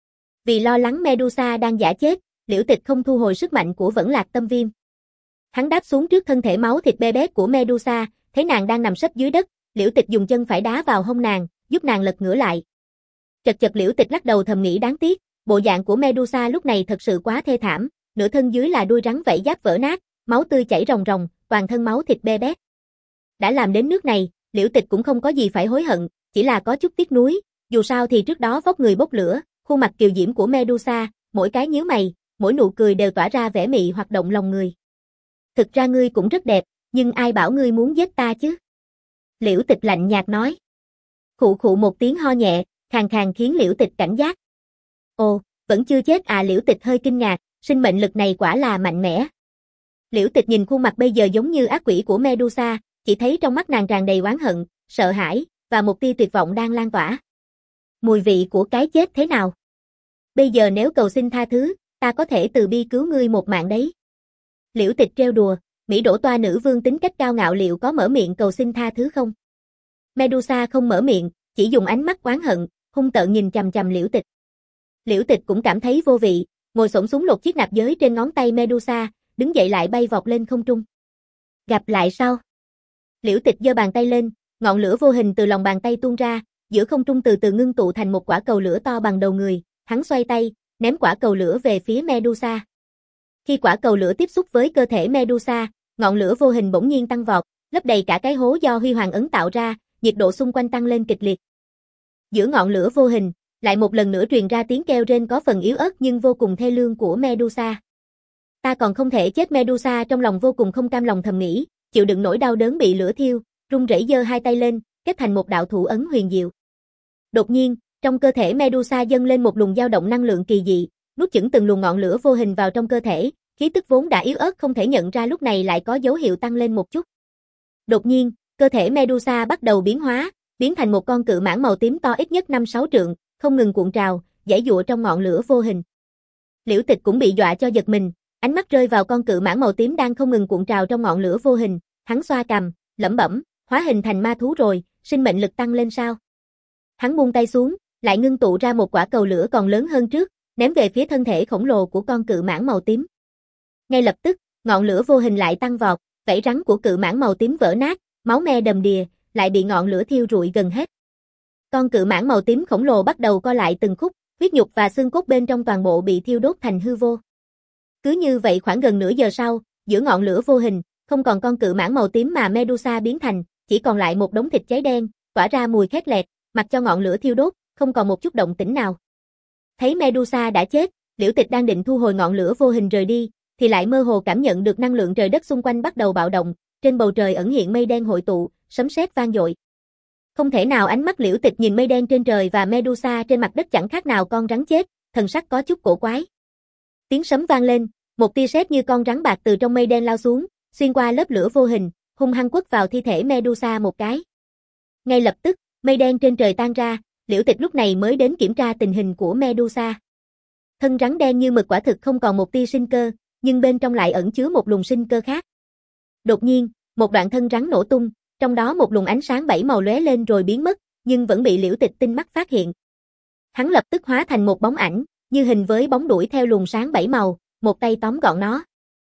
Vì lo lắng Medusa đang giả chết, Liễu Tịch không thu hồi sức mạnh của Vẫn Lạc Tâm Viêm. Hắn đáp xuống trước thân thể máu thịt bê bết của Medusa, thấy nàng đang nằm sấp dưới đất, Liễu Tịch dùng chân phải đá vào hông nàng, giúp nàng lật ngửa lại. Chật chật Liễu Tịch lắc đầu thầm nghĩ đáng tiếc, bộ dạng của Medusa lúc này thật sự quá thê thảm, nửa thân dưới là đuôi rắn vảy giáp vỡ nát, máu tươi chảy ròng ròng, toàn thân máu thịt be bét. Đã làm đến nước này, Liễu Tịch cũng không có gì phải hối hận, chỉ là có chút tiếc nuối, dù sao thì trước đó vóc người bốc lửa, khuôn mặt kiều diễm của Medusa, mỗi cái nhíu mày, mỗi nụ cười đều tỏa ra vẻ mị hoặc động lòng người. Thực ra ngươi cũng rất đẹp, nhưng ai bảo ngươi muốn giết ta chứ? Liễu Tịch lạnh nhạt nói. Khụ khụ một tiếng ho nhẹ, khàn khàn khiến Liễu Tịch cảnh giác. Ồ, vẫn chưa chết à? Liễu Tịch hơi kinh ngạc, sinh mệnh lực này quả là mạnh mẽ. Liễu Tịch nhìn khuôn mặt bây giờ giống như ác quỷ của Medusa, chỉ thấy trong mắt nàng tràn đầy oán hận, sợ hãi, và một tia tuyệt vọng đang lan tỏa. Mùi vị của cái chết thế nào? Bây giờ nếu cầu xin tha thứ, ta có thể từ bi cứu ngươi một mạng đấy. Liễu Tịch trêu đùa, Mỹ đổ toa nữ vương tính cách cao ngạo liệu có mở miệng cầu xin tha thứ không? Medusa không mở miệng, chỉ dùng ánh mắt oán hận, hung tợn nhìn chằm chằm Liễu Tịch. Liễu Tịch cũng cảm thấy vô vị, ngồi xổm xuống lột chiếc nạp giới trên ngón tay Medusa, đứng dậy lại bay vọt lên không trung. Gặp lại sau. Liễu Tịch giơ bàn tay lên, ngọn lửa vô hình từ lòng bàn tay tuôn ra, giữa không trung từ từ ngưng tụ thành một quả cầu lửa to bằng đầu người, hắn xoay tay, ném quả cầu lửa về phía Medusa. Khi quả cầu lửa tiếp xúc với cơ thể Medusa, ngọn lửa vô hình bỗng nhiên tăng vọt, lấp đầy cả cái hố do Huy Hoàng ấn tạo ra, nhiệt độ xung quanh tăng lên kịch liệt. Giữa ngọn lửa vô hình, lại một lần nữa truyền ra tiếng kêu rên có phần yếu ớt nhưng vô cùng thê lương của Medusa. Ta còn không thể chết. Medusa trong lòng vô cùng không cam lòng thầm nghĩ, chịu đựng nỗi đau đớn bị lửa thiêu, run rẩy giơ hai tay lên, kết thành một đạo thủ ấn huyền diệu. Đột nhiên, trong cơ thể Medusa dâng lên một luồng dao động năng lượng kỳ dị, nuốt chửng từng luồng ngọn lửa vô hình vào trong cơ thể, khí tức vốn đã yếu ớt không thể nhận ra lúc này lại có dấu hiệu tăng lên một chút. Đột nhiên, cơ thể Medusa bắt đầu biến hóa, biến thành một con cự mãng màu tím to ít nhất năm sáu trượng, không ngừng cuộn trào, giãy giụa trong ngọn lửa vô hình. Liễu Tịch cũng bị dọa cho giật mình, ánh mắt rơi vào con cự mãng màu tím đang không ngừng cuộn trào trong ngọn lửa vô hình, hắn xoa cằm, lẩm bẩm, hóa hình thành ma thú rồi, sinh mệnh lực tăng lên sao? Hắn buông tay xuống, lại ngưng tụ ra một quả cầu lửa còn lớn hơn trước, ném về phía thân thể khổng lồ của con cự mãng màu tím. Ngay lập tức, ngọn lửa vô hình lại tăng vọt, vảy rắn của cự mãng màu tím vỡ nát, máu me đầm đìa, lại bị ngọn lửa thiêu rụi gần hết. Con cự mãng màu tím khổng lồ bắt đầu co lại từng khúc, huyết nhục và xương cốt bên trong toàn bộ bị thiêu đốt thành hư vô. Cứ như vậy khoảng gần nửa giờ sau, giữa ngọn lửa vô hình, không còn con cự mãng màu tím mà Medusa biến thành, chỉ còn lại một đống thịt cháy đen, tỏa ra mùi khét lẹt, mặc cho ngọn lửa thiêu đốt, không còn một chút động tĩnh nào. Thấy Medusa đã chết, Liễu Tịch đang định thu hồi ngọn lửa vô hình rời đi, thì lại mơ hồ cảm nhận được năng lượng trời đất xung quanh bắt đầu bạo động, trên bầu trời ẩn hiện mây đen hội tụ, sấm sét vang dội. Không thể nào. Ánh mắt Liễu Tịch nhìn mây đen trên trời và Medusa trên mặt đất chẳng khác nào con rắn chết, thần sắc có chút cổ quái. Tiếng sấm vang lên, một tia sét như con rắn bạc từ trong mây đen lao xuống, xuyên qua lớp lửa vô hình, hung hăng quất vào thi thể Medusa một cái. Ngay lập tức, mây đen trên trời tan ra, Liễu Tịch lúc này mới đến kiểm tra tình hình của Medusa. Thân rắn đen như mực quả thực không còn một tia sinh cơ, nhưng bên trong lại ẩn chứa một luồng sinh cơ khác. Đột nhiên, một đoạn thân rắn nổ tung, trong đó một luồng ánh sáng bảy màu lóe lên rồi biến mất, nhưng vẫn bị Liễu Tịch tinh mắt phát hiện. Hắn lập tức hóa thành một bóng ảnh, như hình với bóng đuổi theo luồng sáng bảy màu, một tay tóm gọn nó.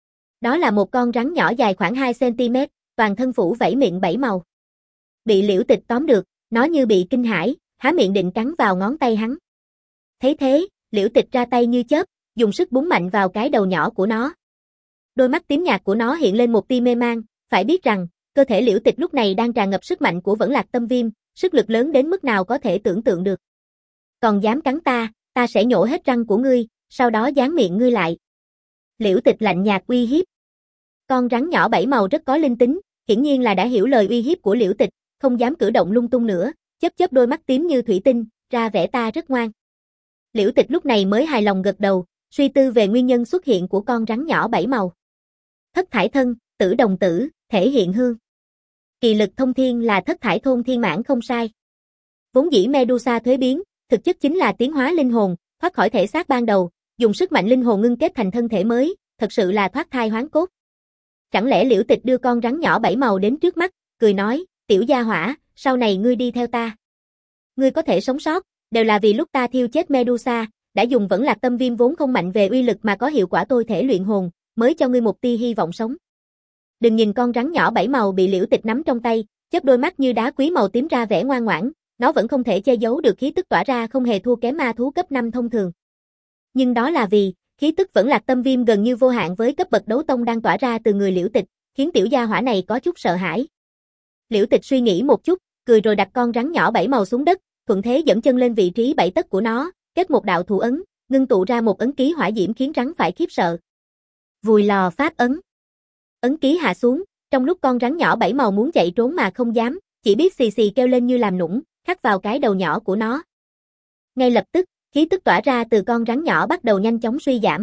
Đó là một con rắn nhỏ dài khoảng hai xăng-ti-mét, toàn thân phủ vảy miệng bảy màu. Bị Liễu Tịch tóm được, nó như bị kinh hãi, há miệng định cắn vào ngón tay hắn. Thấy thế, Liễu Tịch ra tay như chớp, dùng sức búng mạnh vào cái đầu nhỏ của nó. Đôi mắt tím nhạt của nó hiện lên một tia mê man, phải biết rằng, cơ thể Liễu Tịch lúc này đang tràn ngập sức mạnh của Vẫn Lạc Tâm Viêm, sức lực lớn đến mức nào có thể tưởng tượng được. Còn dám cắn ta, ta sẽ nhổ hết răng của ngươi, sau đó dán miệng ngươi lại. Liễu Tịch lạnh nhạt uy hiếp. Con rắn nhỏ bảy màu rất có linh tính, hiển nhiên là đã hiểu lời uy hiếp của Liễu Tịch, không dám cử động lung tung nữa, chớp chớp đôi mắt tím như thủy tinh, ra vẻ ta rất ngoan. Liễu Tịch lúc này mới hài lòng gật đầu, suy tư về nguyên nhân xuất hiện của con rắn nhỏ bảy màu. Thất thải thân, tử đồng tử, thể hiện hương. Kỳ lực thông thiên là thất thải thôn thiên mãn không sai. Vốn dĩ Medusa thuế biến, thực chất chính là tiến hóa linh hồn, thoát khỏi thể xác ban đầu, dùng sức mạnh linh hồn ngưng kết thành thân thể mới, thật sự là thoát thai hoán cốt. Chẳng lẽ Liễu Tịch đưa con rắn nhỏ bảy màu đến trước mắt, cười nói, tiểu gia hỏa, sau này ngươi đi theo ta. Ngươi có thể sống sót, đều là vì lúc ta thiêu chết Medusa, đã dùng Vẫn Lạc Tâm Viêm vốn không mạnh về uy lực mà có hiệu quả tôi thể luyện hồn, mới cho ngươi một tia hy vọng sống. Đừng nhìn con rắn nhỏ bảy màu bị Liễu Tịch nắm trong tay, chớp đôi mắt như đá quý màu tím ra vẻ ngoan ngoãn, nó vẫn không thể che giấu được khí tức tỏa ra không hề thua kém ma thú cấp năm thông thường. Nhưng đó là vì, khí tức vẫn lạc tâm viêm gần như vô hạn với cấp bậc đấu tông đang tỏa ra từ người Liễu Tịch, khiến tiểu gia hỏa này có chút sợ hãi. Liễu Tịch suy nghĩ một chút, cười rồi đặt con rắn nhỏ bảy màu xuống đất, thuận thế dẫm chân lên vị trí bảy tấc của nó, kết một đạo thủ ấn, ngưng tụ ra một ấn ký hỏa diễm khiến rắn phải khiếp sợ. Vùi lò pháp ấn. Ấn ký hạ xuống, trong lúc con rắn nhỏ bảy màu muốn chạy trốn mà không dám, chỉ biết xì xì kêu lên như làm nũng, khắc vào cái đầu nhỏ của nó. Ngay lập tức, khí tức tỏa ra từ con rắn nhỏ bắt đầu nhanh chóng suy giảm.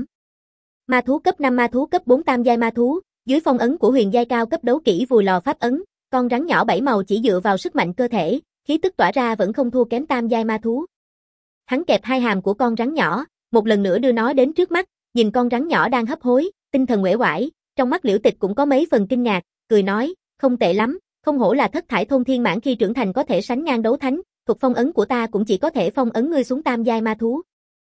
Ma thú cấp năm, ma thú cấp bốn tam giai ma thú, dưới phong ấn của huyền giai cao cấp đấu kỹ vùi lò pháp ấn, con rắn nhỏ bảy màu chỉ dựa vào sức mạnh cơ thể, khí tức tỏa ra vẫn không thua kém tam giai ma thú. Hắn kẹp hai hàm của con rắn nhỏ, một lần nữa đưa nó đến trước mắt, nhìn con rắn nhỏ đang hấp hối, tinh thần uể oải, trong mắt Liễu Tịch cũng có mấy phần kinh ngạc, cười nói, không tệ lắm, không hổ là thất thải thôn thiên mãn khi trưởng thành có thể sánh ngang đấu thánh, thuật phong ấn của ta cũng chỉ có thể phong ấn ngươi xuống tam giai ma thú.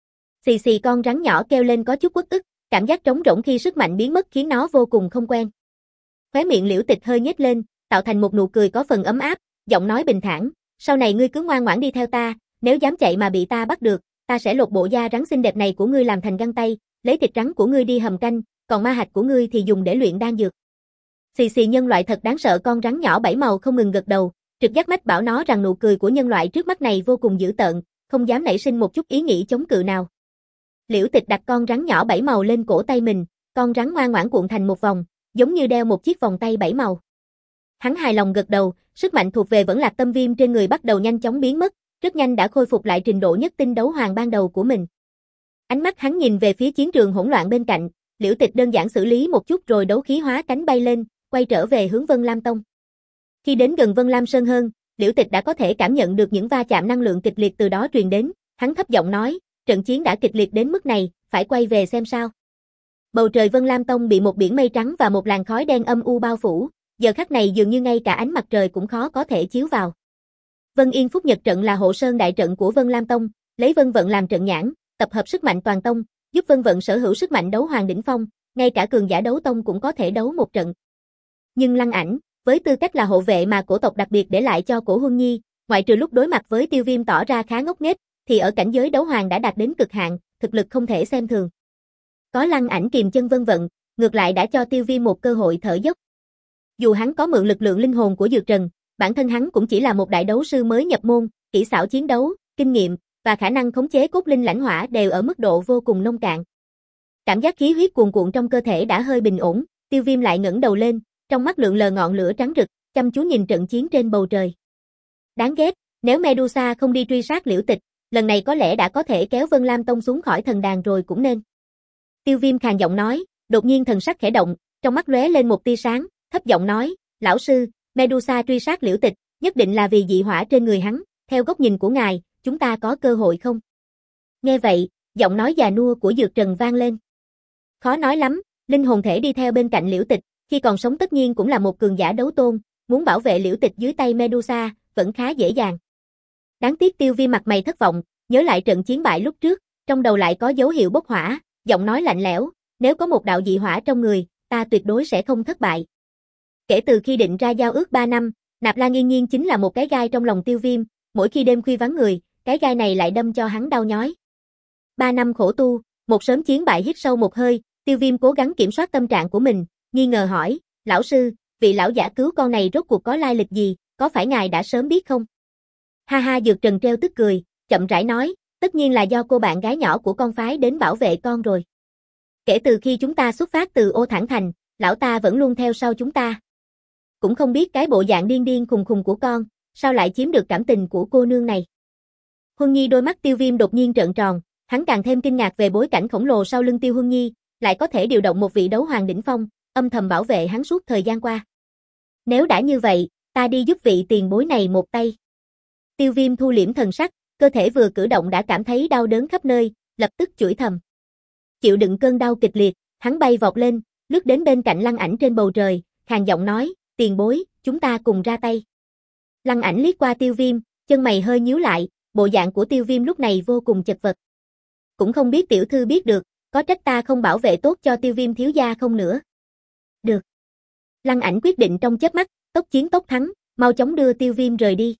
Xì xì con rắn nhỏ kêu lên có chút uất ức, cảm giác trống rỗng khi sức mạnh biến mất khiến nó vô cùng không quen. Khóe miệng Liễu Tịch hơi nhếch lên, tạo thành một nụ cười có phần ấm áp, giọng nói bình thản, sau này ngươi cứ ngoan ngoãn đi theo ta, nếu dám chạy mà bị ta bắt được, ta sẽ lột bộ da rắn xinh đẹp này của ngươi làm thành găng tay, lấy thịt rắn của ngươi đi hầm canh, còn ma hạch của ngươi thì dùng để luyện đan dược. Xì xì nhân loại thật đáng sợ, con rắn nhỏ bảy màu không ngừng gật đầu, trực giác mách bảo nó rằng nụ cười của nhân loại trước mắt này vô cùng dữ tợn, không dám nảy sinh một chút ý nghĩ chống cự nào. Liễu Tịch đặt con rắn nhỏ bảy màu lên cổ tay mình, con rắn ngoan ngoãn cuộn thành một vòng, giống như đeo một chiếc vòng tay bảy màu. Hắn hài lòng gật đầu, sức mạnh thuộc về vẫn lạc tâm viêm trên người bắt đầu nhanh chóng biến mất, rất nhanh đã khôi phục lại trình độ nhất tinh đấu hoàng ban đầu của mình. Ánh mắt hắn nhìn về phía chiến trường hỗn loạn bên cạnh, Liễu Tịch đơn giản xử lý một chút rồi đấu khí hóa cánh bay lên, quay trở về hướng Vân Lam Tông. Khi đến gần Vân Lam Sơn hơn, Liễu Tịch đã có thể cảm nhận được những va chạm năng lượng kịch liệt từ đó truyền đến, hắn thấp giọng nói, trận chiến đã kịch liệt đến mức này, phải quay về xem sao. Bầu trời Vân Lam Tông bị một biển mây trắng và một làn khói đen âm u bao phủ, giờ khắc này dường như ngay cả ánh mặt trời cũng khó có thể chiếu vào. Vân Yên Phúc Nhật trận là hộ sơn đại trận của Vân Lam Tông, lấy Vân Vận làm trận nhãn, tập hợp sức mạnh toàn tông, giúp Vân Vận sở hữu sức mạnh đấu hoàng đỉnh phong, ngay cả cường giả đấu tông cũng có thể đấu một trận. Nhưng Lăng Ảnh, với tư cách là hộ vệ mà cổ tộc đặc biệt để lại cho Cổ Huân Nhi, ngoại trừ lúc đối mặt với Tiêu Viêm tỏ ra khá ngốc nghếch, thì ở cảnh giới đấu hoàng đã đạt đến cực hạn, thực lực không thể xem thường. Có Lăng Ảnh kiềm chân Vân Vận, ngược lại đã cho Tiêu Viêm một cơ hội thở dốc. Dù hắn có mượn lực lượng linh hồn của Dược Trần, bản thân hắn cũng chỉ là một đại đấu sư mới nhập môn, kỹ xảo chiến đấu, kinh nghiệm và khả năng khống chế cốt linh lãnh hỏa đều ở mức độ vô cùng nông cạn. Cảm giác khí huyết cuồn cuộn trong cơ thể đã hơi bình ổn, Tiêu Viêm lại ngẩng đầu lên, trong mắt lượn lờ ngọn lửa trắng rực, chăm chú nhìn trận chiến trên bầu trời. Đáng ghét, nếu Medusa không đi truy sát Liễu Tịch, lần này có lẽ đã có thể kéo Vân Lam Tông xuống khỏi thần đàn rồi cũng nên. Tiêu Viêm khàn giọng nói, đột nhiên thần sắc khẽ động, trong mắt lóe lên một tia sáng, thấp giọng nói, lão sư, Medusa truy sát Liễu Tịch, nhất định là vì dị hỏa trên người hắn, theo góc nhìn của ngài, chúng ta có cơ hội không? Nghe vậy, giọng nói già nua của Dược Trần vang lên. Khó nói lắm, linh hồn thể đi theo bên cạnh Liễu Tịch, khi còn sống tất nhiên cũng là một cường giả đấu tôn, muốn bảo vệ Liễu Tịch dưới tay Medusa, vẫn khá dễ dàng. Đáng tiếc Tiêu Viêm mặt mày thất vọng, nhớ lại trận chiến bại lúc trước, trong đầu lại có dấu hiệu bốc hỏa, giọng nói lạnh lẽo, nếu có một đạo dị hỏa trong người, ta tuyệt đối sẽ không thất bại. Kể từ khi định ra giao ước ba năm, Nạp Lan Yên Nhiên chính là một cái gai trong lòng Tiêu Viêm, mỗi khi đêm khuya vắng người, cái gai này lại đâm cho hắn đau nhói. Ba năm khổ tu, một sớm chiến bại hít sâu một hơi, Tiêu Viêm cố gắng kiểm soát tâm trạng của mình, nghi ngờ hỏi, lão sư, vị lão giả cứu con này rốt cuộc có lai lịch gì, có phải ngài đã sớm biết không? Ha ha, Dược Trần treo tức cười, chậm rãi nói, tất nhiên là do cô bạn gái nhỏ của con phái đến bảo vệ con rồi. Kể từ khi chúng ta xuất phát từ Ô Thản Thành, lão ta vẫn luôn theo sau chúng ta. Cũng không biết cái bộ dạng điên điên khùng khùng của con, sao lại chiếm được cảm tình của cô nương này. Huân Nhi đôi mắt Tiêu Viêm đột nhiên trợn tròn, hắn càng thêm kinh ngạc về bối cảnh khổng lồ sau lưng Tiêu Huân Nhi, lại có thể điều động một vị đấu hoàng đỉnh phong, âm thầm bảo vệ hắn suốt thời gian qua. Nếu đã như vậy, ta đi giúp vị tiền bối này một tay. Tiêu Viêm thu liễm thần sắc, cơ thể vừa cử động đã cảm thấy đau đớn khắp nơi, lập tức chửi thầm. Chịu đựng cơn đau kịch liệt, hắn bay vọt lên, lướt đến bên cạnh Lăng Ảnh trên bầu trời, khàn giọng nói, tiền bối, chúng ta cùng ra tay. Lăng Ảnh liếc qua Tiêu Viêm, chân mày hơi nhíu lại, bộ dạng của Tiêu Viêm lúc này vô cùng chật vật. Cũng không biết tiểu thư biết được, có trách ta không bảo vệ tốt cho Tiêu Viêm thiếu gia không nữa. Được. Lăng Ảnh quyết định trong chớp mắt, tốc chiến tốc thắng, mau chóng đưa Tiêu Viêm rời đi.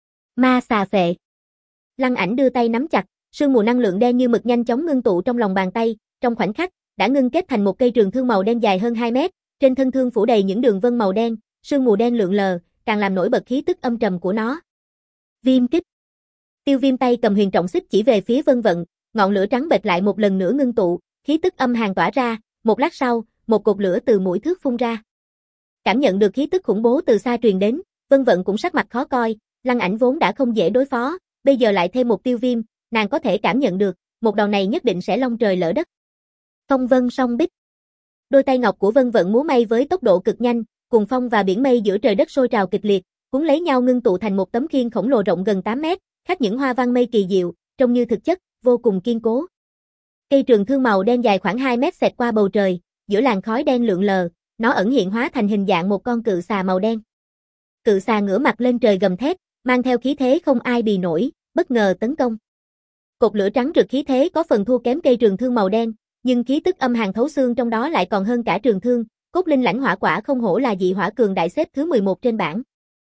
Ma xà phệ. Lăng Ảnh đưa tay nắm chặt, sương mù năng lượng đen như mực nhanh chóng ngưng tụ trong lòng bàn tay, trong khoảnh khắc, đã ngưng kết thành một cây trường thương màu đen dài hơn hai mét, trên thân thương phủ đầy những đường vân màu đen, sương mù đen lượn lờ, càng làm nổi bật khí tức âm trầm của nó. Viêm kích. Tiêu Viêm tay cầm huyền trọng xích chỉ về phía Vân Vận, ngọn lửa trắng bệch lại một lần nữa ngưng tụ, khí tức âm hàn tỏa ra, một lát sau, một cột lửa từ mũi thước phun ra. Cảm nhận được khí tức khủng bố từ xa truyền đến, Vân Vận cũng sắc mặt khó coi, Lăng Ảnh vốn đã không dễ đối phó, bây giờ lại thêm một Tiêu Viêm, nàng có thể cảm nhận được, một đòn này nhất định sẽ long trời lỡ đất. Phong vân song bích. Đôi tay ngọc của Vân Vận múa may với tốc độ cực nhanh, cùng phong và biển mây giữa trời đất sôi trào kịch liệt, cuốn lấy nhau ngưng tụ thành một tấm khiên khổng lồ rộng gần tám mét, khắc những hoa văn mây kỳ diệu, trông như thực chất, vô cùng kiên cố. Cây trường thương màu đen dài khoảng hai mét xẹt qua bầu trời, giữa làn khói đen lượn lờ, nó ẩn hiện hóa thành hình dạng một con cự xà màu đen. Cự xà ngửa mặt lên trời gầm thét, mang theo khí thế không ai bì nổi, bất ngờ tấn công. Cột lửa trắng rực khí thế có phần thua kém cây trường thương màu đen, nhưng khí tức âm hàn thấu xương trong đó lại còn hơn cả trường thương, cốt linh lãnh hỏa quả không hổ là dị hỏa cường đại xếp thứ mười một trên bảng.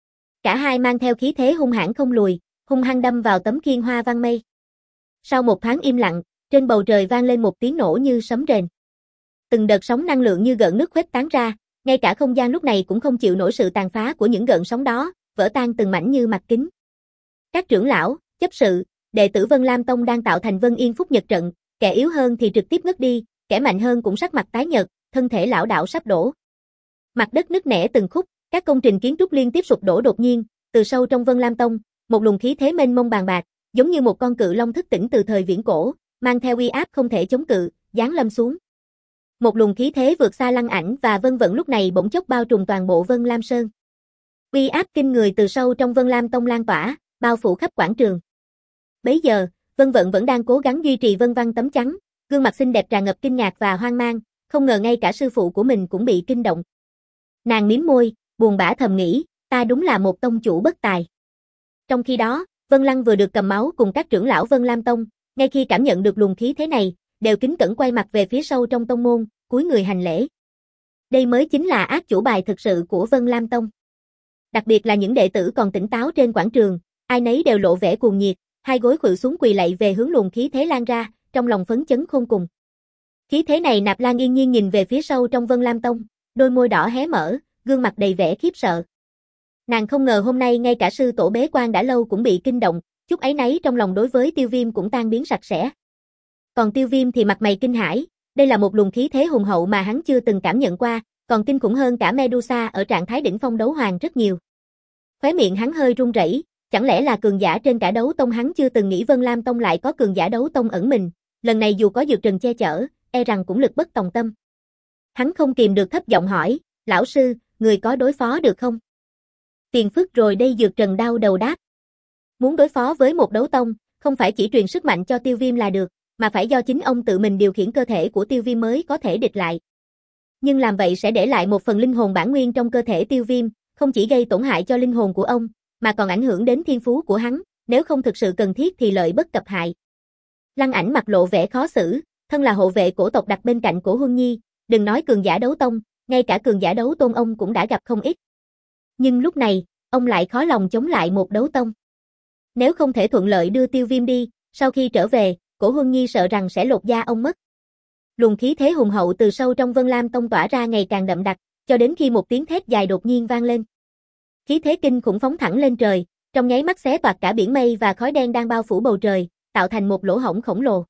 Cả hai mang theo khí thế hung hãn không lùi, hung hăng đâm vào tấm khiên hoa văn mây. Sau một thoáng im lặng, trên bầu trời vang lên một tiếng nổ như sấm rền. Từng đợt sóng năng lượng như gợn nước khuếch tán ra, ngay cả không gian lúc này cũng không chịu nổi sự tàn phá của những gợn sóng đó, vỡ tan từng mảnh như mặt kính. Các trưởng lão, chấp sự, đệ tử Vân Lam Tông đang tạo thành Vân Yên Phúc Nhật trận, kẻ yếu hơn thì trực tiếp ngất đi, kẻ mạnh hơn cũng sắc mặt tái nhợt, thân thể lảo đảo sắp đổ. Mặt đất nứt nẻ từng khúc, các công trình kiến trúc liên tiếp sụp đổ đột nhiên, từ sâu trong Vân Lam Tông, một luồng khí thế mênh mông bàn bạc, giống như một con cự long thức tỉnh từ thời viễn cổ, mang theo uy áp không thể chống cự, giáng lâm xuống. Một luồng khí thế vượt xa Lăng Ảnh và Vân Vận lúc này bỗng chốc bao trùm toàn bộ Vân Lam Sơn. Uy áp kinh người từ sâu trong Vân Lam Tông lan tỏa, bao phủ khắp quảng trường. Bấy giờ, Vân Vận vẫn đang cố gắng duy trì vân văn tấm chắn, gương mặt xinh đẹp tràn ngập kinh ngạc và hoang mang, không ngờ ngay cả sư phụ của mình cũng bị kinh động. Nàng mím môi, buồn bã thầm nghĩ, ta đúng là một tông chủ bất tài. Trong khi đó, Vân Lăng vừa được cầm máu cùng các trưởng lão Vân Lam Tông, ngay khi cảm nhận được luồng khí thế này, đều kính cẩn quay mặt về phía sâu trong tông môn, cúi người hành lễ. Đây mới chính là ác chủ bài thực sự của Vân Lam Tông. Đặc biệt là những đệ tử còn tỉnh táo trên quảng trường, ai nấy đều lộ vẻ cuồng nhiệt, hai gối khuỵu xuống quỳ lạy về hướng luồng khí thế lan ra, trong lòng phấn chấn khôn cùng. Khí thế này Nạp Lan yên nhiên nhìn về phía sâu trong Vân Lam Tông, đôi môi đỏ hé mở, gương mặt đầy vẻ khiếp sợ. Nàng không ngờ hôm nay ngay cả sư tổ bế quan đã lâu cũng bị kinh động, chút áy náy trong lòng đối với Tiêu Viêm cũng tan biến sạch sẽ. Còn Tiêu Viêm thì mặt mày kinh hãi, đây là một luồng khí thế hùng hậu mà hắn chưa từng cảm nhận qua, còn kinh khủng hơn cả Medusa ở trạng thái đỉnh phong đấu hoàng rất nhiều. Khóe miệng hắn hơi run rẩy, chẳng lẽ là cường giả trên cả đấu tông, hắn chưa từng nghĩ Vân Lam Tông lại có cường giả đấu tông ẩn mình, lần này dù có Dược Trần che chở, e rằng cũng lực bất tòng tâm. Hắn không kìm được thấp giọng hỏi, lão sư, người có đối phó được không? Phiền phức rồi đây, Dược Trần đau đầu đáp. Muốn đối phó với một đấu tông, không phải chỉ truyền sức mạnh cho Tiêu Viêm là được, mà phải do chính ông tự mình điều khiển cơ thể của Tiêu Viêm mới có thể địch lại. Nhưng làm vậy sẽ để lại một phần linh hồn bản nguyên trong cơ thể Tiêu Viêm, không chỉ gây tổn hại cho linh hồn của ông, mà còn ảnh hưởng đến thiên phú của hắn, nếu không thực sự cần thiết thì lợi bất cập hại. Lăng Ảnh mặt lộ vẻ khó xử, thân là hộ vệ cổ tộc đặt bên cạnh Cổ Huân Nhi, đừng nói cường giả đấu tông, ngay cả cường giả đấu tôn ông cũng đã gặp không ít. Nhưng lúc này, ông lại khó lòng chống lại một đấu tông. Nếu không thể thuận lợi đưa Tiêu Viêm đi, sau khi trở về, Cổ Huân Nhi sợ rằng sẽ lột da ông mất. Luồng khí thế hùng hậu từ sâu trong Vân Lam Tông tỏa ra ngày càng đậm đặc, cho đến khi một tiếng thét dài đột nhiên vang lên. Khí thế kinh khủng phóng thẳng lên trời, trong nháy mắt xé toạc cả biển mây và khói đen đang bao phủ bầu trời, tạo thành một lỗ hổng khổng lồ.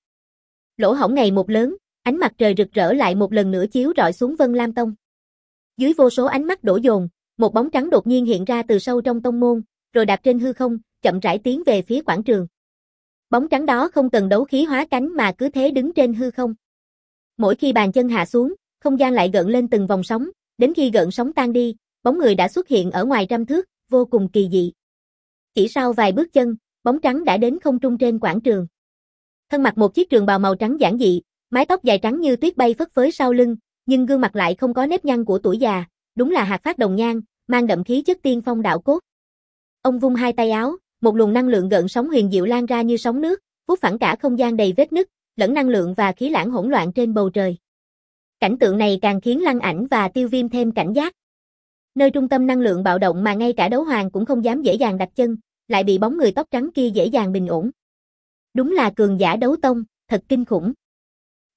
Lỗ hổng ngày một lớn, ánh mặt trời rực rỡ lại một lần nữa chiếu rọi xuống Vân Lam Tông. Dưới vô số ánh mắt đổ dồn, một bóng trắng đột nhiên hiện ra từ sâu trong tông môn, rồi đạp trên hư không, chậm rãi tiến về phía quảng trường. Bóng trắng đó không cần đấu khí hóa cánh mà cứ thế đứng trên hư không. Mỗi khi bàn chân hạ xuống, không gian lại gợn lên từng vòng sóng, đến khi gợn sóng tan đi, bóng người đã xuất hiện ở ngoài trăm thước, vô cùng kỳ dị. Chỉ sau vài bước chân, bóng trắng đã đến không trung trên quảng trường. Thân mặc một chiếc trường bào màu trắng giản dị, mái tóc dài trắng như tuyết bay phất phới sau lưng, nhưng gương mặt lại không có nếp nhăn của tuổi già, đúng là hạt phát đồng nhan, mang đậm khí chất tiên phong đạo cốt. Ông vung hai tay áo, một luồng năng lượng gợn sóng huyền diệu lan ra như sóng nước, vuốt phẳng cả không gian đầy vết nứt, lẫn năng lượng và khí lãng hỗn loạn trên bầu trời. Cảnh tượng này càng khiến Lăng Ảnh và Tiêu Viêm thêm cảnh giác. Nơi trung tâm năng lượng bạo động mà ngay cả đấu hoàng cũng không dám dễ dàng đặt chân, lại bị bóng người tóc trắng kia dễ dàng bình ổn. Đúng là cường giả đấu tông, thật kinh khủng.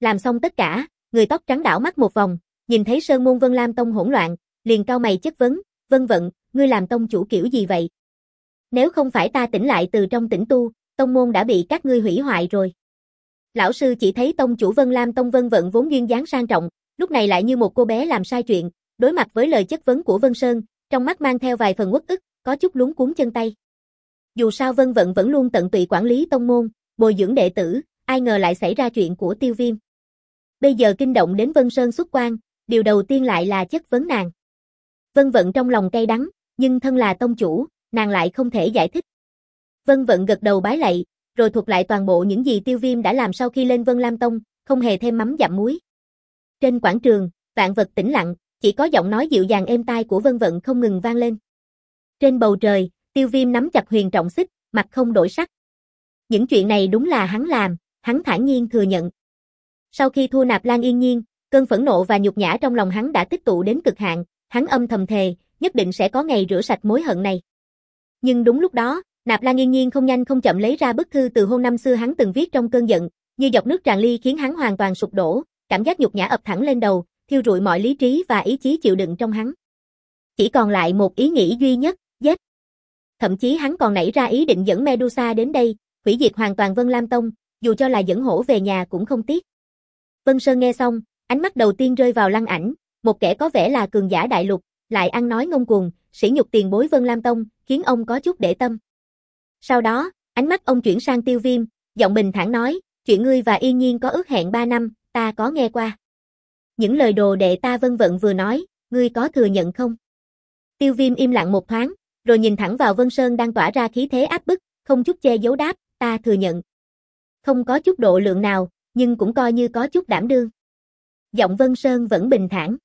Làm xong tất cả, người tóc trắng đảo mắt một vòng, nhìn thấy Sơn môn Vân Lam Tông hỗn loạn, liền cau mày chất vấn, Vân Vận, ngươi làm tông chủ kiểu gì vậy? Nếu không phải ta tỉnh lại từ trong tĩnh tu, tông môn đã bị các ngươi hủy hoại rồi. Lão sư chỉ thấy tông chủ Vân Lam Tông Vân Vận vốn duyên dáng sang trọng, lúc này lại như một cô bé làm sai chuyện, đối mặt với lời chất vấn của Vân Sơn, trong mắt mang theo vài phần uất ức, có chút luống cuống chân tay. Dù sao Vân Vận vẫn luôn tận tụy quản lý tông môn, bồi dưỡng đệ tử, ai ngờ lại xảy ra chuyện của Tiêu Viêm. Bây giờ kinh động đến Vân Sơn xuất quan, điều đầu tiên lại là chất vấn nàng. Vân Vận trong lòng cay đắng, nhưng thân là tông chủ, nàng lại không thể giải thích. Vân Vận gật đầu bái lạy, rồi thuật lại toàn bộ những gì Tiêu Viêm đã làm sau khi lên Vân Lam Tông, không hề thêm mắm dặm muối. Trên quảng trường, vạn vật tĩnh lặng, chỉ có giọng nói dịu dàng êm tai của Vân Vận không ngừng vang lên. Trên bầu trời, Tiêu Viêm nắm chặt huyền trọng xích, mặt không đổi sắc. Những chuyện này đúng là hắn làm, hắn thản nhiên thừa nhận. Sau khi thua Nạp Lan Yên Nhiên, cơn phẫn nộ và nhục nhã trong lòng hắn đã tích tụ đến cực hạn, hắn âm thầm thề, nhất định sẽ có ngày rửa sạch mối hận này. Nhưng đúng lúc đó, Nạp Lan Yên Nhiên không nhanh không chậm lấy ra bức thư từ hôm năm xưa hắn từng viết trong cơn giận, như giọt nước tràn ly khiến hắn hoàn toàn sụp đổ, cảm giác nhục nhã ập thẳng lên đầu, thiêu rụi mọi lý trí và ý chí chịu đựng trong hắn. Chỉ còn lại một ý nghĩ duy nhất, giết. Thậm chí hắn còn nảy ra ý định dẫn Medusa đến đây, hủy diệt hoàn toàn Vân Lam Tông, dù cho là dẫn hổ về nhà cũng không tiếc. Vân Sơn nghe xong, ánh mắt đầu tiên rơi vào Lăng Ảnh, một kẻ có vẻ là cường giả đại lục, lại ăn nói ngông cuồng, sỉ nhục tiền bối Vân Lam Tông, khiến ông có chút để tâm. Sau đó, ánh mắt ông chuyển sang Tiêu Viêm, giọng bình thản nói, chuyện ngươi và Yên Nhiên có ước hẹn ba năm, ta có nghe qua. Những lời đồ đệ ta Vân Vận vừa nói, ngươi có thừa nhận không? Tiêu Viêm im lặng một thoáng, rồi nhìn thẳng vào Vân Sơn đang tỏa ra khí thế áp bức, không chút che giấu đáp, ta thừa nhận. Không có chút độ lượng nào, nhưng cũng coi như có chút đảm đương. Giọng Vân Sơn vẫn bình thản.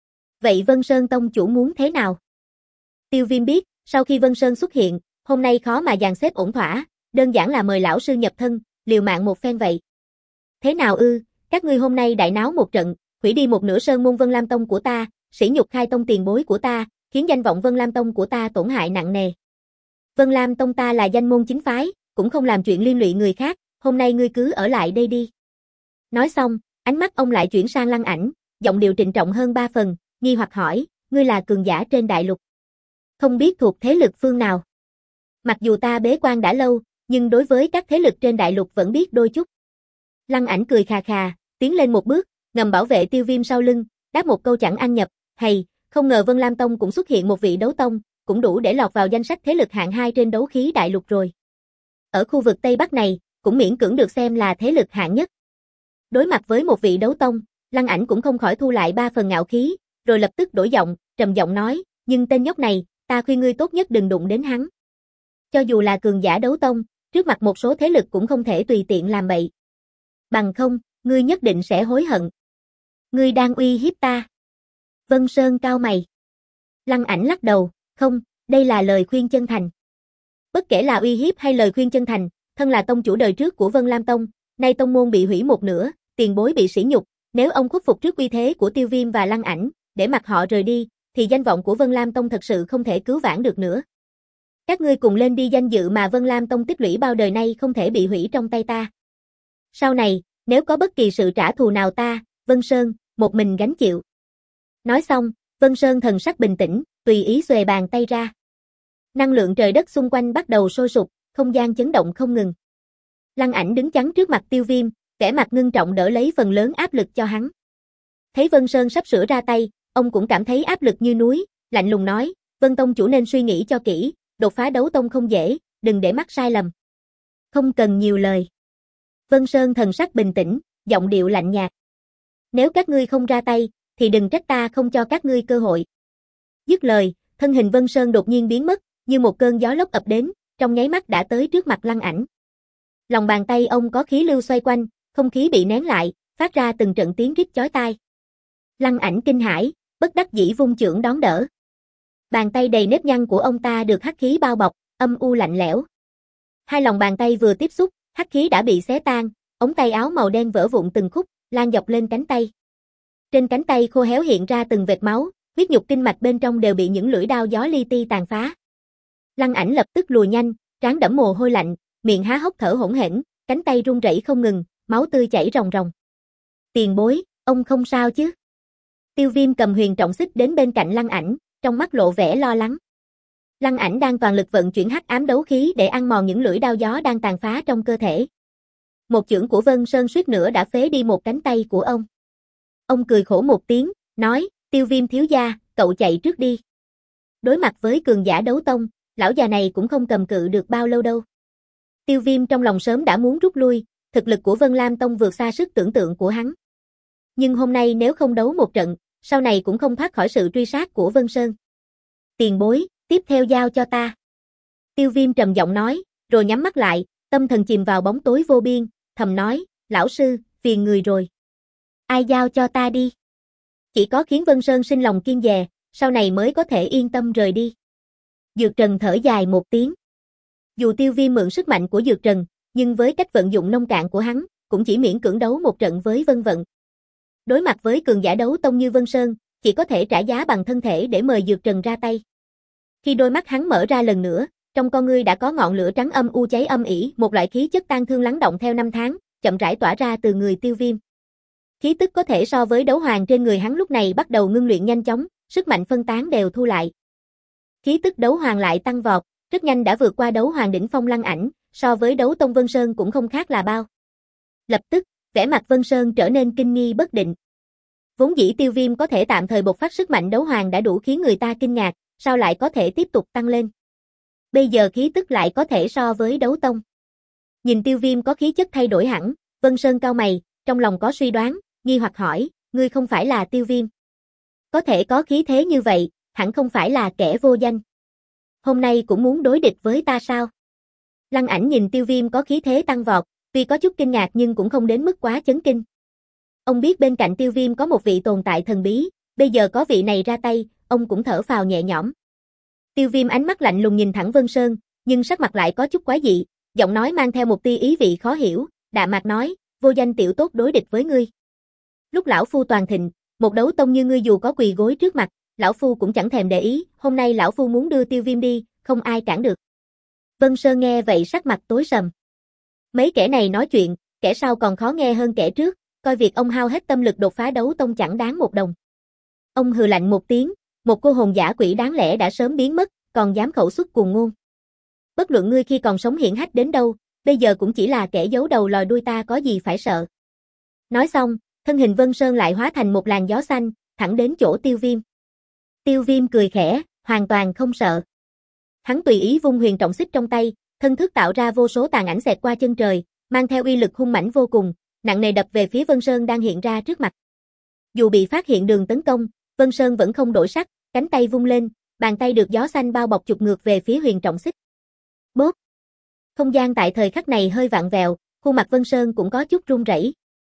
Vậy Vân Sơn tông chủ muốn thế nào? Tiêu Viêm biết, sau khi Vân Sơn xuất hiện, hôm nay khó mà dàn xếp ổn thỏa, đơn giản là mời lão sư nhập thân, liều mạng một phen vậy. Thế nào ư, các ngươi hôm nay đại náo một trận, hủy đi một nửa sơn môn Vân Lam Tông của ta, sỉ nhục khai tông tiền bối của ta, khiến danh vọng Vân Lam Tông của ta tổn hại nặng nề. Vân Lam Tông ta là danh môn chính phái, cũng không làm chuyện liên lụy người khác, hôm nay ngươi cứ ở lại đây đi. Nói xong, ánh mắt ông lại chuyển sang Lăng Ảnh, giọng điệu trịnh trọng hơn ba phần, nghi hoặc hỏi, ngươi là cường giả trên đại lục. Không biết thuộc thế lực phương nào. Mặc dù ta bế quan đã lâu, nhưng đối với các thế lực trên đại lục vẫn biết đôi chút. Lăng Ảnh cười khà khà, tiến lên một bước, ngầm bảo vệ Tiêu Viêm sau lưng, đáp một câu chẳng ăn nhập, hay, không ngờ Vân Lam Tông cũng xuất hiện một vị đấu tông, cũng đủ để lọt vào danh sách thế lực hạng hai trên đấu khí đại lục rồi. Ở khu vực Tây Bắc này, cũng miễn cưỡng được xem là thế lực hạng nhất. Đối mặt với một vị đấu tông, Lăng Ảnh cũng không khỏi thu lại ba phần ngạo khí, rồi lập tức đổi giọng, trầm giọng nói, nhưng tên nhóc này, ta khuyên ngươi tốt nhất đừng đụng đến hắn. Cho dù là cường giả đấu tông, trước mặt một số thế lực cũng không thể tùy tiện làm bậy. Bằng không, ngươi nhất định sẽ hối hận. Ngươi đang uy hiếp ta. Vân Sơn cau mày. Lăng Ảnh lắc đầu, không, đây là lời khuyên chân thành. Bất kể là uy hiếp hay lời khuyên chân thành, thân là tông chủ đời trước của Vân Lam Tông, nay tông môn bị hủy một nửa, tiền bối bị sỉ nhục, nếu ông khuất phục trước uy thế của Tiêu Viêm và Lăng Ảnh, để mặc họ rời đi, thì danh vọng của Vân Lam Tông thật sự không thể cứu vãn được nữa. Các ngươi cùng lên đi, danh dự mà Vân Lam Tông tích lũy bao đời nay không thể bị hủy trong tay ta. Sau này, nếu có bất kỳ sự trả thù nào ta, Vân Sơn, một mình gánh chịu. Nói xong, Vân Sơn thần sắc bình tĩnh, tùy ý xuề bàn tay ra. Năng lượng trời đất xung quanh bắt đầu sôi sục, không gian chấn động không ngừng. Lăng Ảnh đứng chắn trước mặt Tiêu Viêm, vẻ mặt ngưng trọng đỡ lấy phần lớn áp lực cho hắn. Thấy Vân Sơn sắp sửa ra tay, ông cũng cảm thấy áp lực như núi, lạnh lùng nói, Vân Tông chủ nên suy nghĩ cho kỹ, đột phá đấu tông không dễ, đừng để mắc sai lầm. Không cần nhiều lời. Vân Sơn thần sắc bình tĩnh, giọng điệu lạnh nhạt. Nếu các ngươi không ra tay, thì đừng trách ta không cho các ngươi cơ hội. Dứt lời, thân hình Vân Sơn đột nhiên biến mất, như một cơn gió lốc ập đến, trong nháy mắt đã tới trước mặt Lăng Ảnh. Lòng bàn tay ông có khí lưu xoay quanh, không khí bị nén lại, phát ra từng trận tiếng rít chói tai. Lăng Ảnh kinh hãi, bất đắc dĩ vung chưởng đón đỡ. Bàn tay đầy nếp nhăn của ông ta được hắc khí bao bọc, âm u lạnh lẽo. Hai lòng bàn tay vừa tiếp xúc, hắc khí đã bị xé tan, ống tay áo màu đen vỡ vụn từng khúc, lan dọc lên cánh tay. Trên cánh tay khô héo hiện ra từng vệt máu, huyết nhục kinh mạch bên trong đều bị những lưỡi đao gió li ti tàn phá. Lăng Ảnh lập tức lùi nhanh, trán đẫm mồ hôi lạnh, miệng há hốc thở hổn hển, cánh tay run rẩy không ngừng, máu tươi chảy ròng ròng. Tiền bối, ông không sao chứ? Tiêu Viêm cầm huyền trọng xích đến bên cạnh Lăng Ảnh, trong mắt lộ vẻ lo lắng. Lăng Ảnh đang toàn lực vận chuyển hắc ám đấu khí để ăn mòn những lưỡi đao gió đang tàn phá trong cơ thể. Một chưởng của Vân Sơn suýt nữa đã phế đi một cánh tay của ông. Ông cười khổ một tiếng, nói, Tiêu Viêm thiếu gia, cậu chạy trước đi. Đối mặt với cường giả đấu tông, lão già này cũng không cầm cự được bao lâu đâu. Tiêu Viêm trong lòng sớm đã muốn rút lui, thực lực của Vân Lam Tông vượt xa sức tưởng tượng của hắn. Nhưng hôm nay nếu không đấu một trận, sau này cũng không thoát khỏi sự truy sát của Vân Sơn. Tiền bối, tiếp theo giao cho ta. Tiêu Viêm trầm giọng nói, rồi nhắm mắt lại, tâm thần chìm vào bóng tối vô biên, thầm nói, lão sư, phiền người rồi. Ai giao cho ta đi? Chỉ có khiến Vân Sơn sinh lòng kiêng dè, sau này mới có thể yên tâm rời đi. Dược Trần thở dài một tiếng. Dù Tiêu Viêm mượn sức mạnh của Dược Trần, nhưng với cách vận dụng nông cạn của hắn, cũng chỉ miễn cưỡng đấu một trận với Vân Vận. Đối mặt với cường giả đấu tông như Vân Sơn, chỉ có thể trả giá bằng thân thể để mời Dược Trần ra tay. Khi đôi mắt hắn mở ra lần nữa, trong con ngươi đã có ngọn lửa trắng âm u cháy âm ỉ, một loại khí chất tan thương lắng động theo năm tháng, chậm rãi tỏa ra từ người Tiêu Viêm. Khí tức có thể so với đấu hoàng trên người hắn lúc này bắt đầu ngưng luyện nhanh chóng, sức mạnh phân tán đều thu lại. Khí tức đấu hoàng lại tăng vọt, rất nhanh đã vượt qua đấu hoàng đỉnh phong Lăng Ảnh, so với đấu tông Vân Sơn cũng không khác là bao. Lập tức, vẻ mặt Vân Sơn trở nên kinh nghi bất định. Vốn dĩ Tiêu Viêm có thể tạm thời bộc phát sức mạnh đấu hoàng đã đủ khiến người ta kinh ngạc, sao lại có thể tiếp tục tăng lên. Bây giờ khí tức lại có thể so với đấu tông. Nhìn Tiêu Viêm có khí chất thay đổi hẳn, Vân Sơn cau mày, trong lòng có suy đoán, nghi hoặc hỏi, ngươi không phải là Tiêu Viêm. Có thể có khí thế như vậy, hẳn không phải là kẻ vô danh. Hôm nay cũng muốn đối địch với ta sao? Lăng Ảnh nhìn Tiêu Viêm có khí thế tăng vọt, tuy có chút kinh ngạc nhưng cũng không đến mức quá chấn kinh. Ông biết bên cạnh Tiêu Viêm có một vị tồn tại thần bí, bây giờ có vị này ra tay, ông cũng thở phào nhẹ nhõm. Tiêu Viêm ánh mắt lạnh lùng nhìn thẳng Vân Sơn, nhưng sắc mặt lại có chút quái dị, giọng nói mang theo một tia ý vị khó hiểu, đạm mạc nói, vô danh tiểu tốt đối địch với ngươi. Lúc lão phu toàn thịnh, một đấu tông như ngươi dù có quỳ gối trước mặt, lão phu cũng chẳng thèm để ý, hôm nay lão phu muốn đưa Tiêu Viêm đi, không ai cản được. Vân Sơn nghe vậy sắc mặt tối sầm. Mấy kẻ này nói chuyện, kẻ sau còn khó nghe hơn kẻ trước, coi việc ông hao hết tâm lực đột phá đấu tông chẳng đáng một đồng. Ông hừ lạnh một tiếng, một cô hồn giả quỷ đáng lẽ đã sớm biến mất, còn dám khẩu xuất cuồng ngôn. Bất luận ngươi khi còn sống hiển hách đến đâu, bây giờ cũng chỉ là kẻ giấu đầu lòi đuôi ta có gì phải sợ. Nói xong, thân hình Vân Sơn lại hóa thành một làn gió xanh, thẳng đến chỗ Tiêu Viêm. Tiêu Viêm cười khẽ, hoàn toàn không sợ. Hắn tùy ý vung huyền trọng xích trong tay, thân thức tạo ra vô số tàn ảnh xẹt qua chân trời, mang theo uy lực hung mãnh vô cùng, nặng nề đập về phía Vân Sơn đang hiện ra trước mặt. Dù bị phát hiện đường tấn công, Vân Sơn vẫn không đổi sắc, cánh tay vung lên, bàn tay được gió xanh bao bọc chụp ngược về phía huyền trọng xích. Bốp! Không gian tại thời khắc này hơi vặn vẹo, khuôn mặt Vân Sơn cũng có chút run rẩy.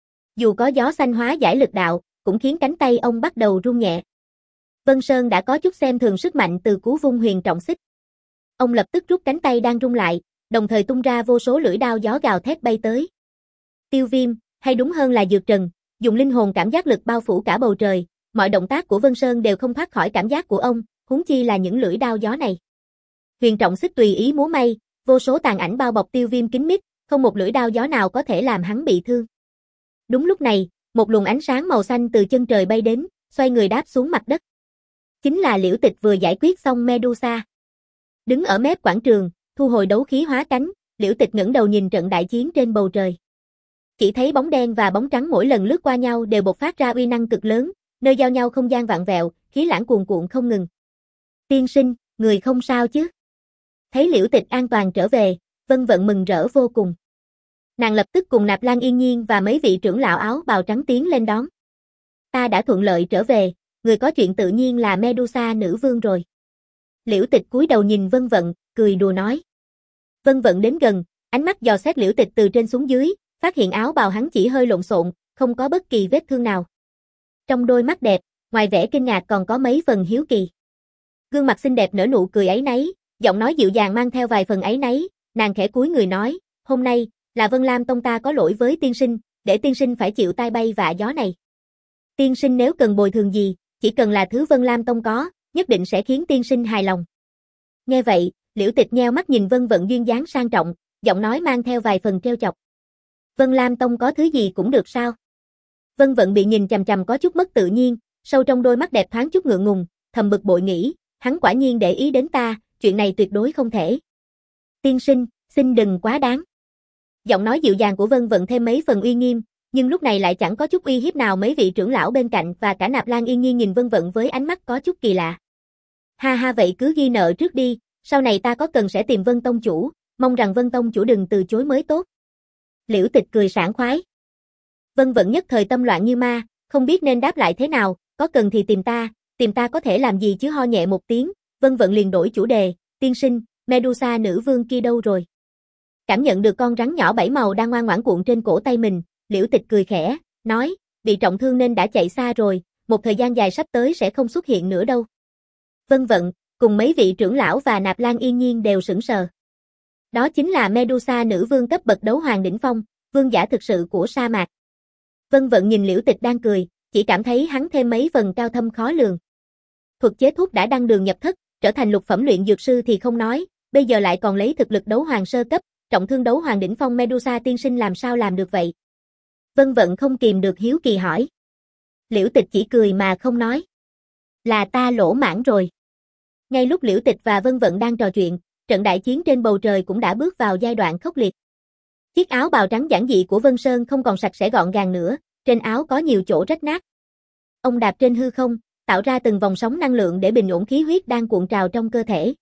Dù có gió xanh hóa giải lực đạo, cũng khiến cánh tay ông bắt đầu run nhẹ. Vân Sơn đã có chút xem thường sức mạnh từ cú vung huyền trọng xích. Ông lập tức rút cánh tay đang rung lại, đồng thời tung ra vô số lưỡi đao gió gào thét bay tới. Tiêu Viêm, hay đúng hơn là Dược Trần, dùng linh hồn cảm giác lực bao phủ cả bầu trời, mọi động tác của Vân Sơn đều không thoát khỏi cảm giác của ông, huống chi là những lưỡi đao gió này. Huyền trọng xích tùy ý múa may, vô số tàn ảnh bao bọc Tiêu Viêm kín mít, không một lưỡi đao gió nào có thể làm hắn bị thương. Đúng lúc này, một luồng ánh sáng màu xanh từ chân trời bay đến, xoay người đáp xuống mặt đất. Chính là Liễu Tịch vừa giải quyết xong Medusa. Đứng ở mép quảng trường, thu hồi đấu khí hóa cánh, Liễu Tịch ngẩng đầu nhìn trận đại chiến trên bầu trời. Chỉ thấy bóng đen và bóng trắng mỗi lần lướt qua nhau đều bộc phát ra uy năng cực lớn, nơi giao nhau không gian vặn vẹo, khí lãng cuồn cuộn không ngừng. Tiên sinh, người không sao chứ? Thấy Liễu Tịch an toàn trở về, Vân Vận mừng rỡ vô cùng. Nàng lập tức cùng Nạp Lan Yên Nhiên và mấy vị trưởng lão áo bào trắng tiến lên đón. Ta đã thuận lợi trở về, người có chuyện tự nhiên là Medusa nữ vương rồi. Liễu Tịch cúi đầu nhìn Vân Vận, cười đùa nói. Vân Vận đến gần, ánh mắt dò xét Liễu Tịch từ trên xuống dưới, phát hiện áo bào hắn chỉ hơi lộn xộn, không có bất kỳ vết thương nào. Trong đôi mắt đẹp, ngoài vẻ kinh ngạc còn có mấy phần hiếu kỳ. Gương mặt xinh đẹp nở nụ cười áy náy, giọng nói dịu dàng mang theo vài phần áy náy, nàng khẽ cúi người nói, hôm nay, là Vân Lam Tông ta có lỗi với tiên sinh, để tiên sinh phải chịu tai bay vạ gió này. Tiên sinh nếu cần bồi thường gì, chỉ cần là thứ Vân Lam Tông có, nhất định sẽ khiến tiên sinh hài lòng. Nghe vậy, Liễu Tịch nheo mắt nhìn Vân Vận duyên dáng sang trọng, giọng nói mang theo vài phần trêu chọc. Vân Lam Tông có thứ gì cũng được sao? Vân Vận bị nhìn chằm chằm có chút mất tự nhiên, sâu trong đôi mắt đẹp thoáng chút ngượng ngùng, thầm bực bội nghĩ, hắn quả nhiên để ý đến ta, chuyện này tuyệt đối không thể. Tiên sinh, xin đừng quá đáng. Giọng nói dịu dàng của Vân Vận thêm mấy phần uy nghiêm, nhưng lúc này lại chẳng có chút uy hiếp nào. Mấy vị trưởng lão bên cạnh và cả Nạp Lan Yên Nhiên nhìn Vân Vận với ánh mắt có chút kỳ lạ. Ha ha, vậy cứ ghi nợ trước đi, sau này ta có cần sẽ tìm Vân tông chủ, mong rằng Vân tông chủ đừng từ chối mới tốt. Liễu Tịch cười sảng khoái. Vân Vận nhất thời tâm loạn như ma, không biết nên đáp lại thế nào, có cần thì tìm ta, tìm ta có thể làm gì chứ. Ho nhẹ một tiếng, Vân Vận liền đổi chủ đề, tiên sinh, Medusa nữ vương kia đâu rồi? Cảm nhận được con rắn nhỏ bảy màu đang ngoan ngoãn cuộn trên cổ tay mình, Liễu Tịch cười khẽ, nói, bị trọng thương nên đã chạy xa rồi, một thời gian dài sắp tới sẽ không xuất hiện nữa đâu. Vân Vận, cùng mấy vị trưởng lão và Nạp Lan Yên Nhiên đều sững sờ. Đó chính là Medusa nữ vương cấp bậc đấu hoàng đỉnh phong, vương giả thực sự của sa mạc. Vân Vận nhìn Liễu Tịch đang cười, chỉ cảm thấy hắn thêm mấy phần cao thâm khó lường. Thuật chế thuốc đã đăng đường nhập thất, trở thành lục phẩm luyện dược sư thì không nói, bây giờ lại còn lấy thực lực đấu hoàng sơ cấp, trọng thương đấu hoàng đỉnh phong. Medusa tiên sinh làm sao làm được vậy? Vân Vận không kìm được hiếu kỳ hỏi. Liễu Tịch chỉ cười mà không nói. Là ta lỗ mãng rồi. Ngay lúc Liễu Tịch và Vân Vận đang trò chuyện, trận đại chiến trên bầu trời cũng đã bước vào giai đoạn khốc liệt. Chiếc áo bào trắng giản dị của Vân Sơn không còn sạch sẽ gọn gàng nữa, trên áo có nhiều chỗ rách nát. Ông đạp trên hư không, tạo ra từng vòng sóng năng lượng để bình ổn khí huyết đang cuộn trào trong cơ thể.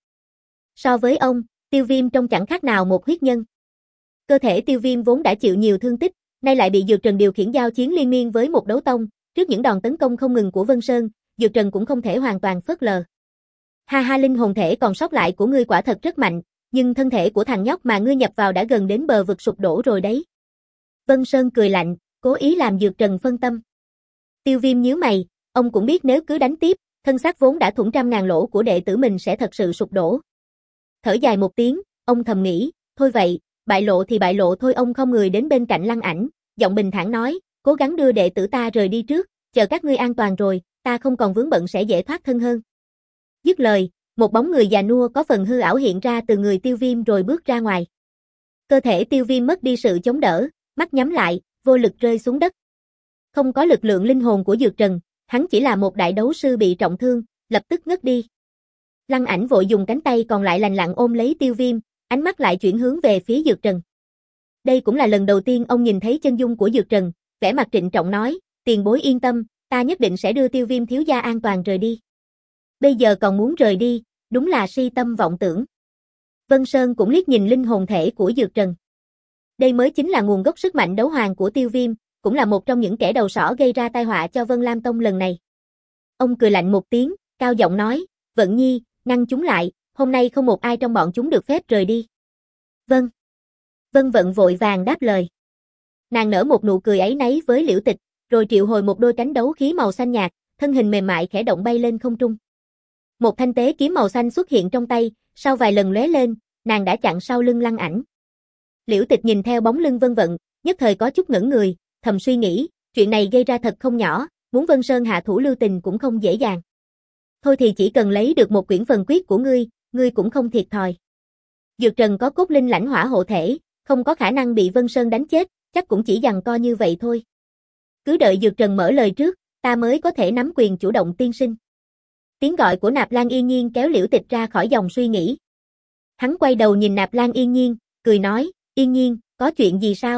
So với ông, Tiêu Viêm trông chẳng khác nào một huyết nhân. Cơ thể Tiêu Viêm vốn đã chịu nhiều thương tích, nay lại bị Dược Trần điều khiển giao chiến liên miên với một đấu tông, trước những đòn tấn công không ngừng của Vân Sơn, Dược Trần cũng không thể hoàn toàn phớt lờ. Ha ha, linh hồn thể còn sót lại của ngươi quả thật rất mạnh, nhưng thân thể của thằng nhóc mà ngươi nhập vào đã gần đến bờ vực sụp đổ rồi đấy. Vân Sơn cười lạnh, cố ý làm Dược Trần phân tâm. Tiêu Viêm nhíu mày, ông cũng biết nếu cứ đánh tiếp, thân xác vốn đã thủng trăm ngàn lỗ của đệ tử mình sẽ thật sự sụp đổ. Thở dài một tiếng, ông thầm nghĩ, thôi vậy, bại lộ thì bại lộ thôi. Ông không người đến bên cạnh Lăng Ảnh, giọng bình thản nói, cố gắng đưa đệ tử ta rời đi trước, chờ các ngươi an toàn rồi, ta không còn vướng bận sẽ dễ thoát thân hơn. Dứt lời, một bóng người già nua có phần hư ảo hiện ra từ người Tiêu Viêm rồi bước ra ngoài. Cơ thể Tiêu Viêm mất đi sự chống đỡ, mắt nhắm lại, vô lực rơi xuống đất. Không có lực lượng linh hồn của Dược Trần, hắn chỉ là một đại đấu sư bị trọng thương, lập tức ngất đi. Lăng Ảnh vội dùng cánh tay còn lại lành lặn ôm lấy Tiêu Viêm, ánh mắt lại chuyển hướng về phía Dược Trần. Đây cũng là lần đầu tiên ông nhìn thấy chân dung của Dược Trần, vẻ mặt trịnh trọng nói, tiền bối yên tâm, ta nhất định sẽ đưa Tiêu Viêm thiếu gia an toàn rời đi. Bây giờ còn muốn rời đi, đúng là si tâm vọng tưởng. Vân Sơn cũng liếc nhìn linh hồn thể của Dược Trần. Đây mới chính là nguồn gốc sức mạnh đấu hoàng của Tiêu Viêm, cũng là một trong những kẻ đầu sỏ gây ra tai họa cho Vân Lam Tông lần này. Ông cười lạnh một tiếng, cao giọng nói, Vận Nhi, ngăn chúng lại, hôm nay không một ai trong bọn chúng được phép rời đi. Vâng. Vân Vận vội vàng đáp lời. Nàng nở một nụ cười áy náy với Liễu Tịch, rồi triệu hồi một đôi cánh đấu khí màu xanh nhạt, thân hình mềm mại khẽ động bay lên không trung. Một thanh tế kiếm màu xanh xuất hiện trong tay, sau vài lần lóe lên, nàng đã chặn sau lưng Lăng Ảnh. Liễu Tịch nhìn theo bóng lưng Vân Vận, nhất thời có chút ngẩn người, thầm suy nghĩ, chuyện này gây ra thật không nhỏ, muốn Vân Sơn hạ thủ lưu tình cũng không dễ dàng. Thôi thì chỉ cần lấy được một quyển phần quyết của ngươi, ngươi cũng không thiệt thòi. Dược Trần có cốt linh lãnh hỏa hộ thể, không có khả năng bị Vân Sơn đánh chết, chắc cũng chỉ giằng co như vậy thôi. Cứ đợi Dược Trần mở lời trước, ta mới có thể nắm quyền chủ động tiên sinh. Tiếng gọi của Nạp Lan Yên Nhiên kéo Liễu Tịch ra khỏi dòng suy nghĩ. Hắn quay đầu nhìn Nạp Lan Yên Nhiên, cười nói, Yên Nhiên, có chuyện gì sao?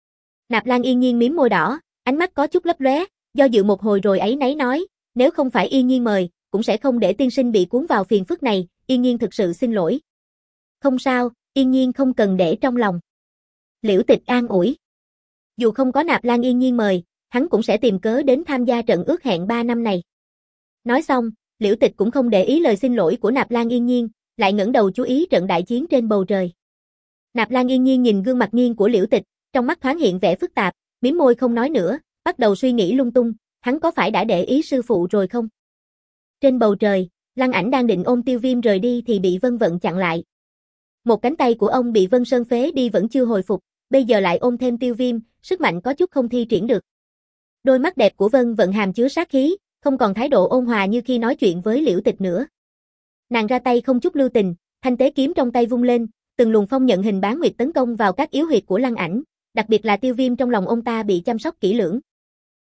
Nạp Lan Yên Nhiên mím môi đỏ, ánh mắt có chút lấp lóe, do dự một hồi rồi ấy nấy nói, nếu không phải Yên Nhiên mời, cũng sẽ không để tiên sinh bị cuốn vào phiền phức này, Yên Nhiên thực sự xin lỗi. Không sao, Yên Nhiên không cần để trong lòng. Liễu Tịch an ủi. Dù không có Nạp Lan Yên Nhiên mời, hắn cũng sẽ tìm cớ đến tham gia trận ước hẹn ba năm này. Nói xong, Liễu Tịch cũng không để ý lời xin lỗi của Nạp Lan Yên Nhiên, lại ngẩng đầu chú ý trận đại chiến trên bầu trời. Nạp Lan Yên Nhiên nhìn gương mặt nghiêng của Liễu Tịch, trong mắt thoáng hiện vẻ phức tạp, mím môi không nói nữa, bắt đầu suy nghĩ lung tung, hắn có phải đã để ý sư phụ rồi không? Trên bầu trời, Lăng Ảnh đang định ôm Tiêu Viêm rời đi thì bị Vân Vận chặn lại. Một cánh tay của ông bị Vân Sơn phế đi vẫn chưa hồi phục, bây giờ lại ôm thêm Tiêu Viêm, sức mạnh có chút không thi triển được. Đôi mắt đẹp của Vân Vận hàm chứa sát khí, không còn thái độ ôn hòa như khi nói chuyện với Liễu Tịch nữa. Nàng ra tay không chút lưu tình, thanh tế kiếm trong tay vung lên, từng luồng phong nhận hình bán nguyệt tấn công vào các yếu huyệt của Lăng Ảnh, đặc biệt là Tiêu Viêm trong lòng ông ta bị chăm sóc kỹ lưỡng.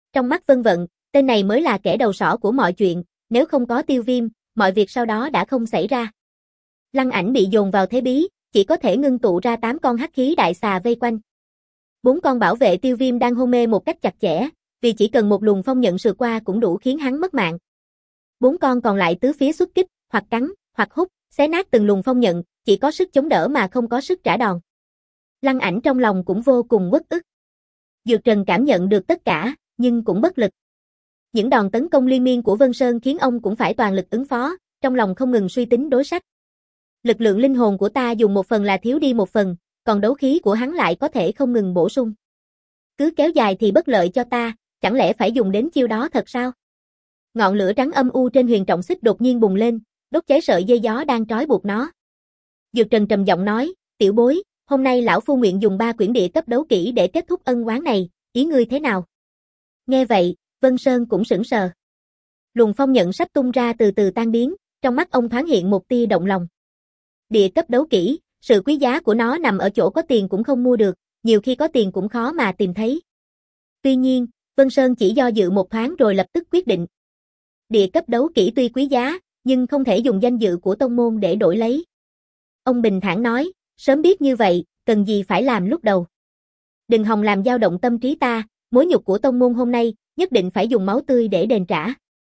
Trong mắt Vân Vận, tên này mới là kẻ đầu sỏ của mọi chuyện, nếu không có Tiêu Viêm, mọi việc sau đó đã không xảy ra. Lăng Ảnh bị dồn vào thế bí, chỉ có thể ngưng tụ ra tám con hắc khí đại xà vây quanh. Bốn con bảo vệ Tiêu Viêm đang hôn mê một cách chặt chẽ, vì chỉ cần một luồng phong nhận sượt qua cũng đủ khiến hắn mất mạng. Bốn con còn lại tứ phía xuất kích, hoặc cắn, hoặc hút, xé nát từng luồng phong nhận, chỉ có sức chống đỡ mà không có sức trả đòn. Lăng Ảnh trong lòng cũng vô cùng uất ức. Dược Trần cảm nhận được tất cả, nhưng cũng bất lực. Những đòn tấn công liên miên của Vân Sơn khiến ông cũng phải toàn lực ứng phó, trong lòng không ngừng suy tính đối sách. Lực lượng linh hồn của ta dùng một phần là thiếu đi một phần, còn đấu khí của hắn lại có thể không ngừng bổ sung. Cứ kéo dài thì bất lợi cho ta, chẳng lẽ phải dùng đến chiêu đó thật sao? Ngọn lửa trắng âm u trên huyền trọng xích đột nhiên bùng lên, đốt cháy sợi dây gió đang trói buộc nó. Dược Trần trầm giọng nói, tiểu bối, hôm nay lão phu nguyện dùng ba quyển địa cấp đấu kỹ để kết thúc ân oán này, ý ngươi thế nào? Nghe vậy, Vân Sơn cũng sững sờ. Luồng phong nhận sắp tung ra từ từ tan biến, trong mắt ông thoáng hiện một tia động lòng. Địa cấp đấu kỹ, sự quý giá của nó nằm ở chỗ có tiền cũng không mua được, nhiều khi có tiền cũng khó mà tìm thấy. Tuy nhiên, Vân Sơn chỉ do dự một thoáng rồi lập tức quyết định. Địa cấp đấu kỹ tuy quý giá, nhưng không thể dùng danh dự của tông môn để đổi lấy. Ông bình thản nói, sớm biết như vậy, cần gì phải làm lúc đầu. Đừng hòng làm dao động tâm trí ta, mối nhục của tông môn hôm nay, nhất định phải dùng máu tươi để đền trả.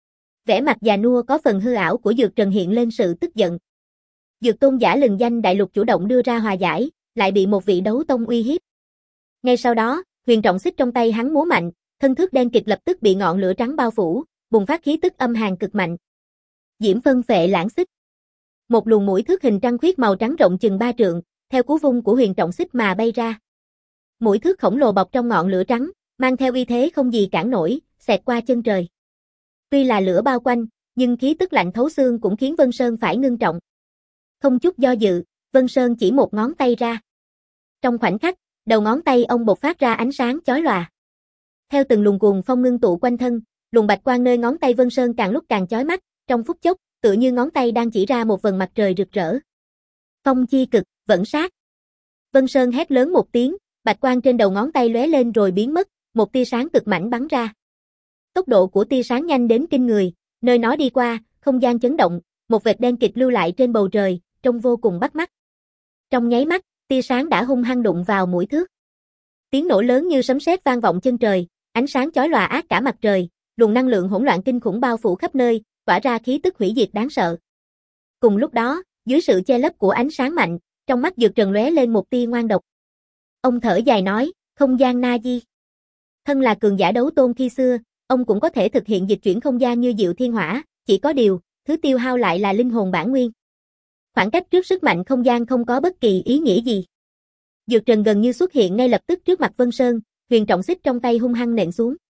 Vẻ mặt già nua có phần hư ảo của Dược Trần hiện lên sự tức giận. Dược tôn giả lừng danh đại lục chủ động đưa ra hòa giải, lại bị một vị đấu tông uy hiếp. Ngay sau đó, huyền trọng xích trong tay hắn múa mạnh, thân thước đen kịt lập tức bị ngọn lửa trắng bao phủ, bùng phát khí tức âm hàn cực mạnh. Diễm phân phệ lãng xích. Một luồng mũi thước hình trăng khuyết màu trắng rộng chừng ba trượng, theo cú vung của huyền trọng xích mà bay ra. Mũi thước khổng lồ bọc trong ngọn lửa trắng, mang theo uy thế không gì cản nổi, xẹt qua chân trời. Tuy là lửa bao quanh, nhưng khí tức lạnh thấu xương cũng khiến Vân Sơn phải ngưng trọng. Không chút do dự, Vân Sơn chỉ một ngón tay ra. Trong khoảnh khắc, đầu ngón tay ông bộc phát ra ánh sáng chói lòa. Theo từng luồng cuồng phong ngưng tụ quanh thân, luồng bạch quang nơi ngón tay Vân Sơn càng lúc càng chói mắt, trong phút chốc, tựa như ngón tay đang chỉ ra một vầng mặt trời rực rỡ. Phong chi cực, vẫn sát. Vân Sơn hét lớn một tiếng, bạch quang trên đầu ngón tay lóe lên rồi biến mất, một tia sáng cực mảnh bắn ra. Tốc độ của tia sáng nhanh đến kinh người, nơi nó đi qua, không gian chấn động, một vệt đen kịt lưu lại trên bầu trời, trông vô cùng bắt mắt. Trong nháy mắt, tia sáng đã hung hăng đụng vào mũi thước. Tiếng nổ lớn như sấm sét vang vọng chân trời, ánh sáng chói lòa át cả mặt trời, luồng năng lượng hỗn loạn kinh khủng bao phủ khắp nơi, tỏa ra khí tức hủy diệt đáng sợ. Cùng lúc đó, dưới sự che lấp của ánh sáng mạnh, trong mắt Dược Trần lóe lên một tia ngoan độc. Ông thở dài nói, không gian na di. Thân là cường giả đấu tôn khi xưa, ông cũng có thể thực hiện dịch chuyển không gian như Diệu Thiên Hỏa, chỉ có điều, thứ tiêu hao lại là linh hồn bản nguyên. Khoảng cách trước sức mạnh không gian không có bất kỳ ý nghĩa gì. Dược Trần gần như xuất hiện ngay lập tức trước mặt Vân Sơn, huyền trọng xích trong tay hung hăng nện xuống.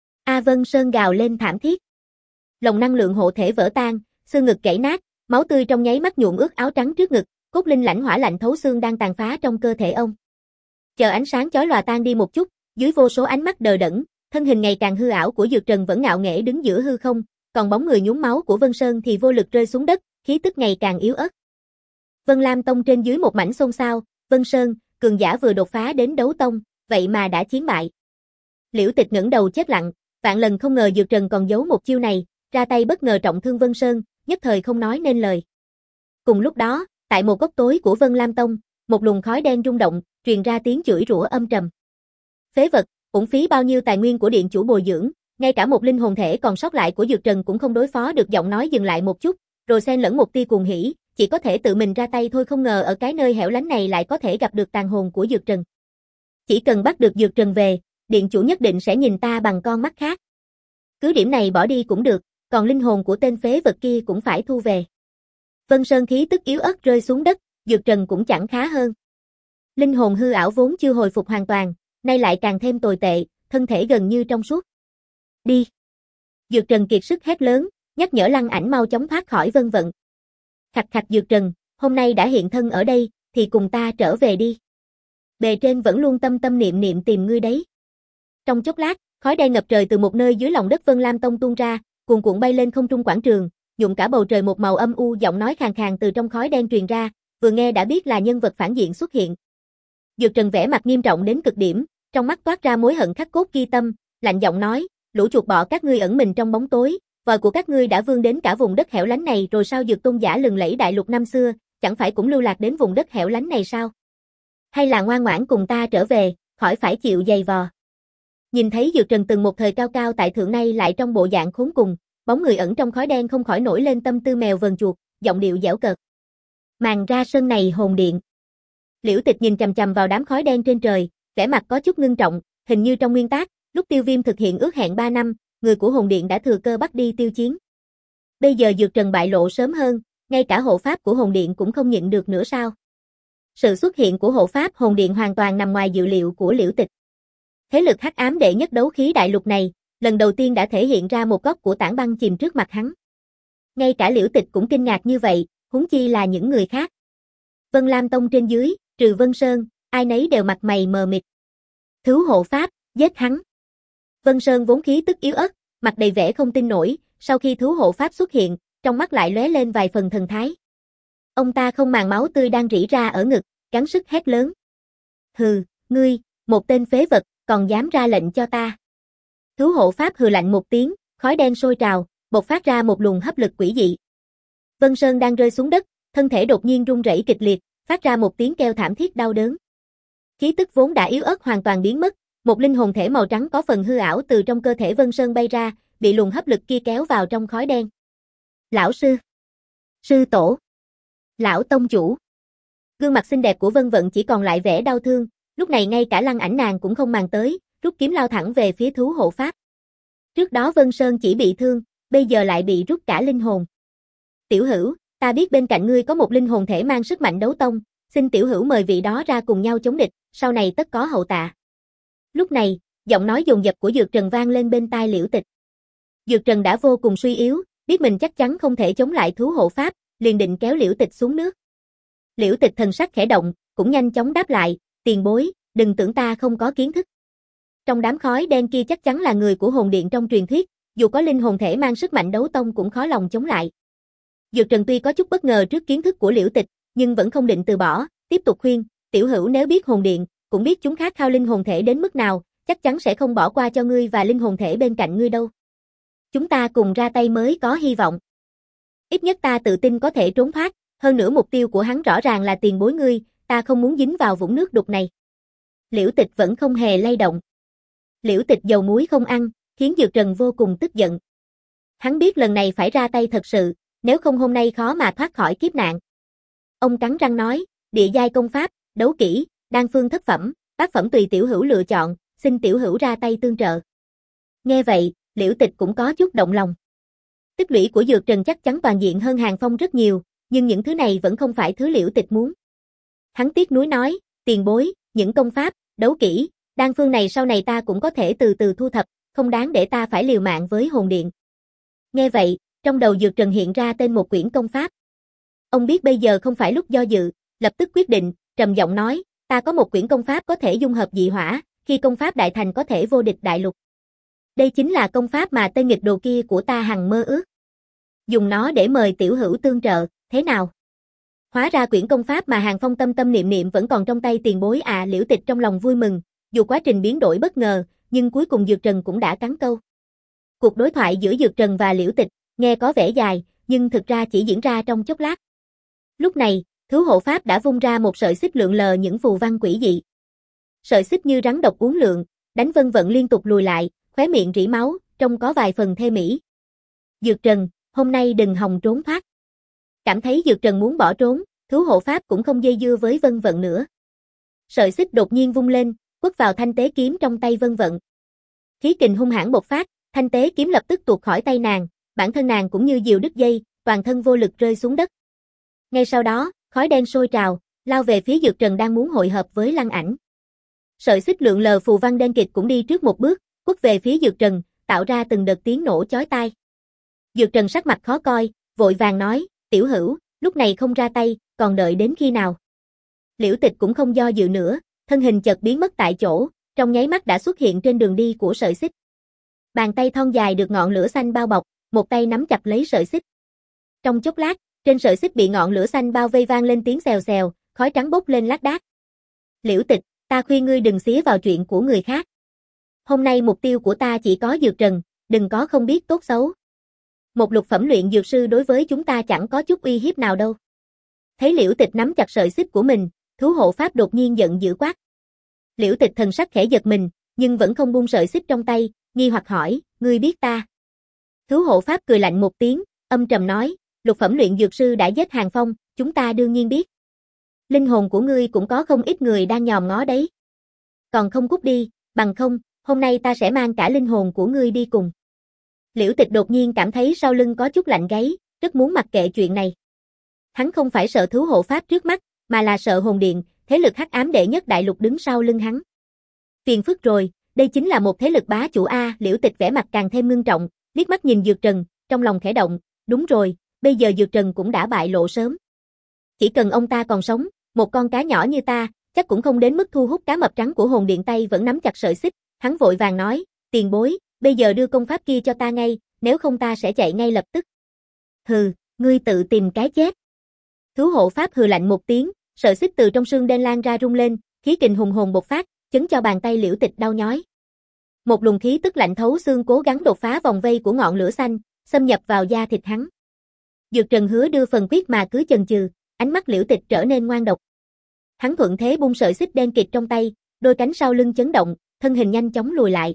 A Vân Sơn gào lên thảm thiết. Lồng năng lượng hộ thể vỡ tan, xương ngực gãy nát, máu tươi trong nháy mắt nhuộm ướt áo trắng trước ngực, cốt linh lãnh hỏa lạnh thấu xương đang tàn phá trong cơ thể ông. Chờ ánh sáng chói lòa tan đi một chút, dưới vô số ánh mắt đờ đẫn, thân hình ngày càng hư ảo của Dược Trần vẫn ngạo nghễ đứng giữa hư không, còn bóng người nhuốm máu của Vân Sơn thì vô lực rơi xuống đất, khí tức ngày càng yếu ớt. Vân Lam Tông trên dưới một mảnh xôn xao, Vân Sơn, cường giả vừa đột phá đến đấu tông, vậy mà đã chiến bại. Liễu Tịch ngẩng đầu chết lặng, vạn lần không ngờ Dược Trần còn giấu một chiêu này, ra tay bất ngờ trọng thương Vân Sơn, nhất thời không nói nên lời. Cùng lúc đó, tại một góc tối của Vân Lam Tông, một luồng khói đen rung động, truyền ra tiếng chửi rủa âm trầm. Phế vật, uổng phí bao nhiêu tài nguyên của điện chủ bồi dưỡng, ngay cả một linh hồn thể còn sót lại của Dược Trần cũng không đối phó được. Giọng nói dừng lại một chút, rồi xen lẫn một tia cuồng hỉ, chỉ có thể tự mình ra tay thôi, không ngờ ở cái nơi hẻo lánh này lại có thể gặp được tàn hồn của Dược Trần. Chỉ cần bắt được Dược Trần về, điện chủ nhất định sẽ nhìn ta bằng con mắt khác. Cứ điểm này bỏ đi cũng được, còn linh hồn của tên phế vật kia cũng phải thu về. Vân Sơn khí tức yếu ớt rơi xuống đất, Dược Trần cũng chẳng khá hơn. Linh hồn hư ảo vốn chưa hồi phục hoàn toàn, nay lại càng thêm tồi tệ, thân thể gần như trong suốt. Đi! Dược Trần kiệt sức hét lớn, nhắc nhở Lăng Ảnh mau chóng thoát khỏi Vân Vận. Khạch khạch Dược Trần, hôm nay đã hiện thân ở đây, thì cùng ta trở về đi. Bề trên vẫn luôn tâm tâm niệm niệm tìm ngươi đấy. Trong chốc lát, khói đen ngập trời từ một nơi dưới lòng đất Vân Lam Tông tuôn ra, cuồn cuộn bay lên không trung quảng trường, nhuộm cả bầu trời một màu âm u. Giọng nói khàn khàn từ trong khói đen truyền ra, vừa nghe đã biết là nhân vật phản diện xuất hiện. Dược Trần vẻ mặt nghiêm trọng đến cực điểm, trong mắt toát ra mối hận khắc cốt ghi tâm, lạnh giọng nói, lũ chuột bọ các ngươi ẩn mình trong bóng tối, vòi của các ngươi đã vươn đến cả vùng đất hẻo lánh này rồi sao? Dược tôn giả lừng lẫy đại lục năm xưa, chẳng phải cũng lưu lạc đến vùng đất hẻo lánh này sao? Hay là ngoan ngoãn cùng ta trở về, khỏi phải chịu giày vò. Nhìn thấy Dược Trần từng một thời cao cao tại thượng nay lại trong bộ dạng khốn cùng, bóng người ẩn trong khói đen không khỏi nổi lên tâm tư mèo vờn chuột, giọng điệu giễu cợt. Màn ra sân này hồn điện. Liễu Tịch nhìn chằm chằm vào đám khói đen trên trời, vẻ mặt có chút ngưng trọng, hình như trong nguyên tác, lúc Tiêu Viêm thực hiện ước hẹn ba năm, người của hồn điện đã thừa cơ bắt đi tiêu chiến. Bây giờ Dược Trần bại lộ sớm hơn, ngay cả hộ pháp của hồn điện cũng không nhịn được nữa sao? Sự xuất hiện của hộ pháp hồn điện hoàn toàn nằm ngoài dự liệu của Liễu Tịch. Thế lực hắc ám đệ nhất đấu khí đại lục này, lần đầu tiên đã thể hiện ra một góc của tảng băng chìm trước mặt hắn. Ngay cả Liễu Tịch cũng kinh ngạc như vậy, huống chi là những người khác. Vân Lam Tông trên dưới, trừ Vân Sơn, ai nấy đều mặt mày mờ mịt. Thứ hộ pháp, giết hắn. Vân Sơn vốn khí tức yếu ớt, mặt đầy vẻ không tin nổi, sau khi thứ hộ pháp xuất hiện, trong mắt lại lóe lên vài phần thần thái. Ông ta không màng máu tươi đang rỉ ra ở ngực, gắng sức hét lớn. Hừ, ngươi, một tên phế vật, còn dám ra lệnh cho ta. Thứ hộ pháp hừ lạnh một tiếng, khói đen sôi trào, bộc phát ra một luồng hấp lực quỷ dị. Vân Sơn đang rơi xuống đất, thân thể đột nhiên rung rẩy kịch liệt, phát ra một tiếng kêu thảm thiết đau đớn. Khí tức vốn đã yếu ớt hoàn toàn biến mất, một linh hồn thể màu trắng có phần hư ảo từ trong cơ thể Vân Sơn bay ra, bị luồng hấp lực kia kéo vào trong khói đen. Lão sư, sư tổ, lão tông chủ. Gương mặt xinh đẹp của Vân Vận chỉ còn lại vẻ đau thương, lúc này ngay cả Lăng Ảnh nàng cũng không màng tới, rút kiếm lao thẳng về phía thú hộ pháp. Trước đó Vân Sơn chỉ bị thương, bây giờ lại bị rút cả linh hồn. Tiểu Hữu, ta biết bên cạnh ngươi có một linh hồn thể mang sức mạnh đấu tông, xin Tiểu Hữu mời vị đó ra cùng nhau chống địch, sau này tất có hậu tạ. Lúc này, giọng nói dồn dập của Dược Trần vang lên bên tai Liễu Tịch. Dược Trần đã vô cùng suy yếu, biết mình chắc chắn không thể chống lại thú hộ pháp, liền định kéo Liễu Tịch xuống nước. Liễu Tịch thần sắc khẽ động, cũng nhanh chóng đáp lại, tiền bối, đừng tưởng ta không có kiến thức. Trong đám khói đen kia chắc chắn là người của hồn điện trong truyền thuyết, dù có linh hồn thể mang sức mạnh đấu tông cũng khó lòng chống lại. Dược Trần tuy có chút bất ngờ trước kiến thức của Liễu Tịch, nhưng vẫn không định từ bỏ, tiếp tục khuyên, Tiểu Hữu nếu biết hồn điện, cũng biết chúng khát khao linh hồn thể đến mức nào, chắc chắn sẽ không bỏ qua cho ngươi và linh hồn thể bên cạnh ngươi đâu. Chúng ta cùng ra tay mới có hy vọng. Ít nhất ta tự tin có thể trốn thoát, hơn nữa mục tiêu của hắn rõ ràng là tiền bối ngươi, ta không muốn dính vào vũng nước đục này. Liễu Tịch vẫn không hề lay động. Liễu Tịch dầu muối không ăn, khiến Dược Trần vô cùng tức giận. Hắn biết lần này phải ra tay thật sự, nếu không hôm nay khó mà thoát khỏi kiếp nạn. Ông cắn răng nói, địa giai công pháp, đấu kỹ, đan phương thất phẩm, bát phẩm tùy Tiểu Hữu lựa chọn, xin Tiểu Hữu ra tay tương trợ. Nghe vậy, Liễu Tịch cũng có chút động lòng. Tích lũy của Dược Trần chắc chắn toàn diện hơn Hàng Phong rất nhiều, nhưng những thứ này vẫn không phải thứ Liễu Tịch muốn. Hắn tiếc nuối nói, tiền bối, những công pháp, đấu kỹ, đan phương này sau này ta cũng có thể từ từ thu thập, không đáng để ta phải liều mạng với hồn điện. Nghe vậy, trong đầu Dược Trần hiện ra tên một quyển công pháp. Ông biết bây giờ không phải lúc do dự, lập tức quyết định, trầm giọng nói, ta có một quyển công pháp có thể dung hợp dị hỏa, khi công pháp đại thành có thể vô địch đại lục. Đây chính là công pháp mà tên nghịch đồ kia của ta hằng mơ ước. Dùng nó để mời Tiểu Hữu tương trợ, thế nào? Hóa ra quyển công pháp mà Hàng Phong tâm tâm niệm niệm vẫn còn trong tay tiền bối à. Liễu Tịch trong lòng vui mừng, dù quá trình biến đổi bất ngờ, nhưng cuối cùng Dược Trần cũng đã cắn câu. Cuộc đối thoại giữa Dược Trần và Liễu Tịch, nghe có vẻ dài, nhưng thực ra chỉ diễn ra trong chốc lát. Lúc này, thứ hộ pháp đã vung ra một sợi xích lượn lờ những phù văn quỷ dị. Sợi xích như rắn độc uốn lượn, đánh Vân Vận liên tục lùi lại, khóe miệng rỉ máu, trông có vài phần thê mỹ. Dược Trần, hôm nay đừng hòng trốn thoát. Cảm thấy Dược Trần muốn bỏ trốn, thú hộ pháp cũng không dây dưa với Vân Vận nữa. Sợi xích đột nhiên vung lên, quất vào thanh tế kiếm trong tay Vân Vận. Khí kình hung hãn bộc phát, thanh tế kiếm lập tức tuột khỏi tay nàng, bản thân nàng cũng như diều đứt dây, toàn thân vô lực rơi xuống đất. Ngay sau đó, khói đen sôi trào, lao về phía Dược Trần đang muốn hội hợp với Lăng Ảnh. Sợi xích lượn lờ phù văn đen kịt cũng đi trước một bước, quất về phía Dược Trần, tạo ra từng đợt tiếng nổ chói tai. Dược Trần sắc mặt khó coi, vội vàng nói, Tiểu Hữu, lúc này không ra tay, còn đợi đến khi nào? Liễu Tịch cũng không do dự nữa, thân hình chợt biến mất tại chỗ, trong nháy mắt đã xuất hiện trên đường đi của sợi xích. Bàn tay thon dài được ngọn lửa xanh bao bọc, một tay nắm chặt lấy sợi xích. Trong chốc lát, trên sợi xích bị ngọn lửa xanh bao vây vang lên tiếng xèo xèo, khói trắng bốc lên lác đác. Liễu Tịch, ta khuyên ngươi đừng xía vào chuyện của người khác. Hôm nay mục tiêu của ta chỉ có Dược Trần, đừng có không biết tốt xấu. Một lục phẩm luyện dược sư đối với chúng ta chẳng có chút uy hiếp nào đâu. Thấy Liễu Tịch nắm chặt sợi xích của mình, thú hộ pháp đột nhiên giận dữ quát. Liễu Tịch thần sắc khẽ giật mình, nhưng vẫn không buông sợi xích trong tay, nghi hoặc hỏi, ngươi biết ta? Thú hộ pháp cười lạnh một tiếng, âm trầm nói, lục phẩm luyện dược sư đã giết Hàng Phong, chúng ta đương nhiên biết. Linh hồn của ngươi cũng có không ít người đang nhòm ngó đấy. Còn không cút đi, bằng không, hôm nay ta sẽ mang cả linh hồn của ngươi đi cùng. Liễu Tịch đột nhiên cảm thấy sau lưng có chút lạnh gáy, rất muốn mặc kệ chuyện này. Hắn không phải sợ thú hộ pháp trước mắt, mà là sợ hồn điện, thế lực hắc ám đệ nhất đại lục đứng sau lưng hắn. Phiền phức rồi, đây chính là một thế lực bá chủ A. Liễu Tịch vẻ mặt càng thêm ngưng trọng, liếc mắt nhìn Dược Trần, trong lòng khẽ động, đúng rồi, bây giờ Dược Trần cũng đã bại lộ sớm. Chỉ cần ông ta còn sống, một con cá nhỏ như ta, chắc cũng không đến mức thu hút cá mập trắng của hồn điện tay vẫn nắm chặt sợi xích, hắn vội vàng nói, tiền bối, bây giờ đưa công pháp kia cho ta ngay, nếu không ta sẽ chạy ngay lập tức. Hừ, ngươi tự tìm cái chết. Thú hộ pháp hừ lạnh một tiếng, sợi xích từ trong xương đen lan ra rung lên, khí kình hùng hồn bộc phát, chấn cho bàn tay Liễu Tịch đau nhói. Một luồng khí tức lạnh thấu xương cố gắng đột phá vòng vây của ngọn lửa xanh, xâm nhập vào da thịt hắn. Dược Trần hứa đưa phần quyết mà cứ chần chừ, ánh mắt Liễu Tịch trở nên ngoan độc. Hắn thuận thế bung sợi xích đen kịt trong tay, đôi cánh sau lưng chấn động, thân hình nhanh chóng lùi lại.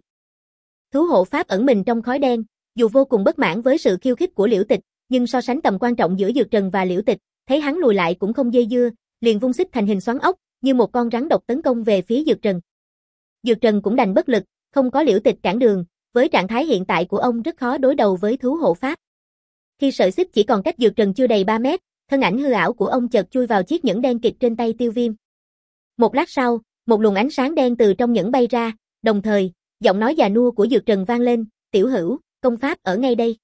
Thú hộ pháp ẩn mình trong khói đen, dù vô cùng bất mãn với sự khiêu khích của Liễu Tịch, nhưng so sánh tầm quan trọng giữa Dược Trần và Liễu Tịch, thấy hắn lùi lại cũng không dây dưa, liền vung xích thành hình xoắn ốc, như một con rắn độc tấn công về phía Dược Trần. Dược Trần cũng đành bất lực, không có Liễu Tịch cản đường, với trạng thái hiện tại của ông rất khó đối đầu với thú hộ pháp. Khi sợi xích chỉ còn cách Dược Trần chưa đầy ba mét, thân ảnh hư ảo của ông chợt chui vào chiếc nhẫn đen kịt trên tay Tiêu Viêm. Một lát sau, một luồng ánh sáng đen từ trong nhẫn bay ra, đồng thời, giọng nói già nua của Dược Trần vang lên, "Tiểu hữu, công pháp ở ngay đây."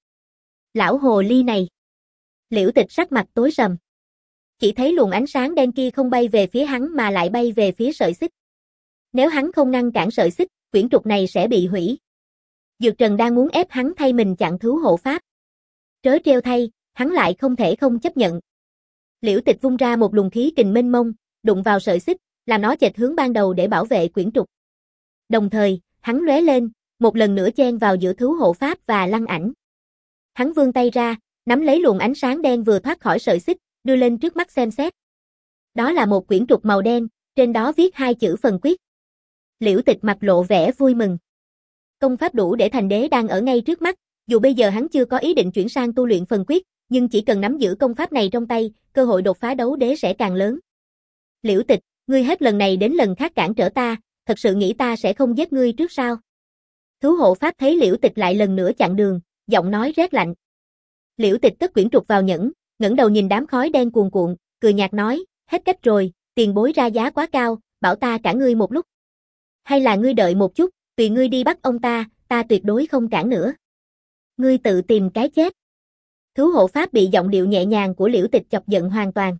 Lão hồ ly này. Liễu Tịch sắc mặt tối sầm. Chỉ thấy luồng ánh sáng đen kia không bay về phía hắn mà lại bay về phía sợi xích. Nếu hắn không ngăn cản sợi xích, quyển trục này sẽ bị hủy. Dược Trần đang muốn ép hắn thay mình chặn thú hộ pháp. Trớ trêu thay, hắn lại không thể không chấp nhận. Liễu Tịch vung ra một luồng khí kình mênh mông, đụng vào sợi xích, làm nó chệch hướng ban đầu để bảo vệ quyển trục. Đồng thời, hắn lóe lên, một lần nữa chen vào giữa thú hộ pháp và Lăng Ảnh. Hắn vươn tay ra, nắm lấy luồng ánh sáng đen vừa thoát khỏi sợi xích, đưa lên trước mắt xem xét. Đó là một quyển trục màu đen, trên đó viết hai chữ phần quyết. Liễu Tịch mặt lộ vẻ vui mừng. Công pháp đủ để thành đế đang ở ngay trước mắt, dù bây giờ hắn chưa có ý định chuyển sang tu luyện phần quyết, nhưng chỉ cần nắm giữ công pháp này trong tay, cơ hội đột phá đấu đế sẽ càng lớn. Liễu Tịch, ngươi hết lần này đến lần khác cản trở ta, thật sự nghĩ ta sẽ không giết ngươi trước sao? Thú hộ pháp thấy Liễu Tịch lại lần nữa chặn đường, giọng nói rét lạnh. Liễu Tịch cất quyển trục vào nhẫn, ngẩng đầu nhìn đám khói đen cuồn cuộn, cười nhạt nói, hết cách rồi, tiền bối ra giá quá cao, bảo ta cản ngươi một lúc. Hay là ngươi đợi một chút, tùy ngươi đi bắt ông ta, ta tuyệt đối không cản nữa. Ngươi tự tìm cái chết. Thú hộ pháp bị giọng điệu nhẹ nhàng của Liễu Tịch chọc giận hoàn toàn.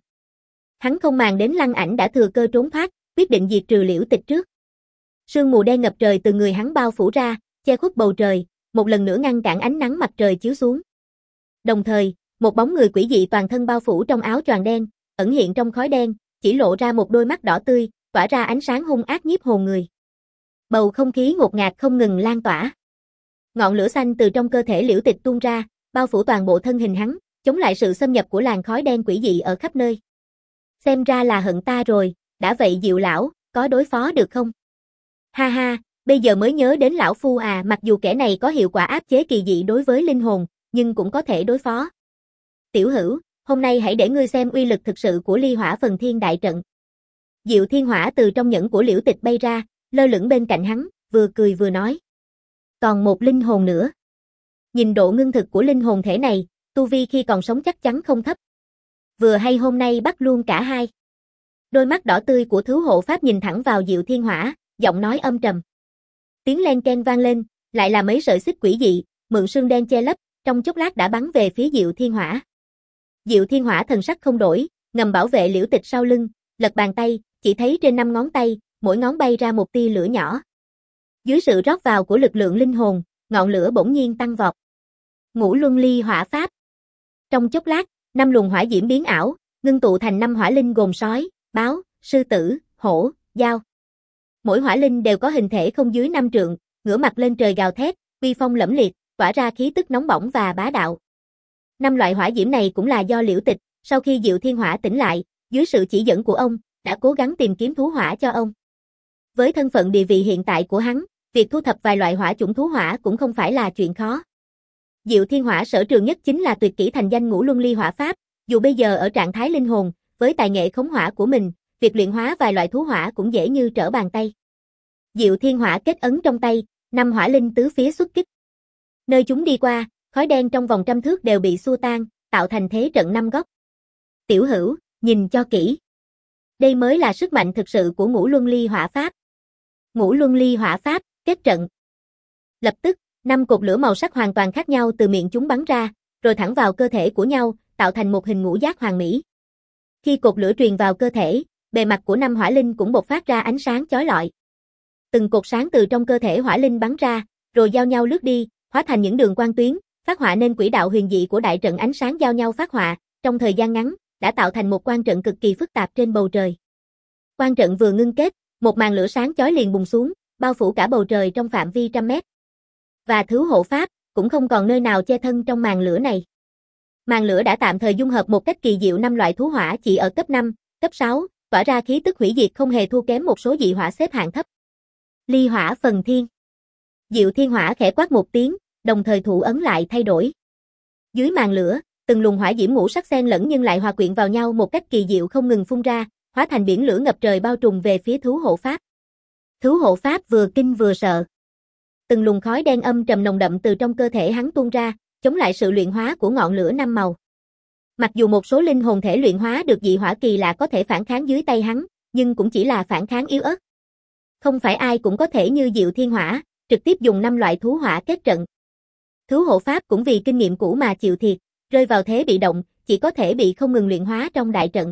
Hắn không màng đến Lăng Ảnh đã thừa cơ trốn thoát, quyết định diệt trừ Liễu Tịch trước. Sương mù đen ngập trời từ người hắn bao phủ ra, che khuất bầu trời, một lần nữa ngăn cản ánh nắng mặt trời chiếu xuống. Đồng thời, một bóng người quỷ dị toàn thân bao phủ trong áo choàng đen, ẩn hiện trong khói đen, chỉ lộ ra một đôi mắt đỏ tươi, tỏa ra ánh sáng hung ác nhiếp hồn người. Bầu không khí ngột ngạt không ngừng lan tỏa. Ngọn lửa xanh từ trong cơ thể Liễu Tịch tuôn ra, bao phủ toàn bộ thân hình hắn, chống lại sự xâm nhập của làn khói đen quỷ dị ở khắp nơi. Xem ra là hận ta rồi, đã vậy Diệu lão, có đối phó được không? Ha ha, bây giờ mới nhớ đến lão phu à, mặc dù kẻ này có hiệu quả áp chế kỳ dị đối với linh hồn, nhưng cũng có thể đối phó. Tiểu hữu, hôm nay hãy để ngươi xem uy lực thực sự của ly hỏa phần thiên đại trận. Diệu thiên hỏa từ trong nhẫn của Liễu Tịch bay ra, lơ lửng bên cạnh hắn, vừa cười vừa nói. Còn một linh hồn nữa. Nhìn độ ngưng thực của linh hồn thể này, tu vi khi còn sống chắc chắn không thấp. Vừa hay hôm nay bắt luôn cả hai. Đôi mắt đỏ tươi của thứ hộ pháp nhìn thẳng vào Diệu thiên hỏa, giọng nói âm trầm. Tiếng len ken vang lên, lại là mấy sợi xích quỷ dị, mượn sương đen che lấp, trong chốc lát đã bắn về phía Diệu thiên hỏa. Diệu thiên hỏa thần sắc không đổi, ngầm bảo vệ Liễu Tịch sau lưng, lật bàn tay, chỉ thấy trên năm ngón tay, mỗi ngón bay ra một tia lửa nhỏ. Dưới sự rót vào của lực lượng linh hồn, ngọn lửa bỗng nhiên tăng vọt. Ngũ luân ly hỏa pháp. Trong chốc lát, năm luồng hỏa diễm biến ảo, ngưng tụ thành năm hỏa linh gồm sói, báo, sư tử, hổ, dao. Mỗi hỏa linh đều có hình thể không dưới năm trượng, ngửa mặt lên trời gào thét, uy phong lẫm liệt, tỏa ra khí tức nóng bỏng và bá đạo. Năm loại hỏa diễm này cũng là do Liễu Tịch, sau khi Diệu Thiên Hỏa tỉnh lại, dưới sự chỉ dẫn của ông, đã cố gắng tìm kiếm thú hỏa cho ông. Với thân phận địa vị hiện tại của hắn, việc thu thập vài loại hỏa chủng thú hỏa cũng không phải là chuyện khó. Diệu Thiên Hỏa sở trường nhất chính là tuyệt kỹ thành danh Ngũ Luân Ly Hỏa Pháp, dù bây giờ ở trạng thái linh hồn, với tài nghệ khống hỏa của mình, việc luyện hóa vài loại thú hỏa cũng dễ như trở bàn tay. Diệu Thiên Hỏa kết ấn trong tay, năm hỏa linh tứ phía xuất kích. Nơi chúng đi qua, khói đen trong vòng trăm thước đều bị xua tan, tạo thành thế trận năm góc. Tiểu Hữu, nhìn cho kỹ. Đây mới là sức mạnh thực sự của Ngũ Luân Ly Hỏa Pháp. Ngũ Luân Ly Hỏa Pháp, kết trận. Lập tức, năm cột lửa màu sắc hoàn toàn khác nhau từ miệng chúng bắn ra, rồi thẳng vào cơ thể của nhau, tạo thành một hình ngũ giác hoàn mỹ. Khi cột lửa truyền vào cơ thể, bề mặt của năm hỏa linh cũng bộc phát ra ánh sáng chói lọi. Từng cột sáng từ trong cơ thể hỏa linh bắn ra, rồi giao nhau lướt đi, hóa thành những đường quang tuyến, phát họa nên quỹ đạo huyền dị của đại trận ánh sáng giao nhau phát họa, trong thời gian ngắn, đã tạo thành một quang trận cực kỳ phức tạp trên bầu trời. Quang trận vừa ngưng kết, một màn lửa sáng chói liền bùng xuống, bao phủ cả bầu trời trong phạm vi trăm mét. Và thứ hộ pháp cũng không còn nơi nào che thân trong màn lửa này. Màn lửa đã tạm thời dung hợp một cách kỳ diệu năm loại thú hỏa chỉ ở cấp năm, cấp sáu, tỏa ra khí tức hủy diệt không hề thua kém một số dị hỏa xếp hạng thấp. Ly hỏa phần thiên. Diệu Thiên Hỏa khẽ quát một tiếng, đồng thời thủ ấn lại thay đổi. Dưới màn lửa, từng luồng hỏa diễm ngũ sắc xen lẫn nhưng lại hòa quyện vào nhau một cách kỳ diệu không ngừng phun ra, hóa thành biển lửa ngập trời bao trùm về phía thú hộ pháp. Thú hộ pháp vừa kinh vừa sợ. Từng luồng khói đen âm trầm nồng đậm từ trong cơ thể hắn tuôn ra, chống lại sự luyện hóa của ngọn lửa năm màu. Mặc dù một số linh hồn thể luyện hóa được dị hỏa kỳ lạ có thể phản kháng dưới tay hắn, nhưng cũng chỉ là phản kháng yếu ớt. Không phải ai cũng có thể như Diệu Thiên Hỏa, trực tiếp dùng năm loại thú hỏa kết trận. Thú hộ pháp cũng vì kinh nghiệm cũ mà chịu thiệt, rơi vào thế bị động, chỉ có thể bị không ngừng luyện hóa trong đại trận.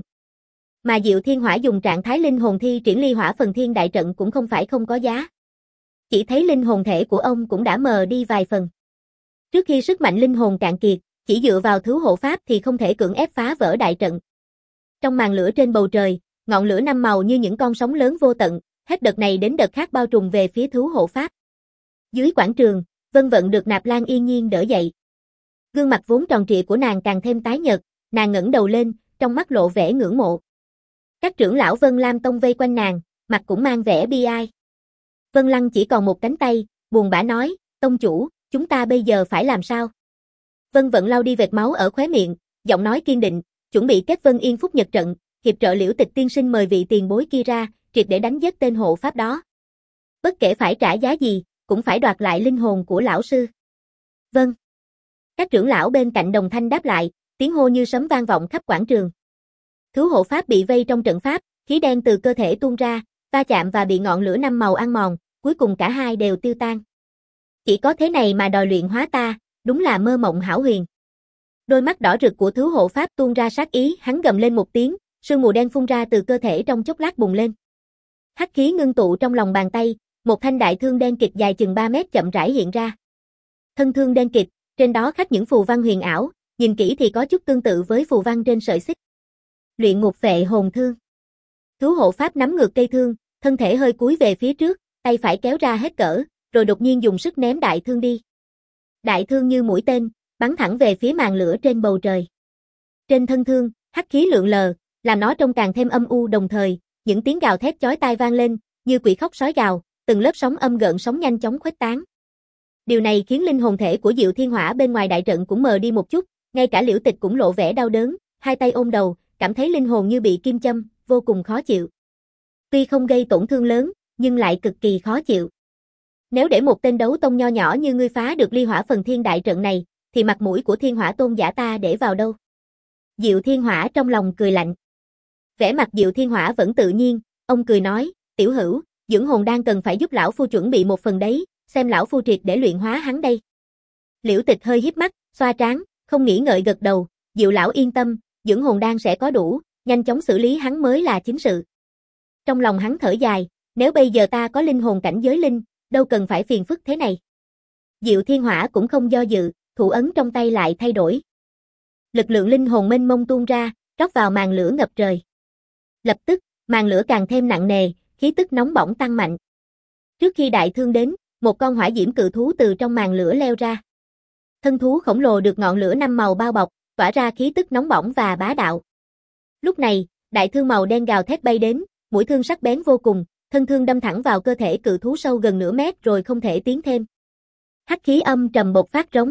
Mà Diệu Thiên Hỏa dùng trạng thái linh hồn thi triển ly hỏa phần thiên đại trận cũng không phải không có giá. Chỉ thấy linh hồn thể của ông cũng đã mờ đi vài phần. Trước khi sức mạnh linh hồn cạn kiệt, chỉ dựa vào thứ hộ pháp thì không thể cưỡng ép phá vỡ đại trận. Trong màn lửa trên bầu trời, ngọn lửa năm màu như những con sóng lớn vô tận, hết đợt này đến đợt khác bao trùm về phía thú hộ pháp. Dưới quảng trường, Vân Vận được Nạp Lan yên nhiên đỡ dậy. Gương mặt vốn tròn trịa của nàng càng thêm tái nhợt, nàng ngẩng đầu lên, trong mắt lộ vẻ ngưỡng mộ. Các trưởng lão Vân Lam Tông vây quanh nàng, mặt cũng mang vẻ bi ai. Vân Lăng chỉ còn một cánh tay, buồn bã nói, tông chủ, chúng ta bây giờ phải làm sao? Vân Vận lau đi vệt máu ở khóe miệng, giọng nói kiên định, chuẩn bị kết Vân Yên Phúc Nhật trận, hiệp trợ Liễu Tịch tiên sinh mời vị tiền bối kia ra, triệt để đánh giết tên hộ pháp đó. Bất kể phải trả giá gì, cũng phải đoạt lại linh hồn của lão sư. Vâng. Các trưởng lão bên cạnh đồng thanh đáp lại, tiếng hô như sấm vang vọng khắp quảng trường. Thú hộ pháp bị vây trong trận pháp, khí đen từ cơ thể tuôn ra, va chạm và bị ngọn lửa năm màu ăn mòn, cuối cùng cả hai đều tiêu tan. Chỉ có thế này mà đòi luyện hóa ta, đúng là mơ mộng hão huyền. Đôi mắt đỏ rực của thứ hộ pháp tuôn ra sát ý, hắn gầm lên một tiếng, sương mù đen phun ra từ cơ thể trong chốc lát bùng lên. Hắc khí ngưng tụ trong lòng bàn tay, một thanh đại thương đen kịch dài chừng ba mét chậm rãi hiện ra. Thân thương đen kịch, trên đó khắc những phù văn huyền ảo, nhìn kỹ thì có chút tương tự với phù văn trên sợi xích. Luyện ngục phệ hồn thương. Thú hộ pháp nắm ngược cây thương, thân thể hơi cúi về phía trước, tay phải kéo ra hết cỡ, rồi đột nhiên dùng sức ném đại thương đi. Đại thương như mũi tên, bắn thẳng về phía màn lửa trên bầu trời. Trên thân thương, hắc khí lượn lờ, làm nó trông càng thêm âm u, đồng thời, những tiếng gào thét chói tai vang lên, như quỷ khóc sói gào, từng lớp sóng âm gợn sóng nhanh chóng khuếch tán. Điều này khiến linh hồn thể của Diệu Thiên Hỏa bên ngoài đại trận cũng mờ đi một chút, ngay cả Liễu Tịch cũng lộ vẻ đau đớn, hai tay ôm đầu, cảm thấy linh hồn như bị kim châm, vô cùng khó chịu. Tuy không gây tổn thương lớn, nhưng lại cực kỳ khó chịu. Nếu để một tên đấu tông nho nhỏ như ngươi phá được ly hỏa phần thiên đại trận này, thì mặt mũi của Thiên Hỏa tôn giả ta để vào đâu? Diệu Thiên Hỏa trong lòng cười lạnh. Vẻ mặt Diệu Thiên Hỏa vẫn tự nhiên, ông cười nói, tiểu hữu, dưỡng hồn đan cần phải giúp lão phu chuẩn bị một phần đấy, xem lão phu triệt để luyện hóa hắn đây. Liễu Tịch hơi híp mắt, xoa trán, không nghĩ ngợi gật đầu, Diệu lão yên tâm, dưỡng hồn đan sẽ có đủ, nhanh chóng xử lý hắn mới là chính sự. Trong lòng hắn thở dài, nếu bây giờ ta có linh hồn cảnh giới linh, đâu cần phải phiền phức thế này. Diệu Thiên Hỏa cũng không do dự, thủ ấn trong tay lại thay đổi. Lực lượng linh hồn mênh mông tuôn ra, rót vào màn lửa ngập trời. Lập tức, màn lửa càng thêm nặng nề, khí tức nóng bỏng tăng mạnh. Trước khi đại thương đến, một con hỏa diễm cự thú từ trong màn lửa leo ra. Thân thú khổng lồ được ngọn lửa năm màu bao bọc, tỏa ra khí tức nóng bỏng và bá đạo. Lúc này, đại thương màu đen gào thét bay đến, mũi thương sắc bén vô cùng, thân thương đâm thẳng vào cơ thể cự thú sâu gần nửa mét rồi không thể tiến thêm. Hắc khí âm trầm bộc phát rống.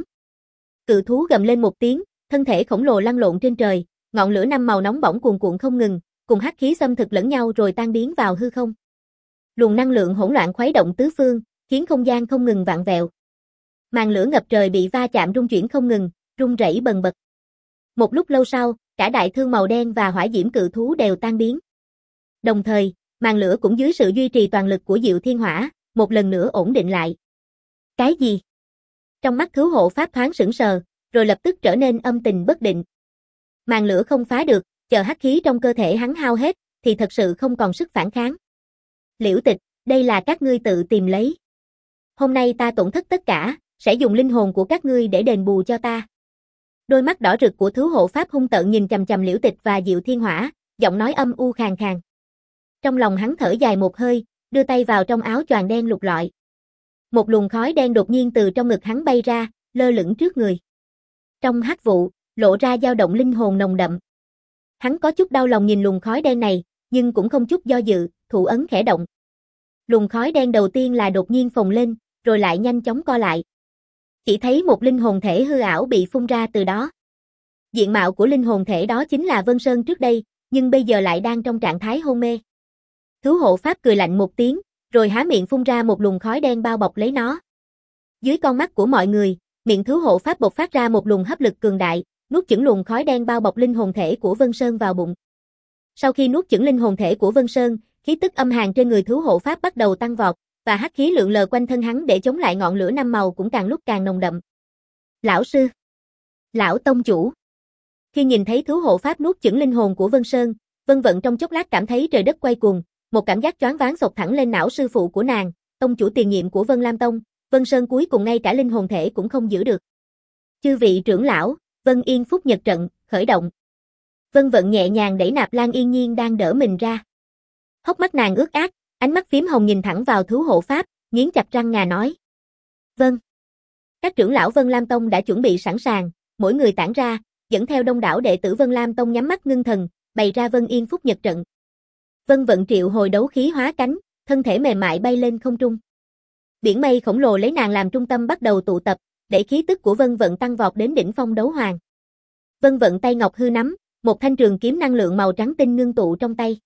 Cự thú gầm lên một tiếng, thân thể khổng lồ lăn lộn trên trời, ngọn lửa năm màu nóng bỏng cuồn cuộn không ngừng, cùng hắc khí xâm thực lẫn nhau rồi tan biến vào hư không. Luồng năng lượng hỗn loạn khuấy động tứ phương, khiến không gian không ngừng vặn vẹo. Màn lửa ngập trời bị va chạm rung chuyển không ngừng, rung rẩy bần bật. Một lúc lâu sau, cả đại thương màu đen và hỏa diễm cự thú đều tan biến. Đồng thời, màn lửa cũng dưới sự duy trì toàn lực của Diệu Thiên Hỏa, một lần nữa ổn định lại. Cái gì? Trong mắt cứu hộ pháp thoáng sững sờ, rồi lập tức trở nên âm tình bất định. Màn lửa không phá được, chờ hắc khí trong cơ thể hắn hao hết, thì thật sự không còn sức phản kháng. Liễu Tịch, đây là các ngươi tự tìm lấy. Hôm nay ta tổn thất tất cả, sẽ dùng linh hồn của các ngươi để đền bù cho ta. Đôi mắt đỏ rực của thứ hộ pháp hung tợn nhìn chằm chằm Liễu Tịch và Diệu Thiên Hỏa, giọng nói âm u khàn khàn. Trong lòng hắn thở dài một hơi, đưa tay vào trong áo choàng đen lục lọi. Một luồng khói đen đột nhiên từ trong ngực hắn bay ra, lơ lửng trước người. Trong hắc vụ, lộ ra dao động linh hồn nồng đậm. Hắn có chút đau lòng nhìn luồng khói đen này, nhưng cũng không chút do dự, thủ ấn khẽ động. Luồng khói đen đầu tiên là đột nhiên phồng lên, rồi lại nhanh chóng co lại. Chỉ thấy một linh hồn thể hư ảo bị phun ra từ đó. Diện mạo của linh hồn thể đó chính là Vân Sơn trước đây, nhưng bây giờ lại đang trong trạng thái hôn mê. Thú hộ pháp cười lạnh một tiếng, rồi há miệng phun ra một luồng khói đen bao bọc lấy nó. Dưới con mắt của mọi người, miệng thú hộ pháp bộc phát ra một luồng hấp lực cường đại, nuốt chửng luồng khói đen bao bọc linh hồn thể của Vân Sơn vào bụng. Sau khi nuốt chửng linh hồn thể của Vân Sơn, khí tức âm hàn trên người thú hộ pháp bắt đầu tăng vọt, và hắc khí lượn lờ quanh thân hắn để chống lại ngọn lửa năm màu cũng càng lúc càng nồng đậm. Lão sư, lão tông chủ. Khi nhìn thấy thú hộ pháp nuốt chửng linh hồn của Vân Sơn, Vân Vận trong chốc lát cảm thấy trời đất quay cuồng, một cảm giác choáng váng xộc thẳng lên não sư phụ của nàng, tông chủ tiền nhiệm của Vân Lam Tông, Vân Sơn cuối cùng ngay cả linh hồn thể cũng không giữ được. Chư vị trưởng lão, Vân Yên Phúc Nhật trận, khởi động. Vân Vận nhẹ nhàng đẩy Nạp Lan Yên Nhiên đang đỡ mình ra. Hốc mắt nàng ướt át, ánh mắt phím hồng nhìn thẳng vào thú hộ pháp, nghiến chặt răng ngà nói. Vâng. Các trưởng lão Vân Lam Tông đã chuẩn bị sẵn sàng, mỗi người tản ra, dẫn theo đông đảo đệ tử Vân Lam Tông nhắm mắt ngưng thần, bày ra Vân Yên Phúc Nhật trận. Vân Vận triệu hồi đấu khí hóa cánh, thân thể mềm mại bay lên không trung. Biển mây khổng lồ lấy nàng làm trung tâm bắt đầu tụ tập, để khí tức của Vân Vận tăng vọt đến đỉnh phong đấu hoàng. Vân Vận tay ngọc hư nắm, một thanh trường kiếm năng lượng màu trắng tinh ngưng tụ trong tay.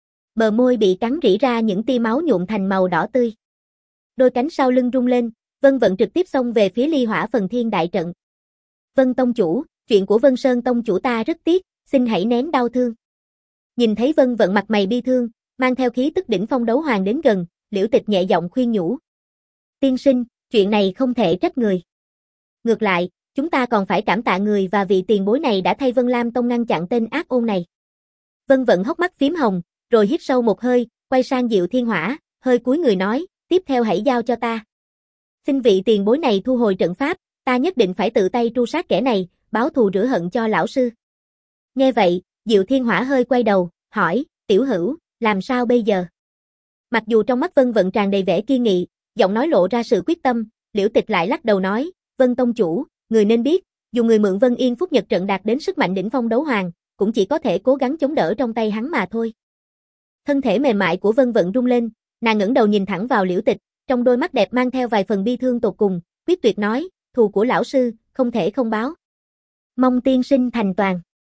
Bờ môi bị cắn rỉ ra những tia máu nhuộm thành màu đỏ tươi. Đôi cánh sau lưng rung lên, Vân Vận trực tiếp xông về phía Ly Hỏa Phần Thiên đại trận. Vân tông chủ, chuyện của Vân Sơn tông chủ ta rất tiếc, xin hãy nén đau thương. Nhìn thấy Vân Vận mặt mày bi thương, mang theo khí tức đỉnh phong đấu hoàng đến gần, Liễu Tịch nhẹ giọng khuyên nhủ. Tiên sinh, chuyện này không thể trách người. Ngược lại, chúng ta còn phải cảm tạ người và vị tiền bối này đã thay Vân Lam Tông ngăn chặn tên ác ôn này. Vân Vận hốc mắt phím hồng, rồi hít sâu một hơi, quay sang Diệu Thiên Hỏa, hơi cúi người nói, tiếp theo hãy giao cho ta. Xin vị tiền bối này thu hồi trận pháp, ta nhất định phải tự tay tru sát kẻ này, báo thù rửa hận cho lão sư. Nghe vậy, Diệu Thiên Hỏa hơi quay đầu, hỏi, tiểu hữu, làm sao bây giờ? Mặc dù trong mắt Vân Vận tràn đầy vẻ kiên nghị, giọng nói lộ ra sự quyết tâm, Liễu Tịch lại lắc đầu nói, Vân tông chủ, người nên biết, dù người mượn Vân Yên Phúc Nhật trận đạt đến sức mạnh đỉnh phong đấu hoàng, cũng chỉ có thể cố gắng chống đỡ trong tay hắn mà thôi. Thân thể mềm mại của Vân Vận rung lên, nàng ngẩng đầu nhìn thẳng vào Liễu Tịch, trong đôi mắt đẹp mang theo vài phần bi thương tột cùng, quyết tuyệt nói, thù của lão sư, không thể không báo. Mong tiên sinh thành toàn.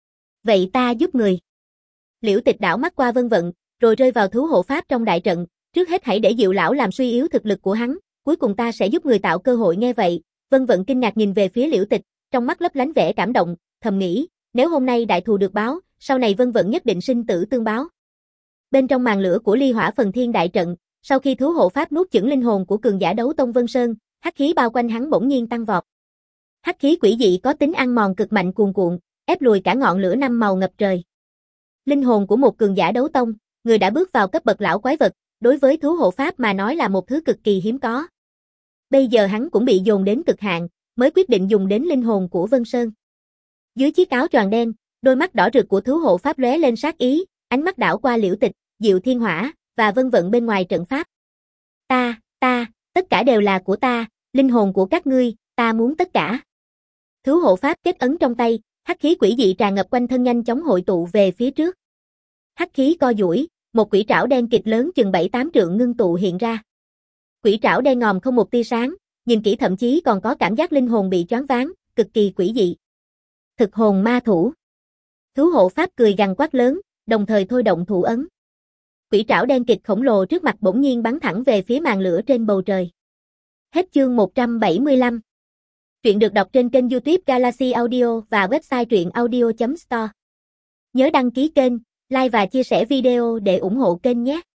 Vậy ta giúp người. Liễu Tịch đảo mắt qua Vân Vận, rồi rơi vào thú hộ pháp trong đại trận, trước hết hãy để Diệu lão làm suy yếu thực lực của hắn, cuối cùng ta sẽ giúp người tạo cơ hội. Nghe vậy, Vân Vận kinh ngạc nhìn về phía Liễu Tịch, trong mắt lấp lánh vẻ cảm động, thầm nghĩ, nếu hôm nay đại thù được báo, sau này Vân Vận nhất định sinh tử tương báo. Bên trong màn lửa của Ly Hỏa Phần Thiên đại trận, sau khi thú hộ pháp nuốt chửng linh hồn của cường giả đấu tông Vân Sơn, hắc khí bao quanh hắn bỗng nhiên tăng vọt. Hắc khí quỷ dị có tính ăn mòn cực mạnh cuồn cuộn, ép lùi cả ngọn lửa năm màu ngập trời. Linh hồn của một cường giả đấu tông, người đã bước vào cấp bậc lão quái vật, đối với thú hộ pháp mà nói là một thứ cực kỳ hiếm có. Bây giờ hắn cũng bị dồn đến cực hạn, mới quyết định dùng đến linh hồn của Vân Sơn. Dưới chiếc áo choàng đen, đôi mắt đỏ rực của thú hộ pháp lóe lên sát ý, ánh mắt đảo qua Liễu Tịch, Diệu Thiên Hỏa và Vân Vận bên ngoài trận pháp. Ta, ta, tất cả đều là của ta, linh hồn của các ngươi, ta muốn tất cả. Thứ hộ pháp kết ấn trong tay, hắc khí quỷ dị tràn ngập quanh thân nhanh chóng hội tụ về phía trước. Hắc khí co duỗi, một quỷ trảo đen kịch lớn chừng bảy tám trượng ngưng tụ hiện ra. Quỷ trảo đen ngòm không một tia sáng, nhìn kỹ thậm chí còn có cảm giác linh hồn bị choáng váng, cực kỳ quỷ dị. Thực hồn ma thủ. Thứ hộ pháp cười gằn quát lớn, đồng thời thôi động thủ ấn. Quỷ trảo đen kịch khổng lồ trước mặt bỗng nhiên bắn thẳng về phía màn lửa trên bầu trời. Hết chương một trăm bảy mươi lăm. Truyện được đọc trên kênh YouTube Galaxy Audio và website truyện audio chấm store. Nhớ đăng ký kênh, like và chia sẻ video để ủng hộ kênh nhé.